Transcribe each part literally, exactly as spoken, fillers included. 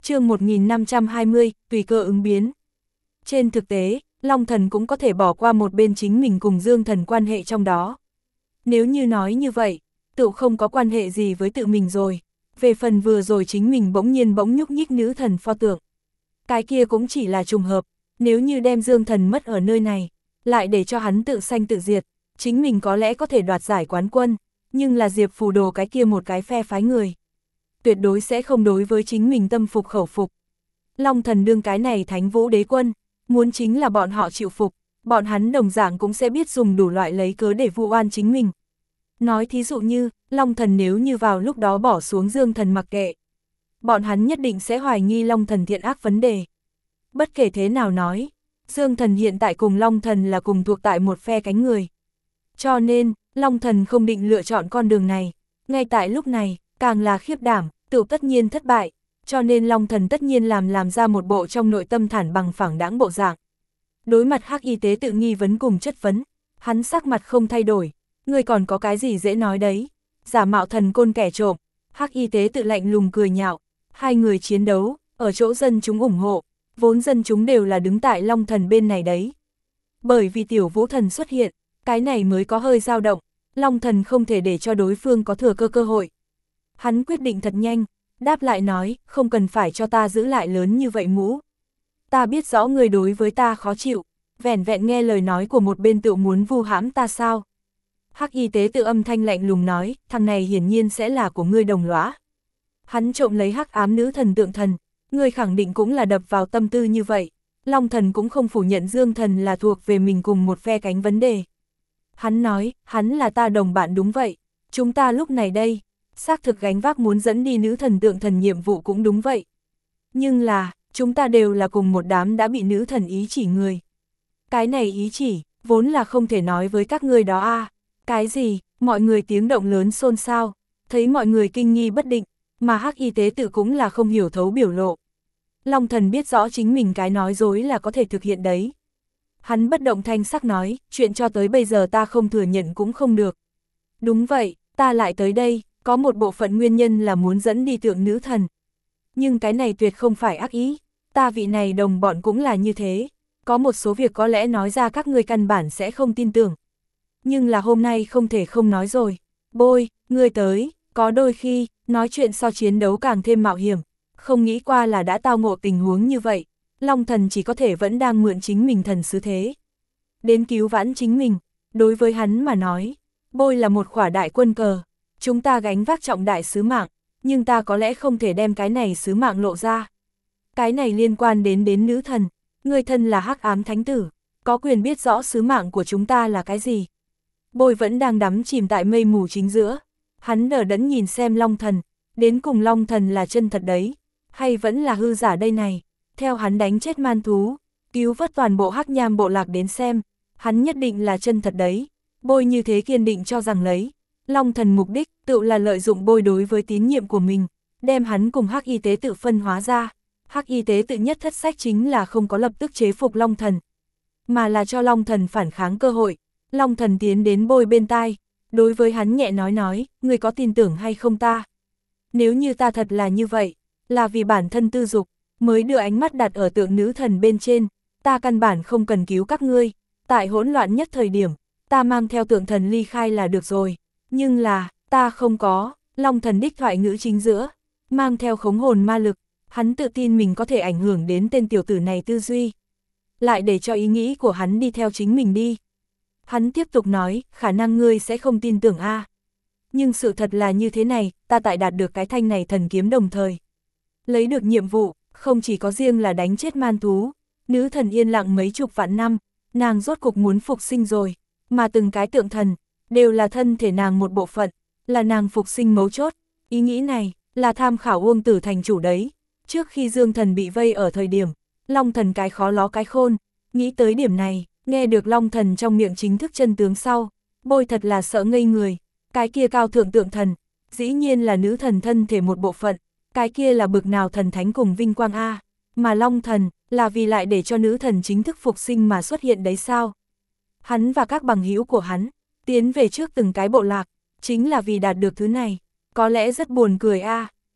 chương một nghìn năm trăm hai mươi, tùy cơ ứng biến. Trên thực tế, Long Thần cũng có thể bỏ qua một bên chính mình cùng Dương Thần quan hệ trong đó. Nếu như nói như vậy, tự không có quan hệ gì với tự mình rồi. Về phần vừa rồi chính mình bỗng nhiên bỗng nhúc nhích nữ thần pho tượng. Cái kia cũng chỉ là trùng hợp, nếu như đem Dương Thần mất ở nơi này, lại để cho hắn tự sanh tự diệt, chính mình có lẽ có thể đoạt giải quán quân, nhưng là Diệp Phù Đồ cái kia một cái phe phái người. Tuyệt đối sẽ không đối với chính mình tâm phục khẩu phục. Long Thần đương cái này Thánh Vũ Đế Quân, muốn chính là bọn họ chịu phục, bọn hắn đồng dạng cũng sẽ biết dùng đủ loại lấy cớ để vu oan chính mình. Nói thí dụ như, Long Thần nếu như vào lúc đó bỏ xuống Dương Thần mặc kệ, bọn hắn nhất định sẽ hoài nghi Long Thần thiện ác vấn đề. Bất kể thế nào nói, Dương Thần hiện tại cùng Long Thần là cùng thuộc tại một phe cánh người. Cho nên, Long Thần không định lựa chọn con đường này, ngay tại lúc này, càng là khiếp đảm, tự tất nhiên thất bại, cho nên Long Thần tất nhiên làm làm ra một bộ trong nội tâm thản bằng phẳng đãng bộ dạng. Đối mặt Hắc Y Tế tự nghi vấn cùng chất vấn, hắn sắc mặt không thay đổi, ngươi còn có cái gì dễ nói đấy, giả mạo thần côn kẻ trộm. Hắc Y Tế tự lạnh lùng cười nhạo, hai người chiến đấu, ở chỗ dân chúng ủng hộ, vốn dân chúng đều là đứng tại Long Thần bên này đấy. Bởi vì Tiểu Vũ Thần xuất hiện, cái này mới có hơi dao động, Long Thần không thể để cho đối phương có thừa cơ cơ hội. Hắn quyết định thật nhanh, đáp lại nói, không cần phải cho ta giữ lại lớn như vậy mũ. Ta biết rõ người đối với ta khó chịu, vẻn vẹn nghe lời nói của một bên tự muốn vu hãm ta sao. Hắc Y Tế tự âm thanh lạnh lùng nói, thằng này hiển nhiên sẽ là của ngươi đồng lõa. Hắn trộm lấy hắc ám nữ thần tượng thần, ngươi khẳng định cũng là đập vào tâm tư như vậy. Long Thần cũng không phủ nhận Dương Thần là thuộc về mình cùng một phe cánh vấn đề. Hắn nói, hắn là ta đồng bạn đúng vậy, chúng ta lúc này đây, xác thực gánh vác muốn dẫn đi nữ thần tượng thần nhiệm vụ cũng đúng vậy. Nhưng là, chúng ta đều là cùng một đám đã bị nữ thần ý chỉ người. Cái này ý chỉ, vốn là không thể nói với các ngươi đó a. Cái gì, mọi người tiếng động lớn xôn xao, thấy mọi người kinh nghi bất định, mà Hắc Y Tế tự cũng là không hiểu thấu biểu lộ. Long Thần biết rõ chính mình cái nói dối là có thể thực hiện đấy. Hắn bất động thanh sắc nói, chuyện cho tới bây giờ ta không thừa nhận cũng không được. Đúng vậy, ta lại tới đây, có một bộ phận nguyên nhân là muốn dẫn đi tượng nữ thần. Nhưng cái này tuyệt không phải ác ý, ta vị này đồng bọn cũng là như thế. Có một số việc có lẽ nói ra các ngươi căn bản sẽ không tin tưởng. Nhưng là hôm nay không thể không nói rồi. Bôi, ngươi tới, có đôi khi, nói chuyện so chiến đấu càng thêm mạo hiểm. Không nghĩ qua là đã tao ngộ tình huống như vậy. Long Thần chỉ có thể vẫn đang mượn chính mình thần sứ thế. Đến cứu vãn chính mình, đối với hắn mà nói, Bôi là một khỏa đại quân cờ. Chúng ta gánh vác trọng đại sứ mạng, nhưng ta có lẽ không thể đem cái này sứ mạng lộ ra. Cái này liên quan đến đến nữ thần, người thân là hắc ám thánh tử, có quyền biết rõ sứ mạng của chúng ta là cái gì. Bôi vẫn đang đắm chìm tại mây mù chính giữa, hắn đờ đẫn nhìn xem Long Thần, đến cùng Long Thần là chân thật đấy, hay vẫn là hư giả đây này. Theo hắn đánh chết man thú, cứu vớt toàn bộ hắc nham bộ lạc đến xem, hắn nhất định là chân thật đấy. Bôi như thế kiên định cho rằng lấy Long Thần mục đích tự là lợi dụng Bôi đối với tín nhiệm của mình, đem hắn cùng Hắc Y Tế tự phân hóa ra. Hắc Y Tế tự nhất thất sách chính là không có lập tức chế phục Long Thần, mà là cho Long Thần phản kháng cơ hội. Long Thần tiến đến Bôi bên tai, đối với hắn nhẹ nói nói, ngươi có tin tưởng hay không ta? Nếu như ta thật là như vậy, là vì bản thân tư dục, mới đưa ánh mắt đặt ở tượng nữ thần bên trên, ta căn bản không cần cứu các ngươi, tại hỗn loạn nhất thời điểm, ta mang theo tượng thần ly khai là được rồi. Nhưng là, ta không có. Long Thần đích thoại ngữ chính giữa, mang theo khống hồn ma lực, hắn tự tin mình có thể ảnh hưởng đến tên tiểu tử này tư duy. Lại để cho ý nghĩ của hắn đi theo chính mình đi. Hắn tiếp tục nói, khả năng ngươi sẽ không tin tưởng a. À. Nhưng sự thật là như thế này, ta tại đạt được cái thanh này thần kiếm đồng thời. Lấy được nhiệm vụ, không chỉ có riêng là đánh chết man thú, nữ thần yên lặng mấy chục vạn năm, nàng rốt cục muốn phục sinh rồi, mà từng cái tượng thần, đều là thân thể nàng một bộ phận, là nàng phục sinh mấu chốt. Ý nghĩ này, là tham khảo Uông Tử thành chủ đấy. Trước khi Dương Thần bị vây ở thời điểm, Long Thần cái khó ló cái khôn, nghĩ tới điểm này, nghe được Long Thần trong miệng chính thức chân tướng sau, Bôi thật là sợ ngây người. Cái kia cao thượng tượng thần, dĩ nhiên là nữ thần thân thể một bộ phận, cái kia là bực nào thần thánh cùng vinh quang a, mà Long Thần là vì lại để cho nữ thần chính thức phục sinh mà xuất hiện đấy sao? Hắn và các bằng hữu của hắn tiến về trước từng cái bộ lạc, chính là vì đạt được thứ này. Có lẽ rất buồn cười a.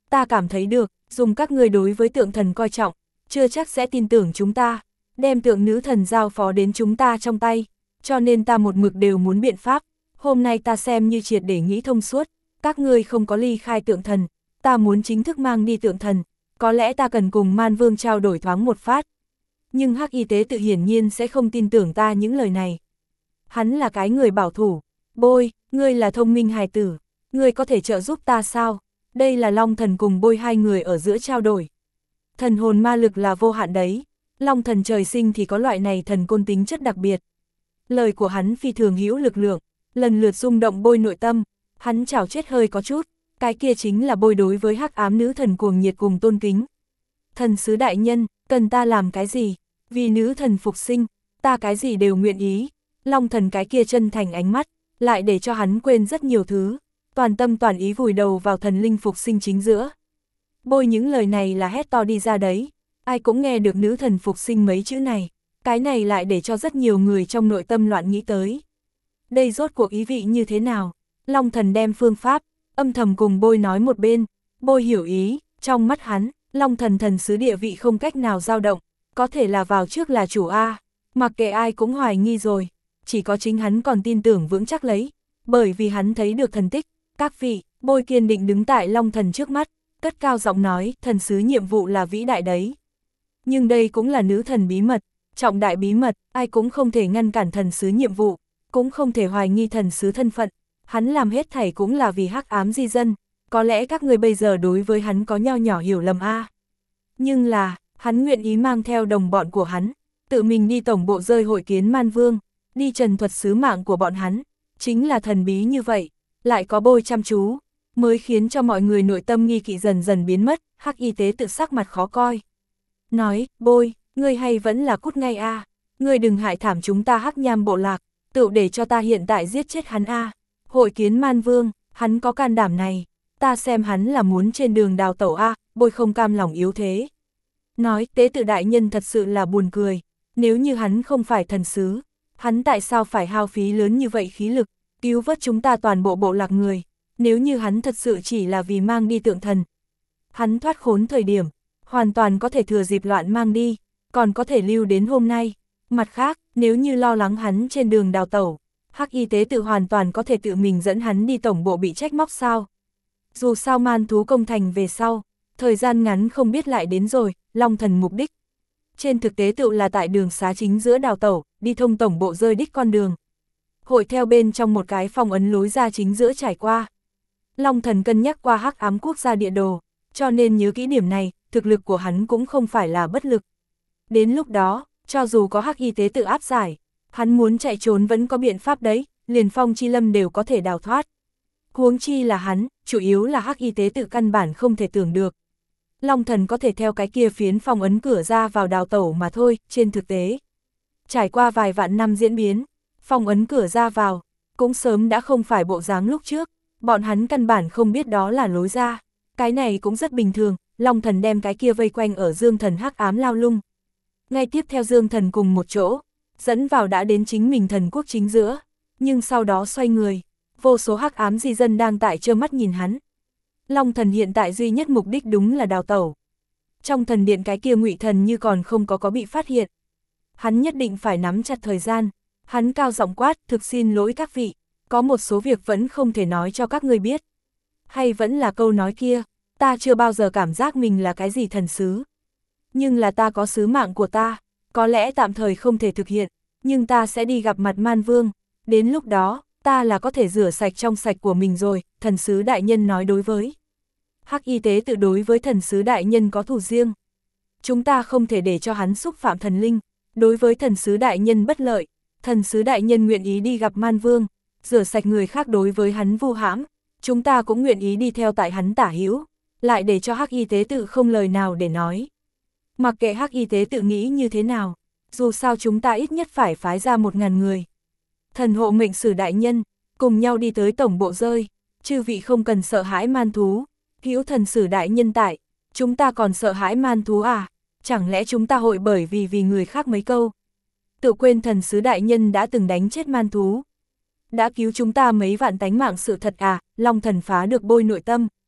ta cảm thấy được, dùng các ngươi đối với tượng thần coi trọng, chưa chắc sẽ tin tưởng chúng ta, đem tượng nữ thần giao phó đến chúng ta trong tay, cho nên ta một mực đều muốn biện pháp, hôm nay ta xem như triệt để nghĩ thông suốt, các ngươi không có ly khai tượng thần, ta muốn chính thức mang đi tượng thần, có lẽ ta cần cùng Man Vương trao đổi thoáng một phát. Nhưng Hắc Y Tế tự hiển nhiên sẽ không tin tưởng ta những lời này. Hắn là cái người bảo thủ, Bôi, ngươi là thông minh hài tử, ngươi có thể trợ giúp ta sao? Đây là Long Thần cùng Bôi hai người ở giữa trao đổi. Thần hồn ma lực là vô hạn đấy, Long Thần trời sinh thì có loại này thần côn tính chất đặc biệt. Lời của hắn phi thường hữu lực lượng, lần lượt rung động Bôi nội tâm, hắn chảo chết hơi có chút, cái kia chính là Bôi đối với hắc ám nữ thần cuồng nhiệt cùng tôn kính. Thần sứ đại nhân, cần ta làm cái gì? Vì nữ thần phục sinh, ta cái gì đều nguyện ý. Long Thần cái kia chân thành ánh mắt, lại để cho hắn quên rất nhiều thứ, toàn tâm toàn ý vùi đầu vào thần linh phục sinh chính giữa. Bôi những lời này là hét to đi ra đấy, ai cũng nghe được nữ thần phục sinh mấy chữ này, cái này lại để cho rất nhiều người trong nội tâm loạn nghĩ tới. Đây rốt cuộc ý vị như thế nào? Long Thần đem phương pháp, âm thầm cùng Bôi nói một bên, Bôi hiểu ý, trong mắt hắn, Long Thần thần sứ địa vị không cách nào dao động, có thể là vào trước là chủ A, mặc kệ ai cũng hoài nghi rồi, chỉ có chính hắn còn tin tưởng vững chắc lấy, bởi vì hắn thấy được thần tích, các vị, Bôi kiên định đứng tại Long Thần trước mắt, cất cao giọng nói, thần sứ nhiệm vụ là vĩ đại đấy. Nhưng đây cũng là nữ thần bí mật, trọng đại bí mật, ai cũng không thể ngăn cản thần sứ nhiệm vụ, cũng không thể hoài nghi thần sứ thân phận, hắn làm hết thảy cũng là vì hắc ám di dân, có lẽ các người bây giờ đối với hắn có nho nhỏ hiểu lầm a. Nhưng là, hắn nguyện ý mang theo đồng bọn của hắn, tự mình đi tổng bộ rơi hội kiến Man Vương, đi trần thuật sứ mạng của bọn hắn, chính là thần bí như vậy, lại có Bôi chăm chú, mới khiến cho mọi người nội tâm nghi kỵ dần dần biến mất, Hắc Y Tế tự sắc mặt khó coi. Nói, Bôi, ngươi hay vẫn là cút ngay a, ngươi đừng hại thảm chúng ta Hắc Nham bộ lạc, tự để cho ta hiện tại giết chết hắn a. Hội kiến Man Vương, hắn có can đảm này, ta xem hắn là muốn trên đường đào tẩu a, Bôi không cam lòng yếu thế. Nói, tế tự đại nhân thật sự là buồn cười, nếu như hắn không phải thần sứ, hắn tại sao phải hao phí lớn như vậy khí lực, cứu vớt chúng ta toàn bộ bộ lạc người, nếu như hắn thật sự chỉ là vì mang đi tượng thần. Hắn thoát khốn thời điểm, hoàn toàn có thể thừa dịp loạn mang đi, còn có thể lưu đến hôm nay. Mặt khác, nếu như lo lắng hắn trên đường đào tẩu, Hắc Y Tế tự hoàn toàn có thể tự mình dẫn hắn đi tổng bộ bị trách móc sao. Dù sao man thú công thành về sau, thời gian ngắn không biết lại đến rồi, Long Thần mục đích. Trên thực tế tự là tại đường xá chính giữa đào tẩu, đi thông tổng bộ rơi đích con đường. Hội theo bên trong một cái phong ấn lối ra chính giữa trải qua. Long Thần cân nhắc qua hắc ám quốc gia địa đồ, cho nên nhớ kỹ điểm này, thực lực của hắn cũng không phải là bất lực. Đến lúc đó, cho dù có Hắc Y Tế tự áp giải, hắn muốn chạy trốn vẫn có biện pháp đấy, liền Phong Chi Lâm đều có thể đào thoát. Huống chi là hắn, chủ yếu là Hắc Y Tế tự căn bản không thể tưởng được. Long Thần có thể theo cái kia phiến phong ấn cửa ra vào đào tẩu mà thôi, trên thực tế. Trải qua vài vạn năm diễn biến, phong ấn cửa ra vào, cũng sớm đã không phải bộ dáng lúc trước, bọn hắn căn bản không biết đó là lối ra. Cái này cũng rất bình thường, Long Thần đem cái kia vây quanh ở Dương Thần hắc ám lao lung. Ngay tiếp theo Dương Thần cùng một chỗ, dẫn vào đã đến chính mình thần quốc chính giữa, nhưng sau đó xoay người, vô số hắc ám di dân đang tại trơ mắt nhìn hắn. Long Thần hiện tại duy nhất mục đích đúng là đào tẩu. Trong thần điện cái kia Ngụy Thần như còn không có có bị phát hiện. Hắn nhất định phải nắm chặt thời gian, hắn cao giọng quát, thực xin lỗi các vị, có một số việc vẫn không thể nói cho các ngươi biết. Hay vẫn là câu nói kia, ta chưa bao giờ cảm giác mình là cái gì thần sứ. Nhưng là ta có sứ mạng của ta, có lẽ tạm thời không thể thực hiện, nhưng ta sẽ đi gặp mặt Man Vương, đến lúc đó, ta là có thể rửa sạch trong sạch của mình rồi, thần sứ đại nhân nói đối với. Hắc Y Tế tự đối với thần sứ đại nhân có thù riêng. Chúng ta không thể để cho hắn xúc phạm thần linh, đối với thần sứ đại nhân bất lợi, thần sứ đại nhân nguyện ý đi gặp Man Vương, rửa sạch người khác đối với hắn vu hãm, chúng ta cũng nguyện ý đi theo tại hắn tả hữu, lại để cho Hắc Y Tế tự không lời nào để nói. Mặc kệ Hắc Y Tế tự nghĩ như thế nào, dù sao chúng ta ít nhất phải phái ra một ngàn người. Thần hộ mệnh sử đại nhân, cùng nhau đi tới tổng bộ rơi, chư vị không cần sợ hãi man thú, hữu thần sử đại nhân tại, chúng ta còn sợ hãi man thú à, chẳng lẽ chúng ta hội bởi vì vì người khác mấy câu. Tự quên thần sứ đại nhân đã từng đánh chết man thú, đã cứu chúng ta mấy vạn tánh mạng sự thật à, Long Thần phá được Bôi nội tâm.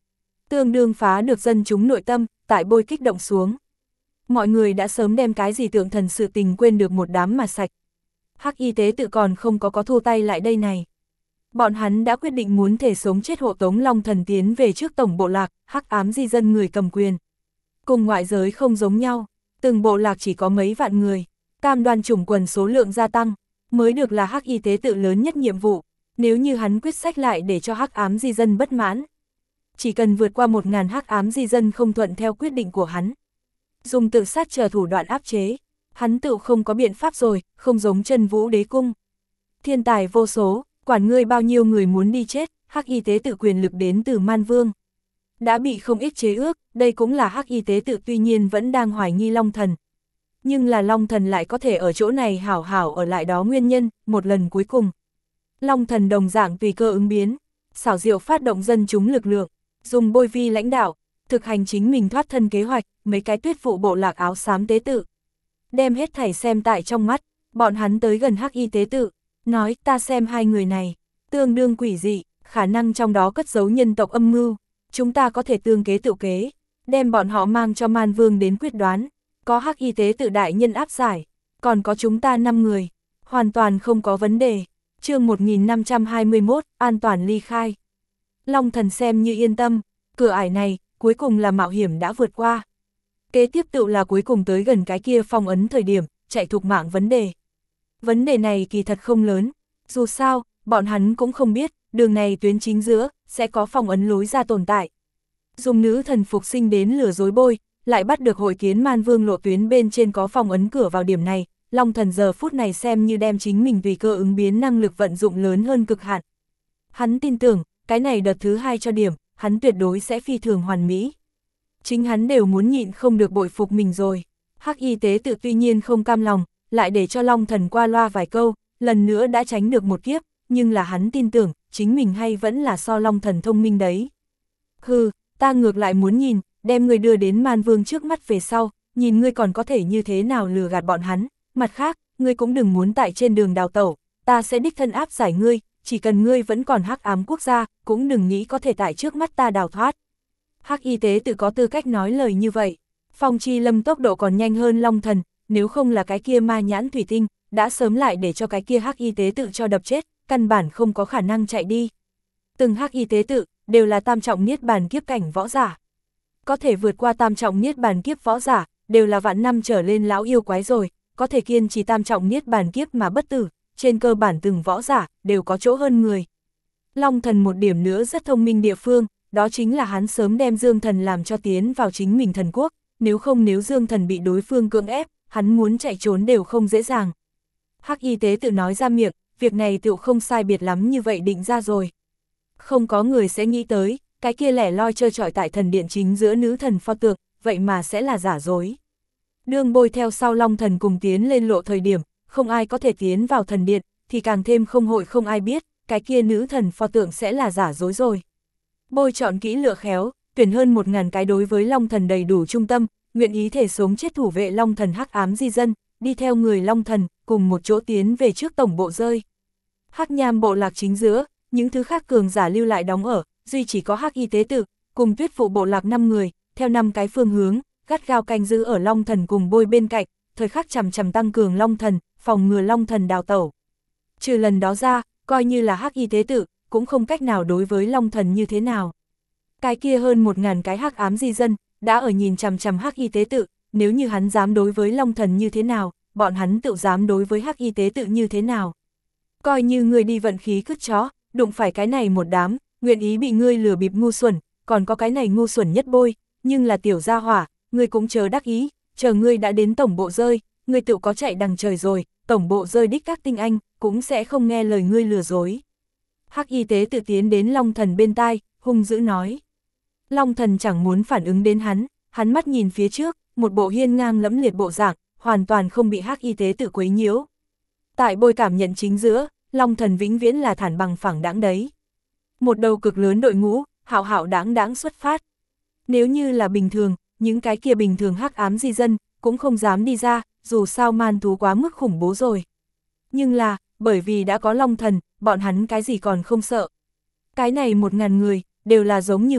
Tương đương phá được dân chúng nội tâm, tại Bôi kích động xuống. Mọi người đã sớm đem cái gì tượng thần sự tình quên được một đám mà sạch. Hắc y tế tự còn không có có thu tay lại đây này. Bọn hắn đã quyết định muốn thể sống chết hộ tống Long Thần tiến về trước tổng bộ lạc, hắc ám di dân người cầm quyền. Cùng ngoại giới không giống nhau, từng bộ lạc chỉ có mấy vạn người, cam đoan chủng quần số lượng gia tăng, mới được là hắc y tế tự lớn nhất nhiệm vụ, nếu như hắn quyết sách lại để cho hắc ám di dân bất mãn. Chỉ cần vượt qua một ngàn hắc ám di dân không thuận theo quyết định của hắn. Dùng tự sát chờ thủ đoạn áp chế, hắn tự không có biện pháp rồi, không giống Chân Vũ Đế Cung. Thiên tài vô số, quản ngươi bao nhiêu người muốn đi chết, hắc y tế tự quyền lực đến từ Man Vương. Đã bị không ít chế ước, đây cũng là hắc y tế tự tuy nhiên vẫn đang hoài nghi Long Thần. Nhưng là Long Thần lại có thể ở chỗ này hảo hảo ở lại đó nguyên nhân, một lần cuối cùng. Long Thần đồng dạng tùy cơ ứng biến, xảo diệu phát động dân chúng lực lượng, dùng Bôi vi lãnh đạo, thực hành chính mình thoát thân kế hoạch, mấy cái tuyết vụ bộ lạc áo xám tế tự. Đem hết thảy xem tại trong mắt, bọn hắn tới gần hắc y tế tự, nói ta xem hai người này, tương đương quỷ dị, khả năng trong đó cất giấu nhân tộc âm mưu, chúng ta có thể tương kế tự kế, đem bọn họ mang cho Man Vương đến quyết đoán, có hắc y tế tự đại nhân áp giải, còn có chúng ta năm người, hoàn toàn không có vấn đề. Chương một nghìn năm trăm hai mươi mốt, an toàn ly khai. Long Thần xem như yên tâm, cửa ải này, cuối cùng là mạo hiểm đã vượt qua. Kế tiếp tự là cuối cùng tới gần cái kia phong ấn thời điểm, chạy thục mạng vấn đề. Vấn đề này kỳ thật không lớn, dù sao, bọn hắn cũng không biết, đường này tuyến chính giữa, sẽ có phong ấn lối ra tồn tại. Dùng nữ thần phục sinh đến lừa dối Bôi, lại bắt được hội kiến Man Vương lộ tuyến bên trên có phong ấn cửa vào điểm này, Long Thần giờ phút này xem như đem chính mình tùy cơ ứng biến năng lực vận dụng lớn hơn cực hạn. Hắn tin tưởng, cái này đợt thứ hai cho điểm, hắn tuyệt đối sẽ phi thường hoàn mỹ. Chính hắn đều muốn nhịn không được bội phục mình rồi. Hắc y tế tự tuy nhiên không cam lòng, lại để cho Long Thần qua loa vài câu, lần nữa đã tránh được một kiếp, nhưng là hắn tin tưởng, chính mình hay vẫn là so Long Thần thông minh đấy. Hừ, ta ngược lại muốn nhìn, đem người đưa đến Man Vương trước mắt về sau, nhìn ngươi còn có thể như thế nào lừa gạt bọn hắn, mặt khác, ngươi cũng đừng muốn tại trên đường đào tẩu, ta sẽ đích thân áp giải ngươi, chỉ cần ngươi vẫn còn hắc ám quốc gia, cũng đừng nghĩ có thể tại trước mắt ta đào thoát. Hắc y tế tự có tư cách nói lời như vậy, Phong Chi Lâm tốc độ còn nhanh hơn Long Thần, nếu không là cái kia ma nhãn thủy tinh, đã sớm lại để cho cái kia hắc y tế tự cho đập chết, căn bản không có khả năng chạy đi. Từng hắc y tế tự, đều là tam trọng niết bàn kiếp cảnh võ giả. Có thể vượt qua tam trọng niết bàn kiếp võ giả, đều là vạn năm trở lên lão yêu quái rồi, có thể kiên trì tam trọng niết bàn kiếp mà bất tử, trên cơ bản từng võ giả, đều có chỗ hơn người. Long Thần một điểm nữa rất thông minh địa phương, đó chính là hắn sớm đem Dương Thần làm cho tiến vào chính mình thần quốc, nếu không nếu Dương Thần bị đối phương cưỡng ép, hắn muốn chạy trốn đều không dễ dàng. Hắc y tế tự nói ra miệng, việc này tự không sai biệt lắm như vậy định ra rồi. Không có người sẽ nghĩ tới, cái kia lẻ loi trơ trọi tại thần điện chính giữa nữ thần pho tượng, vậy mà sẽ là giả dối. Đương Bôi theo sau Long Thần cùng tiến lên lộ thời điểm, không ai có thể tiến vào thần điện, thì càng thêm không hội không ai biết, cái kia nữ thần pho tượng sẽ là giả dối rồi. Bôi chọn kỹ lựa khéo, tuyển hơn một ngàn cái đối với Long Thần đầy đủ trung tâm, nguyện ý thể sống chết thủ vệ Long Thần hắc ám di dân, đi theo người Long Thần, cùng một chỗ tiến về trước tổng bộ rơi. Hắc Nham bộ lạc chính giữa, những thứ khác cường giả lưu lại đóng ở, duy chỉ có hắc y tế tự, cùng tuyết phụ bộ lạc năm người, theo năm cái phương hướng, gắt gao canh giữ ở Long Thần cùng Bôi bên cạnh, thời khắc chằm chằm tăng cường Long Thần, phòng ngừa Long Thần đào tẩu. Trừ lần đó ra, coi như là hắc y tế tự, cũng không cách nào đối với Long Thần như thế nào. Cái kia hơn một ngàn cái hắc ám di dân, đã ở nhìn chằm chằm hắc y tế tự, nếu như hắn dám đối với Long Thần như thế nào, bọn hắn tự dám đối với hắc y tế tự như thế nào. Coi như người đi vận khí cứt chó, đụng phải cái này một đám, nguyện ý bị ngươi lừa bịp ngu xuẩn, còn có cái này ngu xuẩn nhất Bôi, nhưng là tiểu gia hỏa, ngươi cũng chờ đắc ý, chờ ngươi đã đến tổng bộ rơi, ngươi tự có chạy đằng trời rồi, tổng bộ rơi đích các tinh anh, cũng sẽ không nghe lời ngươi lừa dối. Hắc y tế tự tiến đến Long Thần bên tai, hung dữ nói. Long Thần chẳng muốn phản ứng đến hắn, hắn mắt nhìn phía trước, một bộ hiên ngang lẫm liệt bộ dạng, hoàn toàn không bị hắc y tế tự quấy nhiễu. Tại Bôi cảm nhận chính giữa, Long Thần vĩnh viễn là thản bằng phẳng đãng đấy. Một đầu cực lớn đội ngũ, hạo hạo đáng đáng xuất phát. Nếu như là bình thường, những cái kia bình thường hắc ám di dân, cũng không dám đi ra, dù sao man thú quá mức khủng bố rồi. Nhưng là, bởi vì đã có Long Thần, bọn hắn cái gì còn không sợ. Cái này một ngàn người, đều là giống như Bôi,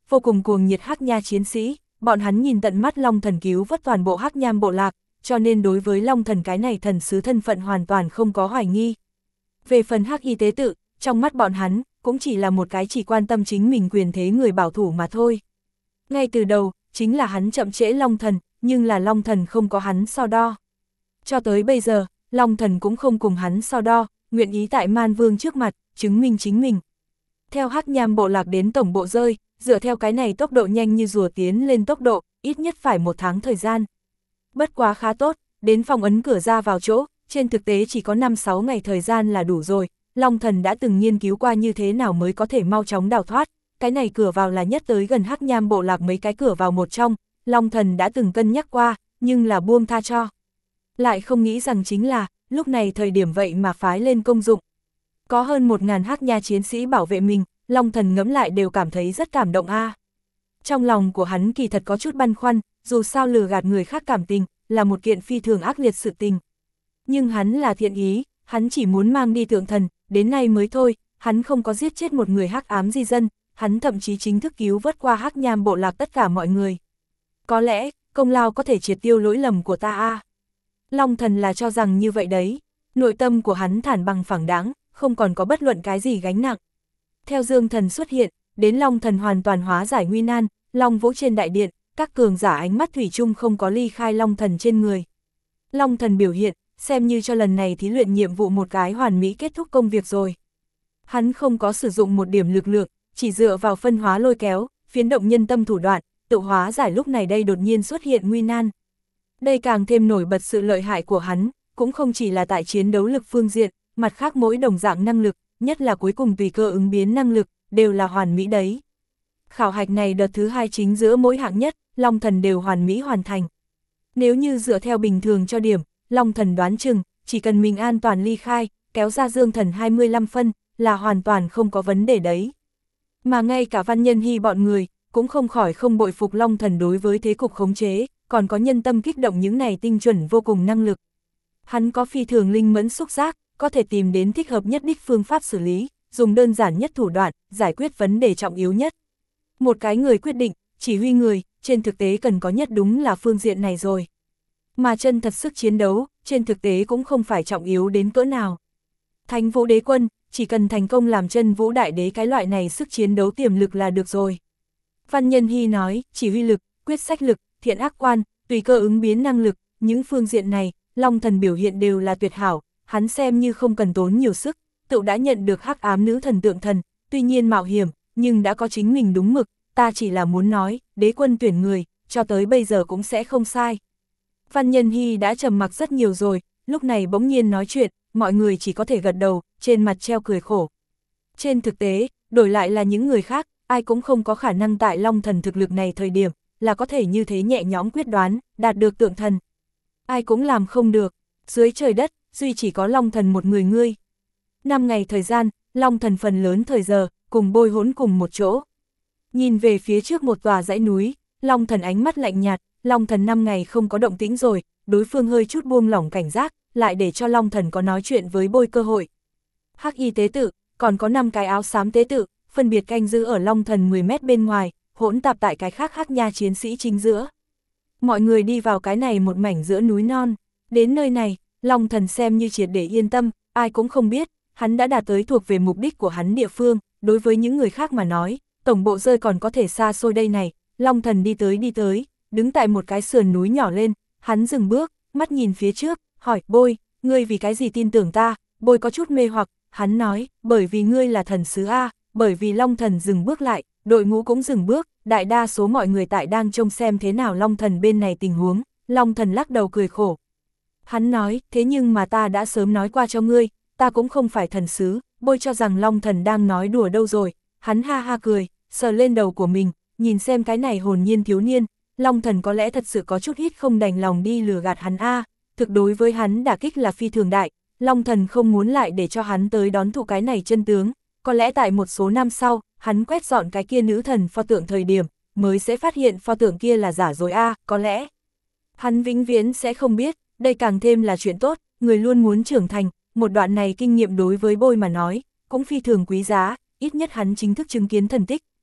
vô cùng cuồng nhiệt Hắc Nha chiến sĩ, bọn hắn nhìn tận mắt Long Thần cứu vớt toàn bộ Hắc Nham bộ lạc, cho nên đối với Long Thần cái này thần sứ thân phận hoàn toàn không có hoài nghi. Về phần Hắc Y tế tự, trong mắt bọn hắn, cũng chỉ là một cái chỉ quan tâm chính mình quyền thế người bảo thủ mà thôi. Ngay từ đầu, chính là hắn chậm trễ Long Thần, nhưng là Long Thần không có hắn so đo. Cho tới bây giờ, Long Thần cũng không cùng hắn so đo, nguyện ý tại Man Vương trước mặt, chứng minh chính mình. Theo Hắc Nham bộ lạc đến tổng bộ rơi, dựa theo cái này tốc độ nhanh như rùa tiến lên tốc độ, ít nhất phải một tháng thời gian. Bất quá khá tốt, đến phòng ấn cửa ra vào chỗ, trên thực tế chỉ có năm sáu ngày thời gian là đủ rồi. Long Thần đã từng nghiên cứu qua như thế nào mới có thể mau chóng đào thoát, cái này cửa vào là nhất tới gần Hắc Nham bộ lạc mấy cái cửa vào một trong, Long Thần đã từng cân nhắc qua, nhưng là buông tha cho. Lại không nghĩ rằng chính là, lúc này thời điểm vậy mà phái lên công dụng. Có hơn một ngàn Hắc Nha chiến sĩ bảo vệ mình, Long Thần ngẫm lại đều cảm thấy rất cảm động a. À. Trong lòng của hắn kỳ thật có chút băn khoăn, dù sao lừa gạt người khác cảm tình, là một kiện phi thường ác liệt sự tình. Nhưng hắn là thiện ý, hắn chỉ muốn mang đi tượng thần, đến nay mới thôi, hắn không có giết chết một người hắc ám di dân, hắn thậm chí chính thức cứu vớt qua Hắc Nham bộ lạc tất cả mọi người. Có lẽ, công lao có thể triệt tiêu lỗi lầm của ta a. À. Long Thần là cho rằng như vậy đấy, nội tâm của hắn thản bằng phẳng đáng, không còn có bất luận cái gì gánh nặng. Theo Dương Thần xuất hiện, đến Long Thần hoàn toàn hóa giải nguy nan, Long Vũ trên đại điện, các cường giả ánh mắt thủy chung không có ly khai Long Thần trên người. Long Thần biểu hiện, xem như cho lần này thí luyện nhiệm vụ một cái hoàn mỹ kết thúc công việc rồi. Hắn không có sử dụng một điểm lực lượng, chỉ dựa vào phân hóa lôi kéo, phiến động nhân tâm thủ đoạn, tự hóa giải lúc này đây đột nhiên xuất hiện nguy nan. Đây càng thêm nổi bật sự lợi hại của hắn, cũng không chỉ là tại chiến đấu lực phương diện, mặt khác mỗi đồng dạng năng lực, nhất là cuối cùng tùy cơ ứng biến năng lực, đều là hoàn mỹ đấy. Khảo hạch này đợt thứ hai chính giữa mỗi hạng nhất, Long Thần đều hoàn mỹ hoàn thành. Nếu như dựa theo bình thường cho điểm, Long Thần đoán chừng, chỉ cần mình an toàn ly khai, kéo ra Dương Thần hai mươi lăm phân, là hoàn toàn không có vấn đề đấy. Mà ngay cả Văn Nhân Hy bọn người, cũng không khỏi không bội phục Long Thần đối với thế cục khống chế, còn có nhân tâm kích động những này tinh chuẩn vô cùng năng lực. Hắn có phi thường linh mẫn xúc giác, có thể tìm đến thích hợp nhất đích phương pháp xử lý, dùng đơn giản nhất thủ đoạn, giải quyết vấn đề trọng yếu nhất. Một cái người quyết định, chỉ huy người, trên thực tế cần có nhất đúng là phương diện này rồi. Mà chân thật sức chiến đấu, trên thực tế cũng không phải trọng yếu đến cỡ nào. Thánh Vũ Đế Quân, chỉ cần thành công làm chân Vũ Đại Đế cái loại này sức chiến đấu tiềm lực là được rồi. Văn Nhân Hy nói, chỉ huy lực, quyết sách lực, thiện ác quan, tùy cơ ứng biến năng lực, những phương diện này, Long Thần biểu hiện đều là tuyệt hảo, hắn xem như không cần tốn nhiều sức, tự đã nhận được hắc ám nữ thần tượng thần, tuy nhiên mạo hiểm, nhưng đã có chính mình đúng mực, ta chỉ là muốn nói, đế quân tuyển người, cho tới bây giờ cũng sẽ không sai. Văn Nhân Hy đã trầm mặc rất nhiều rồi, lúc này bỗng nhiên nói chuyện, mọi người chỉ có thể gật đầu, trên mặt treo cười khổ. Trên thực tế, đổi lại là những người khác, ai cũng không có khả năng tại Long Thần thực lực này thời điểm, là có thể như thế nhẹ nhõm quyết đoán, đạt được tượng thần. Ai cũng làm không được, dưới trời đất, duy chỉ có Long Thần một người ngươi. Năm ngày thời gian, Long Thần phần lớn thời giờ, cùng bôi hỗn cùng một chỗ. Nhìn về phía trước một tòa dãy núi, Long Thần ánh mắt lạnh nhạt, Long Thần năm ngày không có động tĩnh rồi, đối phương hơi chút buông lỏng cảnh giác, lại để cho Long Thần có nói chuyện với bôi cơ hội. Hắc Y tế tự, còn có năm cái áo xám tế tự, phân biệt canh giữ ở Long Thần mười mét bên ngoài, hỗn tạp tại cái khác Hắc Nha chiến sĩ chính giữa. Mọi người đi vào cái này một mảnh giữa núi non, đến nơi này, Long Thần xem như triệt để yên tâm, ai cũng không biết, hắn đã đạt tới thuộc về mục đích của hắn địa phương, đối với những người khác mà nói, tổng bộ rơi còn có thể xa xôi đây này, Long Thần đi tới đi tới, đứng tại một cái sườn núi nhỏ lên, hắn dừng bước, mắt nhìn phía trước, hỏi, bôi, ngươi vì cái gì tin tưởng ta, bôi có chút mê hoặc, hắn nói, bởi vì ngươi là thần sứ A, bởi vì Long Thần dừng bước lại, đội ngũ cũng dừng bước, đại đa số mọi người tại đang trông xem thế nào Long Thần bên này tình huống, Long Thần lắc đầu cười khổ. Hắn nói, thế nhưng mà ta đã sớm nói qua cho ngươi, ta cũng không phải thần sứ, bôi cho rằng Long Thần đang nói đùa đâu rồi, hắn ha ha cười, sờ lên đầu của mình, nhìn xem cái này hồn nhiên thiếu niên, Long Thần có lẽ thật sự có chút ít không đành lòng đi lừa gạt hắn a, thực đối với hắn đả kích là phi thường đại, Long Thần không muốn lại để cho hắn tới đón thụ cái này chân tướng, có lẽ tại một số năm sau, hắn quét dọn cái kia nữ thần pho tượng thời điểm, mới sẽ phát hiện pho tượng kia là giả rồi a, có lẽ. Hắn vĩnh viễn sẽ không biết, đây càng thêm là chuyện tốt, người luôn muốn trưởng thành, một đoạn này kinh nghiệm đối với bôi mà nói, cũng phi thường quý giá, ít nhất hắn chính thức chứng kiến thần tích,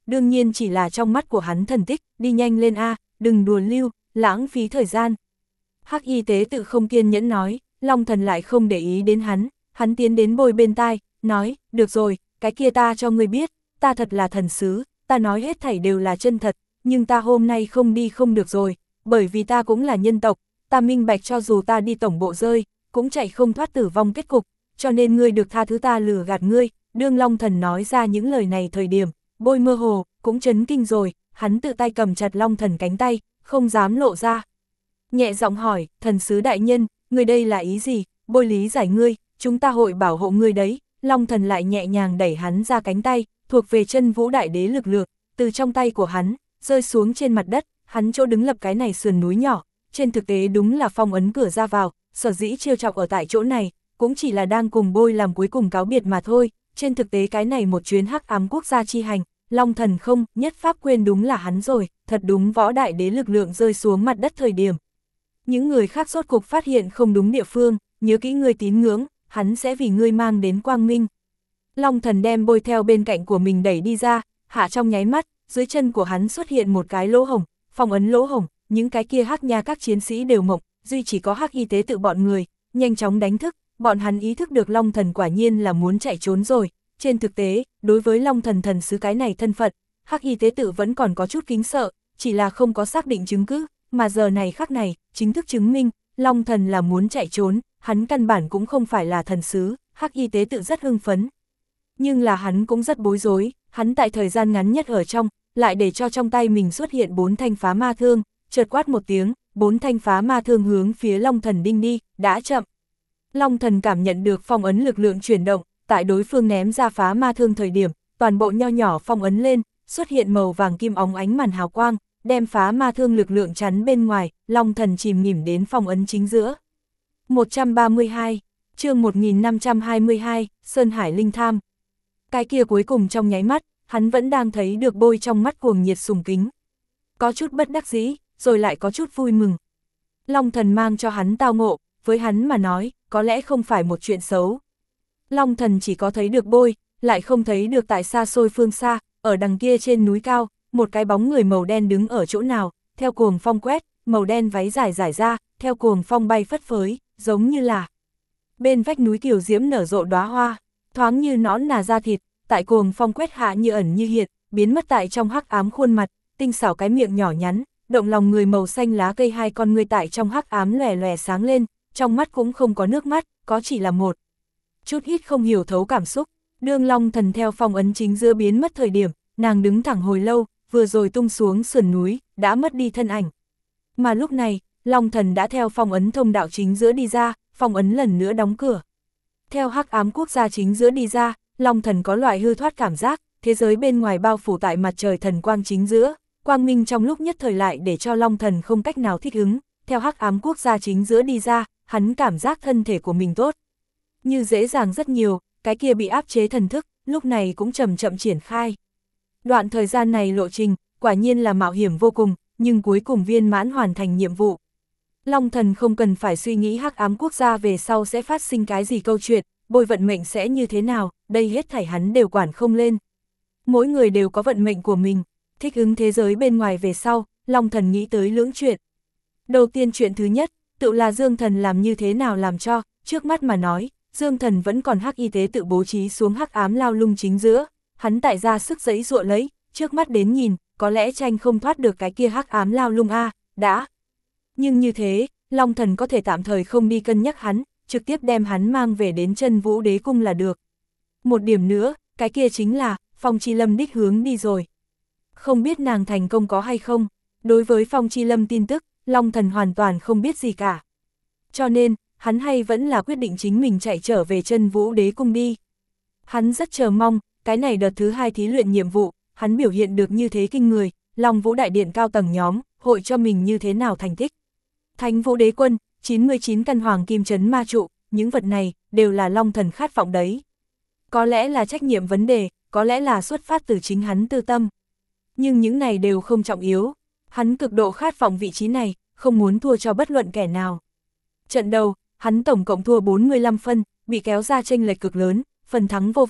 đương nhiên chỉ là trong mắt của hắn thần tích, đi nhanh lên a, đừng đùa lưu, lãng phí thời gian. Hắc y tế tự không kiên nhẫn nói, Long Thần lại không để ý đến hắn, hắn tiến đến Bôi bên tai, nói, được rồi, cái kia ta cho ngươi biết, ta thật là thần sứ, ta nói hết thảy đều là chân thật, nhưng ta hôm nay không đi không được rồi, bởi vì ta cũng là nhân tộc, ta minh bạch cho dù ta đi tổng bộ rơi, cũng chạy không thoát tử vong kết cục, cho nên ngươi được tha thứ ta lừa gạt ngươi. Đương Long Thần nói ra những lời này thời điểm, Bôi mơ hồ, cũng chấn kinh rồi, hắn tự tay cầm chặt Long Thần cánh tay, không dám lộ ra. Nhẹ giọng hỏi, thần sứ đại nhân, ngươi đây là ý gì? Bôi lý giải ngươi, chúng ta hội bảo hộ ngươi đấy. Long Thần lại nhẹ nhàng đẩy hắn ra cánh tay, thuộc về chân vũ đại đế lực lượng, từ trong tay của hắn, rơi xuống trên mặt đất, hắn chỗ đứng lập cái này sườn núi nhỏ, trên thực tế đúng là phong ấn cửa ra vào, sở dĩ trêu chọc ở tại chỗ này, cũng chỉ là đang cùng Bôi làm cuối cùng cáo biệt mà thôi. Trên thực tế cái này một chuyến hắc ám quốc gia chi hành, Long Thần không nhất pháp quên đúng là hắn rồi, thật đúng võ đại đế lực lượng rơi xuống mặt đất thời điểm. Những người khác rốt cục phát hiện không đúng địa phương, nhớ kỹ ngươi tín ngưỡng, hắn sẽ vì ngươi mang đến quang minh. Long Thần đem Bôi theo bên cạnh của mình đẩy đi ra, hạ trong nháy mắt, dưới chân của hắn xuất hiện một cái lỗ hổng, phong ấn lỗ hổng, những cái kia hắc nha các chiến sĩ đều mộng, duy chỉ có hắc y tế tự bọn người, nhanh chóng đánh thức, bọn hắn ý thức được Long Thần quả nhiên là muốn chạy trốn rồi. Trên thực tế, đối với Long Thần thần sứ cái này thân phận, hắc y tế tự vẫn còn có chút kính sợ, chỉ là không có xác định chứng cứ, mà giờ này khắc này, chính thức chứng minh, Long Thần là muốn chạy trốn, hắn căn bản cũng không phải là thần sứ, hắc y tế tự rất hưng phấn. Nhưng là hắn cũng rất bối rối, hắn tại thời gian ngắn nhất ở trong, lại để cho trong tay mình xuất hiện bốn thanh phá ma thương, chợt quát một tiếng, bốn thanh phá ma thương hướng phía Long Thần đinh đi, đã chậm. Long Thần cảm nhận được phong ấn lực lượng chuyển động, tại đối phương ném ra phá ma thương thời điểm, toàn bộ nho nhỏ phong ấn lên, xuất hiện màu vàng kim óng ánh màn hào quang, đem phá ma thương lực lượng chắn bên ngoài, Long Thần chìm nghỉm đến phong ấn chính giữa. một trăm ba mươi hai, chương một nghìn năm trăm hai mươi hai, Sơn Hải Linh Tham. Cái kia cuối cùng trong nháy mắt, hắn vẫn đang thấy được Bôi trong mắt cuồng nhiệt sùng kính. Có chút bất đắc dĩ, rồi lại có chút vui mừng. Long Thần mang cho hắn tao ngộ, với hắn mà nói, có lẽ không phải một chuyện xấu. Long Thần chỉ có thấy được Bôi, lại không thấy được tại xa xôi phương xa, ở đằng kia trên núi cao, một cái bóng người màu đen đứng ở chỗ nào, theo cuồng phong quét, màu đen váy dài dài ra, theo cuồng phong bay phất phới, giống như là bên vách núi kiều diễm nở rộ đóa hoa, thoáng như nõn nà da thịt, tại cuồng phong quét hạ như ẩn như hiện, biến mất tại trong hắc ám khuôn mặt, tinh xảo cái miệng nhỏ nhắn, động lòng người màu xanh lá cây hai con người tại trong hắc ám lòe lòe sáng lên, trong mắt cũng không có nước mắt, có chỉ là một chút ít không hiểu thấu cảm xúc. Đương Long Thần theo phong ấn chính giữa biến mất thời điểm, nàng đứng thẳng hồi lâu, vừa rồi tung xuống sườn núi, đã mất đi thân ảnh. Mà lúc này, Long Thần đã theo phong ấn thông đạo chính giữa đi ra, phong ấn lần nữa đóng cửa. Theo hắc ám quốc gia chính giữa đi ra, Long Thần có loại hư thoát cảm giác, thế giới bên ngoài bao phủ tại mặt trời thần quang chính giữa, quang minh trong lúc nhất thời lại để cho Long Thần không cách nào thích ứng, theo hắc ám quốc gia chính giữa đi ra, hắn cảm giác thân thể của mình tốt. Như dễ dàng rất nhiều, cái kia bị áp chế thần thức, lúc này cũng chậm chậm triển khai. Đoạn thời gian này lộ trình, quả nhiên là mạo hiểm vô cùng, nhưng cuối cùng viên mãn hoàn thành nhiệm vụ. Long Thần không cần phải suy nghĩ hắc ám quốc gia về sau sẽ phát sinh cái gì câu chuyện, Bôi vận mệnh sẽ như thế nào, đây hết thảy hắn đều quản không lên. Mỗi người đều có vận mệnh của mình, thích ứng thế giới bên ngoài về sau, Long Thần nghĩ tới lưỡng chuyện. Đầu tiên chuyện thứ nhất, tự là Dương Thần làm như thế nào làm cho, trước mắt mà nói, Dương Thần vẫn còn hắc y tế tự bố trí xuống hắc ám lao lung chính giữa, hắn tại ra sức giãy giụa lấy, trước mắt đến nhìn, có lẽ tranh không thoát được cái kia hắc ám lao lung a, đã. Nhưng như thế, Long Thần có thể tạm thời không đi cân nhắc hắn, trực tiếp đem hắn mang về đến chân vũ đế cung là được. Một điểm nữa, cái kia chính là, Phong Chi Lâm đích hướng đi rồi. Không biết nàng thành công có hay không, đối với Phong Chi Lâm tin tức, Long Thần hoàn toàn không biết gì cả. Cho nên, hắn hay vẫn là quyết định chính mình chạy trở về chân vũ đế cung đi. Hắn rất chờ mong, cái này đợt thứ hai thí luyện nhiệm vụ, hắn biểu hiện được như thế kinh người, Long Vũ Đại Điện cao tầng nhóm, hội cho mình như thế nào thành tích. Thánh Vũ Đế Quân, chín mươi chín căn hoàng kim chấn ma trụ, những vật này, đều là Long Thần khát vọng đấy. Có lẽ là trách nhiệm vấn đề, có lẽ là xuất phát từ chính hắn tư tâm. Nhưng những này đều không trọng yếu, hắn cực độ khát vọng vị trí này, không muốn thua cho bất luận kẻ nào. Trận đầu, hắn tổng cộng thua bốn mươi lăm phân, bị kéo ra chênh lệch cực lớn, phần thắng vô vọng,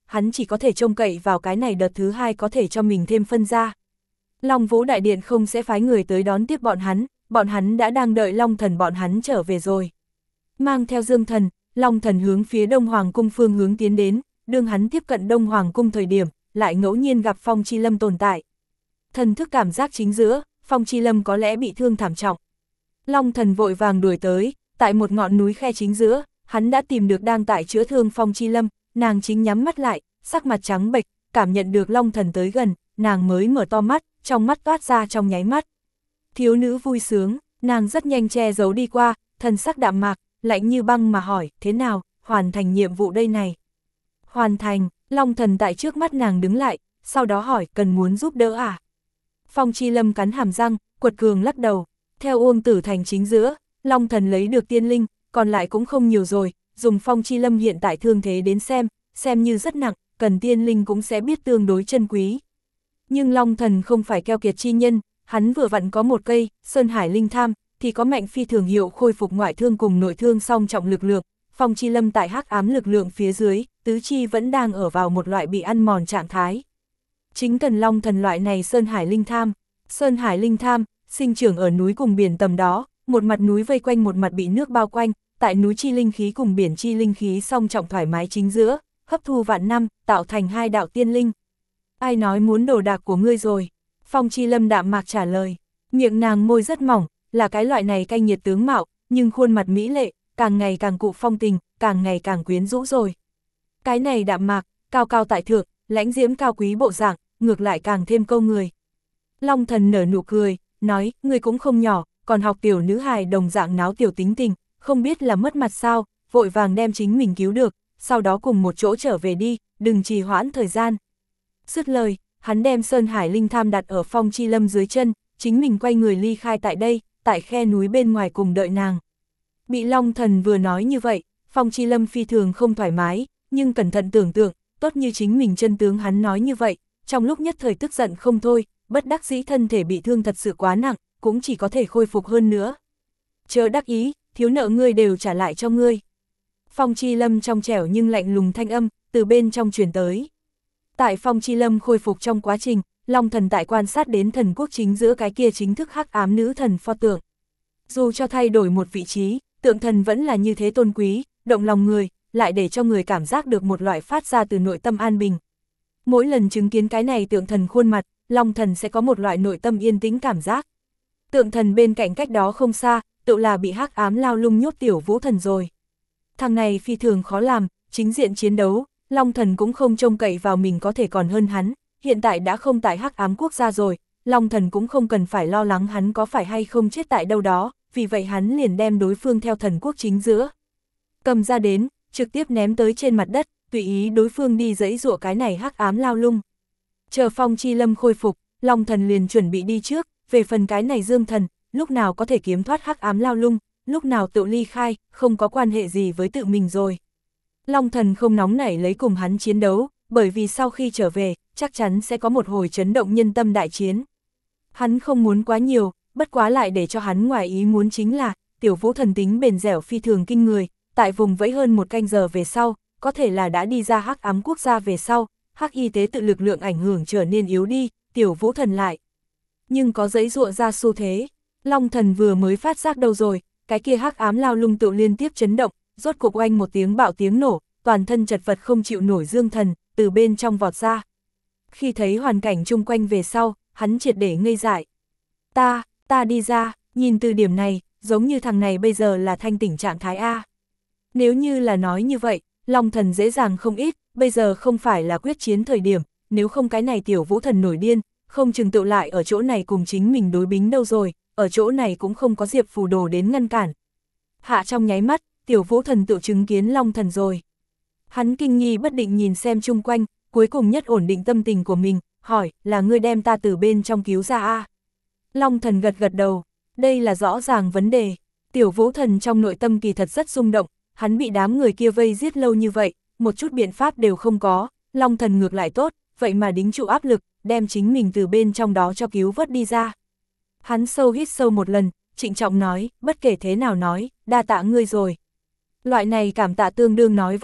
hắn chỉ có thể trông cậy vào cái này đợt thứ hai có thể cho mình thêm phân ra. Long Vũ Đại Điện không sẽ phái người tới đón tiếp bọn hắn, bọn hắn đã đang đợi Long Thần bọn hắn trở về rồi. Mang theo Dương Thần, Long Thần hướng phía Đông Hoàng Cung phương hướng tiến đến, đương hắn tiếp cận Đông Hoàng Cung thời điểm, lại ngẫu nhiên gặp Phong Chi Lâm tồn tại. Thần thức cảm giác chính giữa, Phong Chi Lâm có lẽ bị thương thảm trọng. Long Thần vội vàng đuổi tới, tại một ngọn núi khe chính giữa, hắn đã tìm được đang tại chữa thương Phong Chi Lâm, nàng chính nhắm mắt lại, sắc mặt trắng bệch, cảm nhận được Long Thần tới gần, nàng mới mở to mắt, trong mắt toát ra trong nháy mắt. Thiếu nữ vui sướng, nàng rất nhanh che giấu đi qua, thần sắc đạm mạc, lạnh như băng mà hỏi, thế nào, hoàn thành nhiệm vụ đây này. Hoàn thành, Long Thần tại trước mắt nàng đứng lại, sau đó hỏi, cần muốn giúp đỡ à? Phong Chi Lâm cắn hàm răng, quật cường lắc đầu, theo Uông Tử Thành chính giữa, Long Thần lấy được tiên linh, còn lại cũng không nhiều rồi, dùng Phong Chi Lâm hiện tại thương thế đến xem, xem như rất nặng, cần tiên linh cũng sẽ biết tương đối chân quý. Nhưng Long Thần không phải keo kiệt chi nhân, hắn vừa vặn có một cây, Sơn Hải Linh Tham, thì có mạnh phi thường hiệu khôi phục ngoại thương cùng nội thương song trọng lực lượng, Phong Chi Lâm tại hắc ám lực lượng phía dưới, tứ chi vẫn đang ở vào một loại bị ăn mòn trạng thái. Chính cần Long Thần loại này Sơn Hải Linh Tham, Sơn Hải Linh Tham, sinh trưởng ở núi cùng biển tầm đó, một mặt núi vây quanh một mặt bị nước bao quanh, tại núi chi linh khí cùng biển chi linh khí song trọng thoải mái chính giữa, hấp thu vạn năm, tạo thành hai đạo tiên linh. Ai nói muốn đồ đạc của ngươi rồi? Phong Chi Lâm đạm mạc trả lời, miệng nàng môi rất mỏng, là cái loại này canh nhiệt tướng mạo, nhưng khuôn mặt mỹ lệ, càng ngày càng cụ phong tình, càng ngày càng quyến rũ rồi. Cái này đạm mạc, cao cao tại thượng, lãnh diễm cao quý bộ dạng, ngược lại càng thêm câu người. Long Thần nở nụ cười, nói, ngươi cũng không nhỏ, còn học tiểu nữ hài đồng dạng náo tiểu tính tình, không biết là mất mặt sao, vội vàng đem chính mình cứu được, sau đó cùng một chỗ trở về đi, đừng trì hoãn thời gian. Dứt lời, hắn đem Sơn Hải Linh Tham đặt ở Phong Chi Lâm dưới chân, chính mình quay người ly khai tại đây, tại khe núi bên ngoài cùng đợi nàng. Bị Long Thần vừa nói như vậy, Phong Chi Lâm phi thường không thoải mái, nhưng cẩn thận tưởng tượng, tốt như chính mình chân tướng hắn nói như vậy, trong lúc nhất thời tức giận không thôi, bất đắc dĩ thân thể bị thương thật sự quá nặng, cũng chỉ có thể khôi phục hơn nữa. Chớ đắc ý, thiếu nợ ngươi đều trả lại cho ngươi. Phong Chi Lâm trong trẻo nhưng lạnh lùng thanh âm, từ bên trong truyền tới. Tại Phong Chi Lâm khôi phục trong quá trình, Long Thần tại quan sát đến thần quốc chính giữa cái kia chính thức hắc ám nữ thần pho tượng. Dù cho thay đổi một vị trí, tượng thần vẫn là như thế tôn quý, động lòng người, lại để cho người cảm giác được một loại phát ra từ nội tâm an bình. Mỗi lần chứng kiến cái này tượng thần khuôn mặt, Long Thần sẽ có một loại nội tâm yên tĩnh cảm giác. Tượng thần bên cạnh cách đó không xa, tự là bị hắc ám lao lung nhốt tiểu vũ thần rồi. Thằng này phi thường khó làm, chính diện chiến đấu, Long Thần cũng không trông cậy vào mình có thể còn hơn hắn, hiện tại đã không tại hắc ám quốc gia rồi, Long Thần cũng không cần phải lo lắng hắn có phải hay không chết tại đâu đó, vì vậy hắn liền đem đối phương theo thần quốc chính giữa. Cầm ra đến, trực tiếp ném tới trên mặt đất, tùy ý đối phương đi dẫy dụa cái này hắc ám lao lung. Chờ Phong Chi Lâm khôi phục, Long Thần liền chuẩn bị đi trước, về phần cái này Dương Thần, lúc nào có thể kiếm thoát hắc ám lao lung, lúc nào tự ly khai, không có quan hệ gì với tự mình rồi. Long Thần không nóng nảy lấy cùng hắn chiến đấu, bởi vì sau khi trở về, chắc chắn sẽ có một hồi chấn động nhân tâm đại chiến. Hắn không muốn quá nhiều, bất quá lại để cho hắn ngoài ý muốn chính là, tiểu vũ thần tính bền dẻo phi thường kinh người, tại vùng vẫy hơn một canh giờ về sau, có thể là đã đi ra hắc ám quốc gia về sau, hắc y tế tự lực lượng ảnh hưởng trở nên yếu đi, tiểu vũ thần lại. Nhưng có giấy ruộng ra xu thế, Long Thần vừa mới phát giác đâu rồi, cái kia hắc ám lao lung tự liên tiếp chấn động, rốt cuộc oanh một tiếng bạo tiếng nổ, toàn thân chật vật không chịu nổi Dương Thần, từ bên trong vọt ra. Khi thấy hoàn cảnh chung quanh về sau, hắn triệt để ngây dại. Ta, ta đi ra, nhìn từ điểm này, giống như thằng này bây giờ là thanh tỉnh trạng thái A. Nếu như là nói như vậy, Long Thần dễ dàng không ít, bây giờ không phải là quyết chiến thời điểm, nếu không cái này tiểu vũ thần nổi điên, không chừng tự lại ở chỗ này cùng chính mình đối bính đâu rồi, ở chỗ này cũng không có Diệp Phù Đồ đến ngăn cản. Hạ trong nháy mắt, tiểu vũ thần tự chứng kiến Long Thần rồi. Hắn kinh nghi bất định nhìn xem chung quanh, cuối cùng nhất ổn định tâm tình của mình, hỏi, là ngươi đem ta từ bên trong cứu ra a? Long Thần gật gật đầu, đây là rõ ràng vấn đề. Tiểu vũ thần trong nội tâm kỳ thật rất rung động, hắn bị đám người kia vây giết lâu như vậy, một chút biện pháp đều không có, Long Thần ngược lại tốt, vậy mà đính trụ áp lực, đem chính mình từ bên trong đó cho cứu vớt đi ra. Hắn sâu hít sâu một lần, trịnh trọng nói, bất kể thế nào nói, đa tạ ngươi rồi. Loại này cảm tạ tương đương nói vô ích,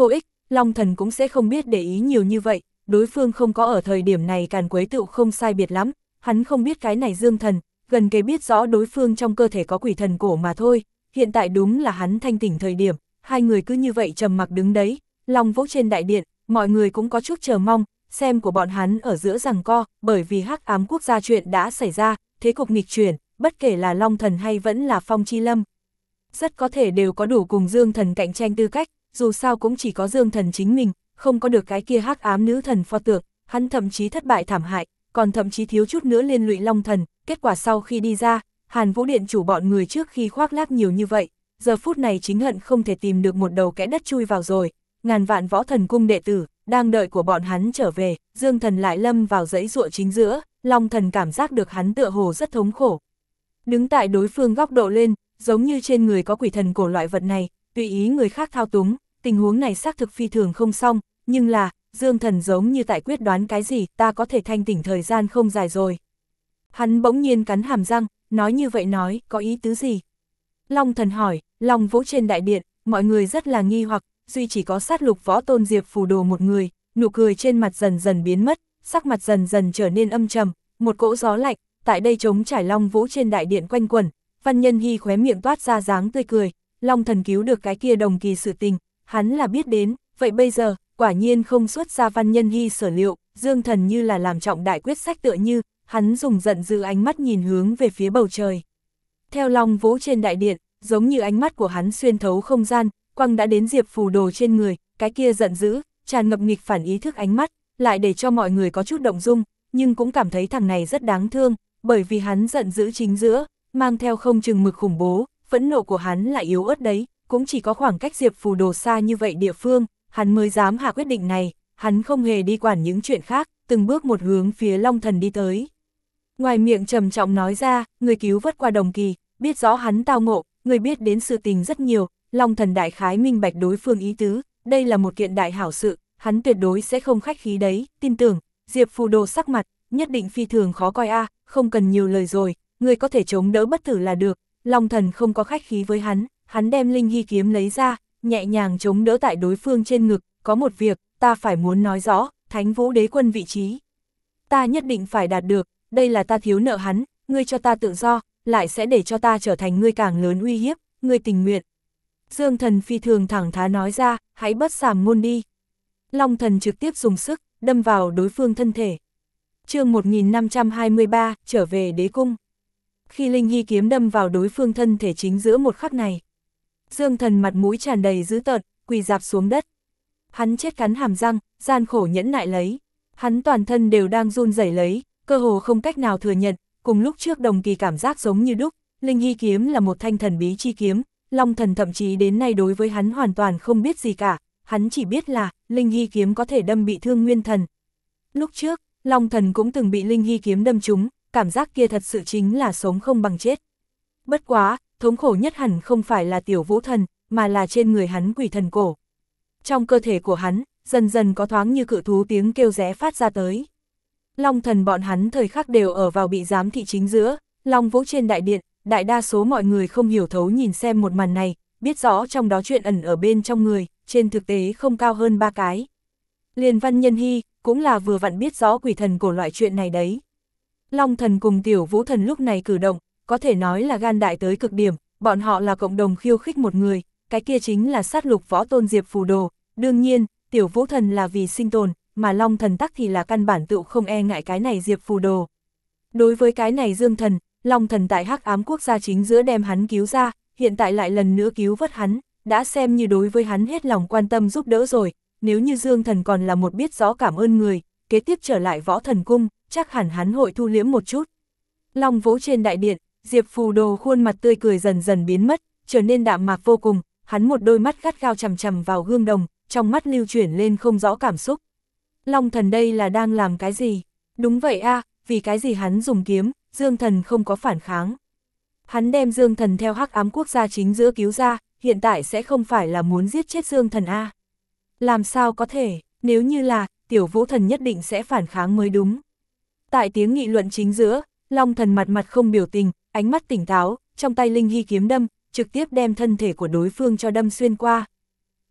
Long Thần cũng sẽ không biết để ý nhiều như vậy, đối phương không có ở thời điểm này càn quấy tựu không sai biệt lắm, hắn không biết cái này Dương Thần, gần kề biết rõ đối phương trong cơ thể có quỷ thần cổ mà thôi, hiện tại đúng là hắn thanh tỉnh thời điểm, hai người cứ như vậy trầm mặc đứng đấy, Long Vũ trên đại điện, mọi người cũng có chút chờ mong, xem của bọn hắn ở giữa giằng co, bởi vì Hắc Ám Quốc gia chuyện đã xảy ra, thế cục nghịch chuyển, bất kể là Long Thần hay vẫn là Phong Chi Lâm. Rất có thể đều có đủ cùng Dương Thần cạnh tranh tư cách, dù sao cũng chỉ có Dương Thần chính mình, không có được cái kia Hắc Ám nữ thần pho tượng, hắn thậm chí thất bại thảm hại, còn thậm chí thiếu chút nữa liên lụy Long Thần, kết quả sau khi đi ra, Hàn Vũ Điện chủ bọn người trước khi khoác lác nhiều như vậy, giờ phút này chính hận không thể tìm được một đầu kẽ đất chui vào rồi, ngàn vạn võ thần cung đệ tử, đang đợi của bọn hắn trở về, Dương Thần lại lâm vào dãy ruộng chính giữa, Long Thần cảm giác được hắn tựa hồ rất thống khổ. Đứng tại đối phương góc độ lên, giống như trên người có quỷ thần cổ loại vật này, tùy ý người khác thao túng, tình huống này xác thực phi thường không xong, nhưng là, Dương Thần giống như tại quyết đoán cái gì, ta có thể thanh tỉnh thời gian không dài rồi. Hắn bỗng nhiên cắn hàm răng, nói như vậy nói, có ý tứ gì? Long Thần hỏi, Long Vũ trên đại điện, mọi người rất là nghi hoặc, duy chỉ có sát lục võ tôn Diệp Phù Đồ một người, nụ cười trên mặt dần dần biến mất, sắc mặt dần dần trở nên âm trầm, một cỗ gió lạnh, tại đây trống trải Long Vũ trên đại điện quanh quẩn, Văn Nhân Hy khóe miệng toát ra dáng tươi cười, Long Thần cứu được cái kia đồng kỳ sự tình, hắn là biết đến, vậy bây giờ, quả nhiên không xuất ra Văn Nhân Hy sở liệu, Dương Thần như là làm trọng đại quyết sách tựa như, hắn dùng giận dữ ánh mắt nhìn hướng về phía bầu trời. Theo Long Vũ trên đại điện, giống như ánh mắt của hắn xuyên thấu không gian, quăng đã đến Diệp Phù Đồ trên người, cái kia giận dữ, tràn ngập nghịch phản ý thức ánh mắt, lại để cho mọi người có chút động dung, nhưng cũng cảm thấy thằng này rất đáng thương, bởi vì hắn giận dữ chính giữa, mang theo không chừng mực khủng bố, phẫn nộ của hắn lại yếu ớt đấy, cũng chỉ có khoảng cách Diệp Phù Đồ xa như vậy địa phương, hắn mới dám hạ quyết định này, hắn không hề đi quản những chuyện khác, từng bước một hướng phía Long Thần đi tới. Ngoài miệng trầm trọng nói ra, người cứu vớt qua đồng kỳ, biết rõ hắn tao ngộ, người biết đến sự tình rất nhiều, Long Thần đại khái minh bạch đối phương ý tứ, đây là một kiện đại hảo sự, hắn tuyệt đối sẽ không khách khí đấy, tin tưởng, Diệp Phù Đồ sắc mặt, nhất định phi thường khó coi a, không cần nhiều lời rồi, người có thể chống đỡ bất tử là được, Long Thần không có khách khí với hắn, hắn đem Linh Hy kiếm lấy ra, nhẹ nhàng chống đỡ tại đối phương trên ngực, có một việc, ta phải muốn nói rõ, Thánh Vũ Đế Quân vị trí. Ta nhất định phải đạt được, đây là ta thiếu nợ hắn, ngươi cho ta tự do, lại sẽ để cho ta trở thành ngươi càng lớn uy hiếp, ngươi tình nguyện. Dương Thần phi thường thẳng thắn nói ra, hãy bất sàm ngôn đi. Long Thần trực tiếp dùng sức, đâm vào đối phương thân thể. Chương một nghìn năm trăm hai mươi ba, trở về đế cung. Khi Linh Hy kiếm đâm vào đối phương thân thể chính giữa một khắc này, Dương Thần mặt mũi tràn đầy dữ tợn, quỳ rạp xuống đất. Hắn chết cắn hàm răng, gian khổ nhẫn nại lấy. Hắn toàn thân đều đang run rẩy lấy, cơ hồ không cách nào thừa nhận, cùng lúc trước đồng kỳ cảm giác giống như đúc, Linh Hy kiếm là một thanh thần bí chi kiếm, Long Thần thậm chí đến nay đối với hắn hoàn toàn không biết gì cả, hắn chỉ biết là, Linh Hy kiếm có thể đâm bị thương nguyên thần. Lúc trước, Long Thần cũng từng bị Linh Hy kiếm đâm trúng, cảm giác kia thật sự chính là sống không bằng chết. Bất quá, thống khổ nhất hẳn không phải là tiểu vũ thần, mà là trên người hắn quỷ thần cổ. Trong cơ thể của hắn, dần dần có thoáng như cự thú tiếng kêu ré phát ra tới. Long Thần bọn hắn thời khắc đều ở vào bị giám thị chính giữa, Long Vũ trên đại điện, đại đa số mọi người không hiểu thấu nhìn xem một màn này, biết rõ trong đó chuyện ẩn ở bên trong người, trên thực tế không cao hơn ba cái. Liền Văn Nhân Hy, cũng là vừa vặn biết rõ quỷ thần cổ loại chuyện này đấy. Long Thần cùng tiểu vũ thần lúc này cử động, có thể nói là gan đại tới cực điểm, bọn họ là cộng đồng khiêu khích một người, cái kia chính là sát lục võ tôn Diệp Phù Đồ, đương nhiên, tiểu vũ thần là vì sinh tồn, mà Long Thần tắc thì là căn bản tự không e ngại cái này Diệp Phù Đồ. Đối với cái này Dương Thần, Long Thần tại Hắc Ám Quốc gia chính giữa đem hắn cứu ra, hiện tại lại lần nữa cứu vớt hắn, đã xem như đối với hắn hết lòng quan tâm giúp đỡ rồi, nếu như Dương Thần còn là một biết rõ cảm ơn người, kế tiếp trở lại Võ Thần Cung, chắc hẳn hắn hội thu liễm một chút. Long Vũ trên đại điện, Diệp Phù Đồ khuôn mặt tươi cười dần dần biến mất, trở nên đạm mạc vô cùng, hắn một đôi mắt gắt gao chằm chằm vào gương đồng, trong mắt lưu chuyển lên không rõ cảm xúc. Long Thần đây là đang làm cái gì? Đúng vậy a, vì cái gì hắn dùng kiếm, Dương Thần không có phản kháng. Hắn đem Dương Thần theo Hắc Ám Quốc gia chính giữa cứu ra, hiện tại sẽ không phải là muốn giết chết Dương Thần a. Làm sao có thể, nếu như là, tiểu vũ thần nhất định sẽ phản kháng mới đúng. Tại tiếng nghị luận chính giữa, Long Thần mặt mặt không biểu tình, ánh mắt tỉnh táo, trong tay Linh Hy kiếm đâm, trực tiếp đem thân thể của đối phương cho đâm xuyên qua.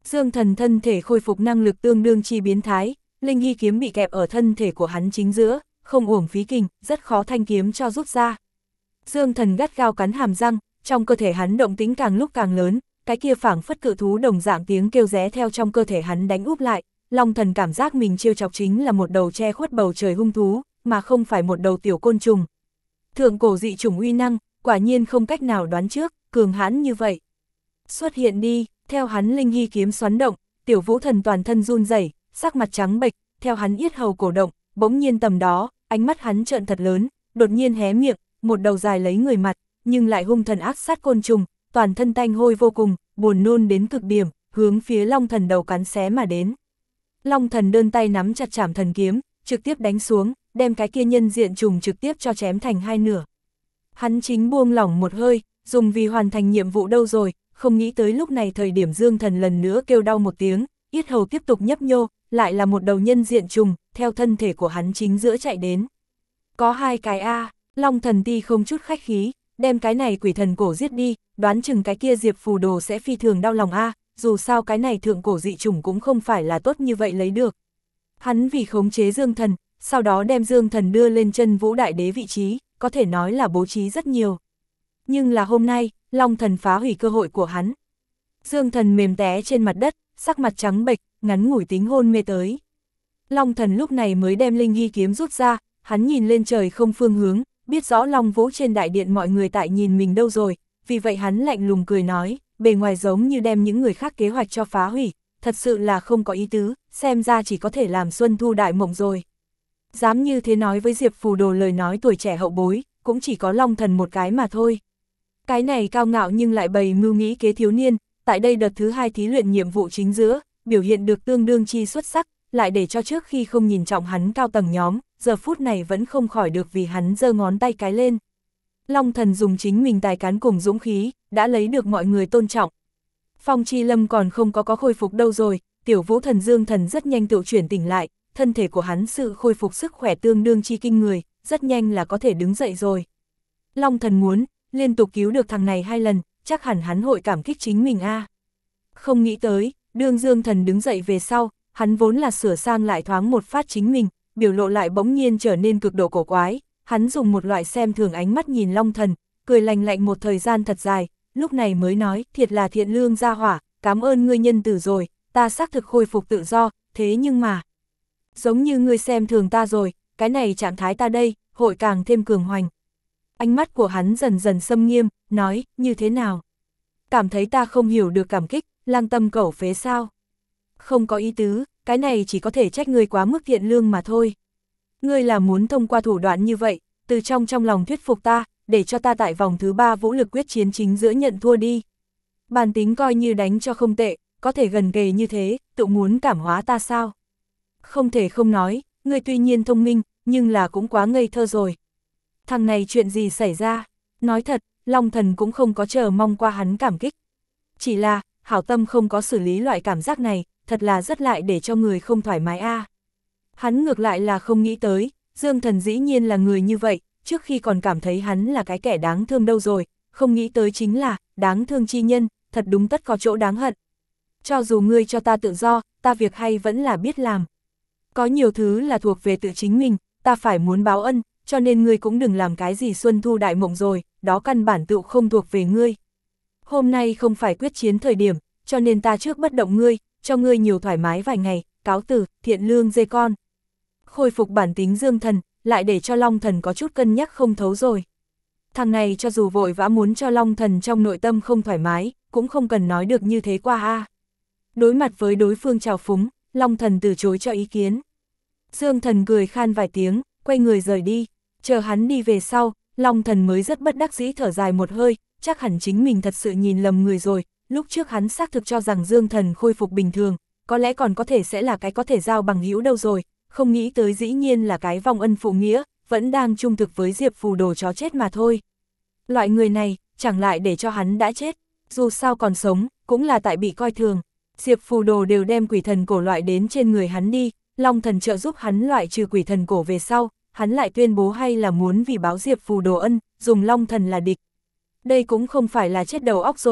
Dương Thần thân thể khôi phục năng lực tương đương chi biến thái, linh hy kiếm bị kẹp ở thân thể của hắn chính giữa, không uổng phí kình, rất khó thanh kiếm cho rút ra. Dương Thần gắt gao cắn hàm răng, trong cơ thể hắn động tĩnh càng lúc càng lớn, cái kia phảng phất cự thú đồng dạng tiếng kêu ré theo trong cơ thể hắn đánh úp lại, Long Thần cảm giác mình trêu chọc chính là một đầu che khuất bầu trời hung thú, mà không phải một đầu tiểu côn trùng. Thượng cổ dị chủng uy năng, quả nhiên không cách nào đoán trước, cường hãn như vậy. Xuất hiện đi, theo hắn linh hy kiếm xoắn động, tiểu vũ thần toàn thân run rẩy, sắc mặt trắng bệch, theo hắn yết hầu cổ động, bỗng nhiên tầm đó, ánh mắt hắn trợn thật lớn, đột nhiên hé miệng, một đầu dài lấy người mặt, nhưng lại hung thần ác sát côn trùng, toàn thân tanh hôi vô cùng, buồn nôn đến cực điểm, hướng phía Long Thần đầu cắn xé mà đến. Long Thần đơn tay nắm chặt trảm thần kiếm, trực tiếp đánh xuống, đem cái kia nhân diện trùng trực tiếp cho chém thành hai nửa. Hắn chính buông lỏng một hơi, dùng vì hoàn thành nhiệm vụ đâu rồi, không nghĩ tới lúc này thời điểm Dương Thần lần nữa kêu đau một tiếng, yết hầu tiếp tục nhấp nhô, lại là một đầu nhân diện trùng, theo thân thể của hắn chính giữa chạy đến. Có hai cái A, Long Thần ti không chút khách khí, đem cái này quỷ thần cổ giết đi, đoán chừng cái kia Diệp Phù Đồ sẽ phi thường đau lòng A, dù sao cái này thượng cổ dị chủng cũng không phải là tốt như vậy lấy được. Hắn vì khống chế Dương Thần, sau đó đem Dương Thần đưa lên chân Vũ Đại Đế vị trí, có thể nói là bố trí rất nhiều. Nhưng là hôm nay, Long Thần phá hủy cơ hội của hắn. Dương Thần mềm té trên mặt đất, sắc mặt trắng bệch, ngắn ngủi tính hôn mê tới. Long Thần lúc này mới đem linh hy kiếm rút ra, hắn nhìn lên trời không phương hướng, biết rõ Long Vũ trên đại điện mọi người tại nhìn mình đâu rồi, vì vậy hắn lạnh lùng cười nói, bề ngoài giống như đem những người khác kế hoạch cho phá hủy, thật sự là không có ý tứ, xem ra chỉ có thể làm Xuân Thu đại mộng rồi. Dám như thế nói với Diệp Phù Đồ lời nói tuổi trẻ hậu bối, cũng chỉ có Long Thần một cái mà thôi. Cái này cao ngạo nhưng lại bày mưu nghĩ kế thiếu niên, tại đây đợt thứ hai thí luyện nhiệm vụ chính giữa, biểu hiện được tương đương chi xuất sắc, lại để cho trước khi không nhìn trọng hắn cao tầng nhóm, giờ phút này vẫn không khỏi được vì hắn giơ ngón tay cái lên. Long Thần dùng chính mình tài cán cùng dũng khí, đã lấy được mọi người tôn trọng. Phong Chi Lâm còn không có có khôi phục đâu rồi, tiểu vũ thần Dương Thần rất nhanh tự chuyển tỉnh lại, thân thể của hắn sự khôi phục sức khỏe tương đương chi kinh người, rất nhanh là có thể đứng dậy rồi. Long Thần muốn, liên tục cứu được thằng này hai lần, chắc hẳn hắn hội cảm kích chính mình a. À. Không nghĩ tới, đương Dương Thần đứng dậy về sau, hắn vốn là sửa sang lại thoáng một phát chính mình, biểu lộ lại bỗng nhiên trở nên cực độ cổ quái, hắn dùng một loại xem thường ánh mắt nhìn Long Thần, cười lành lạnh một thời gian thật dài, lúc này mới nói, thiệt là thiện lương gia hỏa, cảm ơn ngươi nhân từ rồi, ta xác thực khôi phục tự do, thế nhưng mà, giống như ngươi xem thường ta rồi, cái này trạng thái ta đây, hội càng thêm cường hoành. Ánh mắt của hắn dần dần xâm nghiêm, nói, như thế nào? Cảm thấy ta không hiểu được cảm kích, lang tâm cẩu phế sao? Không có ý tứ, cái này chỉ có thể trách ngươi quá mức thiện lương mà thôi. Ngươi là muốn thông qua thủ đoạn như vậy, từ trong trong lòng thuyết phục ta, để cho ta tại vòng thứ ba vũ lực quyết chiến chính giữa nhận thua đi. Bản tính coi như đánh cho không tệ, có thể gần kề như thế, tự muốn cảm hóa ta sao? Không thể không nói, ngươi tuy nhiên thông minh, nhưng là cũng quá ngây thơ rồi. Thằng này chuyện gì xảy ra? Nói thật, Long Thần cũng không có chờ mong qua hắn cảm kích. Chỉ là, hảo tâm không có xử lý loại cảm giác này, thật là rất lại để cho người không thoải mái a. À. Hắn ngược lại là không nghĩ tới, Dương Thần dĩ nhiên là người như vậy, trước khi còn cảm thấy hắn là cái kẻ đáng thương đâu rồi, không nghĩ tới chính là, đáng thương chi nhân, thật đúng tất có chỗ đáng hận. Cho dù ngươi cho ta tự do, ta việc hay vẫn là biết làm. Có nhiều thứ là thuộc về tự chính mình, ta phải muốn báo ân, cho nên ngươi cũng đừng làm cái gì Xuân Thu đại mộng rồi, đó căn bản tự không thuộc về ngươi. Hôm nay không phải quyết chiến thời điểm, cho nên ta trước bất động ngươi, cho ngươi nhiều thoải mái vài ngày, cáo từ, thiện lương dê con. Khôi phục bản tính Dương Thần, lại để cho Long Thần có chút cân nhắc không thấu rồi. Thằng này cho dù vội vã muốn cho Long Thần trong nội tâm không thoải mái, cũng không cần nói được như thế qua a. Đối mặt với đối phương trào phúng, Long Thần từ chối cho ý kiến. Dương Thần cười khan vài tiếng, quay người rời đi, chờ hắn đi về sau, Long Thần mới rất bất đắc dĩ thở dài một hơi, chắc hẳn chính mình thật sự nhìn lầm người rồi, lúc trước hắn xác thực cho rằng Dương Thần khôi phục bình thường, có lẽ còn có thể sẽ là cái có thể giao bằng hữu đâu rồi, không nghĩ tới dĩ nhiên là cái vong ân phụ nghĩa, vẫn đang trung thực với Diệp Phù Đồ chó chết mà thôi. Loại người này, chẳng lại để cho hắn đã chết, dù sao còn sống, cũng là tại bị coi thường. Diệp Phù Đồ đều đem quỷ thần cổ loại đến trên người hắn đi, Long Thần trợ giúp hắn loại trừ quỷ thần cổ về sau, hắn lại tuyên bố hay là muốn vì báo Diệp Phù Đồ ân, dùng Long Thần là địch. Đây cũng không phải là chết đầu óc rồi,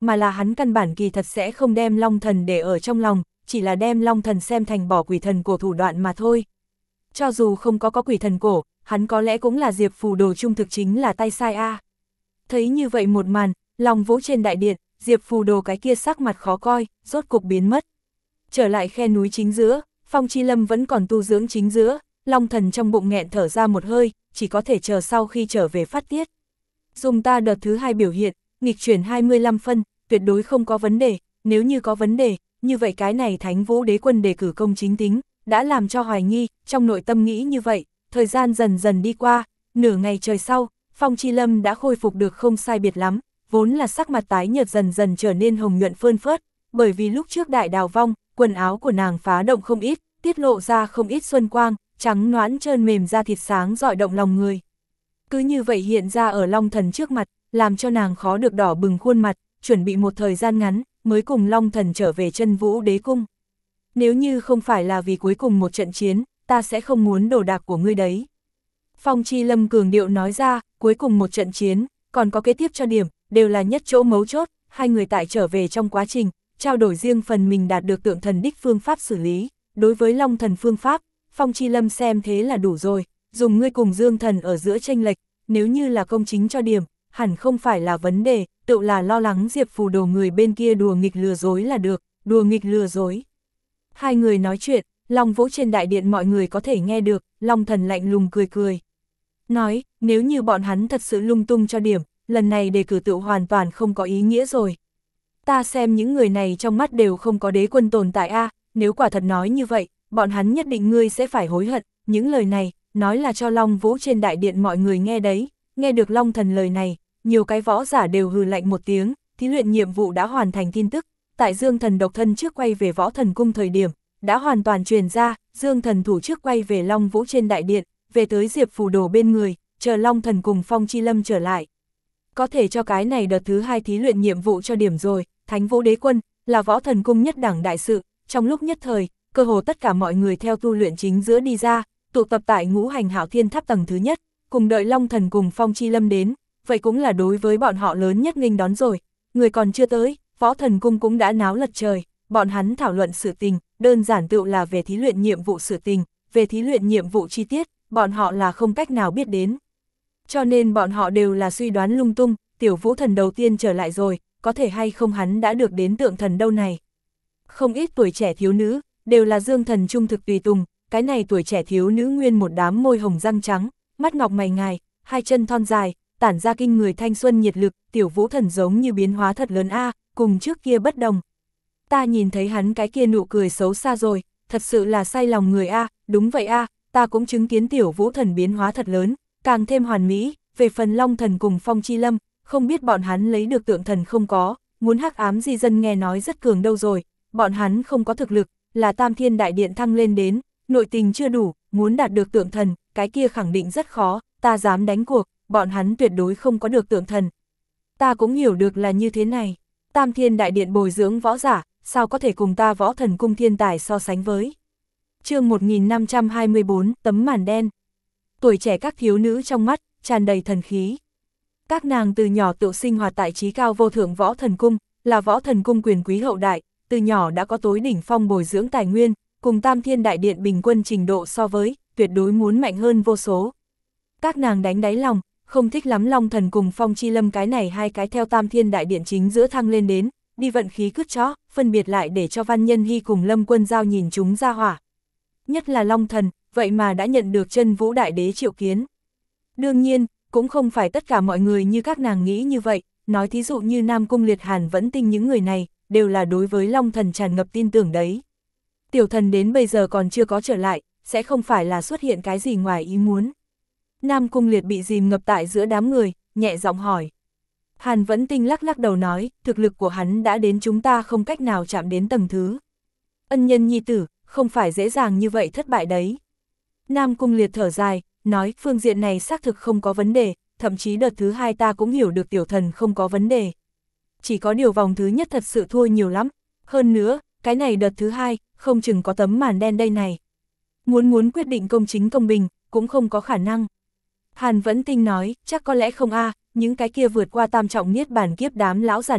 mà là hắn căn bản kỳ thật sẽ không đem Long Thần để ở trong lòng, chỉ là đem Long Thần xem thành bỏ quỷ thần cổ thủ đoạn mà thôi. Cho dù không có có quỷ thần cổ, hắn có lẽ cũng là Diệp Phù Đồ trung thực chính là tay sai a. Thấy như vậy một màn, Long Vũ trên đại điện, Diệp Phù Đồ cái kia sắc mặt khó coi, rốt cục biến mất. Trở lại khe núi chính giữa, Phong Chi Lâm vẫn còn tu dưỡng chính giữa, Long Thần trong bụng nghẹn thở ra một hơi, chỉ có thể chờ sau khi trở về phát tiết. Dùng ta đợt thứ hai biểu hiện, nghịch chuyển hai mươi lăm phân, tuyệt đối không có vấn đề, nếu như có vấn đề, như vậy cái này Thánh Vũ Đế Quân đề cử công chính tính, đã làm cho hoài nghi, trong nội tâm nghĩ như vậy, thời gian dần dần đi qua, nửa ngày trời sau, Phong Chi Lâm đã khôi phục được không sai biệt lắm, vốn là sắc mặt tái nhợt dần dần trở nên hồng nhuận phơn phớt, bởi vì lúc trước đại đào vong, quần áo của nàng phá động không ít, tiết lộ ra không ít xuân quang, trắng ноãn trơn mềm da thịt sáng rọi động lòng người. Cứ như vậy hiện ra ở Long Thần trước mặt, làm cho nàng khó được đỏ bừng khuôn mặt, chuẩn bị một thời gian ngắn, mới cùng Long Thần trở về Chân Vũ Đế Cung. Nếu như không phải là vì cuối cùng một trận chiến, ta sẽ không muốn đồ đạc của ngươi đấy. Phong Chi Lâm cường điệu nói ra, cuối cùng một trận chiến, còn có kế tiếp cho điểm, đều là nhất chỗ mấu chốt, hai người tại trở về trong quá trình, trao đổi riêng phần mình đạt được tượng thần đích phương pháp xử lý. Đối với Long Thần phương pháp, Phong Chi Lâm xem thế là đủ rồi, dùng ngươi cùng Dương Thần ở giữa chênh lệch, nếu như là công chính cho điểm, hẳn không phải là vấn đề, tự là lo lắng Diệp Phù Đồ người bên kia đùa nghịch lừa dối là được, đùa nghịch lừa dối. Hai người nói chuyện, Long Vũ trên đại điện mọi người có thể nghe được, Long Thần lạnh lùng cười cười. Nói, nếu như bọn hắn thật sự lung tung cho điểm, lần này đề cử tự hoàn toàn không có ý nghĩa rồi. Ta xem những người này trong mắt đều không có đế quân tồn tại a, nếu quả thật nói như vậy, bọn hắn nhất định ngươi sẽ phải hối hận, những lời này, nói là cho Long Vũ trên đại điện mọi người nghe đấy, nghe được Long Thần lời này, nhiều cái võ giả đều hừ lạnh một tiếng, thí luyện nhiệm vụ đã hoàn thành tin tức, tại Dương Thần độc thân trước quay về Võ Thần Cung thời điểm, đã hoàn toàn truyền ra, Dương Thần thủ trước quay về Long Vũ trên đại điện, về tới Diệp Phù Đồ bên người, chờ Long Thần cùng Phong Chi Lâm trở lại. Có thể cho cái này đợt thứ hai thí luyện nhiệm vụ cho điểm rồi, Thánh Vũ Đế Quân, là Võ Thần Cung nhất đẳng đại sự, trong lúc nhất thời, cơ hồ tất cả mọi người theo tu luyện chính giữa đi ra, tụ tập tại Ngũ Hành Hạo Thiên Tháp tầng thứ nhất, cùng đợi Long Thần cùng Phong Chi Lâm đến, vậy cũng là đối với bọn họ lớn nhất nghênh đón rồi, người còn chưa tới, Võ Thần Cung cũng đã náo lật trời, bọn hắn thảo luận sự tình, đơn giản tựu là về thí luyện nhiệm vụ sự tình, về thí luyện nhiệm vụ chi tiết, bọn họ là không cách nào biết đến. Cho nên bọn họ đều là suy đoán lung tung, Tiểu Vũ Thần đầu tiên trở lại rồi, có thể hay không hắn đã được đến tượng thần đâu này. Không ít tuổi trẻ thiếu nữ, đều là Dương Thần trung thực tùy tùng, cái này tuổi trẻ thiếu nữ nguyên một đám môi hồng răng trắng, mắt ngọc mày ngài, hai chân thon dài, tản ra kinh người thanh xuân nhiệt lực, Tiểu Vũ Thần giống như biến hóa thật lớn a, cùng trước kia bất đồng. Ta nhìn thấy hắn cái kia nụ cười xấu xa rồi, thật sự là say lòng người a, đúng vậy a, ta cũng chứng kiến Tiểu Vũ Thần biến hóa thật lớn, càng thêm hoàn mỹ, về phần Long Thần cùng Phong Chi Lâm, không biết bọn hắn lấy được tượng thần không có, muốn hắc ám di dân nghe nói rất cường đâu rồi, bọn hắn không có thực lực, là Tam Thiên Đại Điện thăng lên đến, nội tình chưa đủ, muốn đạt được tượng thần, cái kia khẳng định rất khó, ta dám đánh cuộc, bọn hắn tuyệt đối không có được tượng thần. Ta cũng hiểu được là như thế này, Tam Thiên Đại Điện bồi dưỡng võ giả, sao có thể cùng ta Võ Thần Cung thiên tài so sánh với. Chương một nghìn năm trăm hai mươi bốn, tấm màn đen. Tuổi trẻ các thiếu nữ trong mắt, tràn đầy thần khí. Các nàng từ nhỏ tự sinh hoạt tại trí cao vô thượng Võ Thần Cung, là Võ Thần Cung quyền quý hậu đại, từ nhỏ đã có tối đỉnh phong bồi dưỡng tài nguyên, cùng Tam Thiên Đại Điện bình quân trình độ so với, tuyệt đối muốn mạnh hơn vô số. Các nàng đánh đáy lòng, không thích lắm Long Thần cùng Phong Chi Lâm cái này hai cái theo Tam Thiên Đại Điện chính giữa thăng lên đến, đi vận khí cứt chó, phân biệt lại để cho Văn Nhân Hy cùng Lâm Quân Giao nhìn chúng ra hỏa. Nhất là Long Thần, vậy mà đã nhận được Chân Vũ Đại Đế triệu kiến. Đương nhiên, cũng không phải tất cả mọi người như các nàng nghĩ như vậy, nói thí dụ như Nam Cung Liệt Hàn vẫn tinh những người này, đều là đối với Long Thần tràn ngập tin tưởng đấy. Tiểu thần đến bây giờ còn chưa có trở lại, sẽ không phải là xuất hiện cái gì ngoài ý muốn. Nam Cung Liệt bị dìm ngập tại giữa đám người, nhẹ giọng hỏi. Hàn vẫn tinh lắc lắc đầu nói, thực lực của hắn đã đến chúng ta không cách nào chạm đến tầng thứ. Ân nhân nhi tử, không phải dễ dàng như vậy thất bại đấy. Nam Cung Liệt thở dài, nói phương diện này xác thực không có vấn đề, thậm chí đợt thứ hai ta cũng hiểu được tiểu thần không có vấn đề. Chỉ có điều vòng thứ nhất thật sự thua nhiều lắm, hơn nữa, cái này đợt thứ hai, không chừng có tấm màn đen đây này. Muốn muốn quyết định công chính công bình, cũng không có khả năng. Hàn vẫn tinh nói, chắc có lẽ không a, những cái kia vượt qua tam trọng niết bàn kiếp đám lão già này,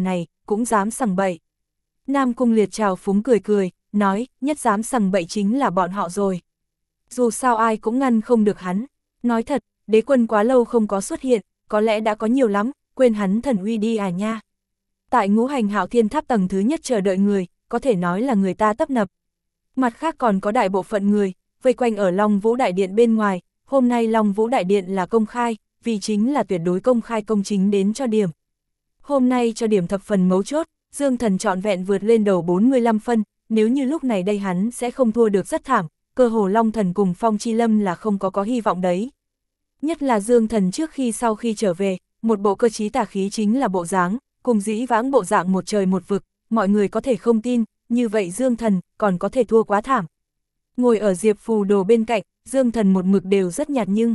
cũng dám sằng bậy. Nam Cung Liệt trào phúng cười cười, nói, nhất dám sằng bậy chính là bọn họ rồi. Dù sao ai cũng ngăn không được hắn. Nói thật, đế quân quá lâu không có xuất hiện, có lẽ đã có nhiều lắm, quên hắn thần uy đi à nha. Tại ngũ hành hạo thiên tháp tầng thứ nhất chờ đợi người, có thể nói là người ta tấp nập. Mặt khác còn có đại bộ phận người, vây quanh ở Long Vũ Đại Điện bên ngoài, hôm nay Long Vũ Đại Điện là công khai, vì chính là tuyệt đối công khai công chính đến cho điểm. Hôm nay cho điểm thập phần mấu chốt, Dương Thần trọn vẹn vượt lên đầu bốn mươi lăm phân, nếu như lúc này đây hắn sẽ không thua được rất thảm, cơ hồ Long Thần cùng Phong Chi Lâm là không có có hy vọng đấy. Nhất là Dương Thần trước khi sau khi trở về, một bộ cơ trí tà khí chính là bộ dáng, cùng dĩ vãng bộ dạng một trời một vực, mọi người có thể không tin, như vậy Dương Thần còn có thể thua quá thảm. Ngồi ở Diệp Phù Đồ bên cạnh, Dương Thần một mực đều rất nhạt nhưng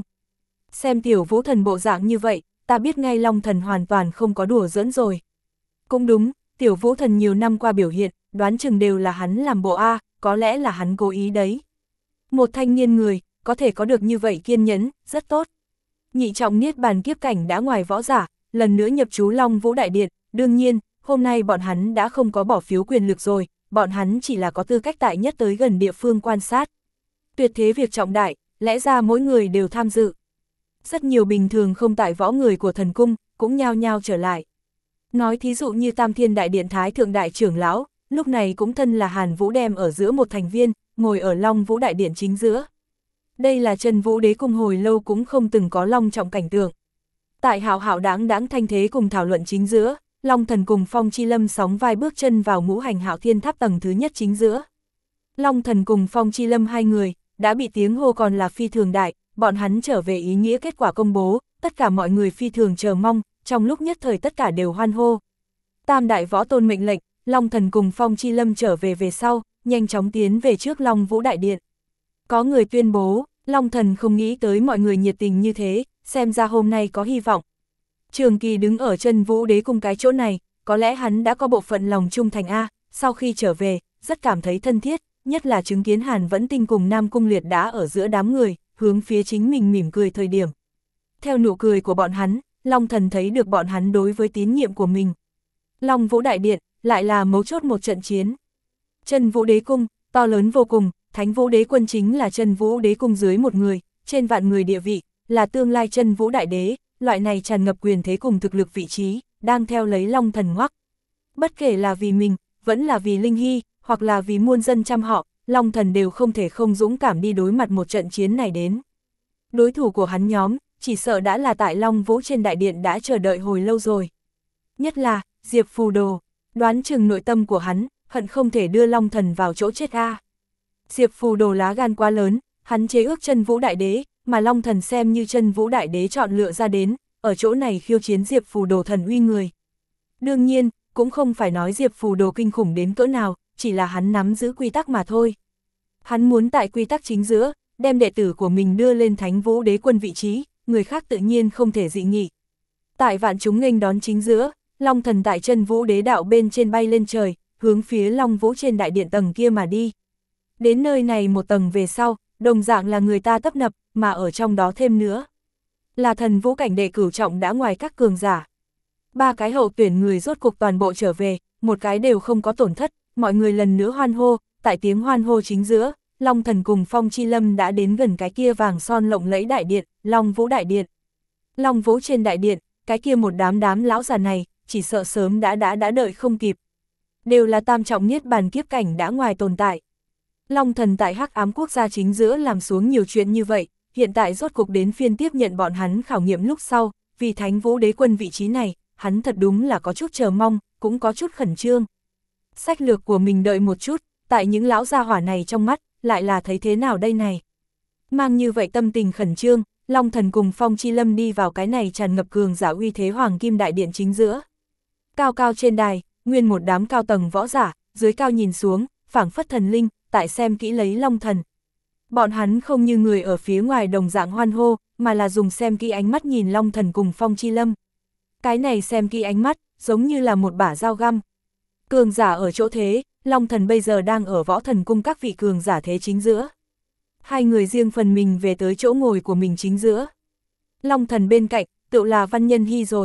xem Tiểu Vũ Thần bộ dạng như vậy, ta biết ngay Long Thần hoàn toàn không có đùa giỡn rồi. Cũng đúng, Tiểu Vũ Thần nhiều năm qua biểu hiện, đoán chừng đều là hắn làm bộ A, có lẽ là hắn cố ý đấy. Một thanh niên người, có thể có được như vậy kiên nhẫn, rất tốt. Nhị trọng niết bàn kiếp cảnh đã ngoài võ giả, lần nữa nhập trú Long Vũ Đại Điện, đương nhiên, hôm nay bọn hắn đã không có bỏ phiếu quyền lực rồi, bọn hắn chỉ là có tư cách tại nhất tới gần địa phương quan sát. Tuyệt thế việc trọng đại, lẽ ra mỗi người đều tham dự. Rất nhiều bình thường không tại võ người của thần cung, cũng nhao nhao trở lại. Nói thí dụ như Tam Thiên Đại Điện Thái Thượng Đại Trưởng Lão, lúc này cũng thân là Hàn Vũ đem ở giữa một thành viên, ngồi ở Long Vũ Đại Điện chính giữa. Đây là Chân Vũ Đế Cung hồi lâu cũng không từng có long trọng cảnh tượng. Tại hào hào đáng đáng thanh thế cùng thảo luận chính giữa, Long Thần cùng Phong Chi Lâm sóng vai bước chân vào ngũ hành hạo thiên tháp tầng thứ nhất chính giữa. Long Thần cùng Phong Chi Lâm hai người, đã bị tiếng hô còn là phi thường đại, bọn hắn trở về ý nghĩa kết quả công bố, tất cả mọi người phi thường chờ mong, trong lúc nhất thời tất cả đều hoan hô. Tam đại võ tôn mệnh lệnh, Long Thần cùng Phong Chi Lâm trở về về sau, nhanh chóng tiến về trước Long Vũ Đại Điện. Có người tuyên bố, Long Thần không nghĩ tới mọi người nhiệt tình như thế, xem ra hôm nay có hy vọng. Trường Kỳ đứng ở Chân Vũ Đế Cung cái chỗ này, có lẽ hắn đã có bộ phận lòng trung thành A, sau khi trở về, rất cảm thấy thân thiết, nhất là chứng kiến Hàn Vẫn Tinh cùng Nam Cung Liệt đã ở giữa đám người, hướng phía chính mình mỉm cười thời điểm. Theo nụ cười của bọn hắn, Long Thần thấy được bọn hắn đối với tín nhiệm của mình. Long Vũ Đại Điện, lại là mấu chốt một trận chiến. Chân Vũ Đế Cung, to lớn vô cùng, Thánh Vũ Đế Quân chính là Chân Vũ Đế Cung dưới một người, trên vạn người địa vị, là tương lai Chân Vũ Đại Đế, loại này tràn ngập quyền thế cùng thực lực vị trí, đang theo lấy Long Thần ngoắc. Bất kể là vì mình, vẫn là vì Linh Hy, hoặc là vì muôn dân trăm họ, Long Thần đều không thể không dũng cảm đi đối mặt một trận chiến này đến. Đối thủ của hắn nhóm, chỉ sợ đã là tại Long Vũ trên đại điện đã chờ đợi hồi lâu rồi. Nhất là, Diệp Phù Đồ, đoán chừng nội tâm của hắn, hận không thể đưa Long Thần vào chỗ chết a. Diệp Phù Đồ lá gan quá lớn, hắn chế ước Chân Vũ Đại Đế, mà Long Thần xem như Chân Vũ Đại Đế chọn lựa ra đến, ở chỗ này khiêu chiến Diệp Phù Đồ thần uy người. Đương nhiên, cũng không phải nói Diệp Phù Đồ kinh khủng đến cỡ nào, chỉ là hắn nắm giữ quy tắc mà thôi. Hắn muốn tại quy tắc chính giữa, đem đệ tử của mình đưa lên Thánh Vũ Đế Quân vị trí, người khác tự nhiên không thể dị nghị. Tại vạn chúng nghênh đón chính giữa, Long Thần tại Chân Vũ Đế đạo bên trên bay lên trời, hướng phía Long Vũ trên đại điện tầng kia mà đi. Đến nơi này một tầng về sau, đồng dạng là người ta tấp nập, mà ở trong đó thêm nữa là thần vũ cảnh đệ cửu trọng đã ngoài các cường giả. Ba cái hậu tuyển người rốt cuộc toàn bộ trở về, một cái đều không có tổn thất, mọi người lần nữa hoan hô, tại tiếng hoan hô chính giữa, Long Thần cùng Phong Chi Lâm đã đến gần cái kia vàng son lộng lẫy đại điện, Long Vũ Đại Điện. Long Vũ trên đại điện, cái kia một đám đám lão già này, chỉ sợ sớm đã đã đã đợi không kịp. Đều là tam trọng niết bàn kiếp cảnh đã ngoài tồn tại. Long Thần tại Hắc Ám Quốc gia chính giữa làm xuống nhiều chuyện như vậy, hiện tại rốt cục đến phiên tiếp nhận bọn hắn khảo nghiệm lúc sau, vì Thánh Vũ Đế Quân vị trí này, hắn thật đúng là có chút chờ mong, cũng có chút khẩn trương. Sách lược của mình đợi một chút, tại những lão gia hỏa này trong mắt, lại là thấy thế nào đây này. Mang như vậy tâm tình khẩn trương, Long Thần cùng Phong Chi Lâm đi vào cái này tràn ngập cường giả uy thế Hoàng Kim Đại Điện chính giữa. Cao cao trên đài, nguyên một đám cao tầng võ giả, dưới cao nhìn xuống, phảng phất thần linh, tại xem kỹ lấy Long Thần. Bọn hắn không như người ở phía ngoài đồng dạng hoan hô, mà là dùng xem kỹ ánh mắt nhìn Long Thần cùng Phong Chi Lâm. Cái này xem kỹ ánh mắt, giống như là một bả dao găm. Cường giả ở chỗ thế, Long Thần bây giờ đang ở Võ Thần Cung các vị cường giả thế chính giữa. Hai người riêng phần mình về tới chỗ ngồi của mình chính giữa. Long Thần bên cạnh, tự là Văn Nhân Hy rồi.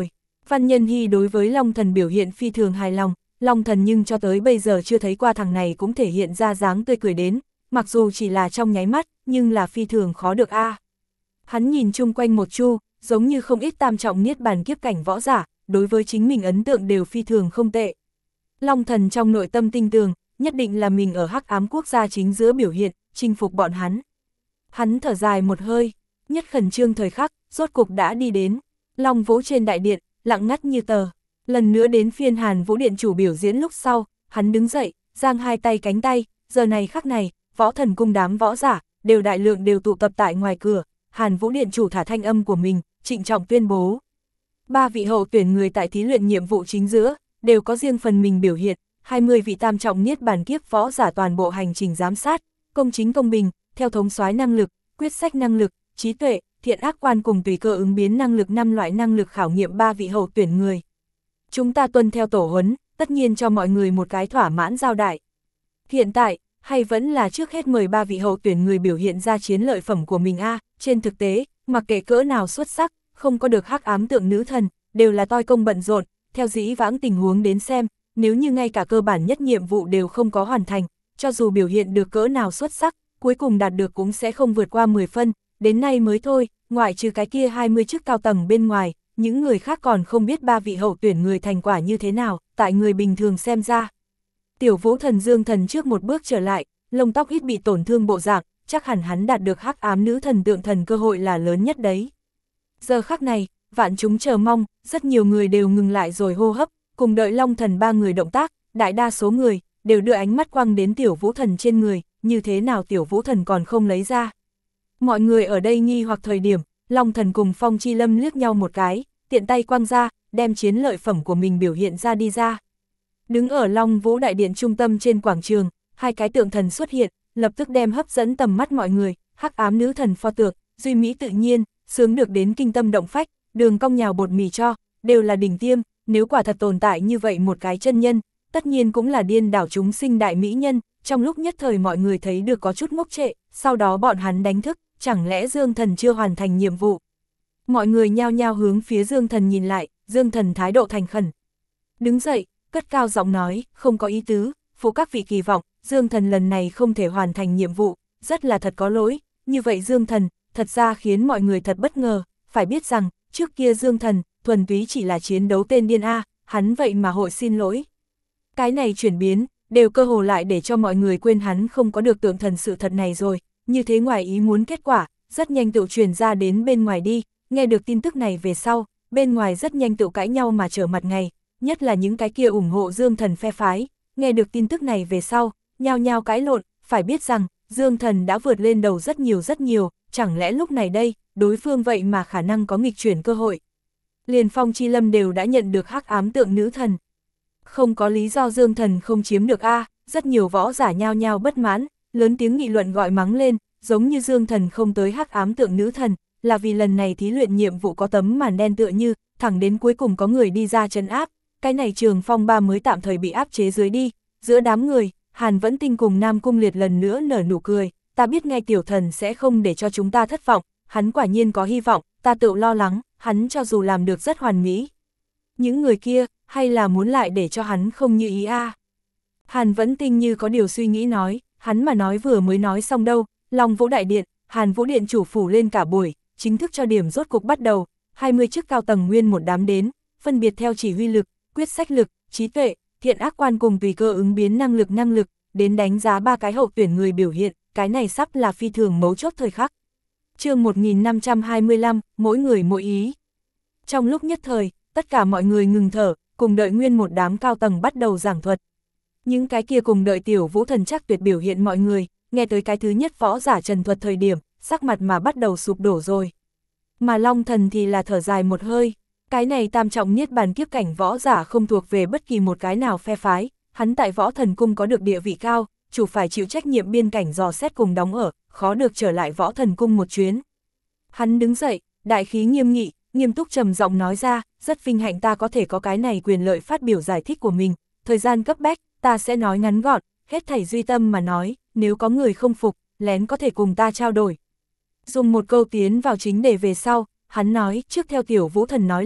Văn Nhân Hy đối với Long Thần biểu hiện phi thường hài lòng, Long Thần nhưng cho tới bây giờ chưa thấy qua thằng này cũng thể hiện ra dáng tươi cười đến, mặc dù chỉ là trong nháy mắt, nhưng là phi thường khó được a. À. Hắn nhìn chung quanh một chu, giống như không ít tam trọng niết bàn kiếp cảnh võ giả, đối với chính mình ấn tượng đều phi thường không tệ. Long Thần trong nội tâm tinh tường, nhất định là mình ở Hắc Ám quốc gia chính giữa biểu hiện, chinh phục bọn hắn. Hắn thở dài một hơi, nhất khẩn trương thời khắc, rốt cục đã đi đến. Long Vũ trên đại điện, lặng ngắt như tờ. Lần nữa đến phiên Hàn Vũ điện chủ biểu diễn lúc sau, hắn đứng dậy, giang hai tay cánh tay, giờ này khắc này, võ thần cung đám võ giả, đều đại lượng đều tụ tập tại ngoài cửa. Hàn Vũ điện chủ thả thanh âm của mình, trịnh trọng tuyên bố. Ba vị hậu tuyển người tại thí luyện nhiệm vụ chính giữa, đều có riêng phần mình biểu hiện, hai mươi vị tam trọng niết bàn kiếp võ giả toàn bộ hành trình giám sát, công chính công bình, theo thống soái năng lực, quyết sách năng lực, trí tuệ, thiện ác quan cùng tùy cơ ứng biến năng lực năm loại năng lực khảo nghiệm ba vị hậu tuyển người. Chúng ta tuân theo tổ huấn, tất nhiên cho mọi người một cái thỏa mãn giao đại. Hiện tại, hay vẫn là trước hết mời ba vị hậu tuyển người biểu hiện ra chiến lợi phẩm của mình a. À, trên thực tế, mặc kệ cỡ nào xuất sắc, không có được Hắc Ám tượng nữ thần, đều là toi công bận rộn, theo dĩ vãng tình huống đến xem, nếu như ngay cả cơ bản nhất nhiệm vụ đều không có hoàn thành, cho dù biểu hiện được cỡ nào xuất sắc, cuối cùng đạt được cũng sẽ không vượt qua mười phân, đến nay mới thôi, ngoại trừ cái kia hai mươi chức cao tầng bên ngoài, những người khác còn không biết ba vị hậu tuyển người thành quả như thế nào, tại người bình thường xem ra. Tiểu Vũ thần Dương thần trước một bước trở lại, lông tóc ít bị tổn thương bộ dạng, chắc hẳn hắn đạt được Hắc Ám nữ thần tượng thần cơ hội là lớn nhất đấy. Giờ khắc này, vạn chúng chờ mong, rất nhiều người đều ngừng lại rồi hô hấp, cùng đợi Long Thần ba người động tác, đại đa số người đều đưa ánh mắt quăng đến Tiểu Vũ thần trên người, như thế nào Tiểu Vũ thần còn không lấy ra. Mọi người ở đây nghi hoặc thời điểm, Long Thần cùng Phong Chi Lâm liếc nhau một cái, tiện tay quăng ra, đem chiến lợi phẩm của mình biểu hiện ra đi ra. Đứng ở Long Vũ đại điện trung tâm trên quảng trường, hai cái tượng thần xuất hiện, lập tức đem hấp dẫn tầm mắt mọi người, Hắc Ám nữ thần pho tượng, duy mỹ tự nhiên, sướng được đến kinh tâm động phách, đường cong nhào bột mì cho, đều là đỉnh tiêm, nếu quả thật tồn tại như vậy một cái chân nhân, tất nhiên cũng là điên đảo chúng sinh đại mỹ nhân, trong lúc nhất thời mọi người thấy được có chút ngốc trệ, sau đó bọn hắn đánh thức, chẳng lẽ Dương Thần chưa hoàn thành nhiệm vụ. Mọi người nhao nhao hướng phía Dương Thần nhìn lại, Dương Thần thái độ thành khẩn. Đứng dậy, cất cao giọng nói, không có ý tứ, phụ các vị kỳ vọng, Dương Thần lần này không thể hoàn thành nhiệm vụ, rất là thật có lỗi, như vậy Dương Thần, thật ra khiến mọi người thật bất ngờ, phải biết rằng, trước kia Dương Thần, thuần túy chỉ là chiến đấu tên điên A, hắn vậy mà hội xin lỗi. Cái này chuyển biến, đều cơ hồ lại để cho mọi người quên hắn không có được tượng thần sự thật này rồi, như thế ngoài ý muốn kết quả, rất nhanh tự truyền ra đến bên ngoài đi, nghe được tin tức này về sau, bên ngoài rất nhanh tự cãi nhau mà trở mặt ngày, nhất là những cái kia ủng hộ Dương Thần phe phái, nghe được tin tức này về sau, nhao nhao cãi lộn, phải biết rằng, Dương Thần đã vượt lên đầu rất nhiều rất nhiều, chẳng lẽ lúc này đây, đối phương vậy mà khả năng có nghịch chuyển cơ hội. Liền Phong Chi Lâm đều đã nhận được Hắc Ám tượng nữ thần. Không có lý do Dương Thần không chiếm được a, rất nhiều võ giả nhao nhao bất mãn, lớn tiếng nghị luận gọi mắng lên, giống như Dương Thần không tới Hắc Ám tượng nữ thần, là vì lần này thí luyện nhiệm vụ có tấm màn đen tựa như, thẳng đến cuối cùng có người đi ra trấn áp, cái này Trường Phong ba mới tạm thời bị áp chế dưới đi, giữa đám người, Hàn Vẫn Tinh cùng Nam Cung Liệt lần nữa nở nụ cười, ta biết ngay tiểu thần sẽ không để cho chúng ta thất vọng, hắn quả nhiên có hy vọng, ta tự lo lắng, hắn cho dù làm được rất hoàn mỹ. Những người kia, hay là muốn lại để cho hắn không như ý a? À? Hàn Vẫn Tinh như có điều suy nghĩ nói, hắn mà nói vừa mới nói xong đâu, Long Vũ đại điện, Hàn Vũ điện chủ phủ lên cả buổi, chính thức cho điểm rốt cục bắt đầu, hai mươi chức cao tầng nguyên một đám đến, phân biệt theo chỉ huy lực, quyết sách lực, trí tuệ, thiện ác quan cùng tùy cơ ứng biến năng lực năng lực, đến đánh giá ba cái hậu tuyển người biểu hiện, cái này sắp là phi thường mấu chốt thời khắc. Chương một nghìn năm trăm hai mươi lăm, mỗi người mỗi ý. Trong lúc nhất thời, tất cả mọi người ngừng thở, cùng đợi nguyên một đám cao tầng bắt đầu giảng thuật. Những cái kia cùng đợi Tiểu Vũ thần chắc tuyệt biểu hiện mọi người, nghe tới cái thứ nhất võ giả trần thuật thời điểm, sắc mặt mà bắt đầu sụp đổ rồi. Mà Long Thần thì là thở dài một hơi, cái này tam trọng niết bàn kiếp cảnh võ giả không thuộc về bất kỳ một cái nào phe phái, hắn tại Võ Thần Cung có được địa vị cao, chủ phải chịu trách nhiệm biên cảnh dò xét cùng đóng ở, khó được trở lại Võ Thần Cung một chuyến. Hắn đứng dậy, đại khí nghiêm nghị, nghiêm túc trầm giọng nói ra, rất vinh hạnh ta có thể có cái này quyền lợi phát biểu giải thích của mình, thời gian cấp bách, ta sẽ nói ngắn gọn, hết thảy duy tâm mà nói, nếu có người không phục, lén có thể cùng ta trao đổi. Dùng một câu tiến vào chính đề về sau, hắn nói, trước theo Tiểu Vũ thần nói lên,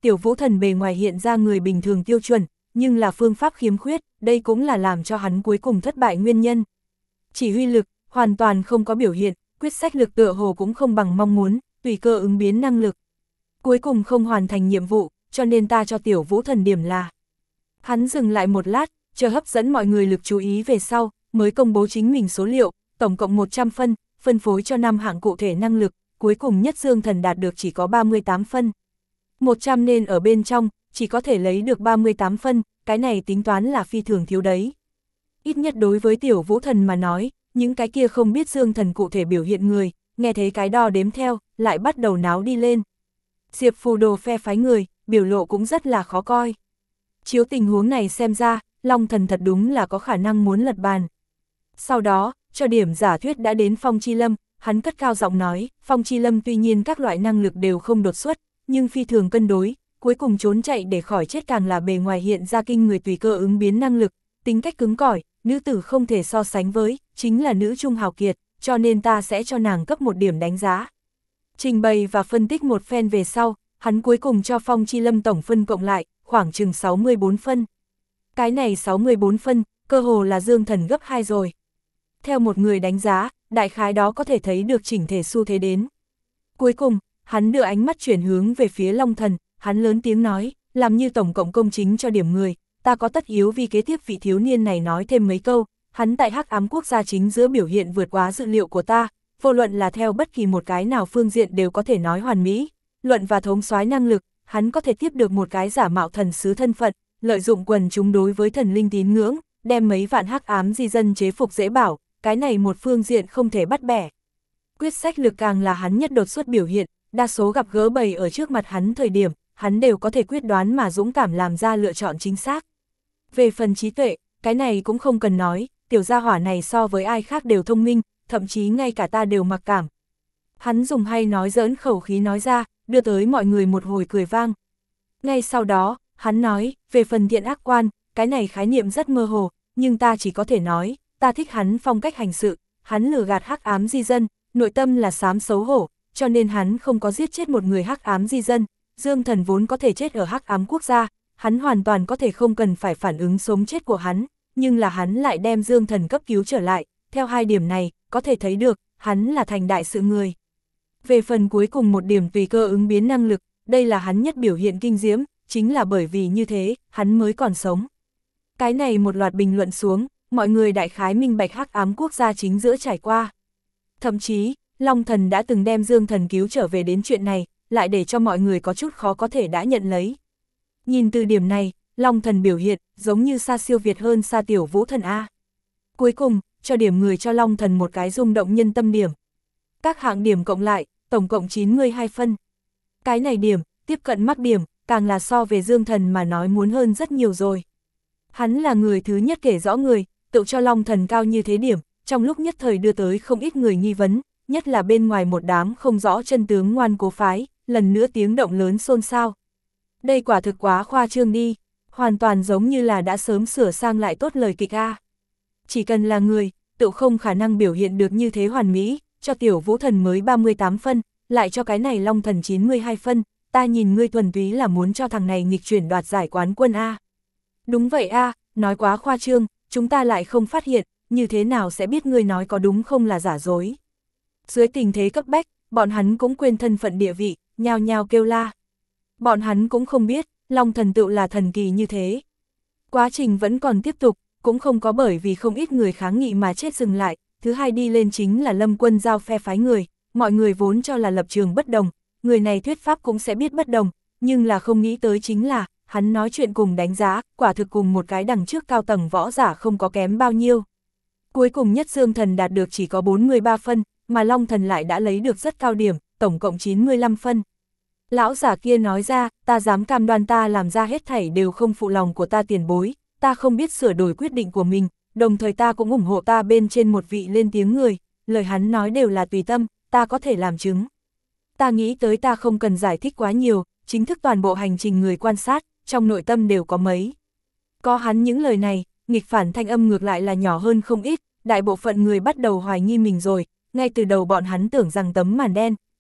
Tiểu Vũ Thần bề ngoài hiện ra người bình thường tiêu chuẩn, nhưng là phương pháp khiếm khuyết, đây cũng là làm cho hắn cuối cùng thất bại nguyên nhân. Chỉ huy lực, hoàn toàn không có biểu hiện, quyết sách lực tựa hồ cũng không bằng mong muốn, tùy cơ ứng biến năng lực. Cuối cùng không hoàn thành nhiệm vụ, cho nên ta cho Tiểu Vũ Thần điểm là. Hắn dừng lại một lát, chờ hấp dẫn mọi người lực chú ý về sau, mới công bố chính mình số liệu, tổng cộng một trăm phân, phân phối cho năm hạng cụ thể năng lực, cuối cùng nhất Dương Thần đạt được chỉ có ba mươi tám phân. một trăm nên ở bên trong, chỉ có thể lấy được ba mươi tám phân, cái này tính toán là phi thường thiếu đấy. Ít nhất đối với Tiểu Vũ Thần mà nói, những cái kia không biết Dương Thần cụ thể biểu hiện người, nghe thấy cái đo đếm theo, lại bắt đầu náo đi lên. Diệp Phù Đồ phe phái người, biểu lộ cũng rất là khó coi. Chiếu tình huống này xem ra, Long Thần thật đúng là có khả năng muốn lật bàn. Sau đó, cho điểm giả thuyết đã đến Phong Chi Lâm, hắn cất cao giọng nói, Phong Chi Lâm tuy nhiên các loại năng lực đều không đột xuất, nhưng phi thường cân đối, cuối cùng trốn chạy để khỏi chết càng là bề ngoài hiện ra kinh người tùy cơ ứng biến năng lực, tính cách cứng cỏi, nữ tử không thể so sánh với, chính là nữ trung hào kiệt, cho nên ta sẽ cho nàng cấp một điểm đánh giá. Trình bày và phân tích một phen về sau, hắn cuối cùng cho Phong Chi Lâm tổng phân cộng lại, khoảng chừng sáu mươi bốn phân. Cái này sáu mươi bốn phân, cơ hồ là Dương Thần gấp hai rồi. Theo một người đánh giá, đại khái đó có thể thấy được chỉnh thể xu thế đến. Cuối cùng, hắn đưa ánh mắt chuyển hướng về phía Long Thần, hắn lớn tiếng nói, làm như tổng cộng công chính cho điểm người, ta có tất yếu vì kế tiếp vị thiếu niên này nói thêm mấy câu, hắn tại Hắc Ám Quốc gia chính giữa biểu hiện vượt quá dự liệu của ta, vô luận là theo bất kỳ một cái nào phương diện đều có thể nói hoàn mỹ, luận và thống soái năng lực, hắn có thể tiếp được một cái giả mạo thần sứ thân phận, lợi dụng quần chúng đối với thần linh tín ngưỡng, đem mấy vạn hắc ám di dân chế phục dễ bảo, cái này một phương diện không thể bắt bẻ. Quyết sách lực càng là hắn nhất đột xuất biểu hiện, đa số gặp gỡ bầy ở trước mặt hắn thời điểm, hắn đều có thể quyết đoán mà dũng cảm làm ra lựa chọn chính xác. Về phần trí tuệ, cái này cũng không cần nói, tiểu gia hỏa này so với ai khác đều thông minh, thậm chí ngay cả ta đều mặc cảm. Hắn dùng hay nói giỡn khẩu khí nói ra, đưa tới mọi người một hồi cười vang. Ngay sau đó, hắn nói, về phần thiện ác quan, cái này khái niệm rất mơ hồ, nhưng ta chỉ có thể nói, ta thích hắn phong cách hành sự, hắn lừa gạt hắc ám di dân, nội tâm là xám xấu hổ, cho nên hắn không có giết chết một người hắc ám di dân. Dương Thần vốn có thể chết ở Hắc Ám Quốc gia, hắn hoàn toàn có thể không cần phải phản ứng sống chết của hắn, nhưng là hắn lại đem Dương Thần cấp cứu trở lại, theo hai điểm này, có thể thấy được, hắn là thành đại sự người. Về phần cuối cùng một điểm tùy cơ ứng biến năng lực, đây là hắn nhất biểu hiện kinh diễm, chính là bởi vì như thế, hắn mới còn sống. Cái này một loạt bình luận xuống, mọi người đại khái minh bạch Hắc Ám Quốc gia chính giữa trải qua. Thậm chí, Long Thần đã từng đem Dương Thần cứu trở về đến chuyện này, lại để cho mọi người có chút khó có thể đã nhận lấy. Nhìn từ điểm này, Long Thần biểu hiện, giống như xa siêu việt hơn xa Tiểu Vũ Thần A. Cuối cùng, cho điểm người cho Long Thần một cái rung động nhân tâm điểm. Các hạng điểm cộng lại, tổng cộng chín mươi hai phân. Cái này điểm, tiếp cận mắc điểm, càng là so về Dương Thần mà nói muốn hơn rất nhiều rồi. Hắn là người thứ nhất kể rõ người, tự cho Long Thần cao như thế điểm, trong lúc nhất thời đưa tới không ít người nghi vấn, nhất là bên ngoài một đám không rõ chân tướng ngoan cố phái, lần nữa tiếng động lớn xôn xao. Đây quả thực quá khoa trương đi, hoàn toàn giống như là đã sớm sửa sang lại tốt lời kịch A. Chỉ cần là người, tự không khả năng biểu hiện được như thế hoàn mỹ, cho Tiểu Vũ Thần mới ba mươi tám phân, lại cho cái này Long Thần chín mươi hai phân, ta nhìn ngươi thuần túy là muốn cho thằng này nghịch chuyển đoạt giải quán quân A. Đúng vậy A, nói quá khoa trương, chúng ta lại không phát hiện, như thế nào sẽ biết ngươi nói có đúng không là giả dối. Dưới tình thế cấp bách, bọn hắn cũng quên thân phận địa vị, nhao nhao kêu la. Bọn hắn cũng không biết, Long Thần tựu là thần kỳ như thế. Quá trình vẫn còn tiếp tục, cũng không có bởi vì không ít người kháng nghị mà chết dừng lại. Thứ hai đi lên chính là Lâm Quân Giao phe phái người, mọi người vốn cho là lập trường bất đồng, người này thuyết pháp cũng sẽ biết bất đồng, nhưng là không nghĩ tới chính là, hắn nói chuyện cùng đánh giá, quả thực cùng một cái đằng trước cao tầng võ giả không có kém bao nhiêu. Cuối cùng nhất Dương Thần đạt được chỉ có bốn mươi ba phân, mà Long Thần lại đã lấy được rất cao điểm, tổng cộng chín mươi lăm phân. Lão giả kia nói ra, ta dám cam đoan ta làm ra hết thảy đều không phụ lòng của ta tiền bối, ta không biết sửa đổi quyết định của mình, đồng thời ta cũng ủng hộ ta bên trên một vị lên tiếng người, lời hắn nói đều là tùy tâm, ta có thể làm chứng. Ta nghĩ tới ta không cần giải thích quá nhiều, chính thức toàn bộ hành trình người quan sát, trong nội tâm đều có mấy. Có hắn những lời này, nghịch phản thanh âm ngược lại là nhỏ hơn không ít, đại bộ phận người bắt đầu hoài nghi mình rồi, ngay từ đầu bọn hắn tưởng rằng tấm màn đen,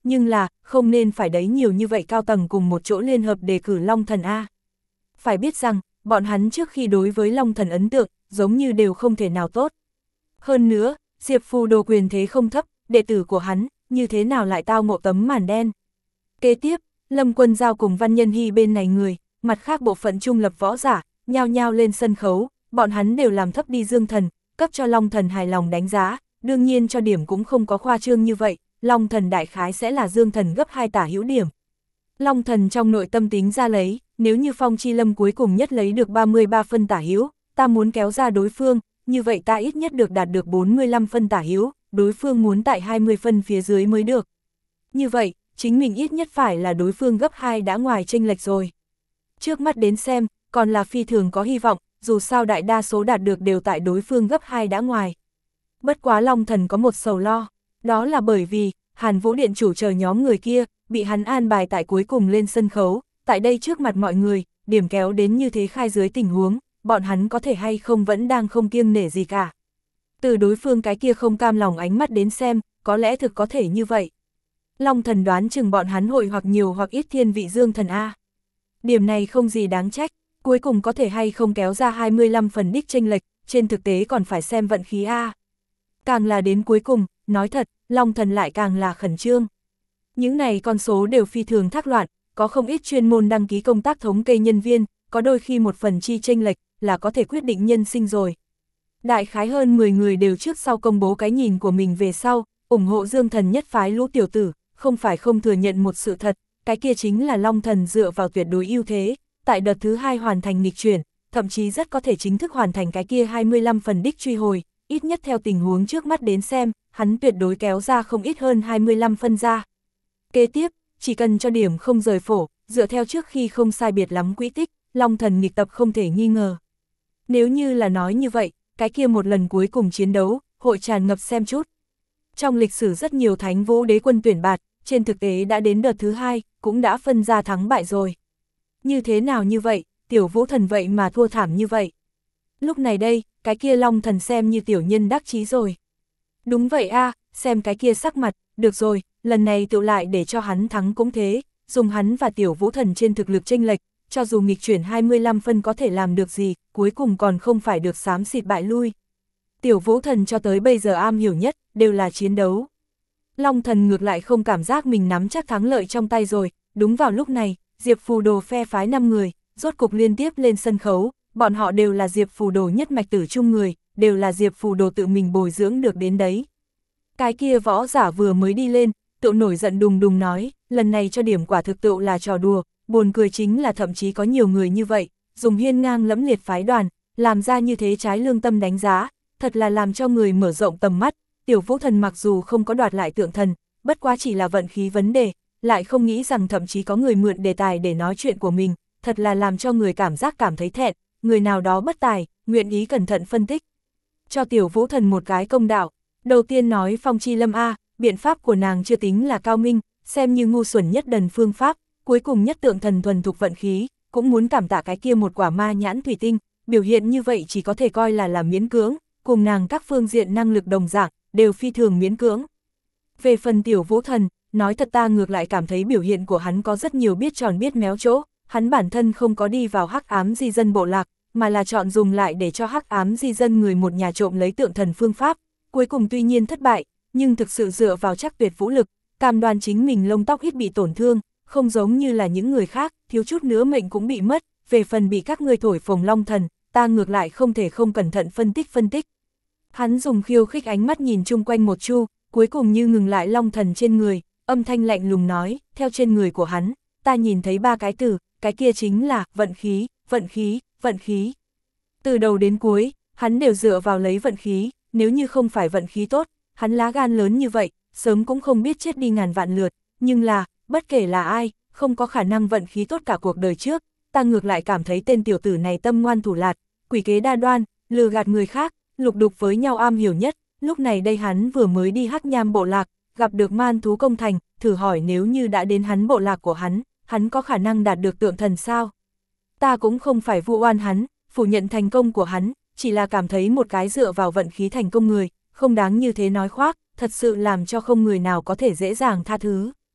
nhưng là, không nên phải đấy nhiều như vậy cao tầng cùng một chỗ liên hợp đề cử Long Thần A. Phải biết rằng, bọn hắn trước khi đối với Long Thần ấn tượng, giống như đều không thể nào tốt. Hơn nữa, Diệp Phù Đồ quyền thế không thấp, đệ tử của hắn, như thế nào lại tao ngộ tấm màn đen. Kế tiếp, Lâm Quân Giao cùng Văn Nhân Hy bên này người, mặt khác bộ phận trung lập võ giả, nhao nhao lên sân khấu, bọn hắn đều làm thấp đi Dương Thần, cấp cho Long Thần hài lòng đánh giá, đương nhiên cho điểm cũng không có khoa trương như vậy, Long Thần đại khái sẽ là Dương Thần gấp hai tả hữu điểm. Long Thần trong nội tâm tính ra lấy, nếu như Phong Chi Lâm cuối cùng nhất lấy được ba mươi ba phân tả hữu, ta muốn kéo ra đối phương, như vậy ta ít nhất được đạt được bốn mươi lăm phân tả hữu, đối phương muốn tại hai mươi phân phía dưới mới được. Như vậy, chính mình ít nhất phải là đối phương gấp hai đã ngoài chênh lệch rồi. Trước mắt đến xem, còn là phi thường có hy vọng, dù sao đại đa số đạt được đều tại đối phương gấp hai đã ngoài. Bất quá Long Thần có một sầu lo, đó là bởi vì, Hàn Vũ Điện chủ chờ nhóm người kia, bị hắn an bài tại cuối cùng lên sân khấu, tại đây trước mặt mọi người, điểm kéo đến như thế khai dưới tình huống, bọn hắn có thể hay không vẫn đang không kiêng nể gì cả. Từ đối phương cái kia không cam lòng ánh mắt đến xem, có lẽ thực có thể như vậy. Long Thần đoán chừng bọn hắn hội hoặc nhiều hoặc ít thiên vị Dương Thần A. Điểm này không gì đáng trách, cuối cùng có thể hay không kéo ra hai mươi lăm phần đích chênh lệch, trên thực tế còn phải xem vận khí A. Càng là đến cuối cùng, nói thật, Long Thần lại càng là khẩn trương. Những này con số đều phi thường thác loạn, có không ít chuyên môn đăng ký công tác thống kê nhân viên, có đôi khi một phần chi chênh lệch là có thể quyết định nhân sinh rồi. Đại khái hơn mười người đều trước sau công bố cái nhìn của mình về sau, ủng hộ Dương Thần nhất phái lũ tiểu tử, không phải không thừa nhận một sự thật, cái kia chính là Long Thần dựa vào tuyệt đối ưu thế, tại đợt thứ hai hoàn thành nghịch chuyển, thậm chí rất có thể chính thức hoàn thành cái kia hai mươi lăm phần đích truy hồi, ít nhất theo tình huống trước mắt đến xem, hắn tuyệt đối kéo ra không ít hơn hai mươi lăm phân ra. Kế tiếp, chỉ cần cho điểm không rời phổ, dựa theo trước khi không sai biệt lắm quỹ tích, Long Thần nghịch tập không thể nghi ngờ. Nếu như là nói như vậy, cái kia một lần cuối cùng chiến đấu, hội tràn ngập xem chút. Trong lịch sử rất nhiều Thánh Vũ Đế quân tuyển bạt, trên thực tế đã đến đợt thứ hai, cũng đã phân ra thắng bại rồi. Như thế nào như vậy, Tiểu Vũ Thần vậy mà thua thảm như vậy. Lúc này đây, cái kia Long Thần xem như tiểu nhân đắc chí rồi. Đúng vậy a, xem cái kia sắc mặt, được rồi, lần này tự lại để cho hắn thắng cũng thế, dùng hắn và Tiểu Vũ Thần trên thực lực chênh lệch, cho dù nghịch chuyển hai mươi lăm phân có thể làm được gì, cuối cùng còn không phải được xám xịt bại lui. Tiểu Vũ Thần cho tới bây giờ am hiểu nhất, đều là chiến đấu. Long Thần ngược lại không cảm giác mình nắm chắc thắng lợi trong tay rồi, đúng vào lúc này, Diệp Phù Đồ phe phái năm người, rốt cục liên tiếp lên sân khấu, bọn họ đều là Diệp Phù Đồ nhất mạch tử chung người, đều là Diệp Phù Đồ tự mình bồi dưỡng được đến đấy. Cái kia võ giả vừa mới đi lên, tự nổi giận đùng đùng nói, lần này cho điểm quả thực tự là trò đùa, buồn cười chính là thậm chí có nhiều người như vậy, dùng hiên ngang lẫm liệt phái đoàn, làm ra như thế trái lương tâm đánh giá, thật là làm cho người mở rộng tầm mắt. Tiểu Vũ Thần mặc dù không có đoạt lại tượng thần, bất quá chỉ là vận khí vấn đề, lại không nghĩ rằng thậm chí có người mượn đề tài để nói chuyện của mình, thật là làm cho người cảm giác cảm thấy thẹn, người nào đó bất tài, nguyện ý cẩn thận phân tích. Cho Tiểu Vũ Thần một cái công đạo, đầu tiên nói Phong Chi Lâm A, biện pháp của nàng chưa tính là cao minh, xem như ngu xuẩn nhất đần phương pháp, cuối cùng nhất tượng thần thuần thục vận khí, cũng muốn cảm tạ cái kia một quả ma nhãn thủy tinh, biểu hiện như vậy chỉ có thể coi là là miễn cưỡng, cùng nàng các phương diện năng lực đồng dạng, đều phi thường miễn cưỡng. Về phần Tiểu Vũ Thần, nói thật ta ngược lại cảm thấy biểu hiện của hắn có rất nhiều biết tròn biết méo chỗ, hắn bản thân không có đi vào hắc ám di dân bộ lạc, mà là chọn dùng lại để cho hắc ám di dân người một nhà trộm lấy tượng thần phương pháp, cuối cùng tuy nhiên thất bại, nhưng thực sự dựa vào chắc tuyệt vũ lực, cam đoan chính mình lông tóc ít bị tổn thương, không giống như là những người khác, thiếu chút nữa mệnh cũng bị mất, về phần bị các ngươi thổi phồng Long Thần, ta ngược lại không thể không cẩn thận phân tích phân tích. Hắn dùng khiêu khích ánh mắt nhìn chung quanh một chu, cuối cùng như ngừng lại Long Thần trên người, âm thanh lạnh lùng nói, theo trên người của hắn, ta nhìn thấy ba cái từ, cái kia chính là vận khí, vận khí, vận khí. Từ đầu đến cuối, hắn đều dựa vào lấy vận khí, nếu như không phải vận khí tốt, hắn lá gan lớn như vậy, sớm cũng không biết chết đi ngàn vạn lượt, nhưng là, bất kể là ai, không có khả năng vận khí tốt cả cuộc đời trước, ta ngược lại cảm thấy tên tiểu tử này tâm ngoan thủ lạt, quỷ kế đa đoan, lừa gạt người khác, lục đục với nhau am hiểu nhất, lúc này đây hắn vừa mới đi Hắc Nham bộ lạc, gặp được man thú công thành, thử hỏi nếu như đã đến hắn bộ lạc của hắn, hắn có khả năng đạt được tượng thần sao? Ta cũng không phải vu oan hắn, phủ nhận thành công của hắn, chỉ là cảm thấy một cái dựa vào vận khí thành công người, không đáng như thế nói khoác, thật sự làm cho không người nào có thể dễ dàng tha thứ.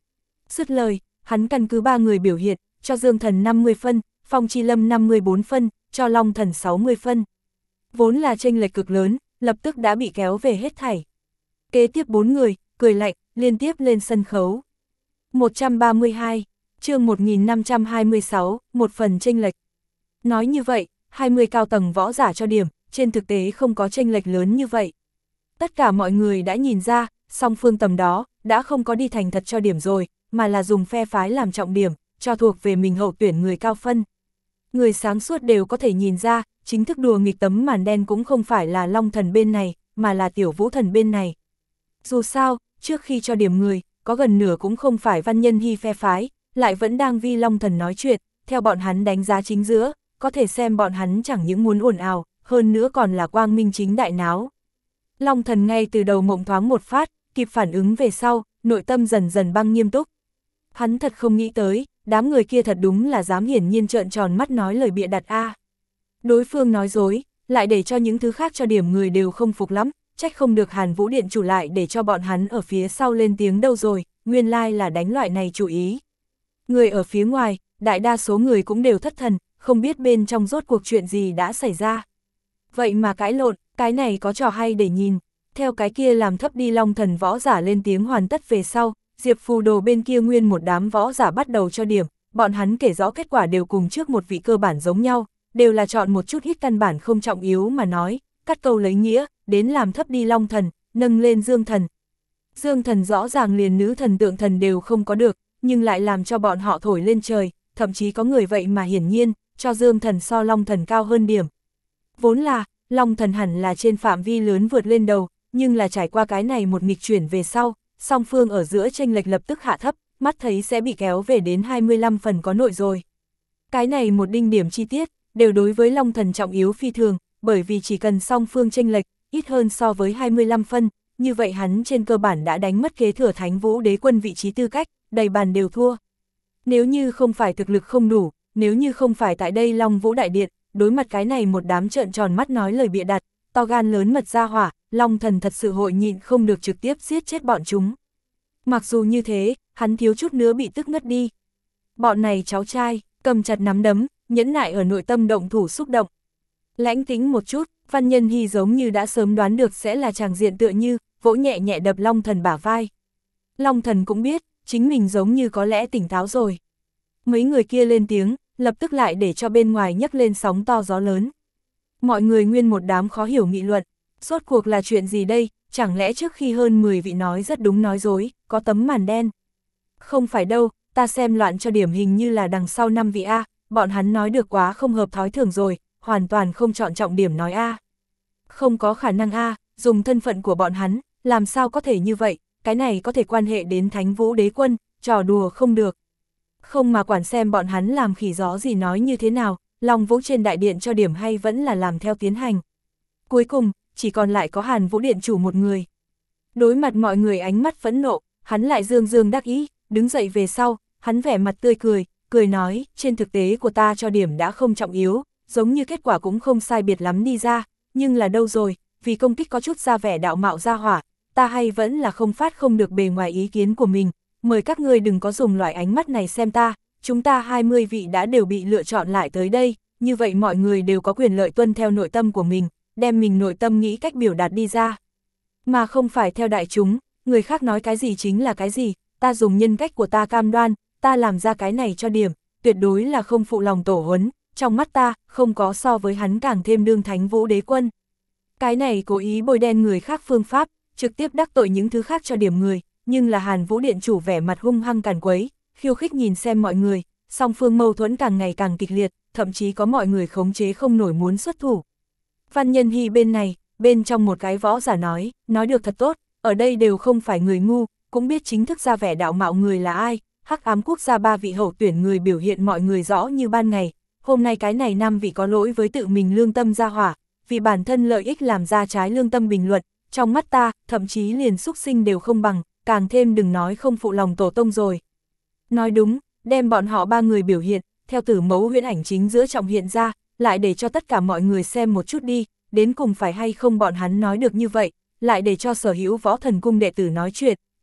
Dứt lời, hắn căn cứ ba người biểu hiện, cho Dương Thần năm mươi phân, Phong Chi Lâm năm mươi bốn phân, cho Long Thần sáu mươi phân. Vốn là chênh lệch cực lớn, lập tức đã bị kéo về hết thảy. Kế tiếp bốn người, cười lạnh, liên tiếp lên sân khấu. một trăm ba mươi hai, chương một nghìn năm trăm hai mươi sáu, một phần chênh lệch. Nói như vậy, hai mươi cao tầng võ giả cho điểm, trên thực tế không có chênh lệch lớn như vậy. Tất cả mọi người đã nhìn ra, song phương tầm đó, đã không có đi thành thật cho điểm rồi, mà là dùng phe phái làm trọng điểm, cho thuộc về mình hậu tuyển người cao phân. Người sáng suốt đều có thể nhìn ra, chính thức đùa nghịch tấm màn đen cũng không phải là Long Thần bên này, mà là Tiểu Vũ Thần bên này. Dù sao, trước khi cho điểm người, có gần nửa cũng không phải Văn Nhân Hy phe phái, lại vẫn đang vi Long Thần nói chuyện, theo bọn hắn đánh giá chính giữa, có thể xem bọn hắn chẳng những muốn ồn ào, hơn nữa còn là quang minh chính đại náo. Long Thần ngay từ đầu mộng thoáng một phát, kịp phản ứng về sau, nội tâm dần dần băng nghiêm túc. Hắn thật không nghĩ tới, đám người kia thật đúng là dám hiển nhiên trợn tròn mắt nói lời bịa đặt a. Đối phương nói dối, lại để cho những thứ khác cho điểm người đều không phục lắm, trách không được Hàn Vũ Điện chủ lại để cho bọn hắn ở phía sau lên tiếng đâu rồi, nguyên lai là đánh loại này chủ ý. Người ở phía ngoài, đại đa số người cũng đều thất thần, không biết bên trong rốt cuộc chuyện gì đã xảy ra. Vậy mà cãi lộn, cái này có trò hay để nhìn. Theo cái kia làm thấp đi Long Thần võ giả lên tiếng hoàn tất về sau, Diệp Phù Đồ bên kia nguyên một đám võ giả bắt đầu cho điểm, bọn hắn kể rõ kết quả đều cùng trước một vị cơ bản giống nhau, đều là chọn một chút ít căn bản không trọng yếu mà nói, cắt câu lấy nghĩa, đến làm thấp đi Long Thần, nâng lên Dương Thần. Dương Thần rõ ràng liền nữ thần tượng thần đều không có được, nhưng lại làm cho bọn họ thổi lên trời, thậm chí có người vậy mà hiển nhiên, cho Dương Thần so Long Thần cao hơn điểm. Vốn là, Long Thần hẳn là trên phạm vi lớn vượt lên đầu, nhưng là trải qua cái này một nghịch chuyển về sau, song phương ở giữa chênh lệch lập tức hạ thấp, mắt thấy sẽ bị kéo về đến hai mươi lăm phần có nội rồi. Cái này một đinh điểm chi tiết, đều đối với Long Thần trọng yếu phi thường, bởi vì chỉ cần song phương chênh lệch, ít hơn so với hai mươi lăm phân, như vậy hắn trên cơ bản đã đánh mất kế thừa Thánh Vũ Đế Quân vị trí tư cách, đầy bàn đều thua. Nếu như không phải thực lực không đủ, nếu như không phải tại đây Long Vũ Đại Điện, đối mặt cái này một đám trợn tròn mắt nói lời bịa đặt, to gan lớn mật ra hỏa, Long Thần thật sự hội nhịn không được trực tiếp giết chết bọn chúng. Mặc dù như thế, hắn thiếu chút nữa bị tức ngất đi. Bọn này cháu trai, cầm chặt nắm đấm, nhẫn nại ở nội tâm động thủ xúc động. Lãnh tĩnh một chút, Văn Nhân Hy giống như đã sớm đoán được sẽ là tràng diện tựa như, vỗ nhẹ nhẹ đập Long Thần bả vai. Long Thần cũng biết, chính mình giống như có lẽ tỉnh táo rồi. Mấy người kia lên tiếng, lập tức lại để cho bên ngoài nhấc lên sóng to gió lớn. Mọi người nguyên một đám khó hiểu nghị luận, rốt cuộc là chuyện gì đây, chẳng lẽ trước khi hơn mười vị nói rất đúng nói dối, có tấm màn đen. Không phải đâu, ta xem loạn cho điểm hình như là đằng sau năm vị A, bọn hắn nói được quá không hợp thói thường rồi, hoàn toàn không chọn trọng điểm nói A. Không có khả năng A, dùng thân phận của bọn hắn, làm sao có thể như vậy, cái này có thể quan hệ đến Thánh Vũ Đế Quân, trò đùa không được. Không mà quản xem bọn hắn làm khỉ gió gì nói như thế nào, Long Vũ trên đại điện cho điểm hay vẫn là làm theo tiến hành. Cuối cùng, chỉ còn lại có Hàn Vũ Điện chủ một người. Đối mặt mọi người ánh mắt phẫn nộ, hắn lại dương dương đắc ý, đứng dậy về sau, hắn vẻ mặt tươi cười, cười nói, trên thực tế của ta cho điểm đã không trọng yếu, giống như kết quả cũng không sai biệt lắm đi ra, nhưng là đâu rồi, vì công kích có chút ra vẻ đạo mạo ra hỏa, ta hay vẫn là không phát không được bề ngoài ý kiến của mình, mời các ngươi đừng có dùng loại ánh mắt này xem ta, chúng ta hai mươi vị đã đều bị lựa chọn lại tới đây, như vậy mọi người đều có quyền lợi tuân theo nội tâm của mình, đem mình nội tâm nghĩ cách biểu đạt đi ra. Mà không phải theo đại chúng, người khác nói cái gì chính là cái gì, ta dùng nhân cách của ta cam đoan, ta làm ra cái này cho điểm, tuyệt đối là không phụ lòng tổ huấn, trong mắt ta, không có so với hắn càng thêm đương Thánh Vũ Đế Quân. Cái này cố ý bôi đen người khác phương pháp, trực tiếp đắc tội những thứ khác cho điểm người, nhưng là Hàn Vũ Điện chủ vẻ mặt hung hăng càn quấy, khiêu khích nhìn xem mọi người, song phương mâu thuẫn càng ngày càng kịch liệt, thậm chí có mọi người khống chế không nổi muốn xuất thủ. Văn Nhân Hy bên này, bên trong một cái võ giả nói, nói được thật tốt, ở đây đều không phải người ngu, cũng biết chính thức ra vẻ đạo mạo người là ai, Hắc Ám Quốc gia ba vị hậu tuyển người biểu hiện mọi người rõ như ban ngày, hôm nay cái này năm vị có lỗi với tự mình lương tâm ra hỏa, vì bản thân lợi ích làm ra trái lương tâm bình luận, trong mắt ta, thậm chí liền xúc sinh đều không bằng, càng thêm đừng nói không phụ lòng tổ tông rồi. Nói đúng, đem bọn họ ba người biểu hiện, theo tử mẫu huyễn ảnh chính giữa trọng hiện ra, lại để cho tất cả mọi người xem một chút đi, đến cùng phải hay không bọn hắn nói được như vậy, lại để cho sở hữu Võ Thần Cung đệ tử nói chuyện,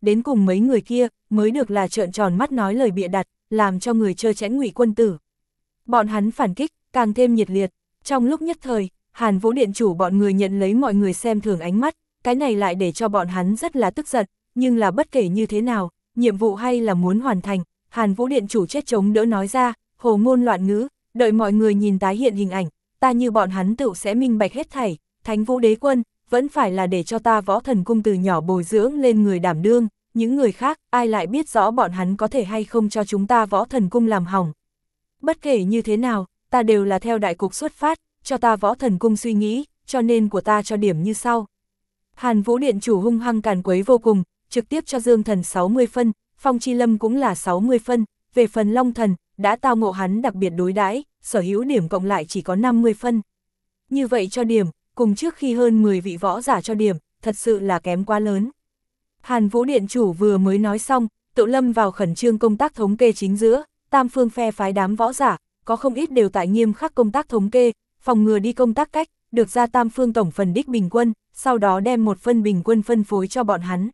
đến cùng mấy người kia, mới được là trợn tròn mắt nói lời bịa đặt, làm cho người trơ trẽn Ngụy Quân Tử. Bọn hắn phản kích, càng thêm nhiệt liệt, trong lúc nhất thời, Hàn Vũ Điện chủ bọn người nhận lấy mọi người xem thường ánh mắt, cái này lại để cho bọn hắn rất là tức giận, nhưng là bất kể như thế nào, nhiệm vụ hay là muốn hoàn thành, Hàn Vũ Điện chủ chết chống đỡ nói ra, hồ ngôn loạn ngữ, đợi mọi người nhìn tái hiện hình ảnh, ta như bọn hắn tự sẽ minh bạch hết thảy, Thánh Vũ Đế Quân, vẫn phải là để cho ta Võ Thần Cung từ nhỏ bồi dưỡng lên người đảm đương, những người khác, ai lại biết rõ bọn hắn có thể hay không cho chúng ta Võ Thần Cung làm hỏng. Bất kể như thế nào, ta đều là theo đại cục xuất phát, cho ta Võ Thần Cung suy nghĩ, cho nên của ta cho điểm như sau. Hàn Vũ Điện chủ hung hăng càn quấy vô cùng, trực tiếp cho Dương Thần sáu mươi phân, Phong Chi Lâm cũng là sáu mươi phân, về phần Long Thần, đã tao ngộ hắn đặc biệt đối đãi, sở hữu điểm cộng lại chỉ có năm mươi phân. Như vậy cho điểm, cùng trước khi hơn mười vị võ giả cho điểm, thật sự là kém quá lớn. Hàn Vũ Điện chủ vừa mới nói xong, tự lâm vào khẩn trương công tác thống kê chính giữa, tam phương phe phái đám võ giả, có không ít đều tại nghiêm khắc công tác thống kê, phòng ngừa đi công tác cách, được ra tam phương tổng phần đích bình quân, sau đó đem một phân bình quân phân phối cho bọn hắn.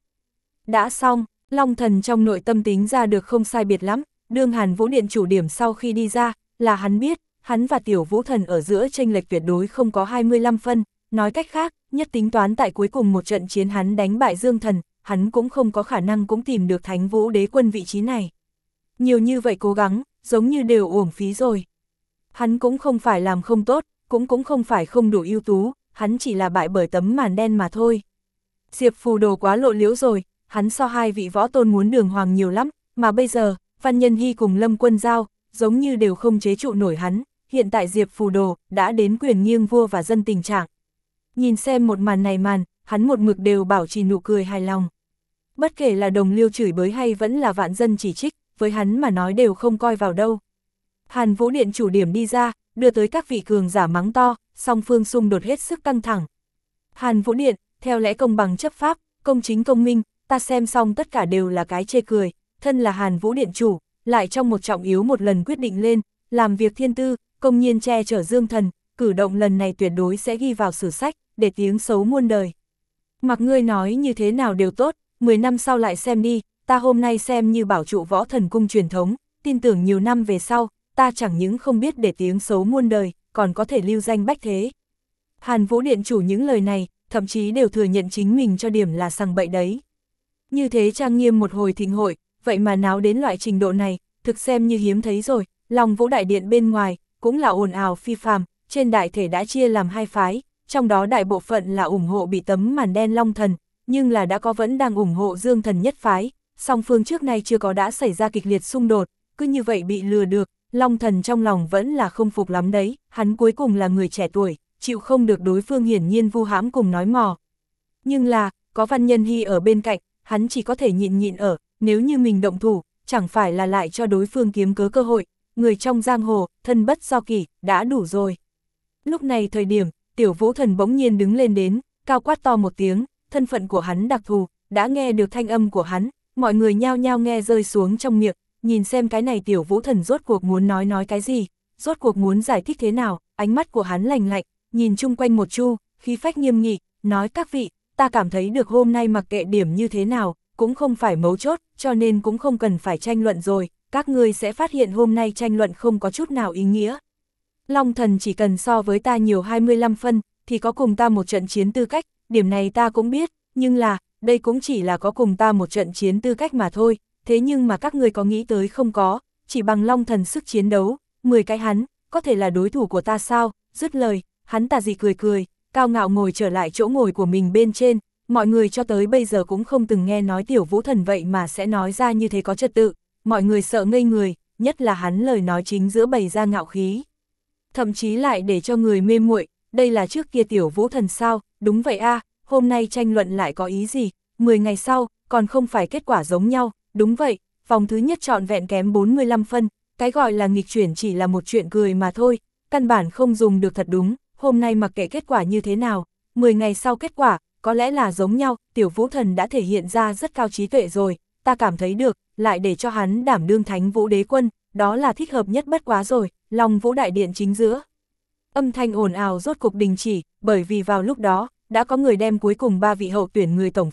Đã xong, Long Thần trong nội tâm tính ra được không sai biệt lắm, đương Hàn Vũ Điện chủ điểm sau khi đi ra, là hắn biết, hắn và Tiểu Vũ Thần ở giữa chênh lệch tuyệt đối không có hai mươi lăm phân, nói cách khác, nhất tính toán tại cuối cùng một trận chiến hắn đánh bại Dương Thần, hắn cũng không có khả năng cũng tìm được Thánh Vũ Đế Quân vị trí này. Nhiều như vậy cố gắng, giống như đều uổng phí rồi. Hắn cũng không phải làm không tốt, cũng cũng không phải không đủ ưu tú, hắn chỉ là bại bởi tấm màn đen mà thôi. Diệp Phù Đồ quá lộ liễu rồi, hắn so hai vị võ tôn muốn đường hoàng nhiều lắm, mà bây giờ, Văn Nhân Hy cùng Lâm Quân Giao, giống như đều không chế trụ nổi hắn, hiện tại Diệp Phù Đồ đã đến quyền nghiêng vua và dân tình trạng. Nhìn xem một màn này màn, hắn một mực đều bảo trì nụ cười hài lòng. Bất kể là đồng liêu chửi bới hay vẫn là vạn dân chỉ trích, với hắn mà nói đều không coi vào đâu. Hàn Vũ Điện chủ điểm đi ra, đưa tới các vị cường giả mắng to, song phương xung đột hết sức căng thẳng. Hàn Vũ Điện, theo lẽ công bằng chấp pháp, công chính công minh, ta xem xong tất cả đều là cái chê cười, thân là Hàn Vũ Điện chủ, lại trong một trọng yếu một lần quyết định lên, làm việc thiên tư, công nhiên che chở Dương Thần, cử động lần này tuyệt đối sẽ ghi vào sử sách, để tiếng xấu muôn đời. Mặc ngươi nói như thế nào đều tốt, mười năm sau lại xem đi, ta hôm nay xem như bảo trụ Võ Thần Cung truyền thống, tin tưởng nhiều năm về sau, ta chẳng những không biết để tiếng xấu muôn đời, còn có thể lưu danh bách thế. Hàn Vũ Điện chủ những lời này, thậm chí đều thừa nhận chính mình cho điểm là sằng bậy đấy. Như thế trang nghiêm một hồi thịnh hội, vậy mà náo đến loại trình độ này, thực xem như hiếm thấy rồi, Long Vũ Đại Điện bên ngoài, cũng là ồn ào phi phàm, trên đại thể đã chia làm hai phái, trong đó đại bộ phận là ủng hộ bị tấm màn đen Long Thần, nhưng là đã có vẫn đang ủng hộ Dương Thần nhất phái, song phương trước nay chưa có đã xảy ra kịch liệt xung đột, cứ như vậy bị lừa được, Long Thần trong lòng vẫn là không phục lắm đấy, hắn cuối cùng là người trẻ tuổi, chịu không được đối phương hiển nhiên vu hãm cùng nói mò. Nhưng là, có Văn Nhân Hy ở bên cạnh, hắn chỉ có thể nhịn nhịn ở, nếu như mình động thủ, chẳng phải là lại cho đối phương kiếm cớ cơ hội, người trong giang hồ, thân bất do kỷ, đã đủ rồi. Lúc này thời điểm, Tiểu Vũ Thần bỗng nhiên đứng lên đến, cao quát to một tiếng, thân phận của hắn đặc thù, đã nghe được thanh âm của hắn, mọi người nhao nhao nghe rơi xuống trong miệng, nhìn xem cái này Tiểu Vũ Thần rốt cuộc muốn nói nói cái gì, rốt cuộc muốn giải thích thế nào, ánh mắt của hắn lành lạnh, nhìn chung quanh một chu, khí phách nghiêm nghị, nói các vị, ta cảm thấy được hôm nay mặc kệ điểm như thế nào, cũng không phải mấu chốt, cho nên cũng không cần phải tranh luận rồi, các ngươi sẽ phát hiện hôm nay tranh luận không có chút nào ý nghĩa. Long Thần chỉ cần so với ta nhiều hai mươi lăm phân, thì có cùng ta một trận chiến tư cách, điểm này ta cũng biết, nhưng là, đây cũng chỉ là có cùng ta một trận chiến tư cách mà thôi, thế nhưng mà các ngươi có nghĩ tới không có, chỉ bằng Long Thần sức chiến đấu, mười cái hắn, có thể là đối thủ của ta sao, dứt lời, hắn tà dị cười cười, cao ngạo ngồi trở lại chỗ ngồi của mình bên trên, mọi người cho tới bây giờ cũng không từng nghe nói Tiểu Vũ Thần vậy mà sẽ nói ra như thế có trật tự, mọi người sợ ngây người, nhất là hắn lời nói chính giữa bày ra ngạo khí. Thậm chí lại để cho người mê muội, đây là trước kia Tiểu Vũ Thần sao, đúng vậy a, hôm nay tranh luận lại có ý gì, mười ngày sau, còn không phải kết quả giống nhau, đúng vậy, vòng thứ nhất trọn vẹn kém bốn mươi lăm phân, cái gọi là nghịch chuyển chỉ là một chuyện cười mà thôi, căn bản không dùng được thật đúng, hôm nay mặc kệ kết quả như thế nào, mười ngày sau kết quả, có lẽ là giống nhau, Tiểu Vũ Thần đã thể hiện ra rất cao trí tuệ rồi, ta cảm thấy được, lại để cho hắn đảm đương Thánh Vũ Đế Quân, đó là thích hợp nhất bất quá rồi, Long Vũ Đại Điện chính giữa. Âm thanh ồn ào rốt cục đình chỉ, bởi vì vào lúc đó, đã có người đem cuối cùng ba vị hậu tuyển người tổng phân,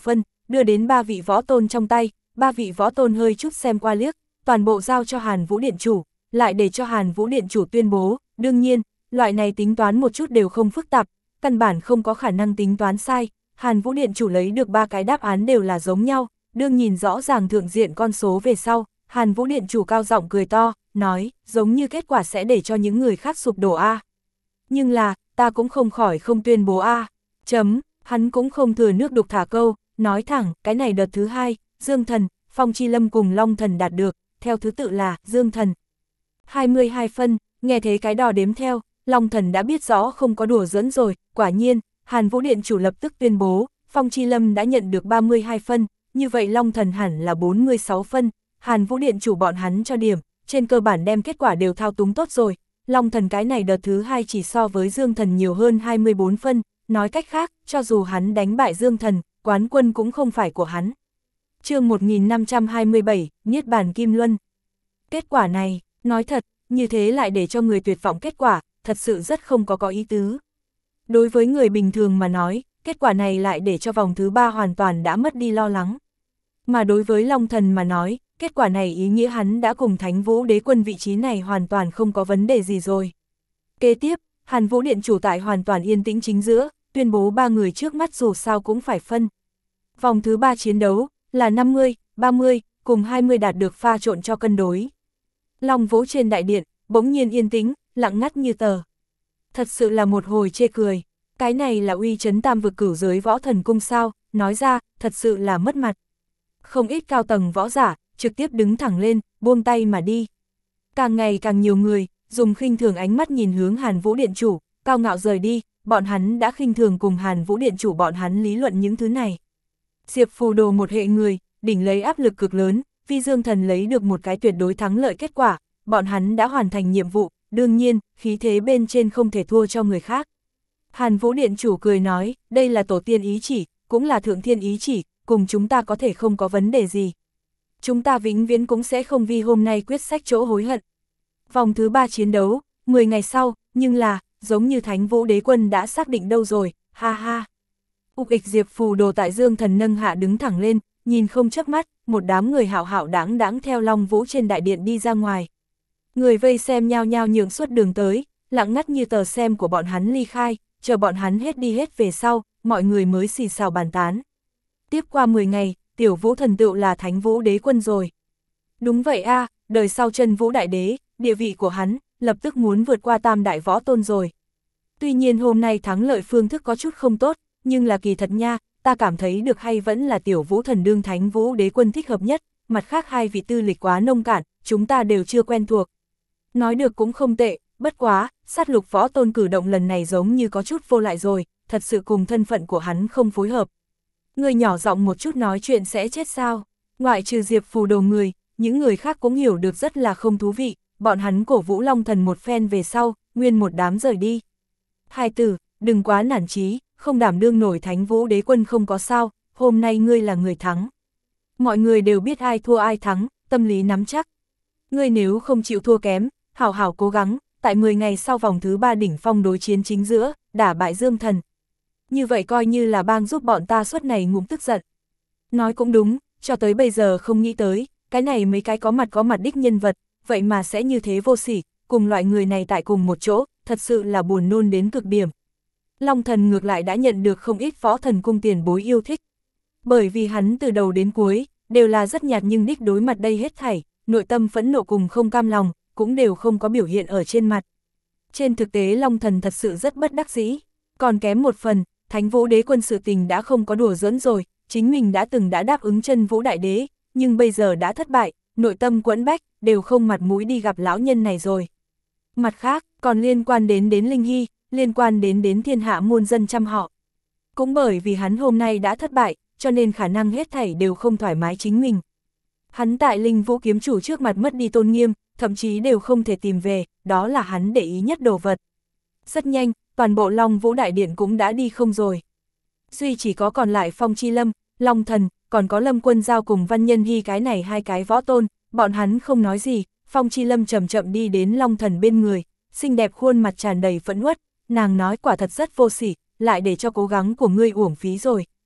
đưa đến ba vị võ tôn trong tay, ba vị võ tôn hơi chút xem qua liếc, toàn bộ giao cho Hàn Vũ Điện Chủ, lại để cho Hàn Vũ Điện Chủ tuyên bố, đương nhiên, loại này tính toán một chút đều không phức tạp, căn bản không có khả năng tính toán sai, Hàn Vũ Điện Chủ lấy được ba cái đáp án đều là giống nhau, đương nhìn rõ ràng thượng diện con số về sau, Hàn Vũ Điện Chủ cao giọng cười to, nói, giống như kết quả sẽ để cho những người khác sụp đổ a. Nhưng là, ta cũng không khỏi không tuyên bố a. Chấm, hắn cũng không thừa nước đục thả câu, nói thẳng, cái này đợt thứ hai, Dương Thần, Phong Chi Lâm cùng Long Thần đạt được, theo thứ tự là, Dương Thần. hai mươi hai phân, nghe thấy cái đo đếm theo, Long Thần đã biết rõ không có đùa giỡn rồi, quả nhiên, Hàn Vũ Điện Chủ lập tức tuyên bố, Phong Chi Lâm đã nhận được ba mươi hai phân, như vậy Long Thần hẳn là bốn mươi sáu phân, Hàn Vũ Điện Chủ bọn hắn cho điểm, trên cơ bản đem kết quả đều thao túng tốt rồi, Long Thần cái này đợt thứ hai chỉ so với Dương Thần nhiều hơn hai mươi bốn phân, nói cách khác, cho dù hắn đánh bại Dương Thần, quán quân cũng không phải của hắn. Chương một nghìn năm trăm hai mươi bảy, Niết Bàn Kim Luân. Kết quả này, nói thật, như thế lại để cho người tuyệt vọng kết quả, thật sự rất không có có ý tứ. Đối với người bình thường mà nói, kết quả này lại để cho vòng thứ ba hoàn toàn đã mất đi lo lắng. Mà đối với Long Thần mà nói, kết quả này ý nghĩa hắn đã cùng Thánh Vũ Đế Quân vị trí này hoàn toàn không có vấn đề gì rồi. Kế tiếp, Hàn Vũ Điện Chủ tại hoàn toàn yên tĩnh chính giữa, tuyên bố ba người trước mắt dù sao cũng phải phân. Vòng thứ ba chiến đấu, là năm mươi, ba mươi, cùng hai mươi đạt được pha trộn cho cân đối. Long Vũ trên đại điện, bỗng nhiên yên tĩnh, lặng ngắt như tờ. Thật sự là một hồi chê cười, cái này là uy chấn tam vực cửu giới võ thần cung sao, nói ra, thật sự là mất mặt. Không ít cao tầng võ giả, trực tiếp đứng thẳng lên, buông tay mà đi. Càng ngày càng nhiều người, dùng khinh thường ánh mắt nhìn hướng Hàn Vũ Điện Chủ, cao ngạo rời đi, bọn hắn đã khinh thường cùng Hàn Vũ Điện Chủ bọn hắn lý luận những thứ này. Diệp Phù Đồ một hệ người, đỉnh lấy áp lực cực lớn, vì Dương Thần lấy được một cái tuyệt đối thắng lợi kết quả, bọn hắn đã hoàn thành nhiệm vụ, đương nhiên, khí thế bên trên không thể thua cho người khác. Hàn Vũ Điện Chủ cười nói, đây là tổ tiên ý chỉ, cũng là thượng thiên ý chỉ, cùng chúng ta có thể không có vấn đề gì. Chúng ta vĩnh viễn cũng sẽ không vì hôm nay quyết sách chỗ hối hận. Vòng thứ ba chiến đấu, mười ngày sau, nhưng là, giống như Thánh Vũ Đế Quân đã xác định đâu rồi, ha ha. Ục ịch Diệp Phù Đồ tại Dương Thần nâng hạ đứng thẳng lên, nhìn không chớp mắt, một đám người hạo hạo đáng đáng theo Long Vũ trên đại điện đi ra ngoài. Người vây xem nhao nhao nhường suốt đường tới, lặng ngắt như tờ xem của bọn hắn ly khai, chờ bọn hắn hết đi hết về sau, mọi người mới xì xào bàn tán. Tiếp qua mười ngày, Tiểu Vũ thần tựu là Thánh Vũ Đế Quân rồi. Đúng vậy a, à, đời sau Chân Vũ Đại Đế, địa vị của hắn, lập tức muốn vượt qua Tam Đại Võ Tôn rồi. Tuy nhiên hôm nay thắng lợi phương thức có chút không tốt, nhưng là kỳ thật nha, ta cảm thấy được hay vẫn là Tiểu Vũ thần đương Thánh Vũ Đế Quân thích hợp nhất, mặt khác hai vị tư lịch quá nông cạn, chúng ta đều chưa quen thuộc. Nói được cũng không tệ, bất quá, sát lục võ tôn cử động lần này giống như có chút vô lại rồi, thật sự cùng thân phận của hắn không phối hợp. Người nhỏ giọng một chút nói chuyện sẽ chết sao, ngoại trừ Diệp Phù Đồ người, những người khác cũng hiểu được rất là không thú vị, bọn hắn cổ vũ Long Thần một phen về sau, nguyên một đám rời đi. Hai tử, đừng quá nản chí, không đảm đương nổi Thánh Vũ Đế Quân không có sao, hôm nay ngươi là người thắng. Mọi người đều biết ai thua ai thắng, tâm lý nắm chắc. Ngươi nếu không chịu thua kém, hảo hảo cố gắng, tại mười ngày sau vòng thứ ba đỉnh phong đối chiến chính giữa, đả bại Dương Thần. Như vậy coi như là bang giúp bọn ta suốt này ngụm tức giận. Nói cũng đúng, cho tới bây giờ không nghĩ tới, cái này mấy cái có mặt có mặt đích nhân vật, vậy mà sẽ như thế vô sỉ, cùng loại người này tại cùng một chỗ, thật sự là buồn nôn đến cực điểm. Long Thần ngược lại đã nhận được không ít võ thần cung tiền bối yêu thích. Bởi vì hắn từ đầu đến cuối, đều là rất nhạt nhưng đích đối mặt đây hết thảy, nội tâm phẫn nộ cùng không cam lòng, cũng đều không có biểu hiện ở trên mặt. Trên thực tế Long Thần thật sự rất bất đắc dĩ, còn kém một phần, Thánh Vũ Đế Quân sự tình đã không có đùa giỡn rồi, chính mình đã từng đã đáp ứng Chân Vũ Đại Đế, nhưng bây giờ đã thất bại, nội tâm quẫn bách, đều không mặt mũi đi gặp lão nhân này rồi. Mặt khác, còn liên quan đến đến Linh Hy, liên quan đến đến thiên hạ muôn dân trăm họ. Cũng bởi vì hắn hôm nay đã thất bại, cho nên khả năng hết thảy đều không thoải mái chính mình. Hắn tại Linh Vũ kiếm chủ trước mặt mất đi tôn nghiêm, thậm chí đều không thể tìm về, đó là hắn để ý nhất đồ vật. Rất nhanh, toàn bộ Long Vũ Đại Điện cũng đã đi không rồi. Duy chỉ có còn lại Phong Chi Lâm, Long Thần, còn có Lâm Quân Giao cùng Văn Nhân Hy cái này hai cái võ tôn, bọn hắn không nói gì, Phong Chi Lâm chậm chậm đi đến Long Thần bên người, xinh đẹp khuôn mặt tràn đầy phẫn uất, nàng nói quả thật rất vô sỉ, lại để cho cố gắng của ngươi uổng phí rồi,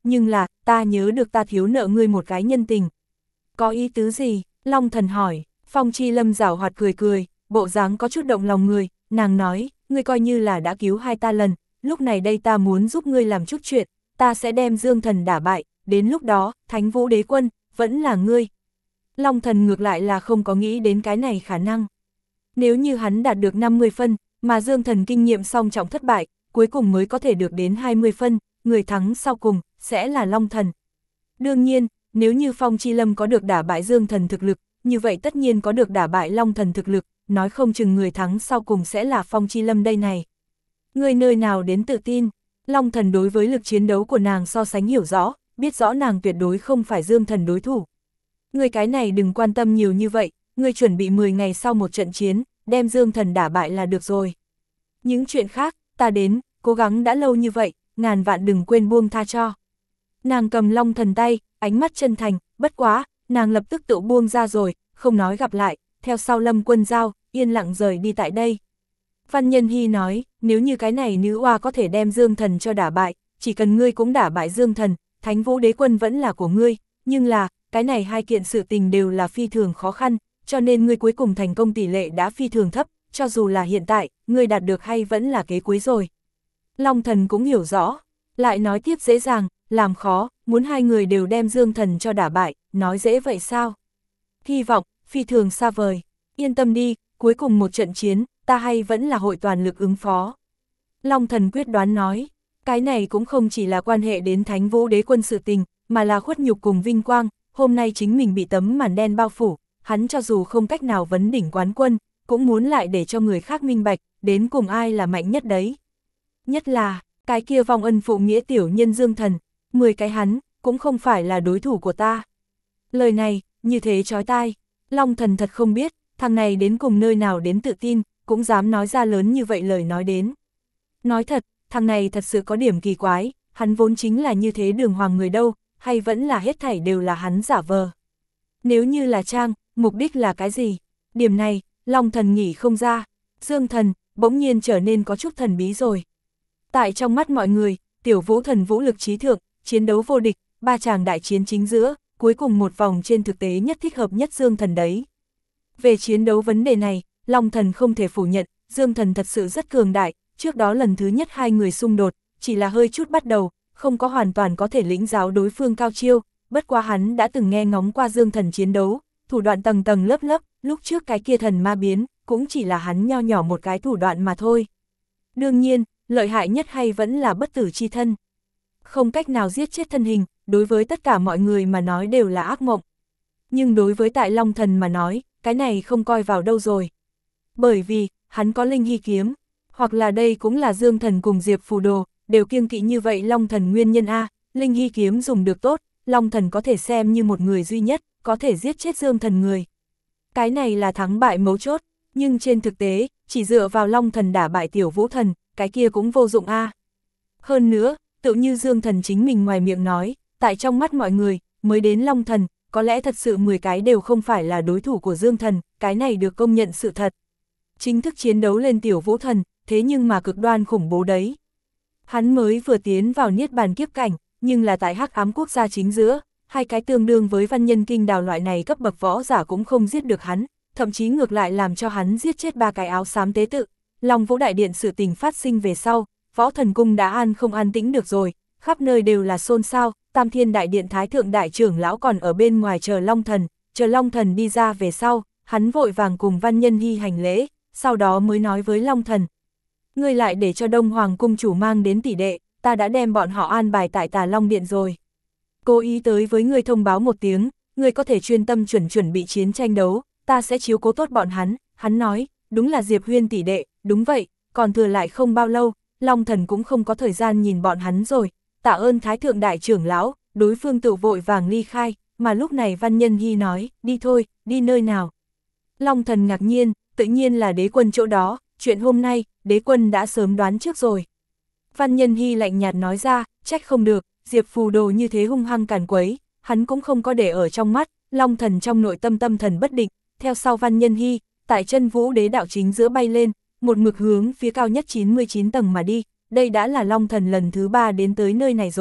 nhưng là, ta nhớ được ta thiếu nợ ngươi một cái nhân tình. Có ý tứ gì? Long Thần hỏi. Phong Chi Lâm giảo hoạt cười cười, bộ dáng có chút động lòng người, nàng nói, ngươi coi như là đã cứu hai ta lần, lúc này đây ta muốn giúp ngươi làm chút chuyện, ta sẽ đem Dương Thần đả bại, đến lúc đó, Thánh Vũ Đế Quân, vẫn là ngươi. Long Thần ngược lại là không có nghĩ đến cái này khả năng. Nếu như hắn đạt được năm mươi phân, mà Dương Thần kinh nghiệm song trọng thất bại, cuối cùng mới có thể được đến hai mươi phân, người thắng sau cùng, sẽ là Long Thần. Đương nhiên, nếu như Phong Chi Lâm có được đả bại Dương Thần thực lực, như vậy tất nhiên có được đả bại Long Thần thực lực, nói không chừng người thắng sau cùng sẽ là Phong Chi Lâm đây này. Người nơi nào đến tự tin? Long Thần đối với lực chiến đấu của nàng so sánh hiểu rõ, biết rõ nàng tuyệt đối không phải Dương Thần đối thủ. Người cái này đừng quan tâm nhiều như vậy, người chuẩn bị mười ngày sau một trận chiến, đem Dương Thần đả bại là được rồi. Những chuyện khác, ta đến, cố gắng đã lâu như vậy, ngàn vạn đừng quên buông tha cho. Nàng cầm Long Thần tay, ánh mắt chân thành, bất quá, nàng lập tức tự buông ra rồi, không nói gặp lại, theo sau Lâm Quân Giao, yên lặng rời đi tại đây. Văn Nhân Hy nói, nếu như cái này nữ oa có thể đem Dương Thần cho đả bại, chỉ cần ngươi cũng đả bại Dương Thần, Thánh Vũ Đế Quân vẫn là của ngươi, nhưng là, cái này hai kiện sự tình đều là phi thường khó khăn, cho nên ngươi cuối cùng thành công tỷ lệ đã phi thường thấp, cho dù là hiện tại, ngươi đạt được hay vẫn là kế cuối rồi. Long Thần cũng hiểu rõ, lại nói tiếp dễ dàng, làm khó, muốn hai người đều đem Dương Thần cho đả bại, nói dễ vậy sao? Hy vọng, phi thường xa vời, yên tâm đi, cuối cùng một trận chiến, ta hay vẫn là hội toàn lực ứng phó. Long Thần quyết đoán nói, cái này cũng không chỉ là quan hệ đến Thánh Vũ Đế Quân sự tình, mà là khuất nhục cùng vinh quang, hôm nay chính mình bị tấm màn đen bao phủ, hắn cho dù không cách nào vấn đỉnh quán quân, cũng muốn lại để cho người khác minh bạch, đến cùng ai là mạnh nhất đấy. Nhất là, cái kia vong ân phụ nghĩa tiểu nhân Dương Thần, mười cái hắn, cũng không phải là đối thủ của ta. Lời này, như thế chói tai, Long Thần thật không biết, thằng này đến cùng nơi nào đến tự tin, cũng dám nói ra lớn như vậy lời nói đến. Nói thật, thằng này thật sự có điểm kỳ quái, hắn vốn chính là như thế đường hoàng người đâu, hay vẫn là hết thảy đều là hắn giả vờ. Nếu như là trang, mục đích là cái gì? Điểm này, Long Thần nghĩ không ra, Dương Thần, bỗng nhiên trở nên có chút thần bí rồi. Tại trong mắt mọi người, tiểu vũ thần vũ lực trí thượng, chiến đấu vô địch, ba chàng đại chiến chính giữa, cuối cùng một vòng trên thực tế nhất thích hợp nhất Dương Thần đấy. Về chiến đấu vấn đề này, Long Thần không thể phủ nhận, Dương Thần thật sự rất cường đại, trước đó lần thứ nhất hai người xung đột, chỉ là hơi chút bắt đầu, không có hoàn toàn có thể lĩnh giáo đối phương cao chiêu, bất quá hắn đã từng nghe ngóng qua Dương Thần chiến đấu, thủ đoạn tầng tầng lớp lớp, lúc trước cái kia thần ma biến, cũng chỉ là hắn nho nhỏ một cái thủ đoạn mà thôi. Đương nhiên, lợi hại nhất hay vẫn là bất tử chi thân. Không cách nào giết chết thân hình, đối với tất cả mọi người mà nói đều là ác mộng. Nhưng đối với tại Long Thần mà nói, cái này không coi vào đâu rồi. Bởi vì, hắn có linh hy kiếm, hoặc là đây cũng là Dương Thần cùng Diệp Phù Đồ, đều kiêng kỵ như vậy Long Thần nguyên nhân A, linh hy kiếm dùng được tốt, Long Thần có thể xem như một người duy nhất, có thể giết chết Dương Thần người. Cái này là thắng bại mấu chốt, nhưng trên thực tế, chỉ dựa vào Long Thần đả bại tiểu vũ thần, cái kia cũng vô dụng A. Hơn nữa, tự như Dương Thần chính mình ngoài miệng nói, tại trong mắt mọi người, mới đến Long Thần, có lẽ thật sự mười cái đều không phải là đối thủ của Dương Thần, cái này được công nhận sự thật. Chính thức chiến đấu lên tiểu vũ thần, thế nhưng mà cực đoan khủng bố đấy. Hắn mới vừa tiến vào niết bàn kiếp cảnh, nhưng là tại hắc ám quốc gia chính giữa, hai cái tương đương với văn nhân kinh đào loại này cấp bậc võ giả cũng không giết được hắn, thậm chí ngược lại làm cho hắn giết chết ba cái áo xám tế tự. Long Vũ Đại Điện sự tình phát sinh về sau, Võ Thần Cung đã an không an tĩnh được rồi, khắp nơi đều là xôn xao, Tam Thiên Đại Điện Thái Thượng Đại trưởng lão còn ở bên ngoài chờ Long Thần, chờ Long Thần đi ra về sau, hắn vội vàng cùng Văn Nhân Hy hành lễ, sau đó mới nói với Long Thần. Ngươi lại để cho Đông Hoàng Cung chủ mang đến tỷ đệ, ta đã đem bọn họ an bài tại Tà Long Điện rồi. Cố ý tới với ngươi thông báo một tiếng, ngươi có thể chuyên tâm chuẩn chuẩn bị chiến tranh đấu, ta sẽ chiếu cố tốt bọn hắn, hắn nói, đúng là Diệp Huyên tỷ đệ, đúng vậy, còn thừa lại không bao lâu, Long Thần cũng không có thời gian nhìn bọn hắn rồi, tạ ơn Thái Thượng Đại trưởng lão, đối phương tự vội vàng ly khai, mà lúc này Văn Nhân Hy nói, đi thôi, đi nơi nào. Long Thần ngạc nhiên, tự nhiên là đế quân chỗ đó, chuyện hôm nay, đế quân đã sớm đoán trước rồi. Văn Nhân Hy lạnh nhạt nói ra, trách không được, Diệp Phù Đồ như thế hung hăng càn quấy, hắn cũng không có để ở trong mắt, Long Thần trong nội tâm tâm thần bất định, theo sau Văn Nhân Hy, tại chân vũ đế đạo chính giữa bay lên, một mực hướng phía cao nhất chín mươi chín tầng mà đi, đây đã là Long Thần lần thứ ba đến tới nơi này rồi,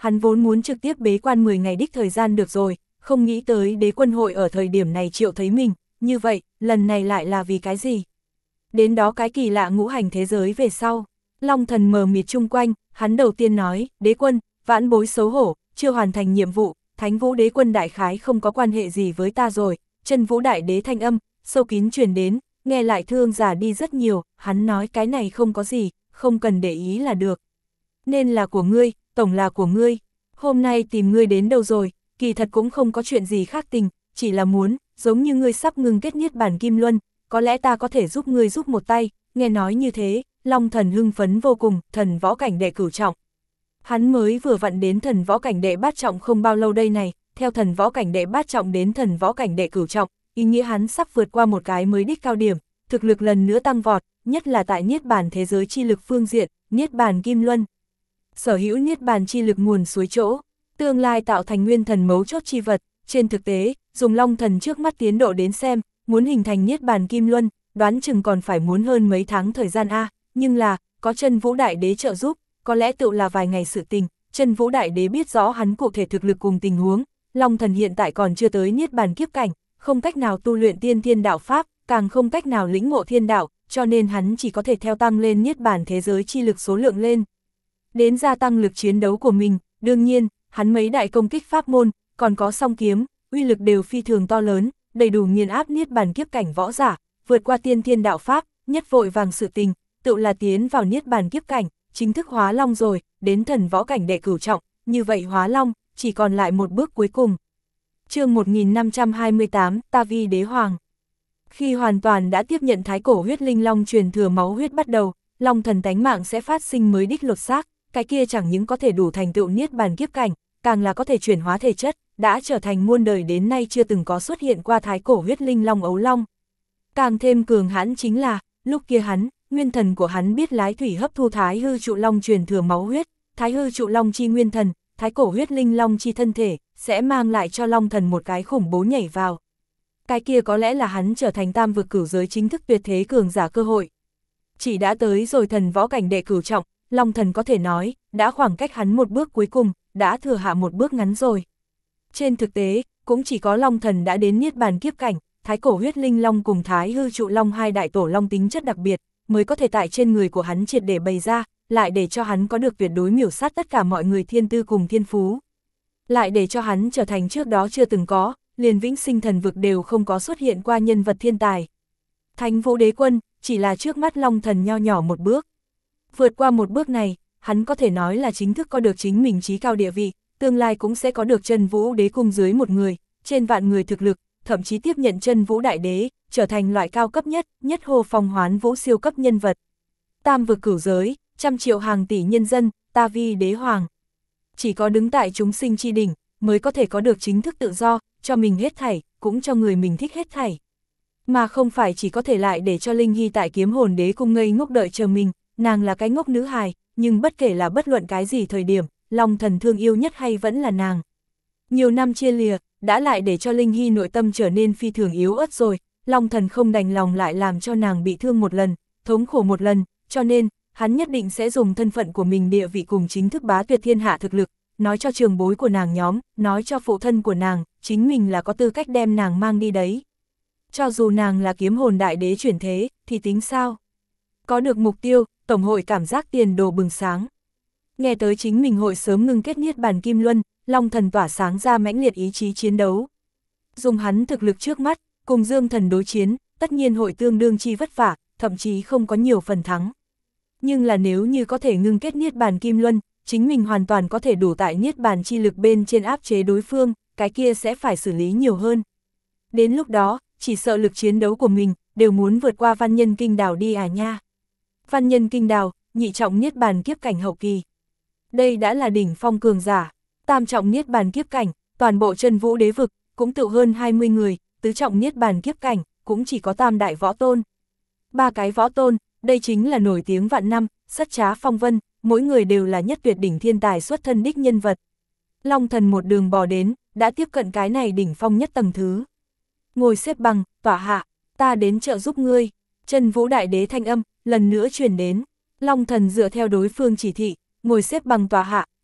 hắn vốn muốn trực tiếp bế quan mười ngày đích thời gian được rồi, không nghĩ tới đế quân hội ở thời điểm này triệu thấy mình, như vậy, lần này lại là vì cái gì? Đến đó cái kỳ lạ ngũ hành thế giới về sau, Long Thần mờ mịt chung quanh, hắn đầu tiên nói, đế quân, vãn bối xấu hổ, chưa hoàn thành nhiệm vụ, Thánh Vũ đế quân đại khái không có quan hệ gì với ta rồi, Chân Vũ đại đế thanh âm, sâu kín truyền đến, nghe lại thương giả đi rất nhiều, hắn nói cái này không có gì, không cần để ý là được. Nên là của ngươi, tổng là của ngươi, hôm nay tìm ngươi đến đâu rồi, kỳ thật cũng không có chuyện gì khác tình, chỉ là muốn, giống như ngươi sắp ngưng kết niết bàn kim luân, có lẽ ta có thể giúp ngươi giúp một tay, nghe nói như thế, Long Thần hưng phấn vô cùng, thần võ cảnh đệ cửu trọng. Hắn mới vừa vặn đến thần võ cảnh đệ bát trọng không bao lâu đây này, theo thần võ cảnh đệ bát trọng đến thần võ cảnh đệ cửu trọng, ý nghĩa hắn sắp vượt qua một cái mới đích cao điểm, thực lực lần nữa tăng vọt, nhất là tại niết bàn thế giới chi lực phương diện, niết bàn kim luân. Sở hữu niết bàn chi lực nguồn suối chỗ, tương lai tạo thành nguyên thần mấu chốt chi vật, trên thực tế, dùng Long Thần trước mắt tiến độ đến xem, muốn hình thành niết bàn kim luân, đoán chừng còn phải muốn hơn mấy tháng thời gian a, nhưng là, có Chân Vũ đại đế trợ giúp, có lẽ tự là vài ngày sự tình, Chân Vũ đại đế biết rõ hắn cụ thể thực lực cùng tình huống, Long Thần hiện tại còn chưa tới niết bàn kiếp cảnh, không cách nào tu luyện tiên thiên đạo pháp, càng không cách nào lĩnh ngộ thiên đạo, cho nên hắn chỉ có thể theo tăng lên niết bàn thế giới chi lực số lượng lên. Đến gia tăng lực chiến đấu của mình, đương nhiên, hắn mấy đại công kích pháp môn, còn có song kiếm, uy lực đều phi thường to lớn, đầy đủ nghiền áp niết bàn kiếp cảnh võ giả, vượt qua tiên thiên đạo pháp, nhất vội vàng sự tình, tự là tiến vào niết bàn kiếp cảnh, chính thức hóa long rồi, đến thần võ cảnh đệ cửu trọng, như vậy hóa long, chỉ còn lại một bước cuối cùng. Chương một nghìn năm trăm hai mươi tám, Ta Vi Đế Hoàng. Khi hoàn toàn đã tiếp nhận thái cổ huyết linh long truyền thừa máu huyết bắt đầu, Long Thần tánh mạng sẽ phát sinh mới đích lột xác, cái kia chẳng những có thể đủ thành tựu niết bàn kiếp cảnh, càng là có thể chuyển hóa thể chất, đã trở thành muôn đời đến nay chưa từng có xuất hiện qua thái cổ huyết linh long ấu long. Càng thêm cường hãn chính là, lúc kia hắn, nguyên thần của hắn biết lái thủy hấp thu thái hư trụ long truyền thừa máu huyết, thái hư trụ long chi nguyên thần, thái cổ huyết linh long chi thân thể, sẽ mang lại cho Long Thần một cái khủng bố nhảy vào. Cái kia có lẽ là hắn trở thành tam vực cửu giới chính thức tuyệt thế cường giả cơ hội. Chỉ đã tới rồi thần võ cảnh đệ cửu trọng, Long Thần có thể nói, đã khoảng cách hắn một bước cuối cùng, đã thừa hạ một bước ngắn rồi. Trên thực tế, cũng chỉ có Long Thần đã đến niết bàn kiếp cảnh, thái cổ huyết linh long cùng thái hư trụ long hai đại tổ long tính chất đặc biệt, mới có thể tại trên người của hắn triệt để bày ra, lại để cho hắn có được tuyệt đối miểu sát tất cả mọi người thiên tư cùng thiên phú. Lại để cho hắn trở thành trước đó chưa từng có, liền vĩnh sinh thần vực đều không có xuất hiện qua nhân vật thiên tài. Thánh Vũ đế quân, chỉ là trước mắt Long Thần nho nhỏ một bước. Vượt qua một bước này, hắn có thể nói là chính thức có được chính mình trí cao địa vị, tương lai cũng sẽ có được Chân Vũ đế cung dưới một người, trên vạn người thực lực, thậm chí tiếp nhận Chân Vũ đại đế, trở thành loại cao cấp nhất, nhất hồ phong hoán vũ siêu cấp nhân vật. Tam vực cửu giới, trăm triệu hàng tỷ nhân dân, Ta Vi đế hoàng. Chỉ có đứng tại chúng sinh chi đỉnh, mới có thể có được chính thức tự do, cho mình hết thảy, cũng cho người mình thích hết thảy. Mà không phải chỉ có thể lại để cho Linh Hy tại kiếm hồn đế cung ngây ngốc đợi chờ mình, nàng là cái ngốc nữ hài, nhưng bất kể là bất luận cái gì thời điểm, Long Thần thương yêu nhất hay vẫn là nàng. Nhiều năm chia lìa, đã lại để cho Linh Hy nội tâm trở nên phi thường yếu ớt rồi, Long Thần không đành lòng lại làm cho nàng bị thương một lần, thống khổ một lần, cho nên, hắn nhất định sẽ dùng thân phận của mình địa vị cùng chính thức bá tuyệt thiên hạ thực lực, nói cho trường bối của nàng nhóm, nói cho phụ thân của nàng, chính mình là có tư cách đem nàng mang đi đấy. Cho dù nàng là kiếm hồn đại đế chuyển thế, thì tính sao? Có được mục tiêu, Tổng hội cảm giác tiền đồ bừng sáng. Nghe tới chính mình hội sớm ngưng kết niết bàn kim luân, Long Thần tỏa sáng ra mãnh liệt ý chí chiến đấu. Dùng hắn thực lực trước mắt, cùng Dương Thần đối chiến, tất nhiên hội tương đương chi vất vả, thậm chí không có nhiều phần thắng. Nhưng là nếu như có thể ngưng kết niết bàn kim luân, chính mình hoàn toàn có thể đủ tại niết bàn chi lực bên trên áp chế đối phương, cái kia sẽ phải xử lý nhiều hơn. Đến lúc đó, chỉ sợ lực chiến đấu của mình, đều muốn vượt qua văn nhân kinh đào đi à nha. Văn nhân kinh đào, nhị trọng niết bàn kiếp cảnh hậu kỳ. Đây đã là đỉnh phong cường giả, tam trọng niết bàn kiếp cảnh, toàn bộ Chân Vũ đế vực, cũng tự hơn hai mươi người, tứ trọng niết bàn kiếp cảnh, cũng chỉ có tam đại võ tôn. Ba cái võ tôn, đây chính là nổi tiếng vạn năm, sắt trá phong vân, mỗi người đều là nhất tuyệt đỉnh thiên tài xuất thân đích nhân vật. Long Thần một đường bò đến, đã tiếp cận cái này đỉnh phong nhất tầng thứ. Ngồi xếp bằng, tỏa hạ, ta đến trợ giúp ngươi. Chân Vũ đại đế thanh âm, lần nữa truyền đến. Long Thần dựa theo đối phương chỉ thị, ngồi xếp bằng tỏa hạ,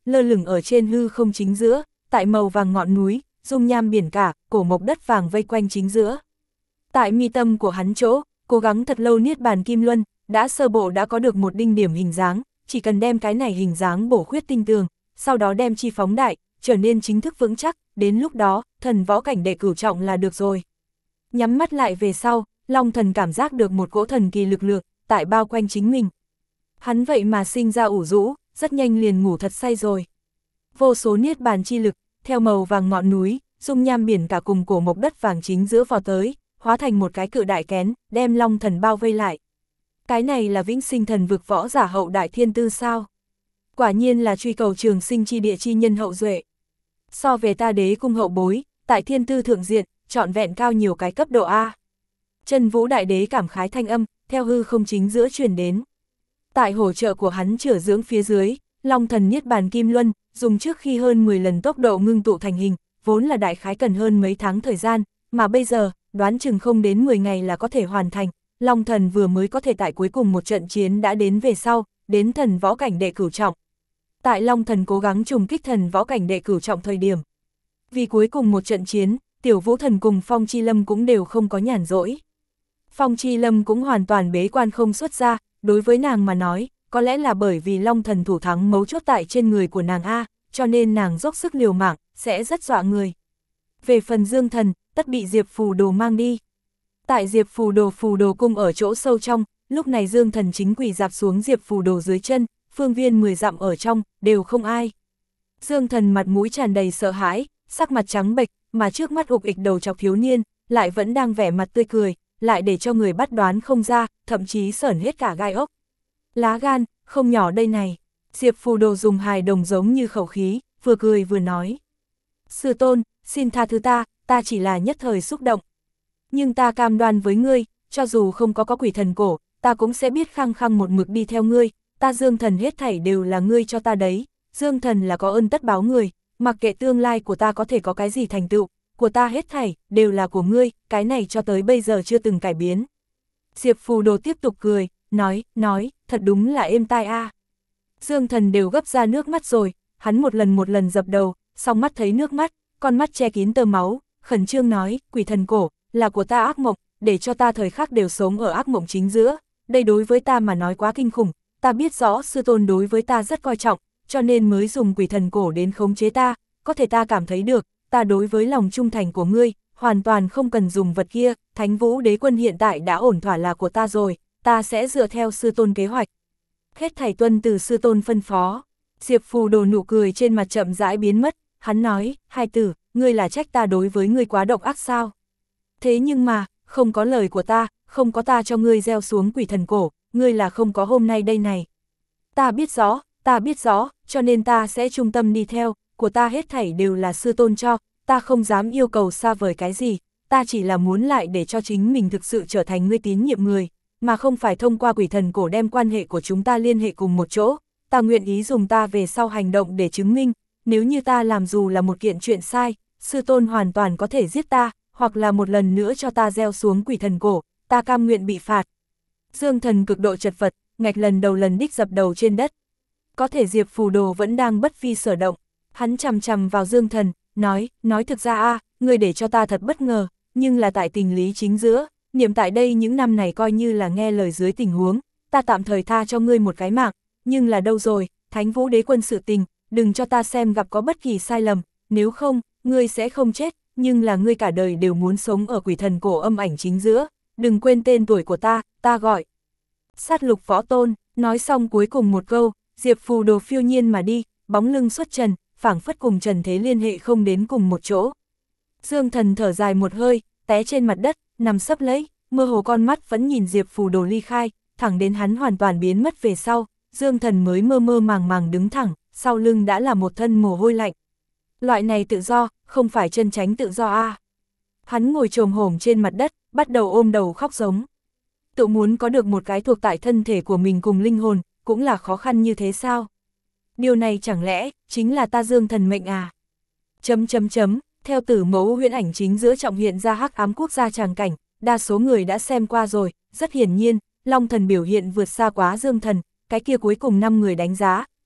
lơ lửng ở trên hư không chính giữa, tại màu vàng ngọn núi, dung nham biển cả, cổ mộc đất vàng vây quanh chính giữa. Tại mi tâm của hắn chỗ, cố gắng thật lâu niết bàn kim luân, đã sơ bộ đã có được một đinh điểm hình dáng, chỉ cần đem cái này hình dáng bổ khuyết tinh tường, sau đó đem chi phóng đại, trở nên chính thức vững chắc, đến lúc đó, thần võ cảnh đệ cửu trọng là được rồi. Nhắm mắt lại về sau, Long Thần cảm giác được một cỗ thần kỳ lực lượng, tại bao quanh chính mình. Hắn vậy mà sinh ra ủ rũ, rất nhanh liền ngủ thật say rồi. Vô số niết bàn chi lực, theo màu vàng ngọn núi, dung nham biển cả cùng cổ mộc đất vàng chính giữa vào tới, hóa thành một cái cự đại kén, đem Long Thần bao vây lại. Cái này là vĩnh sinh thần vực võ giả hậu đại thiên tư sao? Quả nhiên là truy cầu trường sinh chi địa chi nhân hậu duệ. So về ta đế cung hậu bối, tại thiên tư thượng diện, trọn vẹn cao nhiều cái cấp độ A. Chân Vũ đại đế cảm khái thanh âm, theo hư không chính giữa truyền đến. Tại hỗ trợ của hắn chữa dưỡng phía dưới, Long Thần niết bàn kim luân, dùng trước khi hơn mười lần tốc độ ngưng tụ thành hình, vốn là đại khái cần hơn mấy tháng thời gian, mà bây giờ, đoán chừng không đến mười ngày là có thể hoàn thành. Long Thần vừa mới có thể tại cuối cùng một trận chiến đã đến về sau, đến thần võ cảnh đệ cửu trọng. Tại Long Thần cố gắng trùng kích thần võ cảnh đệ cửu trọng thời điểm. Vì cuối cùng một trận chiến, Tiểu Vũ Thần cùng Phong Chi Lâm cũng đều không có nhàn rỗi. Phong Chi Lâm cũng hoàn toàn bế quan không xuất ra, đối với nàng mà nói, có lẽ là bởi vì Long Thần thủ thắng mấu chốt tại trên người của nàng A, cho nên nàng dốc sức liều mạng, sẽ rất dọa người. Về phần Dương Thần, tất bị Diệp Phù Đồ mang đi. Tại Diệp Phù Đồ Phù Đồ cung ở chỗ sâu trong, lúc này Dương Thần chính quỳ dạp xuống Diệp Phù Đồ dưới chân, phương viên mười dặm ở trong, đều không ai. Dương Thần mặt mũi tràn đầy sợ hãi, sắc mặt trắng bệch, mà trước mắt ục ịch đầu chọc thiếu niên, lại vẫn đang vẻ mặt tươi cười, lại để cho người bắt đoán không ra, thậm chí sởn hết cả gai ốc. Lá gan, không nhỏ đây này. Diệp Phù Đồ dùng hài đồng giống như khẩu khí, vừa cười vừa nói. Sư tôn, xin tha thứ ta, ta chỉ là nhất thời xúc động. Nhưng ta cam đoan với ngươi, cho dù không có có quỷ thần cổ, ta cũng sẽ biết khăng khăng một mực đi theo ngươi, ta Dương Thần hết thảy đều là ngươi cho ta đấy, Dương Thần là có ơn tất báo người, mặc kệ tương lai của ta có thể có cái gì thành tựu, của ta hết thảy, đều là của ngươi, cái này cho tới bây giờ chưa từng cải biến. Diệp Phù Đồ tiếp tục cười, nói, nói, thật đúng là êm tai a. Dương Thần đều gấp ra nước mắt rồi, hắn một lần một lần dập đầu, song mắt thấy nước mắt, con mắt che kín tơ máu, khẩn trương nói, quỷ thần cổ, là của ta ác mộng, để cho ta thời khắc đều sống ở ác mộng chính giữa, đây đối với ta mà nói quá kinh khủng, ta biết rõ sư tôn đối với ta rất coi trọng, cho nên mới dùng quỷ thần cổ đến khống chế ta, có thể ta cảm thấy được, ta đối với lòng trung thành của ngươi, hoàn toàn không cần dùng vật kia, Thánh Vũ Đế Quân hiện tại đã ổn thỏa là của ta rồi, ta sẽ dựa theo sư tôn kế hoạch. Hết thảy tuân từ sư tôn phân phó. Diệp Phù Đồ nụ cười trên mặt chậm rãi biến mất, hắn nói, hai tử, ngươi là trách ta đối với ngươi quá độc ác sao? Thế nhưng mà, không có lời của ta, không có ta cho ngươi gieo xuống quỷ thần cổ, ngươi là không có hôm nay đây này. Ta biết rõ, ta biết rõ, cho nên ta sẽ trung tâm đi theo, của ta hết thảy đều là sư tôn cho, ta không dám yêu cầu xa vời cái gì, ta chỉ là muốn lại để cho chính mình thực sự trở thành ngươi tín nhiệm người, mà không phải thông qua quỷ thần cổ đem quan hệ của chúng ta liên hệ cùng một chỗ, ta nguyện ý dùng ta về sau hành động để chứng minh, nếu như ta làm dù là một kiện chuyện sai, sư tôn hoàn toàn có thể giết ta, hoặc là một lần nữa cho ta gieo xuống quỷ thần cổ, ta cam nguyện bị phạt. Dương Thần cực độ chật vật, ngạch lần đầu lần đích dập đầu trên đất. Có thể Diệp Phù Đồ vẫn đang bất vi sở động, hắn chằm chằm vào Dương Thần, nói, nói thực ra a, ngươi để cho ta thật bất ngờ, nhưng là tại tình lý chính giữa, niệm tại đây những năm này coi như là nghe lời dưới tình huống, ta tạm thời tha cho ngươi một cái mạng, nhưng là đâu rồi, Thánh Vũ Đế Quân sự tình, đừng cho ta xem gặp có bất kỳ sai lầm, nếu không, ngươi sẽ không chết, nhưng là ngươi cả đời đều muốn sống ở quỷ thần cổ âm ảnh chính giữa, đừng quên tên tuổi của ta, ta gọi. Sát lục võ tôn, nói xong cuối cùng một câu, Diệp Phù Đồ phiêu nhiên mà đi, bóng lưng xuất trần, phảng phất cùng trần thế liên hệ không đến cùng một chỗ. Dương Thần thở dài một hơi, té trên mặt đất, nằm sấp lấy, mơ hồ con mắt vẫn nhìn Diệp Phù Đồ ly khai, thẳng đến hắn hoàn toàn biến mất về sau, Dương Thần mới mơ mơ màng màng đứng thẳng, sau lưng đã là một thân mồ hôi lạnh. Loại này tự do, không phải chân chánh tự do a. À. Hắn ngồi chồm hổm trên mặt đất, bắt đầu ôm đầu khóc giống. Tự muốn có được một cái thuộc tại thân thể của mình cùng linh hồn, cũng là khó khăn như thế sao? Điều này chẳng lẽ, chính là ta Dương Thần mệnh à? Chấm chấm chấm, theo Tử Mẫu huyễn ảnh chính giữa trọng hiện ra hắc ám quốc gia tràng cảnh, đa số người đã xem qua rồi, rất hiển nhiên, Long Thần biểu hiện vượt xa quá Dương Thần, cái kia cuối cùng năm người đánh giá,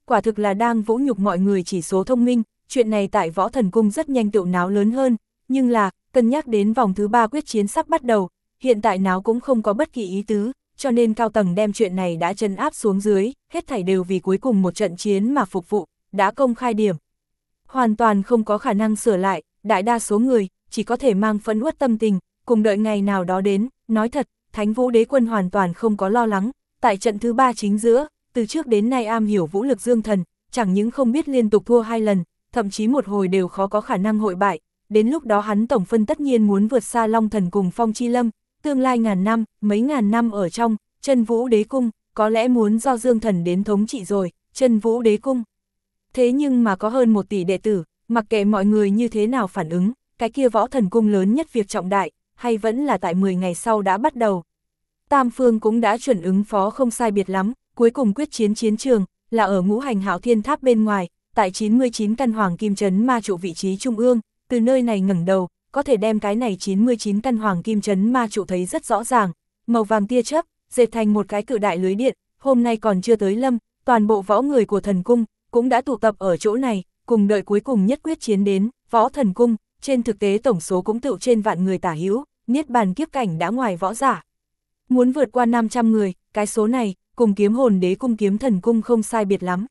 quả thực là đang vũ nhục mọi người chỉ số thông minh, chuyện này tại Võ Thần Cung rất nhanh tựu náo lớn hơn, nhưng là, cân nhắc đến vòng thứ ba quyết chiến sắp bắt đầu, hiện tại náo cũng không có bất kỳ ý tứ, cho nên cao tầng đem chuyện này đã trấn áp xuống dưới, hết thảy đều vì cuối cùng một trận chiến mà phục vụ, đã công khai điểm. Hoàn toàn không có khả năng sửa lại, đại đa số người, chỉ có thể mang phẫn uất tâm tình, cùng đợi ngày nào đó đến, nói thật, Thánh Vũ Đế Quân hoàn toàn không có lo lắng, tại trận thứ ba chính giữa, từ trước đến nay am hiểu vũ lực Dương Thần, chẳng những không biết liên tục thua hai lần, thậm chí một hồi đều khó có khả năng hội bại, đến lúc đó hắn tổng phân tất nhiên muốn vượt xa Long Thần cùng Phong Chi Lâm, tương lai ngàn năm, mấy ngàn năm ở trong, Chân Vũ Đế Cung, có lẽ muốn do Dương Thần đến thống trị rồi, Chân Vũ Đế Cung. Thế nhưng mà có hơn một tỷ đệ tử, mặc kệ mọi người như thế nào phản ứng, cái kia Võ Thần Cung lớn nhất việc trọng đại, hay vẫn là tại mười ngày sau đã bắt đầu. Tam phương cũng đã chuẩn ứng phó không sai biệt lắm, cuối cùng quyết chiến chiến trường, là ở Ngũ Hành Hạo Thiên Tháp bên ngoài, tại chín mươi chín căn Hoàng Kim Trấn ma trụ vị trí trung ương, từ nơi này ngẩng đầu, có thể đem cái này chín mươi chín căn Hoàng Kim Trấn ma trụ thấy rất rõ ràng, màu vàng tia chớp, dệt thành một cái cự đại lưới điện, hôm nay còn chưa tới lâm, toàn bộ võ người của thần cung, cũng đã tụ tập ở chỗ này, cùng đợi cuối cùng nhất quyết chiến đến, Võ Thần Cung, trên thực tế tổng số cũng tựu trên vạn người tả hữu, niết bàn kiếp cảnh đã ngoài võ giả. Muốn vượt qua năm trăm người, cái số này, cùng Kiếm Hồn Đế Cung Kiếm Thần Cung không sai biệt lắm.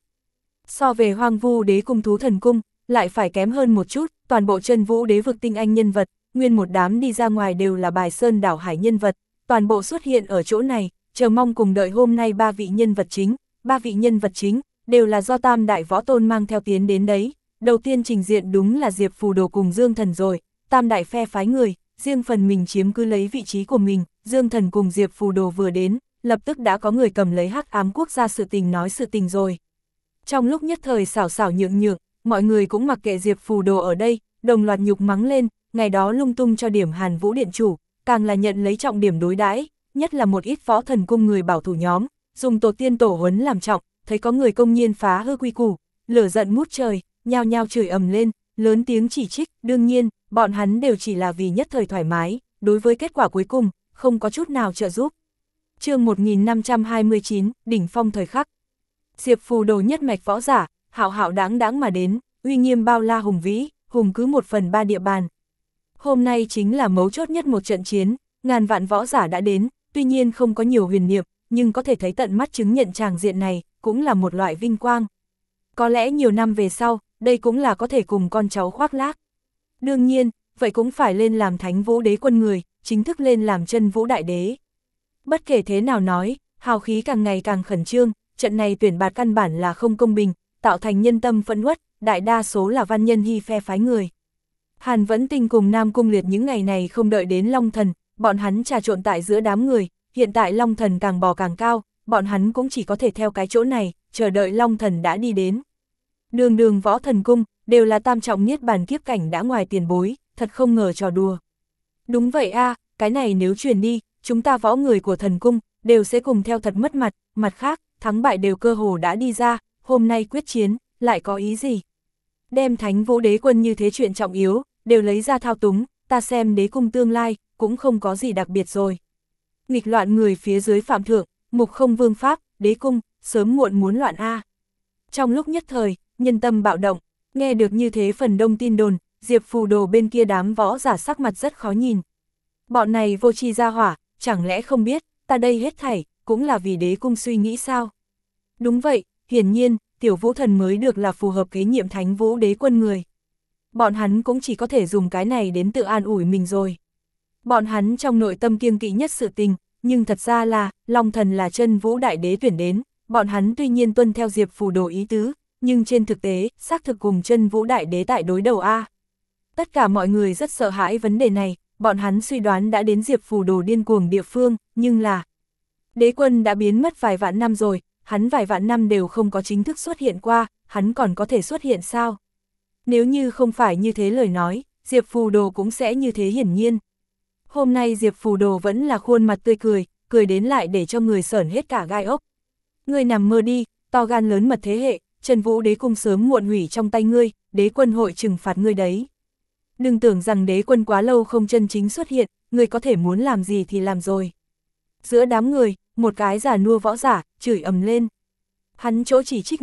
So về Hoang Vu Đế Cung Thú Thần Cung, lại phải kém hơn một chút, toàn bộ Chân Vũ Đế vực tinh anh nhân vật, nguyên một đám đi ra ngoài đều là bài sơn đảo hải nhân vật, toàn bộ xuất hiện ở chỗ này, chờ mong cùng đợi hôm nay ba vị nhân vật chính, ba vị nhân vật chính, đều là do Tam Đại Võ Tôn mang theo tiến đến đấy. Đầu tiên trình diện đúng là Diệp Phù Đồ cùng Dương Thần rồi, Tam Đại phe phái người, riêng phần mình chiếm cứ lấy vị trí của mình, Dương Thần cùng Diệp Phù Đồ vừa đến, lập tức đã có người cầm lấy Hắc Ám Quốc gia sự tình nói sự tình rồi. Trong lúc nhất thời xảo xảo nhượng nhượng, mọi người cũng mặc kệ Diệp Phù Đồ ở đây, đồng loạt nhục mắng lên, ngày đó lung tung cho điểm Hàn Vũ Điện chủ, càng là nhận lấy trọng điểm đối đãi, nhất là một ít Võ Thần Cung người bảo thủ nhóm, dùng tổ tiên tổ huấn làm trọng, thấy có người công nhiên phá hư quy củ, lửa giận ngút trời, nhao nhao chửi ầm lên, lớn tiếng chỉ trích, đương nhiên, bọn hắn đều chỉ là vì nhất thời thoải mái, đối với kết quả cuối cùng, không có chút nào trợ giúp. Chương một nghìn năm trăm hai mươi chín, đỉnh phong thời khắc. Diệp Phù Đồ nhất mạch võ giả, hạo hạo đáng đáng mà đến, uy nghiêm bao la hùng vĩ, hùng cứ một phần ba địa bàn. Hôm nay chính là mấu chốt nhất một trận chiến, ngàn vạn võ giả đã đến, tuy nhiên không có nhiều huyền niệm, nhưng có thể thấy tận mắt chứng nhận tràng diện này, cũng là một loại vinh quang. Có lẽ nhiều năm về sau, đây cũng là có thể cùng con cháu khoác lác. Đương nhiên, vậy cũng phải lên làm Thánh Vũ Đế Quân người, chính thức lên làm Chân Vũ Đại Đế. Bất kể thế nào nói, hào khí càng ngày càng khẩn trương, trận này tuyển bạt căn bản là không công bình, tạo thành nhân tâm phẫn uất, đại đa số là Văn Nhân Hy phe phái người. Hàn Vẫn Tinh cùng Nam Cung Liệt những ngày này không đợi đến Long Thần, bọn hắn trà trộn tại giữa đám người, hiện tại Long Thần càng bò càng cao, bọn hắn cũng chỉ có thể theo cái chỗ này, chờ đợi Long Thần đã đi đến. Đường đường Võ Thần Cung, đều là tam trọng niết bàn kiếp cảnh đã ngoài tiền bối, thật không ngờ trò đùa. Đúng vậy a, cái này nếu truyền đi, chúng ta võ người của thần cung, đều sẽ cùng theo thật mất mặt, mặt khác, thắng bại đều cơ hồ đã đi ra, hôm nay quyết chiến, lại có ý gì? Đem Thánh Vũ Đế Quân như thế chuyện trọng yếu, đều lấy ra thao túng, ta xem đế cung tương lai, cũng không có gì đặc biệt rồi. Nghịch loạn người phía dưới phạm thượng, mục không vương pháp, đế cung, sớm muộn muốn loạn a. Trong lúc nhất thời, nhân tâm bạo động, nghe được như thế phần đông tin đồn, Diệp Phù Đồ bên kia đám võ giả sắc mặt rất khó nhìn. Bọn này vô tri ra hỏa, chẳng lẽ không biết, ta đây hết thảy, cũng là vì đế cung suy nghĩ sao? Đúng vậy, hiển nhiên, tiểu vũ thần mới được là phù hợp kế nhiệm Thánh Vũ Đế Quân người. Bọn hắn cũng chỉ có thể dùng cái này đến tự an ủi mình rồi. Bọn hắn trong nội tâm kiêng kỵ nhất sự tình, nhưng thật ra là, Long Thần là Chân Vũ Đại Đế tuyển đến, bọn hắn tuy nhiên tuân theo Diệp Phù Đồ ý tứ, nhưng trên thực tế, xác thực cùng Chân Vũ Đại Đế tại đối đầu a. Tất cả mọi người rất sợ hãi vấn đề này, bọn hắn suy đoán đã đến Diệp Phù Đồ điên cuồng địa phương, nhưng là Đế Quân đã biến mất vài vạn năm rồi, hắn vài vạn năm đều không có chính thức xuất hiện qua, hắn còn có thể xuất hiện sao? Nếu như không phải như thế lời nói, Diệp Phù Đồ cũng sẽ như thế hiển nhiên. Hôm nay Diệp Phù Đồ vẫn là khuôn mặt tươi cười, cười đến lại để cho người sởn hết cả gai ốc. Ngươi nằm mơ đi, to gan lớn mật thế hệ, Chân Vũ Đế Cung sớm muộn hủy trong tay ngươi, Đế Quân hội trừng phạt ngươi đấy. Đừng tưởng rằng Đế Quân quá lâu không chân chính xuất hiện, ngươi có thể muốn làm gì thì làm rồi. Giữa đám người, một cái giả nua võ giả, chửi ầm lên. Hắn chỗ chỉ trích người,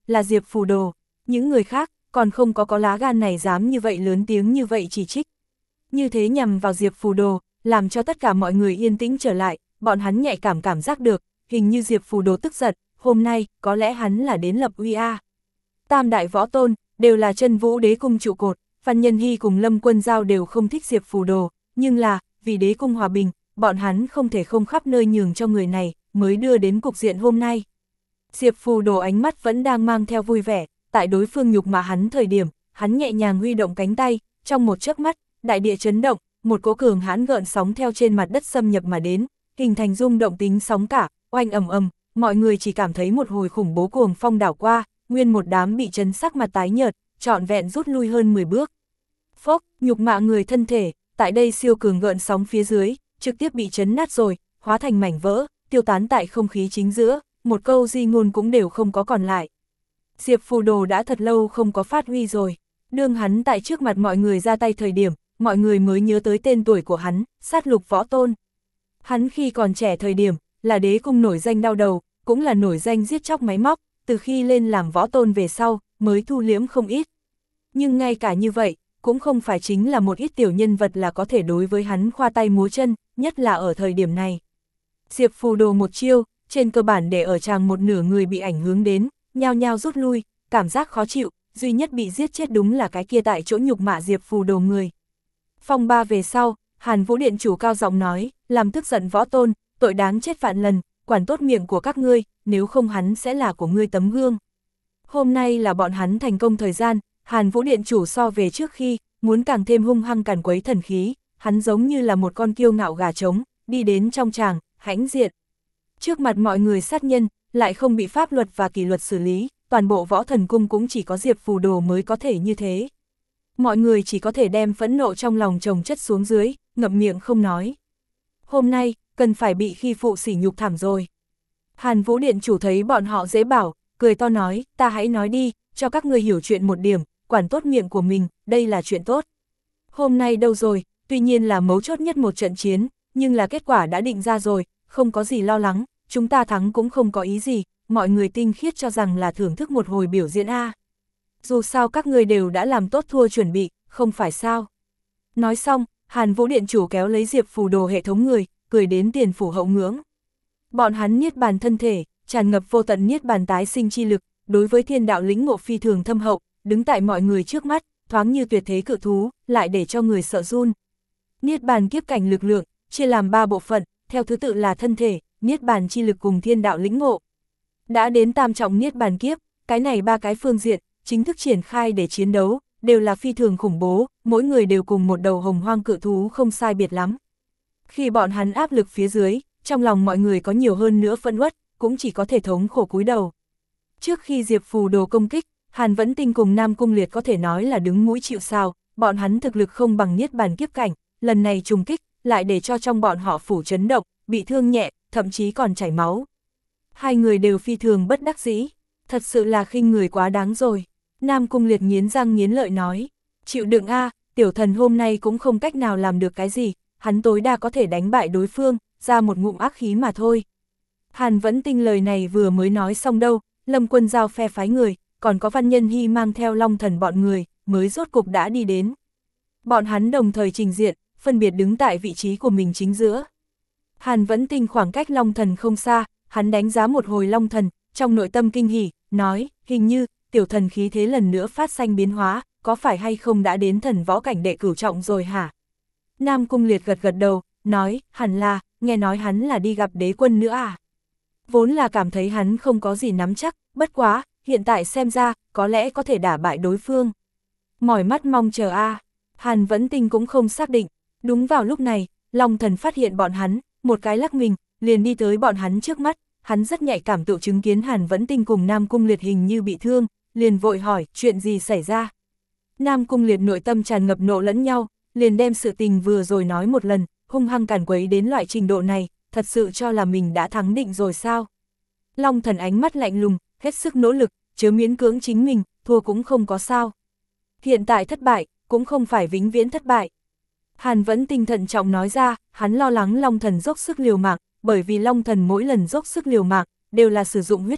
là Diệp Phù Đồ. Những người khác, còn không có có lá gan này dám như vậy lớn tiếng như vậy chỉ trích. Như thế nhằm vào Diệp Phù Đồ, làm cho tất cả mọi người yên tĩnh trở lại, bọn hắn nhạy cảm cảm giác được, hình như Diệp Phù Đồ tức giận, hôm nay, có lẽ hắn là đến lập uy a. Tam đại võ tôn, đều là chân vũ đế cung trụ cột, Văn Nhân Hy cùng Lâm Quân Giao đều không thích Diệp Phù Đồ, nhưng là, vì đế cung hòa bình, bọn hắn không thể không khắp nơi nhường cho người này, mới đưa đến cục diện hôm nay. Diệp Phù Đồ ánh mắt vẫn đang mang theo vui vẻ, tại đối phương nhục mà hắn thời điểm, hắn nhẹ nhàng huy động cánh tay, trong một chớp mắt, đại địa chấn động, một cỗ cường hãn gợn sóng theo trên mặt đất xâm nhập mà đến, hình thành rung động tính sóng cả, oanh ầm ầm, mọi người chỉ cảm thấy một hồi khủng bố cuồng phong đảo qua, nguyên một đám bị chấn sắc mặt tái nhợt, trọn vẹn rút lui hơn mười bước. Phốc, nhục mạ người thân thể, tại đây siêu cường gợn sóng phía dưới, trực tiếp bị chấn nát rồi, hóa thành mảnh vỡ, tiêu tán tại không khí chính giữa, một câu di ngôn cũng đều không có còn lại. Diệp Phù Đồ đã thật lâu không có phát huy rồi, đương hắn tại trước mặt mọi người ra tay thời điểm, mọi người mới nhớ tới tên tuổi của hắn, Sát Lục Võ Tôn. Hắn khi còn trẻ thời điểm, là đế cung nổi danh đau đầu, cũng là nổi danh giết chóc máy móc, từ khi lên làm võ tôn về sau, mới thu liễm không ít. Nhưng ngay cả như vậy, cũng không phải chính là một ít tiểu nhân vật là có thể đối với hắn khoa tay múa chân, nhất là ở thời điểm này. Diệp Phù Đồ một chiêu, trên cơ bản để ở tràng một nửa người bị ảnh hưởng đến, nhao nhao rút lui, cảm giác khó chịu, duy nhất bị giết chết đúng là cái kia tại chỗ nhục mạ Diệp Phù Đồ người. Phong ba về sau, Hàn Vũ Điện chủ cao giọng nói, làm tức giận võ tôn, tội đáng chết vạn lần, quản tốt miệng của các ngươi, nếu không hắn sẽ là của ngươi tấm gương. Hôm nay là bọn hắn thành công thời gian, Hàn Vũ Điện chủ so về trước khi, muốn càng thêm hung hăng càn quấy thần khí, hắn giống như là một con kiêu ngạo gà trống, đi đến trong tràng, hãnh diện. Trước mặt mọi người sát nhân, lại không bị pháp luật và kỷ luật xử lý, toàn bộ võ thần cung cũng chỉ có Diệp Phù Đồ mới có thể như thế. Mọi người chỉ có thể đem phẫn nộ trong lòng chồng chất xuống dưới, ngậm miệng không nói. Hôm nay, cần phải bị khi phụ sỉ nhục thảm rồi. Hàn Vũ Điện chủ thấy bọn họ dễ bảo, cười to nói, ta hãy nói đi, cho các ngươi hiểu chuyện một điểm, quản tốt miệng của mình, đây là chuyện tốt. Hôm nay đâu rồi, tuy nhiên là mấu chốt nhất một trận chiến, nhưng là kết quả đã định ra rồi, không có gì lo lắng, chúng ta thắng cũng không có ý gì, mọi người tinh khiết cho rằng là thưởng thức một hồi biểu diễn A. Dù sao các ngươi đều đã làm tốt thua chuẩn bị, không phải sao. Nói xong, Hàn Vũ Điện chủ kéo lấy Diệp Phù Đồ hệ thống người, cười đến tiền phủ hậu ngưỡng. Bọn hắn niết bàn thân thể, tràn ngập vô tận niết bàn tái sinh chi lực, đối với thiên đạo lĩnh ngộ phi thường thâm hậu, đứng tại mọi người trước mắt, thoáng như tuyệt thế cự thú, lại để cho người sợ run. Niết bàn kiếp cảnh lực lượng, chia làm ba bộ phận, theo thứ tự là thân thể, niết bàn chi lực cùng thiên đạo lĩnh ngộ. Đã đến tam trọng niết bàn kiếp, cái này ba cái phương diện, chính thức triển khai để chiến đấu, đều là phi thường khủng bố, mỗi người đều cùng một đầu hồng hoang cự thú không sai biệt lắm. Khi bọn hắn áp lực phía dưới, trong lòng mọi người có nhiều hơn nữa phân uất, cũng chỉ có thể thống khổ cúi đầu. Trước khi Diệp Phù Đồ công kích, Hàn Vẫn Tinh cùng Nam Cung Liệt có thể nói là đứng mũi chịu sào, bọn hắn thực lực không bằng niết bàn kiếp cảnh, lần này trùng kích, lại để cho trong bọn họ phủ chấn động, bị thương nhẹ, thậm chí còn chảy máu. Hai người đều phi thường bất đắc dĩ, thật sự là khinh người quá đáng rồi. Nam Cung Liệt nghiến răng nghiến lợi nói, chịu đựng a, tiểu thần hôm nay cũng không cách nào làm được cái gì, hắn tối đa có thể đánh bại đối phương, ra một ngụm ác khí mà thôi. Hàn Vẫn Tinh lời này vừa mới nói xong đâu, Lâm Quân Giao phe phái người, còn có Văn Nhân Hy mang theo Long Thần bọn người, mới rốt cục đã đi đến. Bọn hắn đồng thời trình diện, phân biệt đứng tại vị trí của mình chính giữa. Hàn Vẫn Tinh khoảng cách Long Thần không xa, hắn đánh giá một hồi Long Thần, trong nội tâm kinh hỉ, nói, hình như, tiểu thần khí thế lần nữa phát sinh biến hóa, có phải hay không đã đến thần võ cảnh đệ cửu trọng rồi hả? Nam Cung Liệt gật gật đầu, nói, hẳn là, nghe nói hắn là đi gặp đế quân nữa à? Vốn là cảm thấy hắn không có gì nắm chắc, bất quá, hiện tại xem ra, có lẽ có thể đả bại đối phương. Mỏi mắt mong chờ a. À. Hàn Vẫn Tinh cũng không xác định, đúng vào lúc này, Long Thần phát hiện bọn hắn, một cái lắc mình, liền đi tới bọn hắn trước mắt, hắn rất nhạy cảm tự chứng kiến Hàn Vẫn Tinh cùng Nam Cung Liệt hình như bị thương, liền vội hỏi, chuyện gì xảy ra? Nam Cung Liệt nội tâm tràn ngập nộ lẫn nhau, liền đem sự tình vừa rồi nói một lần, hung hăng càn quấy đến loại trình độ này, thật sự cho là mình đã thắng định rồi sao? Long Thần ánh mắt lạnh lùng, hết sức nỗ lực, chớ miễn cưỡng chính mình, thua cũng không có sao. Hiện tại thất bại, cũng không phải vĩnh viễn thất bại. Hàn Vẫn Tinh thận trọng nói ra, hắn lo lắng Long Thần dốc sức liều mạng, bởi vì Long Thần mỗi lần dốc sức liều mạng, đều là sử dụng huyết tế,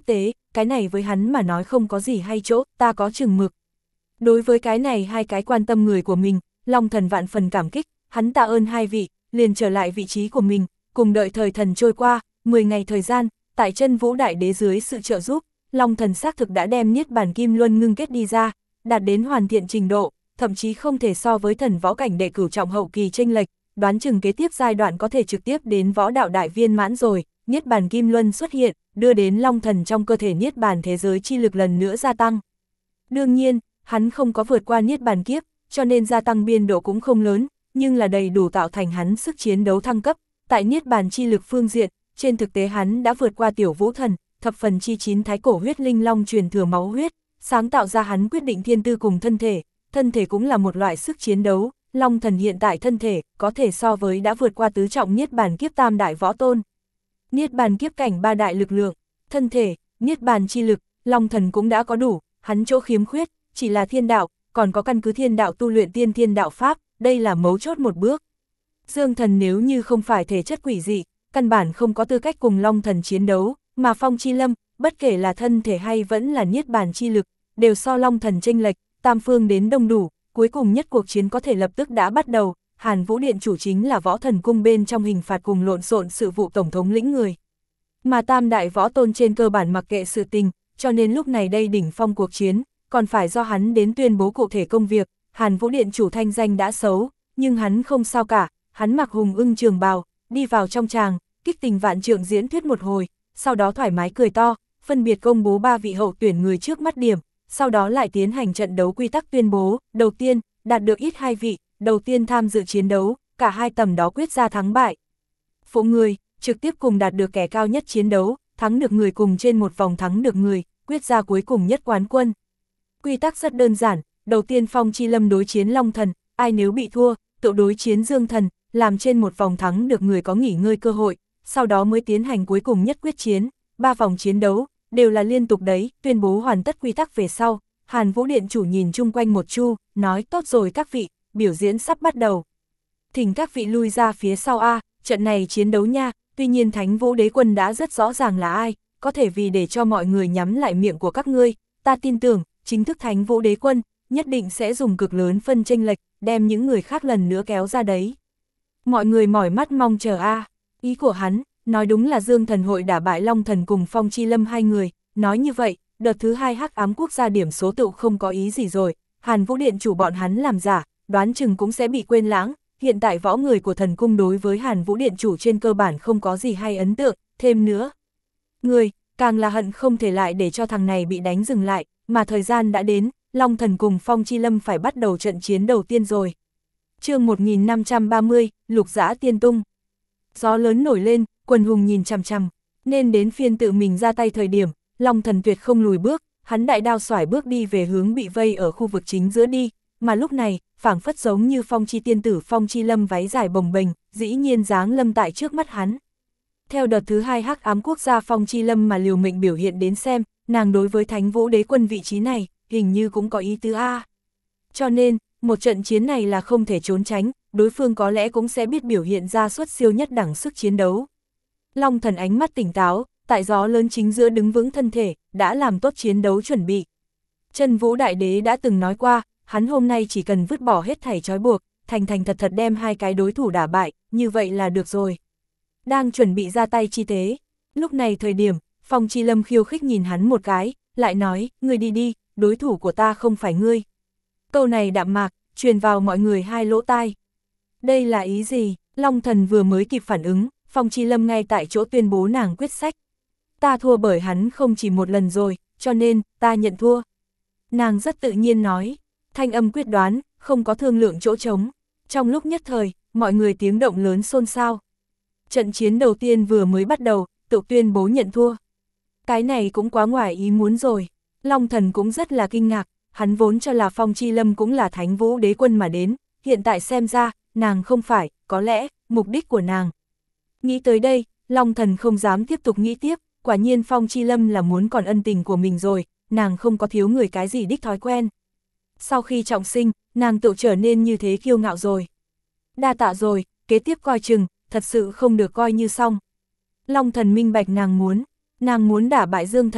cái này với hắn mà nói không có gì hay chỗ, ta có chừng mực. Đối với cái này hai cái quan tâm người của mình, Long Thần vạn phần cảm kích, hắn tạ ơn hai vị, liền trở lại vị trí của mình, cùng đợi thời thần trôi qua, mười ngày thời gian, tại chân Vũ Đại Đế dưới sự trợ giúp, Long Thần xác thực đã đem Niết Bàn Kim Luân ngưng kết đi ra, đạt đến hoàn thiện trình độ, thậm chí không thể so với thần võ cảnh đệ cửu trọng hậu kỳ chênh lệch, đoán chừng kế tiếp giai đoạn có thể trực tiếp đến võ đạo đại viên mãn rồi. Niết Bàn Kim Luân xuất hiện, đưa đến Long Thần trong cơ thể Niết Bàn thế giới chi lực lần nữa gia tăng. Đương nhiên, hắn không có vượt qua Niết Bàn kiếp, cho nên gia tăng biên độ cũng không lớn, nhưng là đầy đủ tạo thành hắn sức chiến đấu thăng cấp. Tại Niết Bàn chi lực phương diện, trên thực tế hắn đã vượt qua Tiểu Vũ Thần, thập phần chi chín thái cổ huyết linh long truyền thừa máu huyết, sáng tạo ra hắn quyết định thiên tư cùng thân thể, thân thể cũng là một loại sức chiến đấu. Long Thần hiện tại thân thể có thể so với đã vượt qua tứ trọng Niết Bàn kiếp tam đại võ tôn. Niết Bàn kiếp cảnh ba đại lực lượng, thân thể, Niết Bàn chi lực, Long Thần cũng đã có đủ, hắn chỗ khiếm khuyết, chỉ là thiên đạo, còn có căn cứ thiên đạo tu luyện tiên thiên đạo pháp, đây là mấu chốt một bước. Dương Thần nếu như không phải thể chất quỷ dị, căn bản không có tư cách cùng Long Thần chiến đấu, mà Phong Chi Lâm, bất kể là thân thể hay vẫn là Niết Bàn chi lực, đều so Long Thần chênh lệch, tam phương đến đông đủ, cuối cùng nhất cuộc chiến có thể lập tức đã bắt đầu. Hàn Vũ Điện chủ chính là Võ Thần Cung bên trong hình phạt cùng lộn xộn sự vụ tổng thống lĩnh người. Mà tam đại võ tôn trên cơ bản mặc kệ sự tình, cho nên lúc này đây đỉnh phong cuộc chiến, còn phải do hắn đến tuyên bố cụ thể công việc. Hàn Vũ Điện chủ thanh danh đã xấu, nhưng hắn không sao cả, hắn mặc hùng ưng trường bào, đi vào trong tràng, kích tình vạn trượng diễn thuyết một hồi, sau đó thoải mái cười to, phân biệt công bố ba vị hậu tuyển người trước mắt điểm, sau đó lại tiến hành trận đấu quy tắc tuyên bố. Đầu tiên, đạt được ít hai vị, đầu tiên tham dự chiến đấu, cả hai tầm đó quyết ra thắng bại. Phụ người, trực tiếp cùng đạt được kẻ cao nhất chiến đấu, thắng được người cùng trên một vòng thắng được người, quyết ra cuối cùng nhất quán quân. Quy tắc rất đơn giản, đầu tiên Phong Chi Lâm đối chiến Long Thần, ai nếu bị thua, tự đối chiến Dương Thần, làm trên một vòng thắng được người có nghỉ ngơi cơ hội, sau đó mới tiến hành cuối cùng nhất quyết chiến. Ba vòng chiến đấu, đều là liên tục đấy. Tuyên bố hoàn tất quy tắc về sau, Hàn Vũ Điện chủ nhìn chung quanh một chu, nói tốt rồi các vị, biểu diễn sắp bắt đầu. Thỉnh các vị lui ra phía sau a, trận này chiến đấu nha, tuy nhiên Thánh Vũ Đế Quân đã rất rõ ràng là ai, có thể vì để cho mọi người nhắm lại miệng của các ngươi, ta tin tưởng, chính thức Thánh Vũ Đế Quân, nhất định sẽ dùng cực lớn phân chênh lệch, đem những người khác lần nữa kéo ra đấy. Mọi người mỏi mắt mong chờ a, ý của hắn, nói đúng là Dương Thần hội đả bại Long Thần cùng Phong Chi Lâm hai người, nói như vậy, đợt thứ hai Hắc Ám Quốc gia điểm số tựu không có ý gì rồi, Hàn Vũ Điện chủ bọn hắn làm giả, đoán chừng cũng sẽ bị quên lãng. Hiện tại võ người của thần cung đối với Hàn Vũ Điện chủ trên cơ bản không có gì hay ấn tượng, thêm nữa. Người, càng là hận không thể lại để cho thằng này bị đánh dừng lại, mà thời gian đã đến, Long Thần cùng Phong Chi Lâm phải bắt đầu trận chiến đầu tiên rồi. Chương một nghìn năm trăm ba mươi, Lục Dã Tiên Tung. Gió lớn nổi lên, quần hùng nhìn chằm chằm, nên đến phiên tự mình ra tay thời điểm, Long Thần tuyệt không lùi bước, hắn đại đao xoải bước đi về hướng bị vây ở khu vực chính giữa đi, mà lúc này, phảng phất giống như Phong Chi tiên tử Phong Chi Lâm váy dài bồng bềnh, dĩ nhiên giáng lâm tại trước mắt hắn. Theo đợt thứ hai Hắc Ám Quốc gia Phong Chi Lâm mà liều mệnh biểu hiện đến xem, nàng đối với Thánh Vũ Đế Quân vị trí này, hình như cũng có ý tứ a. Cho nên, một trận chiến này là không thể trốn tránh, đối phương có lẽ cũng sẽ biết biểu hiện ra xuất siêu nhất đẳng sức chiến đấu. Long Thần ánh mắt tỉnh táo, tại gió lớn chính giữa đứng vững thân thể, đã làm tốt chiến đấu chuẩn bị. Chân Vũ Đại Đế đã từng nói qua, hắn hôm nay chỉ cần vứt bỏ hết thảy trói buộc, thành thành thật thật đem hai cái đối thủ đả bại, như vậy là được rồi. Đang chuẩn bị ra tay chi tế. Lúc này thời điểm, Phong Chi Lâm khiêu khích nhìn hắn một cái, lại nói, ngươi đi đi, đối thủ của ta không phải ngươi. Câu này đạm mạc, truyền vào mọi người hai lỗ tai. Đây là ý gì? Long Thần vừa mới kịp phản ứng, Phong Chi Lâm ngay tại chỗ tuyên bố nàng quyết sách. Ta thua bởi hắn không chỉ một lần rồi, cho nên, ta nhận thua. Nàng rất tự nhiên nói, thanh âm quyết đoán, không có thương lượng chỗ trống. Trong lúc nhất thời, mọi người tiếng động lớn xôn xao. Trận chiến đầu tiên vừa mới bắt đầu, tự tuyên bố nhận thua. Cái này cũng quá ngoài ý muốn rồi. Long Thần cũng rất là kinh ngạc, hắn vốn cho là Phong Chi Lâm cũng là Thánh Vũ Đế Quân mà đến, hiện tại xem ra, nàng không phải, có lẽ, mục đích của nàng. Nghĩ tới đây, Long Thần không dám tiếp tục nghĩ tiếp, quả nhiên Phong Chi Lâm là muốn còn ân tình của mình rồi, nàng không có thiếu người cái gì đích thói quen. Sau khi trọng sinh, nàng tự trở nên như thế kiêu ngạo rồi. Đa tạ rồi, kế tiếp coi chừng, thật sự không được coi như xong. Long Thần minh bạch nàng muốn, nàng muốn đả bại Dương Thần,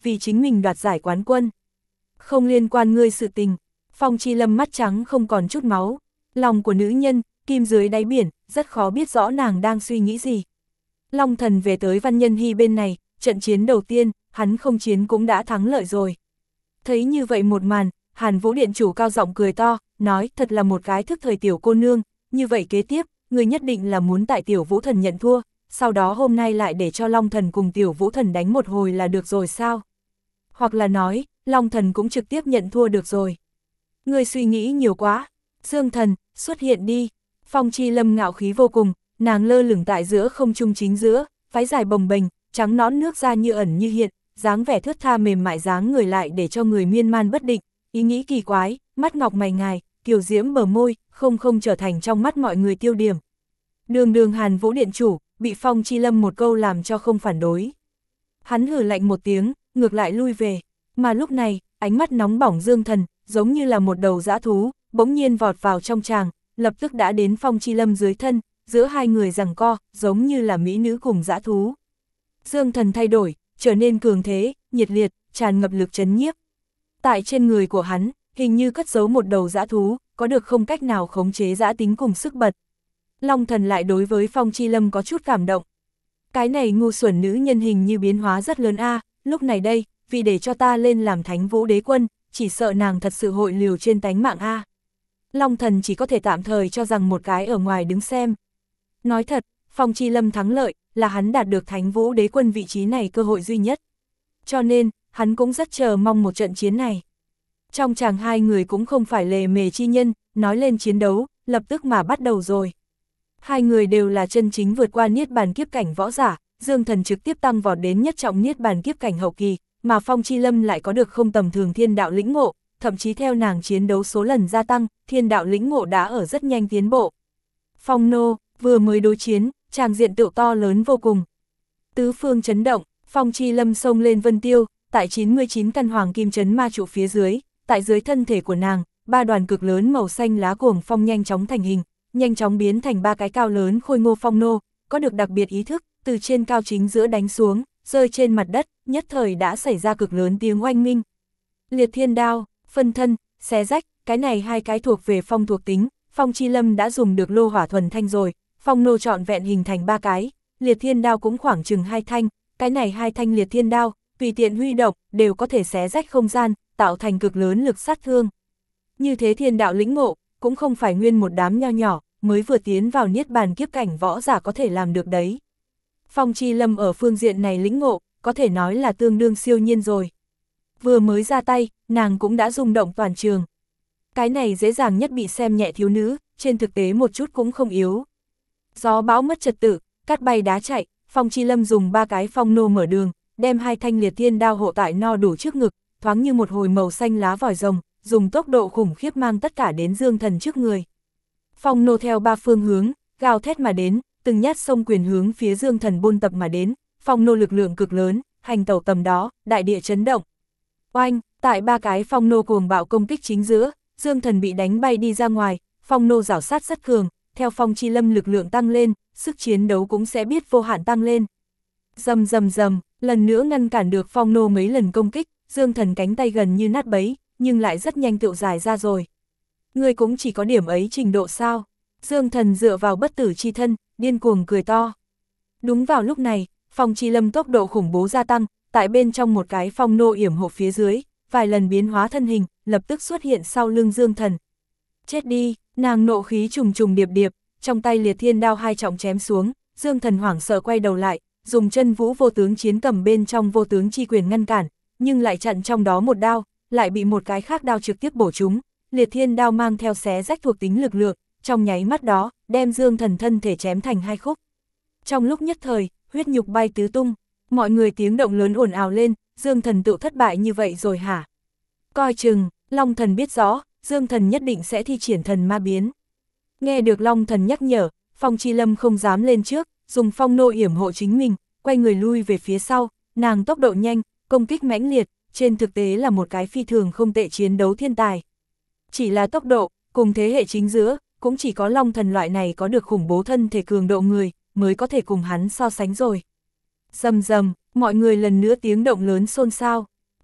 vì chính mình đoạt giải quán quân. Không liên quan ngươi sự tình. Phong Chi Lâm mắt trắng không còn chút máu. Lòng của nữ nhân, kim dưới đáy biển, rất khó biết rõ nàng đang suy nghĩ gì. Long Thần về tới Văn Nhân Hy bên này, trận chiến đầu tiên, hắn không chiến cũng đã thắng lợi rồi. Thấy như vậy một màn, Hàn Vũ Điện chủ cao giọng cười to, nói thật là một cái thức thời tiểu cô nương, như vậy kế tiếp, người nhất định là muốn tại tiểu Vũ Thần nhận thua, sau đó hôm nay lại để cho Long Thần cùng tiểu Vũ Thần đánh một hồi là được rồi sao? Hoặc là nói, Long Thần cũng trực tiếp nhận thua được rồi. Người suy nghĩ nhiều quá. Dương Thần, xuất hiện đi. Phong Chi Lâm ngạo khí vô cùng, nàng lơ lửng tại giữa không trung chính giữa, váy dài bồng bềnh, trắng nõn nước da như ẩn như hiện, dáng vẻ thướt tha mềm mại dáng người lại để cho người miên man bất định, ý nghĩ kỳ quái, mắt ngọc mày ngài, kiều diễm bờ môi, không không trở thành trong mắt mọi người tiêu điểm. Đường đường Hàn Vũ Điện chủ, bị Phong Chi Lâm một câu làm cho không phản đối. Hắn hừ lạnh một tiếng, ngược lại lui về, mà lúc này, ánh mắt nóng bỏng Dương Thần, giống như là một đầu dã thú, bỗng nhiên vọt vào trong tràng, lập tức đã đến Phong Chi Lâm dưới thân, giữa hai người giằng co, giống như là mỹ nữ cùng dã thú. Dương Thần thay đổi, trở nên cường thế, nhiệt liệt, tràn ngập lực chấn nhiếp. Tại trên người của hắn, hình như cất giấu một đầu dã thú, có được không cách nào khống chế dã tính cùng sức bật. Long Thần lại đối với Phong Chi Lâm có chút cảm động. Cái này ngu xuẩn nữ nhân hình như biến hóa rất lớn a, lúc này đây, vì để cho ta lên làm Thánh Vũ Đế Quân, chỉ sợ nàng thật sự hội liều trên tánh mạng a. Long Thần chỉ có thể tạm thời cho rằng một cái ở ngoài đứng xem. Nói thật, Phong Chi Lâm thắng lợi, là hắn đạt được Thánh Vũ Đế Quân vị trí này cơ hội duy nhất. Cho nên, hắn cũng rất chờ mong một trận chiến này. Trong chàng hai người cũng không phải lề mề chi nhân, nói lên chiến đấu, lập tức mà bắt đầu rồi. Hai người đều là chân chính vượt qua niết bàn kiếp cảnh võ giả, Dương Thần trực tiếp tăng vọt đến nhất trọng niết bàn kiếp cảnh hậu kỳ, mà Phong Chi Lâm lại có được không tầm thường thiên đạo lĩnh ngộ, thậm chí theo nàng chiến đấu số lần gia tăng, thiên đạo lĩnh ngộ đã ở rất nhanh tiến bộ. Phong nô, vừa mới đối chiến, tràng diện tựu to lớn vô cùng. Tứ phương chấn động, Phong Chi Lâm xông lên vân tiêu, tại chín mươi chín căn hoàng kim chấn ma trụ phía dưới, tại dưới thân thể của nàng, ba đoàn cực lớn màu xanh lá cuồng phong nhanh chóng thành hình, nhanh chóng biến thành ba cái cao lớn khôi ngô phong nô, có được đặc biệt ý thức, từ trên cao chính giữa đánh xuống, rơi trên mặt đất, nhất thời đã xảy ra cực lớn tiếng oanh minh. Liệt thiên đao, phân thân, xé rách, cái này hai cái thuộc về phong thuộc tính, Phong Chi Lâm đã dùng được lô hỏa thuần thanh rồi, phong nô trọn vẹn hình thành ba cái, liệt thiên đao cũng khoảng chừng hai thanh, cái này hai thanh liệt thiên đao, tùy tiện huy động, đều có thể xé rách không gian, tạo thành cực lớn lực sát thương. Như thế thiên đạo lĩnh ngộ, cũng không phải nguyên một đám nho nhỏ, mới vừa tiến vào niết bàn kiếp cảnh võ giả có thể làm được đấy. Phong Chi Lâm ở phương diện này lĩnh ngộ, có thể nói là tương đương siêu nhiên rồi. Vừa mới ra tay, nàng cũng đã rung động toàn trường. Cái này dễ dàng nhất bị xem nhẹ thiếu nữ, trên thực tế một chút cũng không yếu. Gió bão mất trật tự, cát bay đá chạy, Phong Chi Lâm dùng ba cái phong nô mở đường, đem hai thanh liệt thiên đao hộ tại no đủ trước ngực, thoáng như một hồi màu xanh lá vòi rồng, dùng tốc độ khủng khiếp mang tất cả đến Dương Thần trước người. Phong nô theo ba phương hướng, gào thét mà đến, từng nhát sông quyền hướng phía Dương Thần buôn tập mà đến, phong nô lực lượng cực lớn, hành tẩu tầm đó, đại địa chấn động. Oanh, tại ba cái phong nô cuồng bạo công kích chính giữa, Dương Thần bị đánh bay đi ra ngoài, phong nô rảo sát rất cường, theo Phong Chi Lâm lực lượng tăng lên, sức chiến đấu cũng sẽ biết vô hạn tăng lên. Rầm rầm rầm, lần nữa ngăn cản được phong nô mấy lần công kích, Dương Thần cánh tay gần như nát bấy, nhưng lại rất nhanh tựu dài ra rồi. Ngươi cũng chỉ có điểm ấy trình độ sao? Dương Thần dựa vào bất tử chi thân, điên cuồng cười to. Đúng vào lúc này, Phong Chi Lâm tốc độ khủng bố gia tăng, tại bên trong một cái phong nô yểm hộ phía dưới, vài lần biến hóa thân hình, lập tức xuất hiện sau lưng Dương Thần. Chết đi, nàng nộ khí trùng trùng điệp điệp, trong tay liệt thiên đao hai trọng chém xuống, Dương Thần hoảng sợ quay đầu lại, dùng chân vũ vô tướng chiến cầm bên trong vô tướng chi quyền ngăn cản, nhưng lại chặn trong đó một đao, lại bị một cái khác đao trực tiếp bổ trúng, liệt thiên đao mang theo xé rách thuộc tính lực lượng, trong nháy mắt đó, đem Dương Thần thân thể chém thành hai khúc. Trong lúc nhất thời, huyết nhục bay tứ tung, mọi người tiếng động lớn ồn ào lên, Dương Thần tự thất bại như vậy rồi hả? Coi chừng, Long Thần biết rõ, Dương Thần nhất định sẽ thi triển thần ma biến. Nghe được Long Thần nhắc nhở, Phong Chi Lâm không dám lên trước, dùng phong nô yểm hộ chính mình, quay người lui về phía sau, nàng tốc độ nhanh, công kích mãnh liệt, trên thực tế là một cái phi thường không tệ chiến đấu thiên tài. Chỉ là tốc độ, cùng thế hệ chính giữa, cũng chỉ có Long Thần loại này có được khủng bố thân thể cường độ người, mới có thể cùng hắn so sánh rồi. Rầm rầm, mọi người lần nữa tiếng động lớn xôn xao,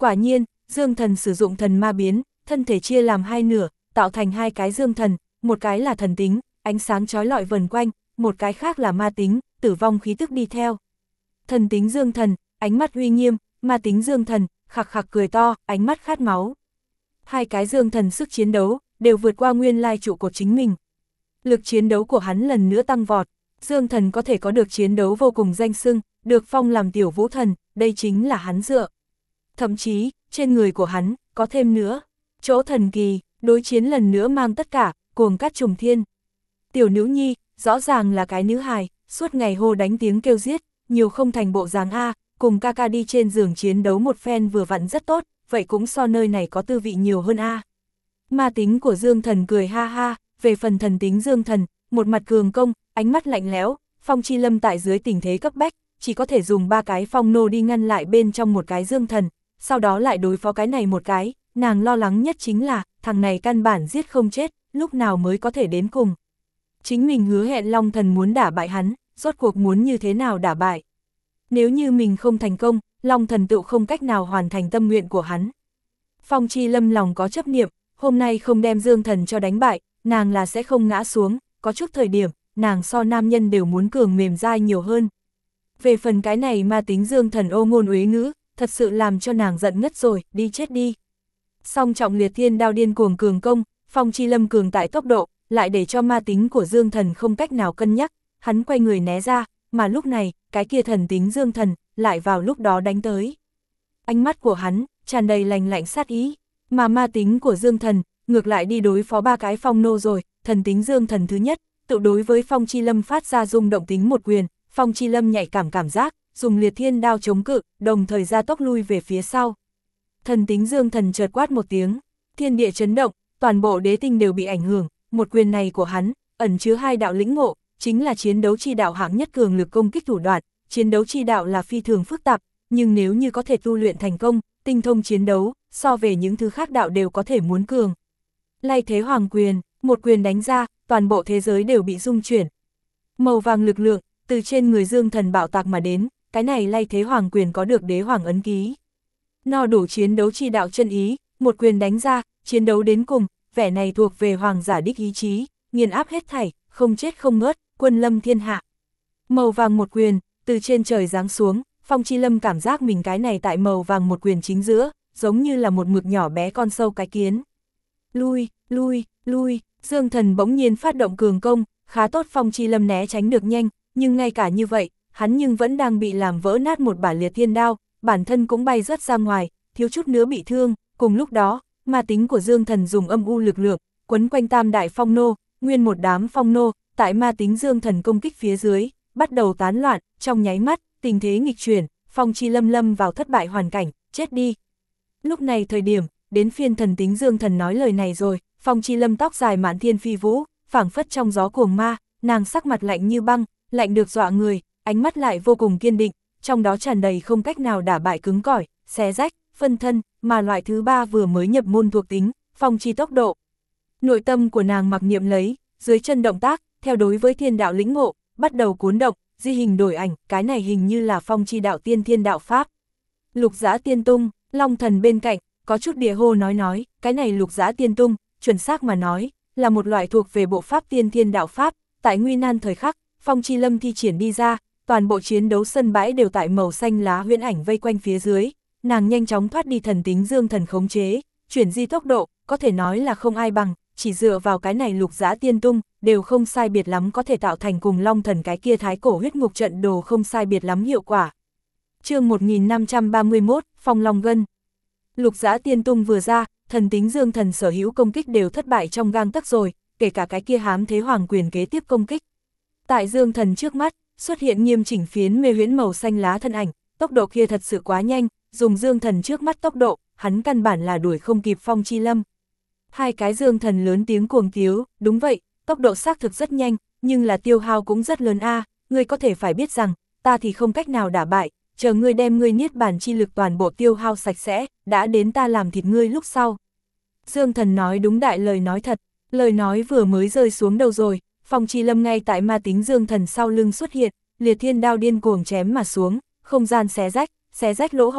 Quả nhiên, Dương Thần sử dụng thần ma biến, thân thể chia làm hai nửa, tạo thành hai cái Dương Thần, một cái là thần tính, ánh sáng chói lọi vần quanh, một cái khác là ma tính, tử vong khí tức đi theo. Thần tính Dương Thần, ánh mắt uy nghiêm, ma tính Dương Thần, khặc khặc cười to, ánh mắt khát máu. Hai cái Dương Thần sức chiến đấu, đều vượt qua nguyên lai trụ cột chính mình. Lực chiến đấu của hắn lần nữa tăng vọt, Dương Thần có thể có được chiến đấu vô cùng danh xưng, được phong làm tiểu vũ thần, đây chính là hắn dựa. Thậm chí, trên người của hắn, có thêm nữa, chỗ thần kỳ, đối chiến lần nữa mang tất cả, cuồng cát trùng thiên. Tiểu nữ nhi, rõ ràng là cái nữ hài, suốt ngày hô đánh tiếng kêu giết, nhiều không thành bộ dáng A, cùng ca ca đi trên giường chiến đấu một phen vừa vặn rất tốt, vậy cũng so nơi này có tư vị nhiều hơn A. Ma tính của Dương Thần cười ha ha, về phần thần tính Dương Thần, một mặt cường công, ánh mắt lạnh lẽo, Phong Chi Lâm tại dưới tình thế cấp bách, chỉ có thể dùng ba cái phong nô đi ngăn lại bên trong một cái Dương Thần, sau đó lại đối phó cái này một cái, nàng lo lắng nhất chính là, thằng này căn bản giết không chết, lúc nào mới có thể đến cùng. Chính mình hứa hẹn Long Thần muốn đả bại hắn, rốt cuộc muốn như thế nào đả bại. Nếu như mình không thành công, Long Thần tự không cách nào hoàn thành tâm nguyện của hắn. Phong Chi Lâm lòng có chấp niệm, hôm nay không đem Dương Thần cho đánh bại, nàng là sẽ không ngã xuống, có chút thời điểm, nàng so nam nhân đều muốn cường mềm dai nhiều hơn. Về phần cái này ma tính Dương Thần ô ngôn uế ngữ, thật sự làm cho nàng giận ngất rồi, đi chết đi. Song trọng liệt thiên đao điên cuồng cường công, Phong Chi Lâm cường tại tốc độ, lại để cho ma tính của Dương Thần không cách nào cân nhắc, hắn quay người né ra, mà lúc này, cái kia thần tính Dương Thần, lại vào lúc đó đánh tới. Ánh mắt của hắn, tràn đầy lành lạnh sát ý, mà ma tính của Dương Thần, ngược lại đi đối phó ba cái phong nô rồi, thần tính Dương Thần thứ nhất, tự đối với Phong Chi Lâm phát ra rung động tính một quyền, Phong Chi Lâm nhạy cảm cảm giác, dùng liệt thiên đao chống cự, đồng thời ra tốc lui về phía sau. Thần tính Dương Thần chợt quát một tiếng, thiên địa chấn động, toàn bộ đế tinh đều bị ảnh hưởng, một quyền này của hắn, ẩn chứa hai đạo lĩnh ngộ, chính là chiến đấu chi đạo hạng nhất cường lực công kích thủ đoạn, chiến đấu chi đạo là phi thường phức tạp, nhưng nếu như có thể tu luyện thành công, tinh thông chiến đấu, so về những thứ khác đạo đều có thể muốn cường. Lay thế hoàng quyền, một quyền đánh ra, toàn bộ thế giới đều bị rung chuyển. Màu vàng lực lượng, từ trên người Dương Thần bạo tạc mà đến, cái này lay thế hoàng quyền có được đế hoàng ấn ký. No đủ chiến đấu chi đạo chân ý, một quyền đánh ra, chiến đấu đến cùng, vẻ này thuộc về hoàng giả đích ý chí, nghiền áp hết thảy, không chết không ngớt, quân lâm thiên hạ. Màu vàng một quyền, từ trên trời giáng xuống, Phong Chi Lâm cảm giác mình cái này tại màu vàng một quyền chính giữa, giống như là một mực nhỏ bé con sâu cái kiến. Lui, lui, lui, Dương Thần bỗng nhiên phát động cường công, khá tốt Phong Chi Lâm né tránh được nhanh, nhưng ngay cả như vậy, hắn nhưng vẫn đang bị làm vỡ nát một bả liệt thiên đao, bản thân cũng bay rớt ra ngoài, thiếu chút nữa bị thương, cùng lúc đó, ma tính của Dương Thần dùng âm u lực lượng, quấn quanh tam đại phong nô, nguyên một đám phong nô, tại ma tính Dương Thần công kích phía dưới, bắt đầu tán loạn, trong nháy mắt, tình thế nghịch chuyển, Phong Chi Lâm lâm vào thất bại hoàn cảnh, chết đi. Lúc này thời điểm, đến phiên thần tính Dương Thần nói lời này rồi, Phong Chi Lâm tóc dài mạn thiên phi vũ, phảng phất trong gió cuồng ma, nàng sắc mặt lạnh như băng, lạnh được dọa người, ánh mắt lại vô cùng kiên định, trong đó tràn đầy không cách nào đả bại cứng cỏi, xé rách, phân thân, mà loại thứ ba vừa mới nhập môn thuộc tính, phong chi tốc độ. Nội tâm của nàng mặc niệm lấy, dưới chân động tác, theo đối với thiên đạo lĩnh ngộ, bắt đầu cuốn động, di hình đổi ảnh, cái này hình như là phong chi đạo tiên thiên đạo pháp. Lục Giã Tiên Tung, Long Thần bên cạnh, có chút địa hô nói nói, cái này Lục Giã Tiên Tung, chuẩn xác mà nói, là một loại thuộc về bộ pháp tiên thiên đạo pháp, tại nguy nan thời khắc, Phong Chi Lâm thi triển đi ra, toàn bộ chiến đấu sân bãi đều tại màu xanh lá huyễn ảnh vây quanh phía dưới, nàng nhanh chóng thoát đi thần tính Dương Thần khống chế, chuyển di tốc độ, có thể nói là không ai bằng, chỉ dựa vào cái này Lục Giã Tiên Tung, đều không sai biệt lắm có thể tạo thành cùng Long Thần cái kia thái cổ huyết ngục trận đồ không sai biệt lắm hiệu quả. Chương một nghìn năm trăm ba mươi mốt, Phong Long Gân. Lục Giã Tiên Tung vừa ra, thần tính Dương Thần sở hữu công kích đều thất bại trong gang tấc rồi, kể cả cái kia hám thế hoàng quyền kế tiếp công kích. Tại Dương Thần trước mắt, xuất hiện nghiêm chỉnh phiến mê huyễn màu xanh lá thân ảnh, tốc độ kia thật sự quá nhanh, dùng Dương Thần trước mắt tốc độ, hắn căn bản là đuổi không kịp Phong Chi Lâm. Hai cái Dương Thần lớn tiếng cuồng tiếu, đúng vậy, tốc độ xác thực rất nhanh, nhưng là tiêu hao cũng rất lớn a, ngươi có thể phải biết rằng, ta thì không cách nào đả bại, chờ ngươi đem ngươi niết bàn chi lực toàn bộ tiêu hao sạch sẽ, đã đến ta làm thịt ngươi lúc sau. Dương Thần nói đúng đại lời nói thật, lời nói vừa mới rơi xuống đầu rồi, Phong Chi Lâm ngay tại ma tính Dương Thần sau lưng xuất hiện, liệt thiên đao điên cuồng chém mà xuống, không gian xé rách, xé rách lỗ hổng,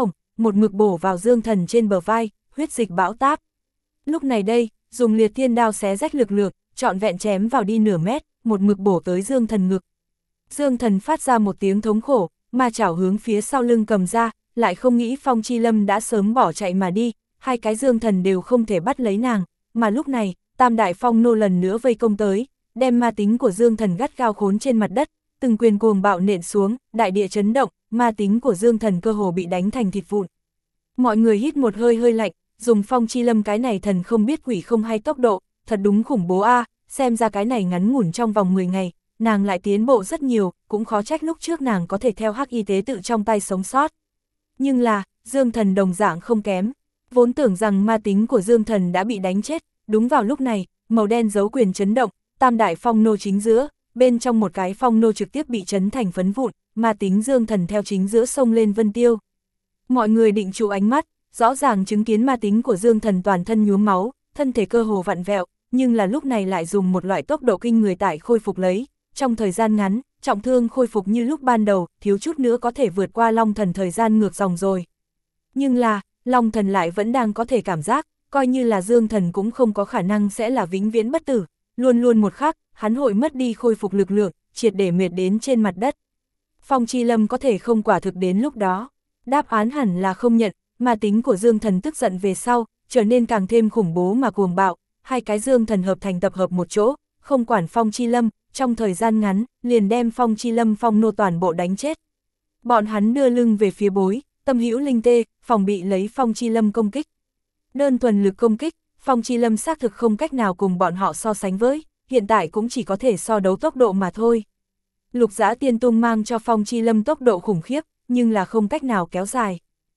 một mực bổ vào Dương Thần trên bờ vai, huyết dịch bão táp. Lúc này đây, dùng liệt thiên đao xé rách lực lượng, trọn vẹn chém vào đi nửa mét, một mực bổ tới Dương Thần ngực. Dương Thần phát ra một tiếng thống khổ, ma chảo hướng phía sau lưng cầm ra, lại không nghĩ Phong Chi Lâm đã sớm bỏ chạy mà đi, hai cái Dương Thần đều không thể bắt lấy nàng, mà lúc này, Tam Đại Phong nô lần nữa vây công tới, đem ma tính của Dương Thần gắt gao khốn trên mặt đất, từng quyền cuồng bạo nện xuống, đại địa chấn động, ma tính của Dương Thần cơ hồ bị đánh thành thịt vụn. Mọi người hít một hơi hơi lạnh, dùng Phong Chi Lâm cái này thần không biết quỷ không hay tốc độ, thật đúng khủng bố a, à, xem ra cái này ngắn ngủn trong vòng mười ngày, nàng lại tiến bộ rất nhiều, cũng khó trách lúc trước nàng có thể theo hắc y tế tự trong tay sống sót. Nhưng là, Dương Thần đồng dạng không kém, vốn tưởng rằng ma tính của Dương Thần đã bị đánh chết, đúng vào lúc này, màu đen dấu quyền chấn động, Tam Đại Phong nô chính giữa, bên trong một cái phong nô trực tiếp bị chấn thành phấn vụn, ma tính Dương Thần theo chính giữa sông lên vân tiêu. Mọi người định trụ ánh mắt, rõ ràng chứng kiến ma tính của Dương Thần toàn thân nhuốm máu, thân thể cơ hồ vặn vẹo, nhưng là lúc này lại dùng một loại tốc độ kinh người tại khôi phục lấy, trong thời gian ngắn, trọng thương khôi phục như lúc ban đầu, thiếu chút nữa có thể vượt qua Long Thần thời gian ngược dòng rồi. Nhưng là, Long Thần lại vẫn đang có thể cảm giác, coi như là Dương Thần cũng không có khả năng sẽ là vĩnh viễn bất tử, luôn luôn một khắc, hắn hội mất đi khôi phục lực lượng, triệt để mệt đến trên mặt đất. Phong Chi Lâm có thể không quả thực đến lúc đó, đáp án hẳn là không nhận, mà tính của Dương Thần tức giận về sau, trở nên càng thêm khủng bố mà cuồng bạo, hai cái Dương Thần hợp thành tập hợp một chỗ, không quản Phong Chi Lâm, trong thời gian ngắn, liền đem Phong Chi Lâm phong nô toàn bộ đánh chết. Bọn hắn đưa lưng về phía bối, tâm hữu linh tê, phòng bị lấy Phong Chi Lâm công kích. Đơn thuần lực công kích, Phong Chi Lâm xác thực không cách nào cùng bọn họ so sánh với, hiện tại cũng chỉ có thể so đấu tốc độ mà thôi. Lục Giã Tiên Tung mang cho Phong Chi Lâm tốc độ khủng khiếp, nhưng là không cách nào kéo dài.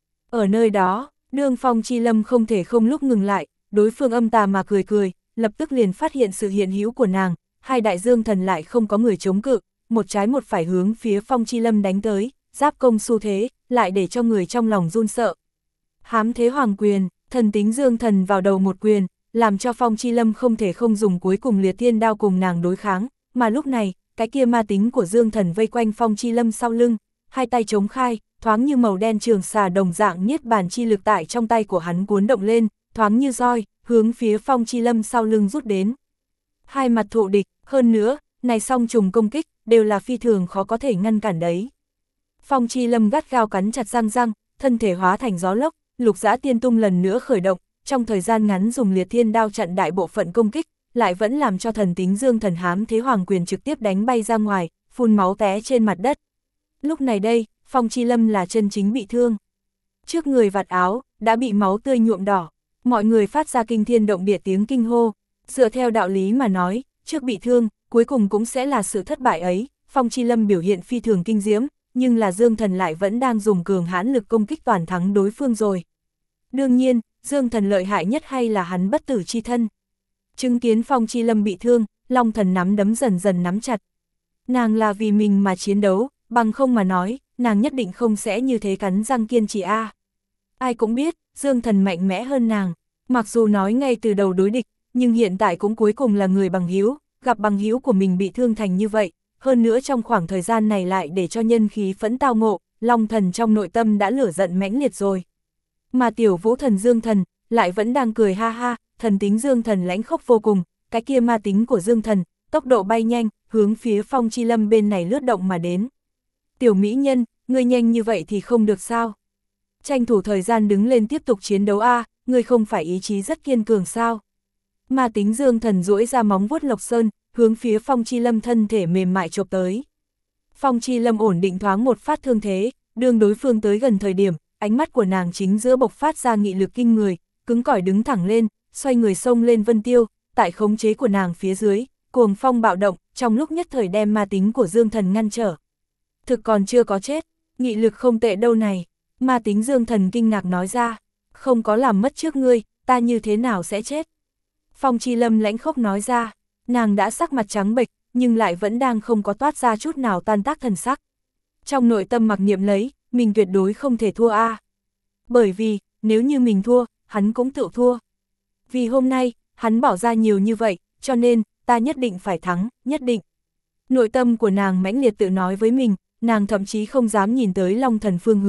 Ở nơi đó, đương Phong Chi Lâm không thể không lúc ngừng lại, đối phương âm tà mà cười cười, lập tức liền phát hiện sự hiện hữu của nàng, hai đại Dương Thần lại không có người chống cự, một trái một phải hướng phía Phong Chi Lâm đánh tới, giáp công xu thế, lại để cho người trong lòng run sợ. Hám thế hoàng quyền, thần tính Dương Thần vào đầu một quyền, làm cho Phong Chi Lâm không thể không dùng cuối cùng liệt thiên đao cùng nàng đối kháng, mà lúc này, cái kia ma tính của Dương Thần vây quanh Phong Chi Lâm sau lưng, hai tay chống khai, thoáng như màu đen trường xà đồng dạng niết bàn chi lực tại trong tay của hắn cuốn động lên, thoáng như roi, hướng phía Phong Chi Lâm sau lưng rút đến. Hai mặt thụ địch, hơn nữa, này song trùng công kích, đều là phi thường khó có thể ngăn cản đấy. Phong Chi Lâm gắt gao cắn chặt răng răng, thân thể hóa thành gió lốc, Lục Giã Tiên Tung lần nữa khởi động, trong thời gian ngắn dùng liệt thiên đao chặn đại bộ phận công kích, lại vẫn làm cho thần tính Dương Thần hám thế hoàng quyền trực tiếp đánh bay ra ngoài, phun máu té trên mặt đất. Lúc này đây, Phong Chi Lâm là chân chính bị thương. Trước người vạt áo, đã bị máu tươi nhuộm đỏ, mọi người phát ra kinh thiên động địa tiếng kinh hô. Dựa theo đạo lý mà nói, trước bị thương, cuối cùng cũng sẽ là sự thất bại ấy, Phong Chi Lâm biểu hiện phi thường kinh diễm, nhưng là Dương Thần lại vẫn đang dùng cường hãn lực công kích toàn thắng đối phương rồi. Đương nhiên, Dương Thần lợi hại nhất hay là hắn bất tử chi thân. Chứng kiến Phong Chi Lâm bị thương, Long Thần nắm đấm dần dần nắm chặt. Nàng là vì mình mà chiến đấu, bằng không mà nói, nàng nhất định không sẽ như thế cắn răng kiên trì a. Ai cũng biết, Dương Thần mạnh mẽ hơn nàng, mặc dù nói ngay từ đầu đối địch, nhưng hiện tại cũng cuối cùng là người bằng hữu, gặp bằng hữu của mình bị thương thành như vậy, hơn nữa trong khoảng thời gian này lại để cho nhân khí phẫn tao ngộ, Long Thần trong nội tâm đã lửa giận mãnh liệt rồi. Mà tiểu Vũ Thần Dương Thần lại vẫn đang cười ha ha, thần tính Dương Thần lãnh khốc vô cùng, cái kia ma tính của Dương Thần, tốc độ bay nhanh, hướng phía Phong Chi Lâm bên này lướt động mà đến. Tiểu mỹ nhân, ngươi nhanh như vậy thì không được sao? Tranh thủ thời gian đứng lên tiếp tục chiến đấu a, ngươi không phải ý chí rất kiên cường sao? Ma tính Dương Thần duỗi ra móng vuốt Lộc Sơn, hướng phía Phong Chi Lâm thân thể mềm mại chộp tới. Phong Chi Lâm ổn định thoáng một phát thương thế, đương đối phương tới gần thời điểm, ánh mắt của nàng chính giữa bộc phát ra nghị lực kinh người, cứng cỏi đứng thẳng lên, xoay người xông lên vân tiêu, tại khống chế của nàng phía dưới, cuồng phong bạo động, trong lúc nhất thời đem ma tính của Dương Thần ngăn trở. Thực còn chưa có chết, nghị lực không tệ đâu này, ma tính Dương Thần kinh ngạc nói ra, không có làm mất trước ngươi, ta như thế nào sẽ chết? Phong Chi Lâm lãnh khốc nói ra, nàng đã sắc mặt trắng bệch, nhưng lại vẫn đang không có toát ra chút nào tan tác thần sắc. Trong nội tâm mặc niệm lấy, mình tuyệt đối không thể thua a. Bởi vì, nếu như mình thua, hắn cũng tự thua. Vì hôm nay, hắn bỏ ra nhiều như vậy, cho nên, ta nhất định phải thắng, nhất định. Nội tâm của nàng mãnh liệt tự nói với mình, nàng thậm chí không dám nhìn tới Long Thần phương hướng,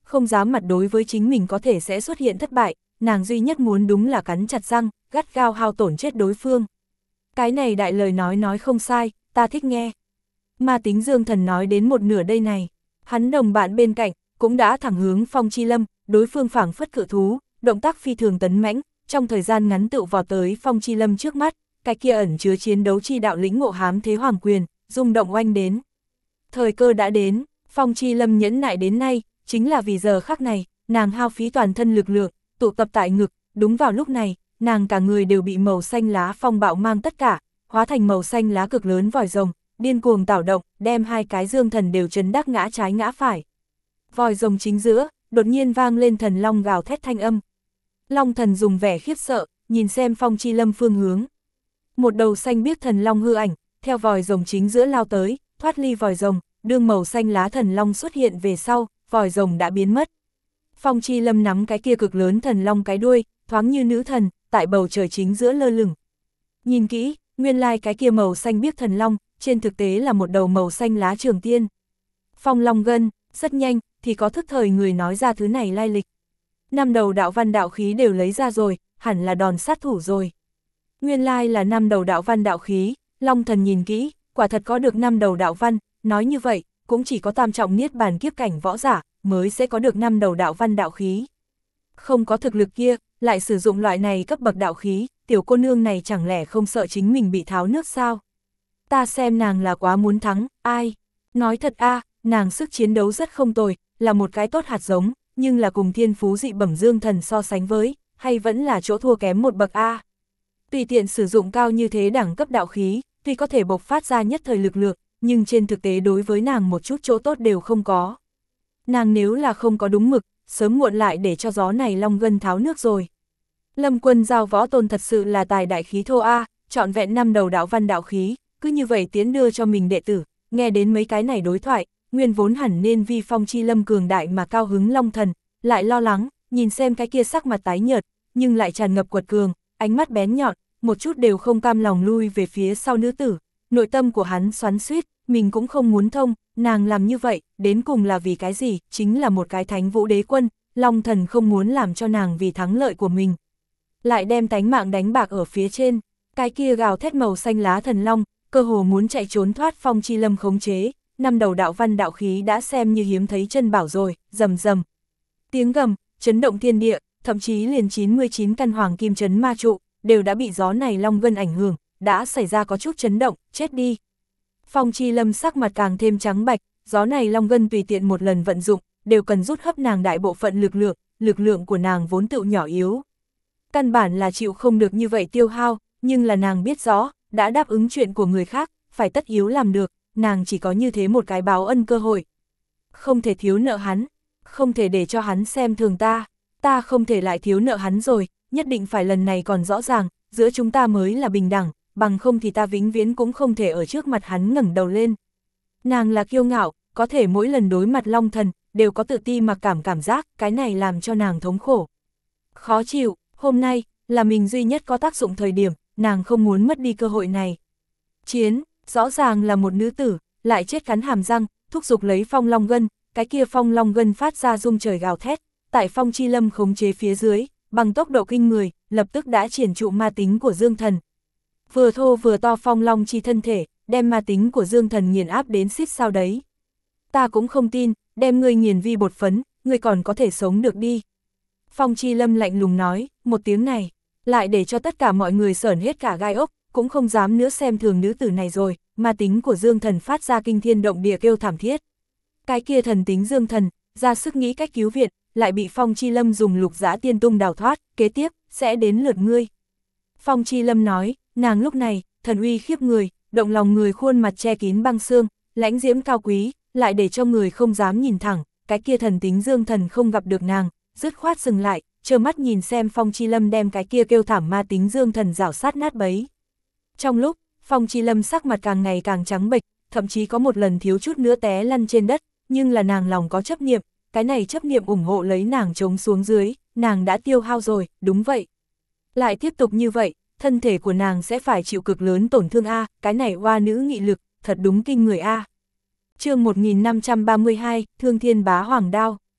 không dám mặt đối với chính mình có thể sẽ xuất hiện thất bại, nàng duy nhất muốn đúng là cắn chặt răng, gắt gao hao tổn chết đối phương. Cái này đại lời nói nói không sai, ta thích nghe. Ma tính Dương Thần nói đến một nửa đây này, hắn đồng bạn bên cạnh, cũng đã thẳng hướng Phong Chi Lâm, đối phương phảng phất cự thú, động tác phi thường tấn mãnh, trong thời gian ngắn tựu vọt tới Phong Chi Lâm trước mắt, cái kia ẩn chứa chiến đấu chi đạo lĩnh ngộ hám thế hoàng quyền, rung động oanh đến. Thời cơ đã đến, Phong Chi Lâm nhẫn nại đến nay, chính là vì giờ khắc này, nàng hao phí toàn thân lực lượng, tụ tập tại ngực, đúng vào lúc này, nàng cả người đều bị màu xanh lá phong bạo mang tất cả, hóa thành màu xanh lá cực lớn vòi rồng, điên cuồng tảo động, đem hai cái Dương Thần đều chấn đắc ngã trái ngã phải. Vòi rồng chính giữa, đột nhiên vang lên thần long gào thét thanh âm. Long Thần dùng vẻ khiếp sợ, nhìn xem Phong Chi Lâm phương hướng. Một đầu xanh biếc thần long hư ảnh, theo vòi rồng chính giữa lao tới, thoát ly vòi rồng, đương màu xanh lá thần long xuất hiện về sau, vòi rồng đã biến mất. Phong Chi Lâm nắm cái kia cực lớn thần long cái đuôi, thoáng như nữ thần, tại bầu trời chính giữa lơ lửng. Nhìn kỹ, nguyên lai cái kia màu xanh biếc thần long, trên thực tế là một đầu màu xanh lá trường tiên. Phong Long Gân, rất nhanh, thì có thức thời người nói ra thứ này lai lịch. Năm đầu đạo văn đạo khí đều lấy ra rồi, hẳn là đòn sát thủ rồi. Nguyên lai là năm đầu đạo văn đạo khí, Long Thần nhìn kỹ, quả thật có được năm đầu đạo văn, nói như vậy, cũng chỉ có tam trọng niết bàn kiếp cảnh võ giả, mới sẽ có được năm đầu đạo văn đạo khí. Không có thực lực kia, lại sử dụng loại này cấp bậc đạo khí, tiểu cô nương này chẳng lẽ không sợ chính mình bị tháo nước sao? Ta xem nàng là quá muốn thắng, ai? Nói thật a, à, nàng sức chiến đấu rất không tồi, là một cái tốt hạt giống, nhưng là cùng thiên phú dị bẩm Dương Thần so sánh với, hay vẫn là chỗ thua kém một bậc a. Tùy tiện sử dụng cao như thế đẳng cấp đạo khí, tuy có thể bộc phát ra nhất thời lực lượng, nhưng trên thực tế đối với nàng một chút chỗ tốt đều không có. Nàng nếu là không có đúng mực, sớm muộn lại để cho gió này long gân tháo nước rồi. Lâm Quân Giao võ tôn thật sự là tài đại khí thô a, trọn vẹn năm đầu đạo văn đạo khí, cứ như vậy tiến đưa cho mình đệ tử, nghe đến mấy cái này đối thoại, nguyên vốn hẳn nên vì Phong Chi Lâm cường đại mà cao hứng Long Thần, lại lo lắng, nhìn xem cái kia sắc mặt tái nhợt, nhưng lại tràn ngập quật cường, ánh mắt bén nhọn, một chút đều không cam lòng lui về phía sau nữ tử, nội tâm của hắn xoắn xuýt, mình cũng không muốn thông, nàng làm như vậy, đến cùng là vì cái gì, chính là một cái thánh vũ đế quân, Long Thần không muốn làm cho nàng vì thắng lợi của mình. Lại đem tánh mạng đánh bạc ở phía trên, cái kia gào thét màu xanh lá thần long, cơ hồ muốn chạy trốn thoát Phong Chi Lâm khống chế, năm đầu đạo văn đạo khí đã xem như hiếm thấy chân bảo rồi, rầm rầm. Tiếng gầm, chấn động thiên địa, thậm chí liền chín mươi chín căn hoàng kim chấn ma trụ, đều đã bị gió này long gân ảnh hưởng, đã xảy ra có chút chấn động, chết đi. Phong Chi Lâm sắc mặt càng thêm trắng bạch, gió này long gân tùy tiện một lần vận dụng, đều cần rút hấp nàng đại bộ phận lực lượng, lực lượng của nàng vốn tựu nhỏ yếu. Căn bản là chịu không được như vậy tiêu hao, nhưng là nàng biết rõ, đã đáp ứng chuyện của người khác, phải tất yếu làm được, nàng chỉ có như thế một cái báo ân cơ hội. Không thể thiếu nợ hắn, không thể để cho hắn xem thường ta, ta không thể lại thiếu nợ hắn rồi, nhất định phải lần này còn rõ ràng, giữa chúng ta mới là bình đẳng, bằng không thì ta vĩnh viễn cũng không thể ở trước mặt hắn ngẩng đầu lên. Nàng là kiêu ngạo, có thể mỗi lần đối mặt Long Thần, đều có tự ti mặc cảm cảm giác, cái này làm cho nàng thống khổ. Khó chịu, hôm nay, là mình duy nhất có tác dụng thời điểm, nàng không muốn mất đi cơ hội này. Chiến, rõ ràng là một nữ tử, lại chết cắn hàm răng, thúc giục lấy Phong Long Gân, cái kia Phong Long Gân phát ra rung trời gào thét, tại Phong Chi Lâm khống chế phía dưới, bằng tốc độ kinh người, lập tức đã triển trụ ma tính của Dương Thần. Vừa thô vừa to Phong Long chi thân thể, đem ma tính của Dương Thần nghiền áp đến xít sao đấy. Ta cũng không tin, đem ngươi nghiền vi bột phấn, ngươi còn có thể sống được đi. Phong Chi Lâm lạnh lùng nói, một tiếng này, lại để cho tất cả mọi người sởn hết cả gai ốc, cũng không dám nữa xem thường nữ tử này rồi, ma tính của Dương Thần phát ra kinh thiên động địa kêu thảm thiết. Cái kia thần tính Dương Thần, ra sức nghĩ cách cứu viện, lại bị Phong Chi Lâm dùng lục giã tiên tung đào thoát, kế tiếp, sẽ đến lượt ngươi. Phong Chi Lâm nói, nàng lúc này, thần uy khiếp người, động lòng người khuôn mặt che kín băng xương, lãnh diễm cao quý, lại để cho người không dám nhìn thẳng, cái kia thần tính Dương Thần không gặp được nàng, dứt khoát dừng lại, trơ mắt nhìn xem Phong Chi Lâm đem cái kia kêu thảm ma tính Dương Thần rảo sát nát bấy. Trong lúc, Phong Chi Lâm sắc mặt càng ngày càng trắng bệch, thậm chí có một lần thiếu chút nữa té lăn trên đất, nhưng là nàng lòng có chấp niệm, cái này chấp niệm ủng hộ lấy nàng chống xuống dưới, nàng đã tiêu hao rồi, đúng vậy. Lại tiếp tục như vậy, thân thể của nàng sẽ phải chịu cực lớn tổn thương a, cái này oa nữ nghị lực, thật đúng kinh người a. Chương một nghìn năm trăm ba mươi hai, Thương Thiên Bá Hoàng Đao.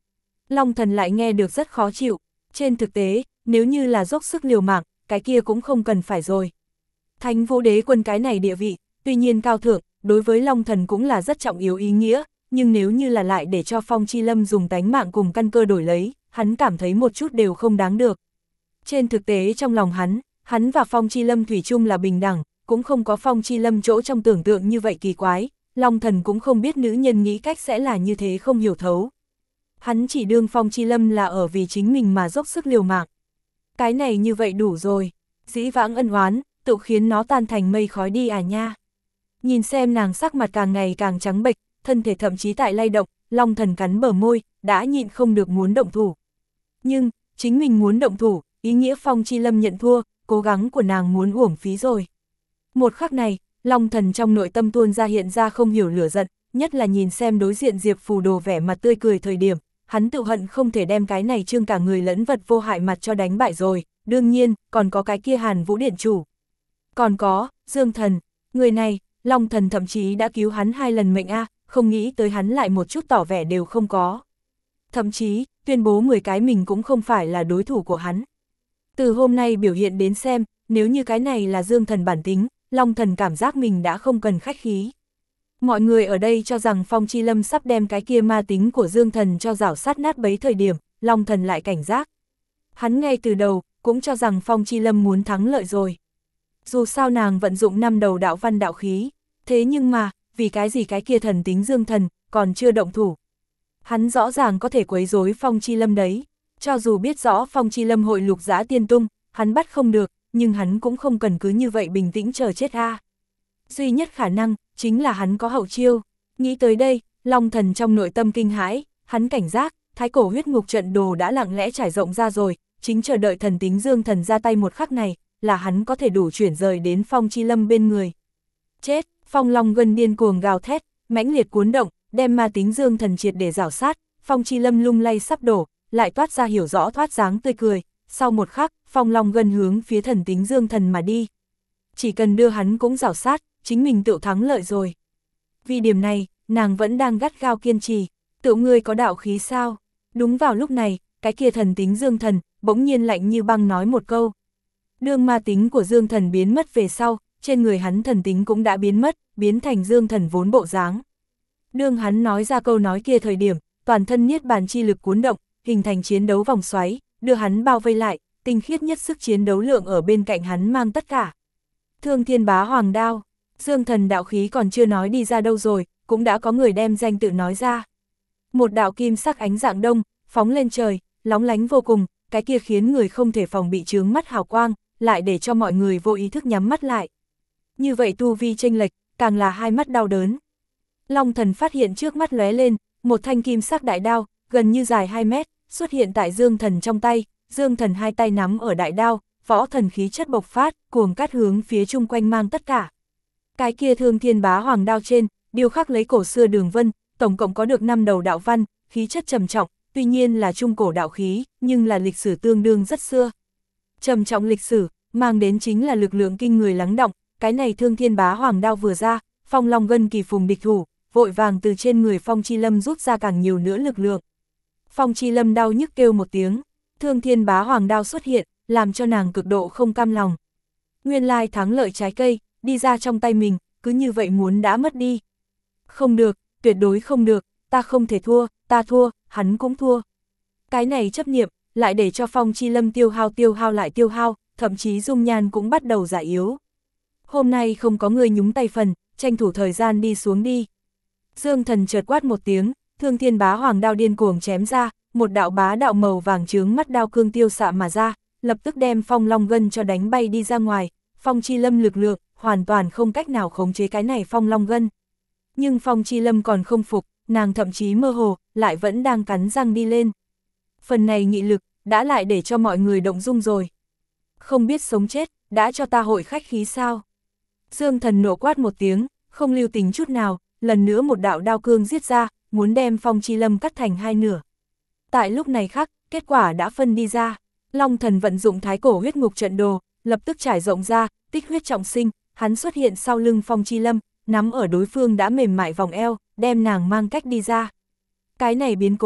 Long Thần lại nghe được rất khó chịu, trên thực tế, nếu như là dốc sức liều mạng, cái kia cũng không cần phải rồi. Thánh Vũ Đế Quân cái này địa vị, tuy nhiên cao thượng, đối với Long Thần cũng là rất trọng yếu ý nghĩa, nhưng nếu như là lại để cho Phong Chi Lâm dùng tánh mạng cùng căn cơ đổi lấy, hắn cảm thấy một chút đều không đáng được. Trên thực tế trong lòng hắn, hắn và Phong Chi Lâm thủy chung là bình đẳng, cũng không có Phong Chi Lâm chỗ trong tưởng tượng như vậy kỳ quái, Long Thần cũng không biết nữ nhân nghĩ cách sẽ là như thế không hiểu thấu. Hắn chỉ đương Phong Chi Lâm là ở vì chính mình mà dốc sức liều mạng. Cái này như vậy đủ rồi, dĩ vãng ân oán, tự khiến nó tan thành mây khói đi à nha. Nhìn xem nàng sắc mặt càng ngày càng trắng bệch, thân thể thậm chí tại lay động, Long Thần cắn bờ môi, đã nhịn không được muốn động thủ. Nhưng, chính mình muốn động thủ, ý nghĩa Phong Chi Lâm nhận thua, cố gắng của nàng muốn uổng phí rồi. Một khắc này, Long Thần trong nội tâm tuôn ra hiện ra không hiểu lửa giận, nhất là nhìn xem đối diện Diệp Phù Đồ vẻ mặt tươi cười thời điểm, hắn tự hận không thể đem cái này trương cả người lẫn vật vô hại mặt cho đánh bại rồi, đương nhiên, còn có cái kia Hàn Vũ Điện Chủ. Còn có, Dương Thần, người này, Long Thần thậm chí đã cứu hắn hai lần mệnh a, không nghĩ tới hắn lại một chút tỏ vẻ đều không có. Thậm chí, tuyên bố mười cái mình cũng không phải là đối thủ của hắn. Từ hôm nay biểu hiện đến xem, nếu như cái này là Dương Thần bản tính, Long Thần cảm giác mình đã không cần khách khí. Mọi người ở đây cho rằng Phong Chi Lâm sắp đem cái kia ma tính của Dương Thần cho rảo sát nát bấy thời điểm, Long Thần lại cảnh giác. Hắn ngay từ đầu, cũng cho rằng Phong Chi Lâm muốn thắng lợi rồi. Dù sao nàng vận dụng năm đầu đạo văn đạo khí, thế nhưng mà, vì cái gì cái kia thần tính Dương Thần, còn chưa động thủ. Hắn rõ ràng có thể quấy rối Phong Chi Lâm đấy, cho dù biết rõ Phong Chi Lâm hội lục giã tiên tung, hắn bắt không được, nhưng hắn cũng không cần cứ như vậy bình tĩnh chờ chết a. Duy nhất khả năng, chính là hắn có hậu chiêu. Nghĩ tới đây, Long Thần trong nội tâm kinh hãi, hắn cảnh giác, thái cổ huyết ngục trận đồ đã lặng lẽ trải rộng ra rồi, chính chờ đợi thần tính Dương Thần ra tay một khắc này, là hắn có thể đủ chuyển rời đến Phong Chi Lâm bên người. Chết, Phong Long Gân điên cuồng gào thét, mãnh liệt cuốn động, đem ma tính Dương Thần triệt để rảo sát, Phong Chi Lâm lung lay sắp đổ, lại toát ra hiểu rõ thoát dáng tươi cười, sau một khắc, Phong Long Gân hướng phía thần tính Dương Thần mà đi. Chỉ cần đưa hắn cũng rảo sát, chính mình tự thắng lợi rồi. Vì điểm này, nàng vẫn đang gắt gao kiên trì, tự ngươi có đạo khí sao? Đúng vào lúc này, cái kia thần tính Dương Thần, bỗng nhiên lạnh như băng nói một câu. Đương ma tính của Dương Thần biến mất về sau, trên người hắn thần tính cũng đã biến mất, biến thành Dương Thần vốn bộ dáng. Đương hắn nói ra câu nói kia thời điểm, toàn thân niết bàn chi lực cuốn động, hình thành chiến đấu vòng xoáy, đưa hắn bao vây lại, tinh khiết nhất sức chiến đấu lượng ở bên cạnh hắn mang tất cả. Thương Thiên Bá Hoàng Đao, Dương Thần đạo khí còn chưa nói đi ra đâu rồi, cũng đã có người đem danh tự nói ra. Một đạo kim sắc ánh dạng đông, phóng lên trời, lóng lánh vô cùng, cái kia khiến người không thể phòng bị chướng mắt hào quang, lại để cho mọi người vô ý thức nhắm mắt lại. Như vậy tu vi chênh lệch, càng là hai mắt đau đớn. Long Thần phát hiện trước mắt lóe lên, một thanh kim sắc đại đao, gần như dài hai mét, xuất hiện tại Dương Thần trong tay, Dương Thần hai tay nắm ở đại đao, võ thần khí chất bộc phát, cuồng cát hướng phía chung quanh mang tất cả. Cái kia Thương Thiên Bá Hoàng Đao trên, điêu khắc lấy cổ xưa đường vân, tổng cộng có được năm đầu đạo văn, khí chất trầm trọng, tuy nhiên là trung cổ đạo khí, nhưng là lịch sử tương đương rất xưa. Trầm trọng lịch sử, mang đến chính là lực lượng kinh người lắng động, cái này Thương Thiên Bá Hoàng Đao vừa ra, Phong Long Gân kỳ phùng địch thủ, vội vàng từ trên người Phong Chi Lâm rút ra càng nhiều nữa lực lượng. Phong Chi Lâm đau nhức kêu một tiếng, Thương Thiên Bá Hoàng Đao xuất hiện, làm cho nàng cực độ không cam lòng. Nguyên lai thắng lợi trái cây, đi ra trong tay mình, cứ như vậy muốn đã mất đi. Không được, tuyệt đối không được, ta không thể thua, ta thua, hắn cũng thua. Cái này chấp niệm, lại để cho Phong Chi Lâm tiêu hao tiêu hao lại tiêu hao, thậm chí dung nhan cũng bắt đầu giả yếu. Hôm nay không có người nhúng tay phần, tranh thủ thời gian đi xuống đi. Dương Thần chợt quát một tiếng, Thương Thiên Bá Hoàng Đao điên cuồng chém ra, một đạo bá đạo màu vàng chướng mắt đao cương tiêu xạ mà ra, lập tức đem Phong Long Gân cho đánh bay đi ra ngoài. Phong Chi Lâm lực lượng, hoàn toàn không cách nào khống chế cái này Phong Long Gân. Nhưng Phong Chi Lâm còn không phục, nàng thậm chí mơ hồ, lại vẫn đang cắn răng đi lên. Phần này nghị lực, đã lại để cho mọi người động dung rồi. Không biết sống chết, đã cho ta hội khách khí sao? Dương Thần nộ quát một tiếng, không lưu tình chút nào, lần nữa một đạo đao cương giết ra, muốn đem Phong Chi Lâm cắt thành hai nửa. Tại lúc này khác, kết quả đã phân đi ra. Long Thần vận dụng thái cổ huyết ngục trận đồ, lập tức trải rộng ra, tích huyết trọng sinh, hắn xuất hiện sau lưng Phong Chi Lâm, nắm ở đối phương đã mềm mại vòng eo, đem nàng mang cách đi ra. Cái này biến cố,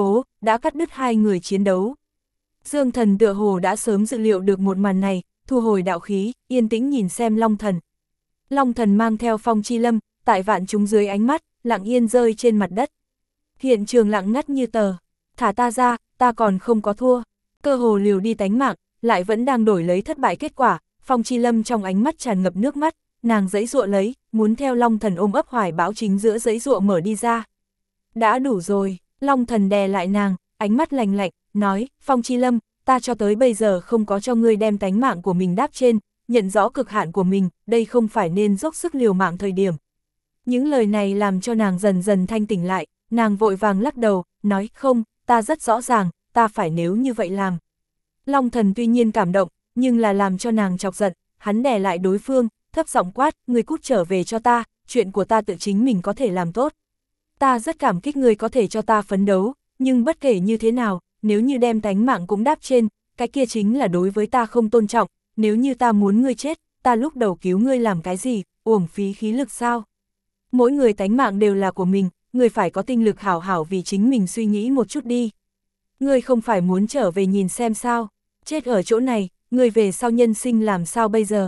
đã cắt đứt hai người chiến đấu. Dương Thần tựa hồ đã sớm dự liệu được một màn này, thu hồi đạo khí, yên tĩnh nhìn xem Long Thần. Long Thần mang theo Phong Chi Lâm, tại vạn chúng dưới ánh mắt, lặng yên rơi trên mặt đất. Hiện trường lặng ngắt như tờ, thả ta ra, ta còn không có thua. Cơ hồ liều đi tánh mạng, lại vẫn đang đổi lấy thất bại kết quả. Phong Chi Lâm trong ánh mắt tràn ngập nước mắt, nàng giãy giụa lấy, muốn theo Long Thần ôm ấp hoài bão chính giữa giãy giụa mở đi ra. Đã đủ rồi, Long Thần đè lại nàng, ánh mắt lạnh lạnh, nói, Phong Chi Lâm, ta cho tới bây giờ không có cho ngươi đem tánh mạng của mình đáp trên, nhận rõ cực hạn của mình, đây không phải nên dốc sức liều mạng thời điểm. Những lời này làm cho nàng dần dần thanh tỉnh lại, nàng vội vàng lắc đầu, nói, không, ta rất rõ ràng, ta phải nếu như vậy làm. Long Thần tuy nhiên cảm động, nhưng là làm cho nàng chọc giận, hắn đè lại đối phương, thấp giọng quát, ngươi cút trở về cho ta, chuyện của ta tự chính mình có thể làm tốt. Ta rất cảm kích ngươi có thể cho ta phấn đấu, nhưng bất kể như thế nào, nếu như đem tánh mạng cũng đáp trên, cái kia chính là đối với ta không tôn trọng, nếu như ta muốn ngươi chết, ta lúc đầu cứu ngươi làm cái gì, uổng phí khí lực sao? Mỗi người tánh mạng đều là của mình, ngươi phải có tinh lực hảo hảo vì chính mình suy nghĩ một chút đi. Ngươi không phải muốn trở về nhìn xem sao, chết ở chỗ này, ngươi về sau nhân sinh làm sao bây giờ?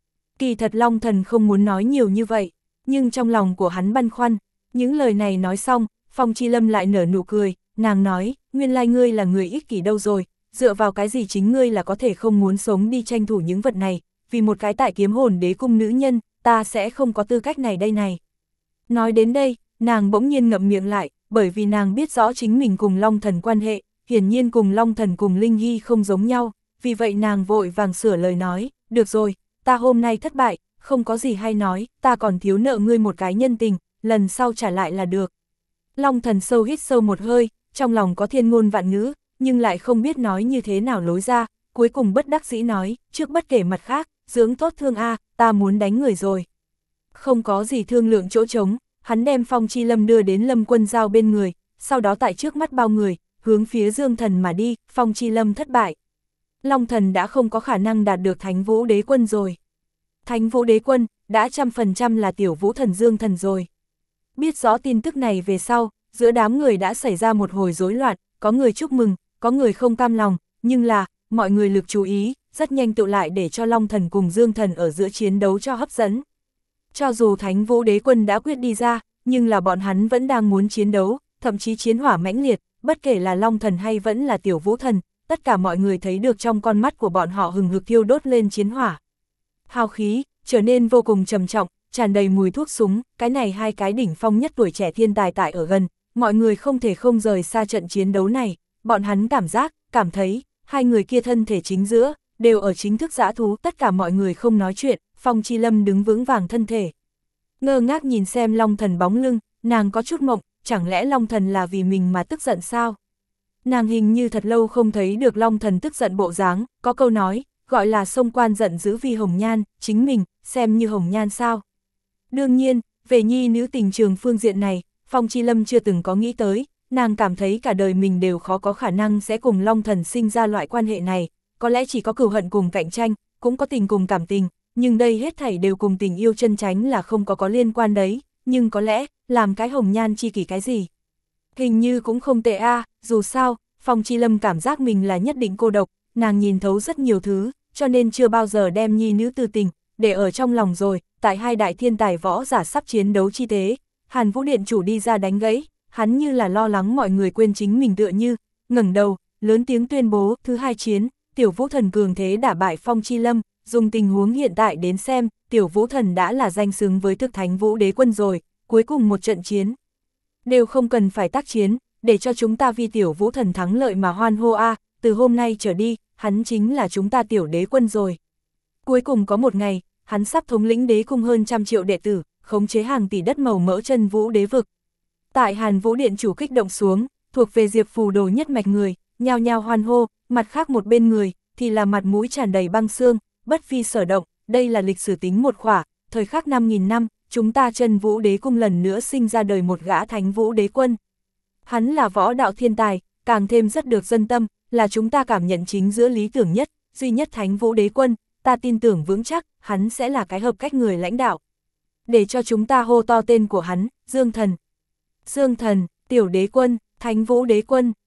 Kỳ thật Long Thần không muốn nói nhiều như vậy, nhưng trong lòng của hắn băn khoăn, những lời này nói xong, Phong Chi Lâm lại nở nụ cười, nàng nói, nguyên lai ngươi là người ích kỷ đâu rồi, dựa vào cái gì chính ngươi là có thể không muốn sống đi tranh thủ những vật này, vì một cái tại Kiếm Hồn Đế cung nữ nhân, ta sẽ không có tư cách này đây này. Nói đến đây, nàng bỗng nhiên ngậm miệng lại, bởi vì nàng biết rõ chính mình cùng Long Thần quan hệ, hiển nhiên cùng Long Thần cùng Linh Hy không giống nhau, vì vậy nàng vội vàng sửa lời nói, được rồi, ta hôm nay thất bại, không có gì hay nói, ta còn thiếu nợ ngươi một cái nhân tình, lần sau trả lại là được. Long Thần sâu hít sâu một hơi, trong lòng có thiên ngôn vạn ngữ, nhưng lại không biết nói như thế nào lối ra, cuối cùng bất đắc dĩ nói, trước bất kể mặt khác, dưỡng tốt thương a, ta muốn đánh người rồi. Không có gì thương lượng chỗ trống, hắn đem Phong Chi Lâm đưa đến Lâm Quân Giao bên người, sau đó tại trước mắt bao người, hướng phía Dương Thần mà đi, Phong Chi Lâm thất bại. Long Thần đã không có khả năng đạt được Thánh Vũ Đế Quân rồi. Thánh Vũ Đế Quân đã trăm phần trăm là tiểu vũ thần Dương Thần rồi. Biết rõ tin tức này về sau, giữa đám người đã xảy ra một hồi rối loạn, có người chúc mừng, có người không cam lòng, nhưng là, mọi người lực chú ý, rất nhanh tụ lại để cho Long Thần cùng Dương Thần ở giữa chiến đấu cho hấp dẫn. Cho dù Thánh Vũ Đế Quân đã quyết đi ra, nhưng là bọn hắn vẫn đang muốn chiến đấu, thậm chí chiến hỏa mãnh liệt, bất kể là Long Thần hay vẫn là tiểu vũ thần, tất cả mọi người thấy được trong con mắt của bọn họ hừng hực thiêu đốt lên chiến hỏa. Hào khí, trở nên vô cùng trầm trọng, tràn đầy mùi thuốc súng, cái này hai cái đỉnh phong nhất tuổi trẻ thiên tài tại ở gần, mọi người không thể không rời xa trận chiến đấu này, bọn hắn cảm giác, cảm thấy, hai người kia thân thể chính giữa, đều ở chính thức dã thú, tất cả mọi người không nói chuyện, Phong Chi Lâm đứng vững vàng thân thể. Ngơ ngác nhìn xem Long Thần bóng lưng, nàng có chút mộng, chẳng lẽ Long Thần là vì mình mà tức giận sao? Nàng hình như thật lâu không thấy được Long Thần tức giận bộ dáng, có câu nói, gọi là sông quan giận dữ vì hồng nhan, chính mình, xem như hồng nhan sao? Đương nhiên, về nhi nữ tình trường phương diện này, Phong Chi Lâm chưa từng có nghĩ tới, nàng cảm thấy cả đời mình đều khó có khả năng sẽ cùng Long Thần sinh ra loại quan hệ này, có lẽ chỉ có cừu hận cùng cạnh tranh, cũng có tình cùng cảm tình, nhưng đây hết thảy đều cùng tình yêu chân chánh là không có có liên quan đấy, nhưng có lẽ, làm cái hồng nhan chi kỷ cái gì? Hình như cũng không tệ a, à, dù sao, Phong Chi Lâm cảm giác mình là nhất định cô độc, nàng nhìn thấu rất nhiều thứ, cho nên chưa bao giờ đem nhi nữ tư tình, để ở trong lòng rồi, tại hai đại thiên tài võ giả sắp chiến đấu chi tế, Hàn Vũ Điện chủ đi ra đánh gãy, hắn như là lo lắng mọi người quên chính mình tựa như, ngẩng đầu, lớn tiếng tuyên bố, thứ hai chiến, tiểu vũ thần cường thế đả bại Phong Chi Lâm, dùng tình huống hiện tại đến xem, tiểu vũ thần đã là danh xứng với thực Thánh Vũ Đế Quân rồi, cuối cùng một trận chiến. Đều không cần phải tác chiến, để cho chúng ta vì tiểu vũ thần thắng lợi mà hoan hô a, từ hôm nay trở đi, hắn chính là chúng ta tiểu đế quân rồi. Cuối cùng có một ngày, hắn sắp thống lĩnh đế cung hơn trăm triệu đệ tử, khống chế hàng tỷ đất màu mỡ chân vũ đế vực. Tại Hàn Vũ Điện chủ kích động xuống, thuộc về Diệp Phù Đồ nhất mạch người, nhao nhao hoan hô, mặt khác một bên người, thì là mặt mũi tràn đầy băng xương, bất phi sở động, đây là lịch sử tính một khỏa, thời khắc năm nghìn năm, chúng ta chân vũ đế cung lần nữa sinh ra đời một gã thánh vũ đế quân. Hắn là võ đạo thiên tài, càng thêm rất được dân tâm, là chúng ta cảm nhận chính giữa lý tưởng nhất, duy nhất thánh vũ đế quân, ta tin tưởng vững chắc, hắn sẽ là cái hợp cách người lãnh đạo. Để cho chúng ta hô to tên của hắn, Dương Thần. Dương Thần, tiểu đế quân, thánh vũ đế quân,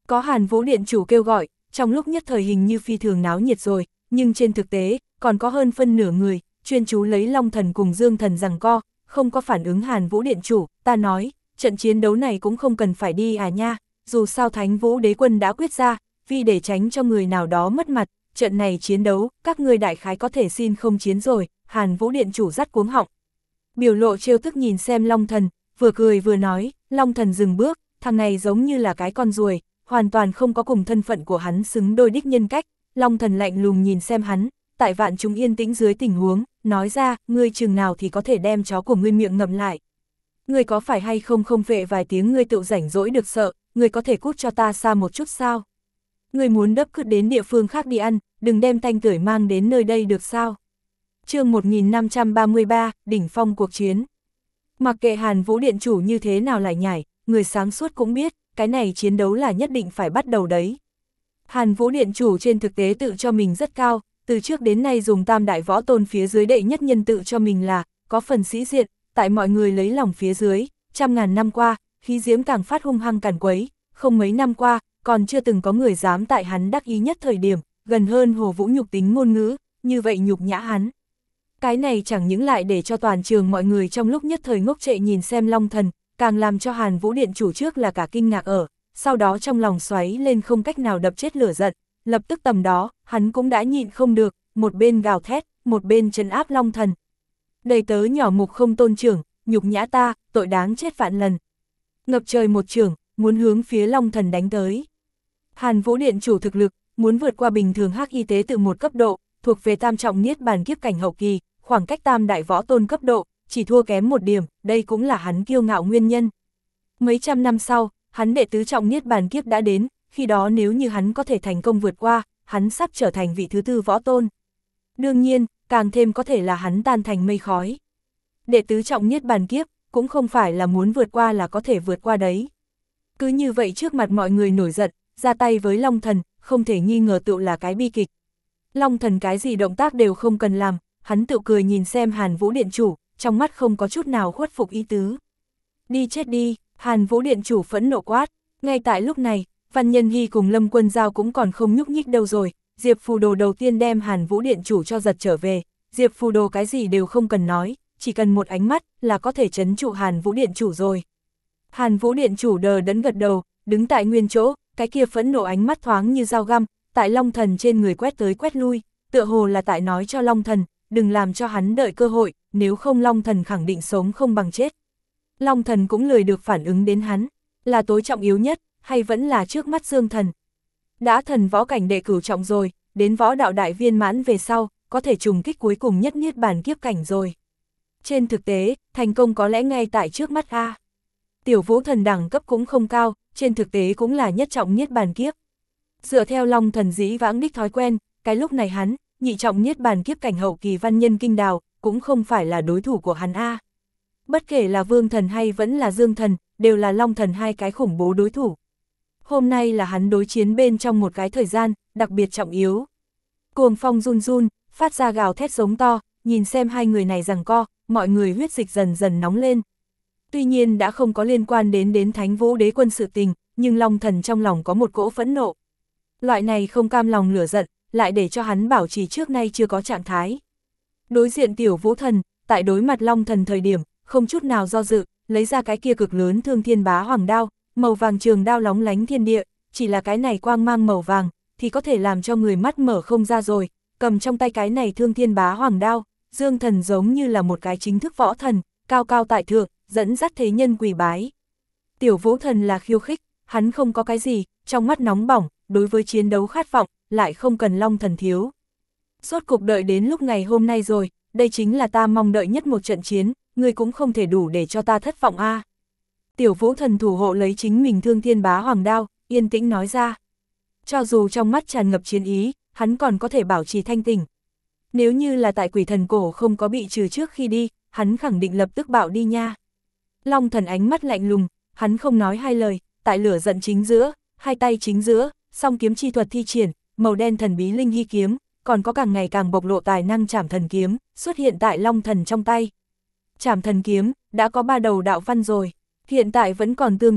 Có Hàn Vũ Điện chủ kêu gọi, trong lúc nhất thời hình như phi thường náo nhiệt rồi, nhưng trên thực tế, còn có hơn phân nửa người, chuyên chú lấy Long Thần cùng Dương Thần giằng co, không có phản ứng Hàn Vũ Điện chủ, ta nói, trận chiến đấu này cũng không cần phải đi à nha, dù sao Thánh Vũ Đế Quân đã quyết ra, vì để tránh cho người nào đó mất mặt, trận này chiến đấu, các ngươi đại khái có thể xin không chiến rồi, Hàn Vũ Điện chủ dắt cuống họng. Biểu lộ trêu tức nhìn xem Long Thần, vừa cười vừa nói, Long Thần dừng bước, thằng này giống như là cái con ruồi, hoàn toàn không có cùng thân phận của hắn xứng đôi đích nhân cách. Long Thần lạnh lùng nhìn xem hắn, tại vạn chúng yên tĩnh dưới tình huống, nói ra, ngươi chừng nào thì có thể đem chó của ngươi miệng ngậm lại. Ngươi có phải hay không không vệ vài tiếng ngươi tự rảnh rỗi được sợ, ngươi có thể cút cho ta xa một chút sao? Ngươi muốn đấp cứ đến địa phương khác đi ăn, đừng đem tanh tưởi mang đến nơi đây được sao? Chương một nghìn năm trăm ba mươi ba, đỉnh phong cuộc chiến. Mặc kệ Hàn Vũ Điện chủ như thế nào lại nhảy, người sáng suốt cũng biết, cái này chiến đấu là nhất định phải bắt đầu đấy. Hàn Vũ Điện chủ trên thực tế tự cho mình rất cao, từ trước đến nay dùng tam đại võ tôn phía dưới đệ nhất nhân tự cho mình là, có phần sĩ diện, tại mọi người lấy lòng phía dưới, trăm ngàn năm qua, khí diễm càng phát hung hăng càn quấy, không mấy năm qua, còn chưa từng có người dám tại hắn đắc ý nhất thời điểm, gần hơn Hồ Vũ nhục tính ngôn ngữ, như vậy nhục nhã hắn. Cái này chẳng những lại để cho toàn trường mọi người trong lúc nhất thời ngốc trệ nhìn xem Long Thần, càng làm cho Hàn Vũ Điện chủ trước là cả kinh ngạc ở, sau đó trong lòng xoáy lên không cách nào đập chết lửa giận, lập tức tầm đó, hắn cũng đã nhịn không được, một bên gào thét, một bên trấn áp Long Thần. Đầy tớ nhỏ mục không tôn trưởng, nhục nhã ta, tội đáng chết vạn lần. Ngập trời một trưởng, muốn hướng phía Long Thần đánh tới. Hàn Vũ Điện chủ thực lực, muốn vượt qua bình thường hắc y tế từ một cấp độ, thuộc về tam trọng niết bàn kiếp cảnh hậu kỳ, khoảng cách tam đại võ tôn cấp độ, chỉ thua kém một điểm, đây cũng là hắn kiêu ngạo nguyên nhân. Mấy trăm năm sau, hắn đệ tứ trọng niết bàn kiếp đã đến, khi đó nếu như hắn có thể thành công vượt qua, hắn sắp trở thành vị thứ tư võ tôn. Đương nhiên, càng thêm có thể là hắn tan thành mây khói. Đệ tứ trọng niết bàn kiếp, cũng không phải là muốn vượt qua là có thể vượt qua đấy. Cứ như vậy trước mặt mọi người nổi giận, ra tay với Long Thần, không thể nghi ngờ tựu là cái bi kịch. Long Thần cái gì động tác đều không cần làm, hắn tự cười nhìn xem Hàn Vũ Điện chủ, trong mắt không có chút nào khuất phục ý tứ. Đi chết đi, Hàn Vũ Điện chủ phẫn nộ quát, ngay tại lúc này, Văn Nhân Hy cùng Lâm Quân Giao cũng còn không nhúc nhích đâu rồi, Diệp Phù Đồ đầu tiên đem Hàn Vũ Điện chủ cho giật trở về, Diệp Phù Đồ cái gì đều không cần nói, chỉ cần một ánh mắt là có thể trấn trụ Hàn Vũ Điện chủ rồi. Hàn Vũ Điện chủ đờ đẫn gật đầu, đứng tại nguyên chỗ, cái kia phẫn nộ ánh mắt thoáng như dao găm, tại Long Thần trên người quét tới quét lui, tựa hồ là tại nói cho Long Thần, đừng làm cho hắn đợi cơ hội, nếu không Long Thần khẳng định sống không bằng chết. Long Thần cũng lười được phản ứng đến hắn, là tối trọng yếu nhất, hay vẫn là trước mắt Dương Thần. Đã thần võ cảnh đệ cửu trọng rồi, đến võ đạo đại viên mãn về sau, có thể trùng kích cuối cùng nhất niết bàn kiếp cảnh rồi. Trên thực tế, thành công có lẽ ngay tại trước mắt A. Tiểu Vũ Thần đẳng cấp cũng không cao, trên thực tế cũng là nhất trọng niết bàn kiếp. Dựa theo Long Thần dĩ vãng đích thói quen, cái lúc này hắn, nhị trọng niết bàn kiếp cảnh hậu kỳ Văn Nhân Kinh Đào, cũng không phải là đối thủ của hắn A. Bất kể là Vương Thần hay vẫn là Dương Thần, đều là Long Thần hai cái khủng bố đối thủ. Hôm nay là hắn đối chiến bên trong một cái thời gian, đặc biệt trọng yếu. Cuồng phong run run, phát ra gào thét giống to, nhìn xem hai người này giằng co, mọi người huyết dịch dần dần nóng lên. Tuy nhiên đã không có liên quan đến đến Thánh Vũ Đế Quân sự tình, nhưng Long Thần trong lòng có một cỗ phẫn nộ. Loại này không cam lòng lửa giận, lại để cho hắn bảo trì trước nay chưa có trạng thái. Đối diện Tiểu Vũ Thần, tại đối mặt Long Thần thời điểm, không chút nào do dự, lấy ra cái kia cực lớn Thương Thiên Bá Hoàng đao, màu vàng trường đao lóng lánh thiên địa, chỉ là cái này quang mang màu vàng, thì có thể làm cho người mắt mở không ra rồi, cầm trong tay cái này Thương Thiên Bá Hoàng đao, Dương Thần giống như là một cái chính thức võ thần, cao cao tại thượng, dẫn dắt thế nhân quỳ bái. Tiểu Vũ Thần là khiêu khích, hắn không có cái gì, trong mắt nóng bỏng, đối với chiến đấu khát vọng, lại không cần Long Thần thiếu. Rốt cục đợi đến lúc ngày hôm nay rồi, đây chính là ta mong đợi nhất một trận chiến, ngươi cũng không thể đủ để cho ta thất vọng a. À. Tiểu Vũ Thần thủ hộ lấy chính mình Thương Thiên Bá Hoàng đao, yên tĩnh nói ra. Cho dù trong mắt tràn ngập chiến ý, hắn còn có thể bảo trì thanh tỉnh. Nếu như là tại Quỷ Thần cổ không có bị trừ trước khi đi, hắn khẳng định lập tức bảo đi nha. Long Thần ánh mắt lạnh lùng, hắn không nói hai lời, tại lửa giận chính giữa, hai tay chính giữa, song kiếm chi thuật thi triển, màu đen thần bí linh hy kiếm, còn có càng ngày càng bộc lộ tài năng Trảm Thần kiếm, xuất hiện tại Long Thần trong tay. Trảm Thần kiếm, đã có ba đầu đạo văn rồi, hiện tại vẫn còn tương đối,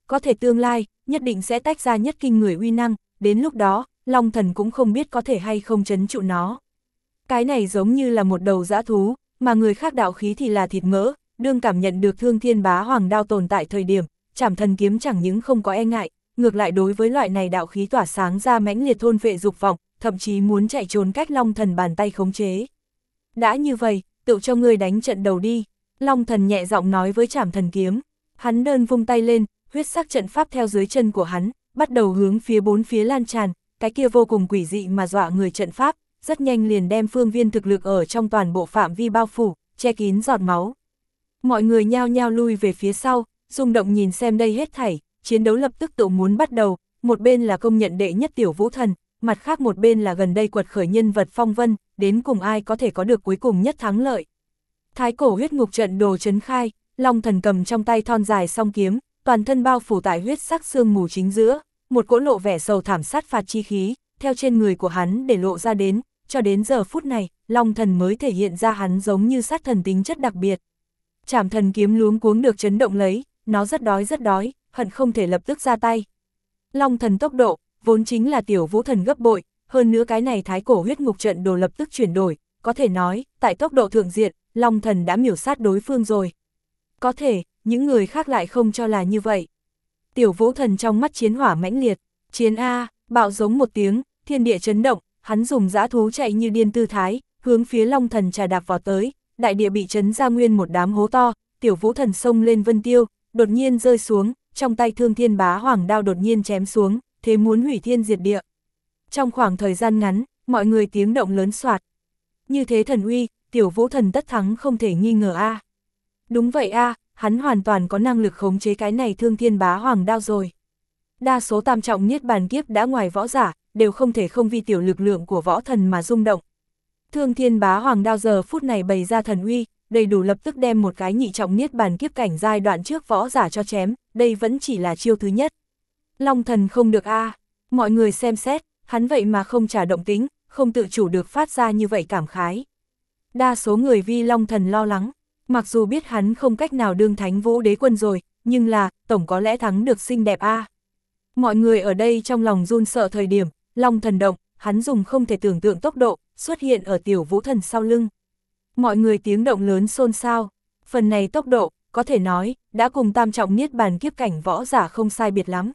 có thể tương lai, nhất định sẽ tách ra nhất kinh người uy năng, đến lúc đó, Long Thần cũng không biết có thể hay không trấn trụ nó. Cái này giống như là một đầu dã thú, mà người khác đạo khí thì là thịt mỡ, đương cảm nhận được Thương Thiên Bá Hoàng đao tồn tại thời điểm, Trảm Thần kiếm chẳng những không có e ngại, ngược lại đối với loại này đạo khí tỏa sáng ra mãnh liệt thôn vệ dục vọng, thậm chí muốn chạy trốn cách Long Thần bàn tay khống chế. Đã như vậy, tự cho ngươi đánh trận đầu đi, Long Thần nhẹ giọng nói với Trảm Thần kiếm, hắn đơn vung tay lên, huyết sắc trận pháp theo dưới chân của hắn, bắt đầu hướng phía bốn phía lan tràn, cái kia vô cùng quỷ dị mà dọa người trận pháp, rất nhanh liền đem phương viên thực lực ở trong toàn bộ phạm vi bao phủ, che kín giọt máu. Mọi người nhao nhao lui về phía sau, rung động nhìn xem đây hết thảy, chiến đấu lập tức tự muốn bắt đầu, một bên là công nhận đệ nhất Tiểu Vũ Thần, mặt khác một bên là gần đây quật khởi nhân vật Phong Vân, đến cùng ai có thể có được cuối cùng nhất thắng lợi. Thái cổ huyết ngục trận đồ trấn khai, Long Thần cầm trong tay thon dài song kiếm, toàn thân bao phủ tại huyết sắc sương mù chính giữa, một cỗ lộ vẻ sầu thảm sát phạt chi khí, theo trên người của hắn để lộ ra đến, cho đến giờ phút này, Long Thần mới thể hiện ra hắn giống như sát thần tính chất đặc biệt. Trảm Thần kiếm luống cuống được chấn động lấy, nó rất đói rất đói, hận không thể lập tức ra tay. Long Thần tốc độ, vốn chính là Tiểu Vũ Thần gấp bội, hơn nữa cái này thái cổ huyết ngục trận đồ lập tức chuyển đổi, có thể nói, tại tốc độ thượng diện, Long Thần đã miểu sát đối phương rồi. Có thể, những người khác lại không cho là như vậy. Tiểu Vũ Thần trong mắt chiến hỏa mãnh liệt, chiến A, bạo giống một tiếng, thiên địa chấn động, hắn dùng dã thú chạy như điên tư thái, hướng phía Long Thần trà đạp vào tới, đại địa bị chấn ra nguyên một đám hố to, Tiểu Vũ Thần xông lên vân tiêu, đột nhiên rơi xuống, trong tay Thương Thiên Bá Hoàng đao đột nhiên chém xuống, thế muốn hủy thiên diệt địa. Trong khoảng thời gian ngắn, mọi người tiếng động lớn soạt. Như thế thần uy, Tiểu Vũ Thần tất thắng không thể nghi ngờ a. Đúng vậy a, hắn hoàn toàn có năng lực khống chế cái này Thương Thiên Bá Hoàng đao rồi. Đa số tam trọng niết bàn kiếp đã ngoài võ giả, đều không thể không vì tiểu lực lượng của võ thần mà rung động. Thương Thiên Bá Hoàng đao giờ phút này bày ra thần uy, đầy đủ lập tức đem một cái nhị trọng niết bàn kiếp cảnh giai đoạn trước võ giả cho chém, đây vẫn chỉ là chiêu thứ nhất. Long Thần không được a, mọi người xem xét, hắn vậy mà không trả động tính, không tự chủ được phát ra như vậy cảm khái. Đa số người vi Long Thần lo lắng, mặc dù biết hắn không cách nào đương Thánh Vũ Đế Quân rồi, nhưng là, tổng có lẽ thắng được xinh đẹp a. Mọi người ở đây trong lòng run sợ thời điểm, Long Thần động, hắn dùng không thể tưởng tượng tốc độ, xuất hiện ở Tiểu Vũ Thần sau lưng. Mọi người tiếng động lớn xôn xao, phần này tốc độ, có thể nói, đã cùng tam trọng niết bàn kiếp cảnh võ giả không sai biệt lắm.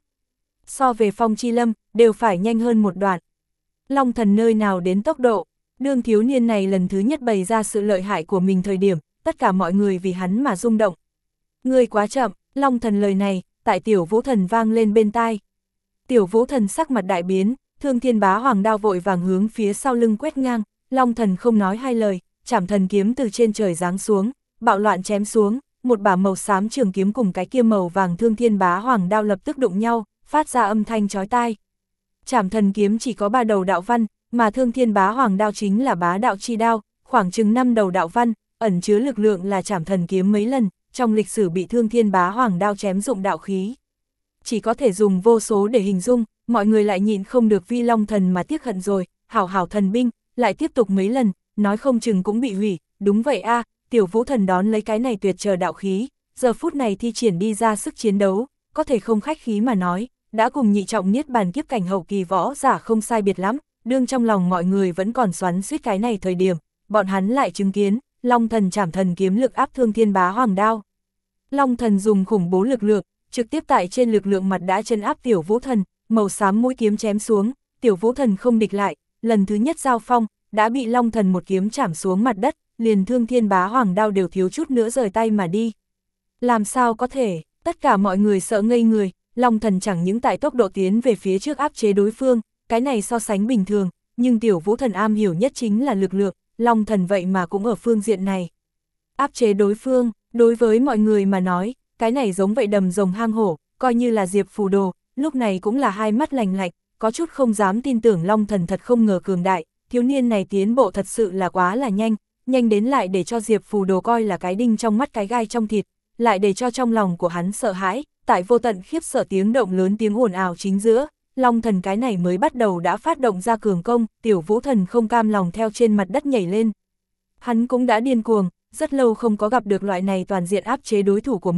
So về Phong Chi Lâm, đều phải nhanh hơn một đoạn. Long Thần nơi nào đến tốc độ, đương thiếu niên này lần thứ nhất bày ra sự lợi hại của mình thời điểm, tất cả mọi người vì hắn mà rung động. Ngươi quá chậm, Long Thần lời này, tại Tiểu Vũ Thần vang lên bên tai. Tiểu Vũ Thần sắc mặt đại biến, Thương Thiên Bá Hoàng đao vội vàng hướng phía sau lưng quét ngang, Long Thần không nói hai lời, Trảm Thần kiếm từ trên trời giáng xuống, bạo loạn chém xuống, một bả màu xám trường kiếm cùng cái kia màu vàng Thương Thiên Bá Hoàng đao lập tức đụng nhau, phát ra âm thanh chói tai. Trảm Thần kiếm chỉ có ba đầu đạo văn, mà Thương Thiên Bá Hoàng đao chính là bá đạo chi đao, khoảng chừng năm đầu đạo văn, ẩn chứa lực lượng là Trảm Thần kiếm mấy lần, trong lịch sử bị Thương Thiên Bá Hoàng đao chém dụng đạo khí. Chỉ có thể dùng vô số để hình dung, mọi người lại nhịn không được vi Long Thần mà tiếc hận rồi, hảo hảo thần binh, lại tiếp tục mấy lần, nói không chừng cũng bị hủy, đúng vậy a, Tiểu Vũ Thần đón lấy cái này tuyệt chờ đạo khí, giờ phút này thi triển đi ra sức chiến đấu, có thể không khách khí mà nói, đã cùng nhị trọng niết bàn kiếp cảnh hậu kỳ võ giả không sai biệt lắm, đương trong lòng mọi người vẫn còn xoắn xuýt cái này thời điểm, bọn hắn lại chứng kiến, Long Thần Trảm Thần kiếm lực áp Thương Thiên Bá Hoàng đao. Long Thần dùng khủng bố lực lượng, trực tiếp tại trên lực lượng mặt đã chân áp Tiểu Vũ Thần, màu xám mũi kiếm chém xuống, Tiểu Vũ Thần không địch lại, lần thứ nhất giao phong, đã bị Long Thần một kiếm chảm xuống mặt đất, liền Thương Thiên Bá Hoàng đao đều thiếu chút nữa rời tay mà đi. Làm sao có thể, tất cả mọi người sợ ngây người, Long Thần chẳng những tại tốc độ tiến về phía trước áp chế đối phương, cái này so sánh bình thường, nhưng Tiểu Vũ Thần am hiểu nhất chính là lực lượng, Long Thần vậy mà cũng ở phương diện này. Áp chế đối phương, đối với mọi người mà nói, cái này giống vậy đầm rồng hang hổ, coi như là Diệp Phù Đồ, lúc này cũng là hai mắt lành lạnh, có chút không dám tin tưởng Long Thần thật không ngờ cường đại, thiếu niên này tiến bộ thật sự là quá là nhanh, nhanh đến lại để cho Diệp Phù Đồ coi là cái đinh trong mắt cái gai trong thịt, lại để cho trong lòng của hắn sợ hãi, tại vô tận khiếp sợ tiếng động lớn tiếng ồn ào chính giữa, Long Thần cái này mới bắt đầu đã phát động ra cường công, Tiểu Vũ Thần không cam lòng theo trên mặt đất nhảy lên. Hắn cũng đã điên cuồng, rất lâu không có gặp được loại này toàn diện áp chế đối thủ của mình,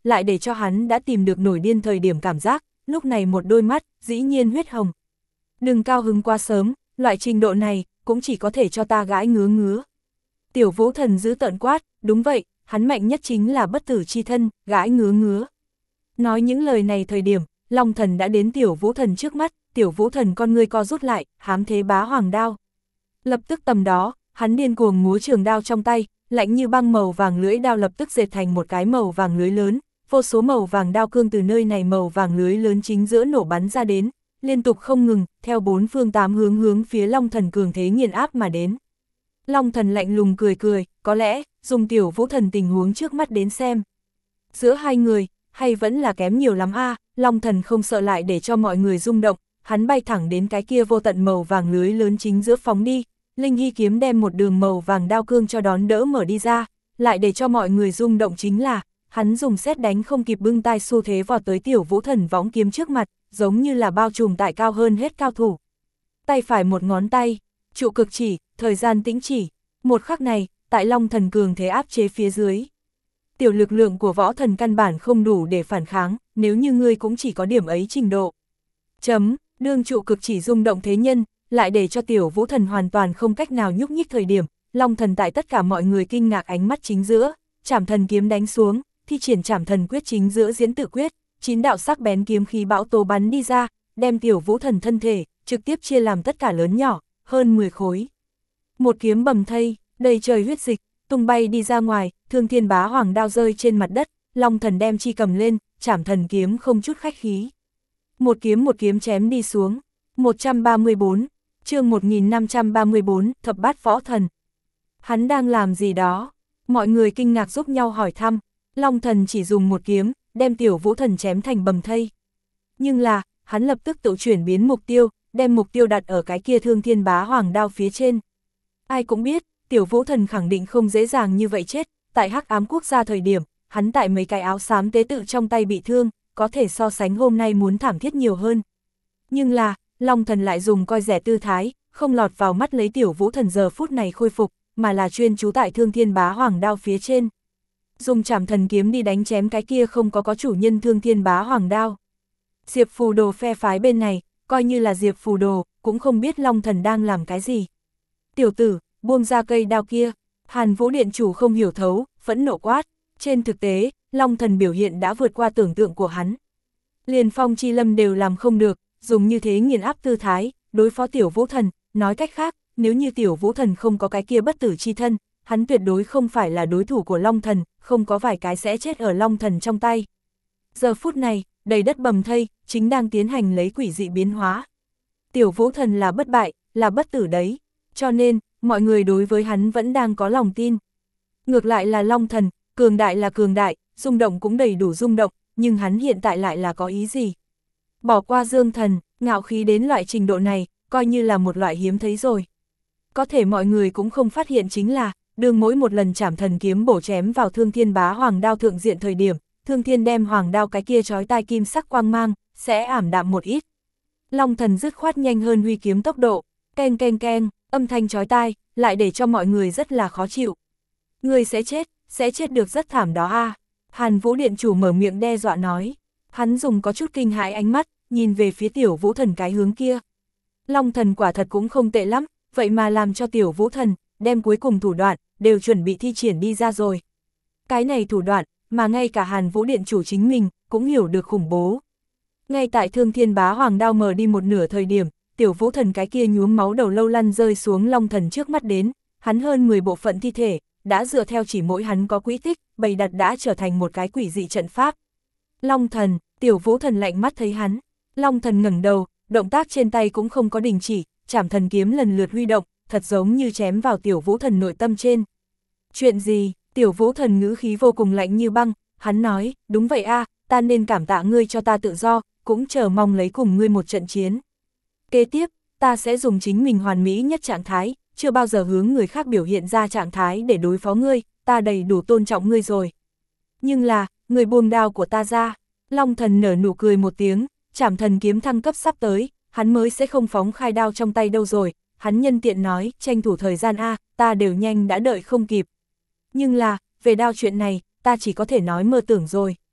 lại để cho hắn đã tìm được nổi điên thời điểm cảm giác, lúc này một đôi mắt, dĩ nhiên huyết hồng. Đừng cao hứng quá sớm, loại trình độ này, cũng chỉ có thể cho ta gãi ngứa ngứa. Tiểu Vũ Thần giữ tợn quát, đúng vậy, hắn mạnh nhất chính là bất tử chi thân, gãi ngứa ngứa. Nói những lời này thời điểm, Long Thần đã đến Tiểu Vũ Thần trước mắt, Tiểu Vũ Thần con ngươi co rút lại, hám thế bá hoàng đao. Lập tức tầm đó, hắn điên cuồng múa trường đao trong tay, lạnh như băng màu vàng lưỡi đao lập tức dệt thành một cái màu vàng lưới lớn, vô số màu vàng đao cương từ nơi này màu vàng lưới lớn chính giữa nổ bắn ra đến, liên tục không ngừng, theo bốn phương tám hướng hướng phía Long Thần cường thế nghiền áp mà đến. Long Thần lạnh lùng cười cười, có lẽ, dùng Tiểu Vũ Thần tình huống trước mắt đến xem. Giữa hai người, hay vẫn là kém nhiều lắm a. Long Thần không sợ lại để cho mọi người rung động, hắn bay thẳng đến cái kia vô tận màu vàng lưới lớn chính giữa phóng đi, Linh Hy kiếm đem một đường màu vàng đao cương cho đón đỡ mở đi ra, lại để cho mọi người rung động chính là, hắn dùng sét đánh không kịp bưng tay xu thế vọt tới Tiểu Vũ Thần võng kiếm trước mặt, giống như là bao trùm tại cao hơn hết cao thủ. Tay phải một ngón tay, trụ cực chỉ, thời gian tĩnh chỉ, một khắc này, tại Long Thần cường thế áp chế phía dưới. Tiểu lực lượng của võ thần căn bản không đủ để phản kháng, nếu như ngươi cũng chỉ có điểm ấy trình độ. Chấm, đương trụ cực chỉ rung động thế nhân, lại để cho Tiểu Vũ Thần hoàn toàn không cách nào nhúc nhích thời điểm, Long Thần tại tất cả mọi người kinh ngạc ánh mắt chính giữa, Trảm Thần kiếm đánh xuống, thi triển Trảm Thần quyết chính giữa diễn tự quyết, chín đạo sắc bén kiếm khí bão tố bắn đi ra, đem Tiểu Vũ Thần thân thể trực tiếp chia làm tất cả lớn nhỏ, hơn mười khối. Một kiếm bầm thây, đầy trời huyết dịch, tung bay đi ra ngoài, Thương Thiên Bá Hoàng đao rơi trên mặt đất, Long Thần đem chi cầm lên, Trảm Thần kiếm không chút khách khí. Một kiếm một kiếm chém đi xuống. một trăm ba mươi bốn, chương một nghìn năm trăm ba mươi bốn, thập bát võ thần. Hắn đang làm gì đó? Mọi người kinh ngạc giúp nhau hỏi thăm. Long Thần chỉ dùng một kiếm, đem Tiểu Vũ Thần chém thành bầm thây. Nhưng là, hắn lập tức tự chuyển biến mục tiêu, đem mục tiêu đặt ở cái kia Thương Thiên Bá Hoàng đao phía trên. Ai cũng biết, Tiểu Vũ Thần khẳng định không dễ dàng như vậy chết, tại Hắc Ám Quốc gia thời điểm, hắn tại mấy cái áo xám tế tự trong tay bị thương, có thể so sánh hôm nay muốn thảm thiết nhiều hơn. Nhưng là, Long Thần lại dùng coi rẻ tư thái, không lọt vào mắt lấy Tiểu Vũ Thần giờ phút này khôi phục, mà là chuyên trú tại Thương Thiên Bá Hoàng đao phía trên. Dùng Trảm Thần kiếm đi đánh chém cái kia không có có chủ nhân Thương Thiên Bá Hoàng đao. Diệp Phù Đồ phe phái bên này, coi như là Diệp Phù Đồ, cũng không biết Long Thần đang làm cái gì. Tiểu tử, buông ra cây đao kia, Hàn Vũ Điện chủ không hiểu thấu, phẫn nộ quát. Trên thực tế, Long Thần biểu hiện đã vượt qua tưởng tượng của hắn. Liền Phong Chi Lâm đều làm không được, dùng như thế nghiền áp tư thái, đối phó Tiểu Vũ Thần, nói cách khác, nếu như Tiểu Vũ Thần không có cái kia bất tử chi thân, hắn tuyệt đối không phải là đối thủ của Long Thần, không có vài cái sẽ chết ở Long Thần trong tay. Giờ phút này, đầy đất bầm thây, chính đang tiến hành lấy quỷ dị biến hóa. Tiểu Vũ Thần là bất bại, là bất tử đấy, cho nên, mọi người đối với hắn vẫn đang có lòng tin. Ngược lại là Long Thần, cường đại là cường đại, rung động cũng đầy đủ rung động, nhưng hắn hiện tại lại là có ý gì? Bỏ qua Dương Thần, ngạo khí đến loại trình độ này, coi như là một loại hiếm thấy rồi. Có thể mọi người cũng không phát hiện chính là, đương mỗi một lần Trảm Thần kiếm bổ chém vào Thương Thiên Bá Hoàng đao thượng diện thời điểm, Thương Thiên đem hoàng đao cái kia chói tai kim sắc quang mang, sẽ ảm đạm một ít. Long Thần dứt khoát nhanh hơn huy kiếm tốc độ, keng keng keng, âm thanh chói tai, lại để cho mọi người rất là khó chịu. Người sẽ chết, sẽ chết được rất thảm đó a. Hàn Vũ Điện chủ mở miệng đe dọa nói. Hắn dùng có chút kinh hãi ánh mắt, nhìn về phía Tiểu Vũ Thần cái hướng kia. Long Thần quả thật cũng không tệ lắm, vậy mà làm cho Tiểu Vũ Thần, đem cuối cùng thủ đoạn, đều chuẩn bị thi triển đi ra rồi. Cái này thủ đoạn, mà ngay cả Hàn Vũ Điện chủ chính mình, cũng hiểu được khủng bố. Ngay tại Thương Thiên Bá Hoàng đao mờ đi một nửa thời điểm, Tiểu Vũ Thần cái kia nhuốm máu đầu lâu lăn rơi xuống Long Thần trước mắt đến, hắn hơn mười bộ phận thi thể, đã dựa theo chỉ mỗi hắn có quỹ tích, bày đặt đã trở thành một cái quỷ dị trận pháp. Long Thần, Tiểu Vũ Thần lạnh mắt thấy hắn, Long Thần ngẩng đầu, động tác trên tay cũng không có đình chỉ, Trảm Thần kiếm lần lượt huy động, thật giống như chém vào Tiểu Vũ Thần nội tâm trên. Chuyện gì? Tiểu Vũ Thần ngữ khí vô cùng lạnh như băng, hắn nói, đúng vậy a, ta nên cảm tạ ngươi cho ta tự do, cũng chờ mong lấy cùng ngươi một trận chiến. Kế tiếp, ta sẽ dùng chính mình hoàn mỹ nhất trạng thái, chưa bao giờ hướng người khác biểu hiện ra trạng thái để đối phó ngươi, ta đầy đủ tôn trọng ngươi rồi. Nhưng là, người buông đao của ta ra. Long Thần nở nụ cười một tiếng, Trảm Thần kiếm thăng cấp sắp tới, hắn mới sẽ không phóng khai đao trong tay đâu rồi, hắn nhân tiện nói, tranh thủ thời gian a, ta đều nhanh đã đợi không kịp. Nhưng là, về đao chuyện này, ta chỉ có thể nói mơ tưởng rồi.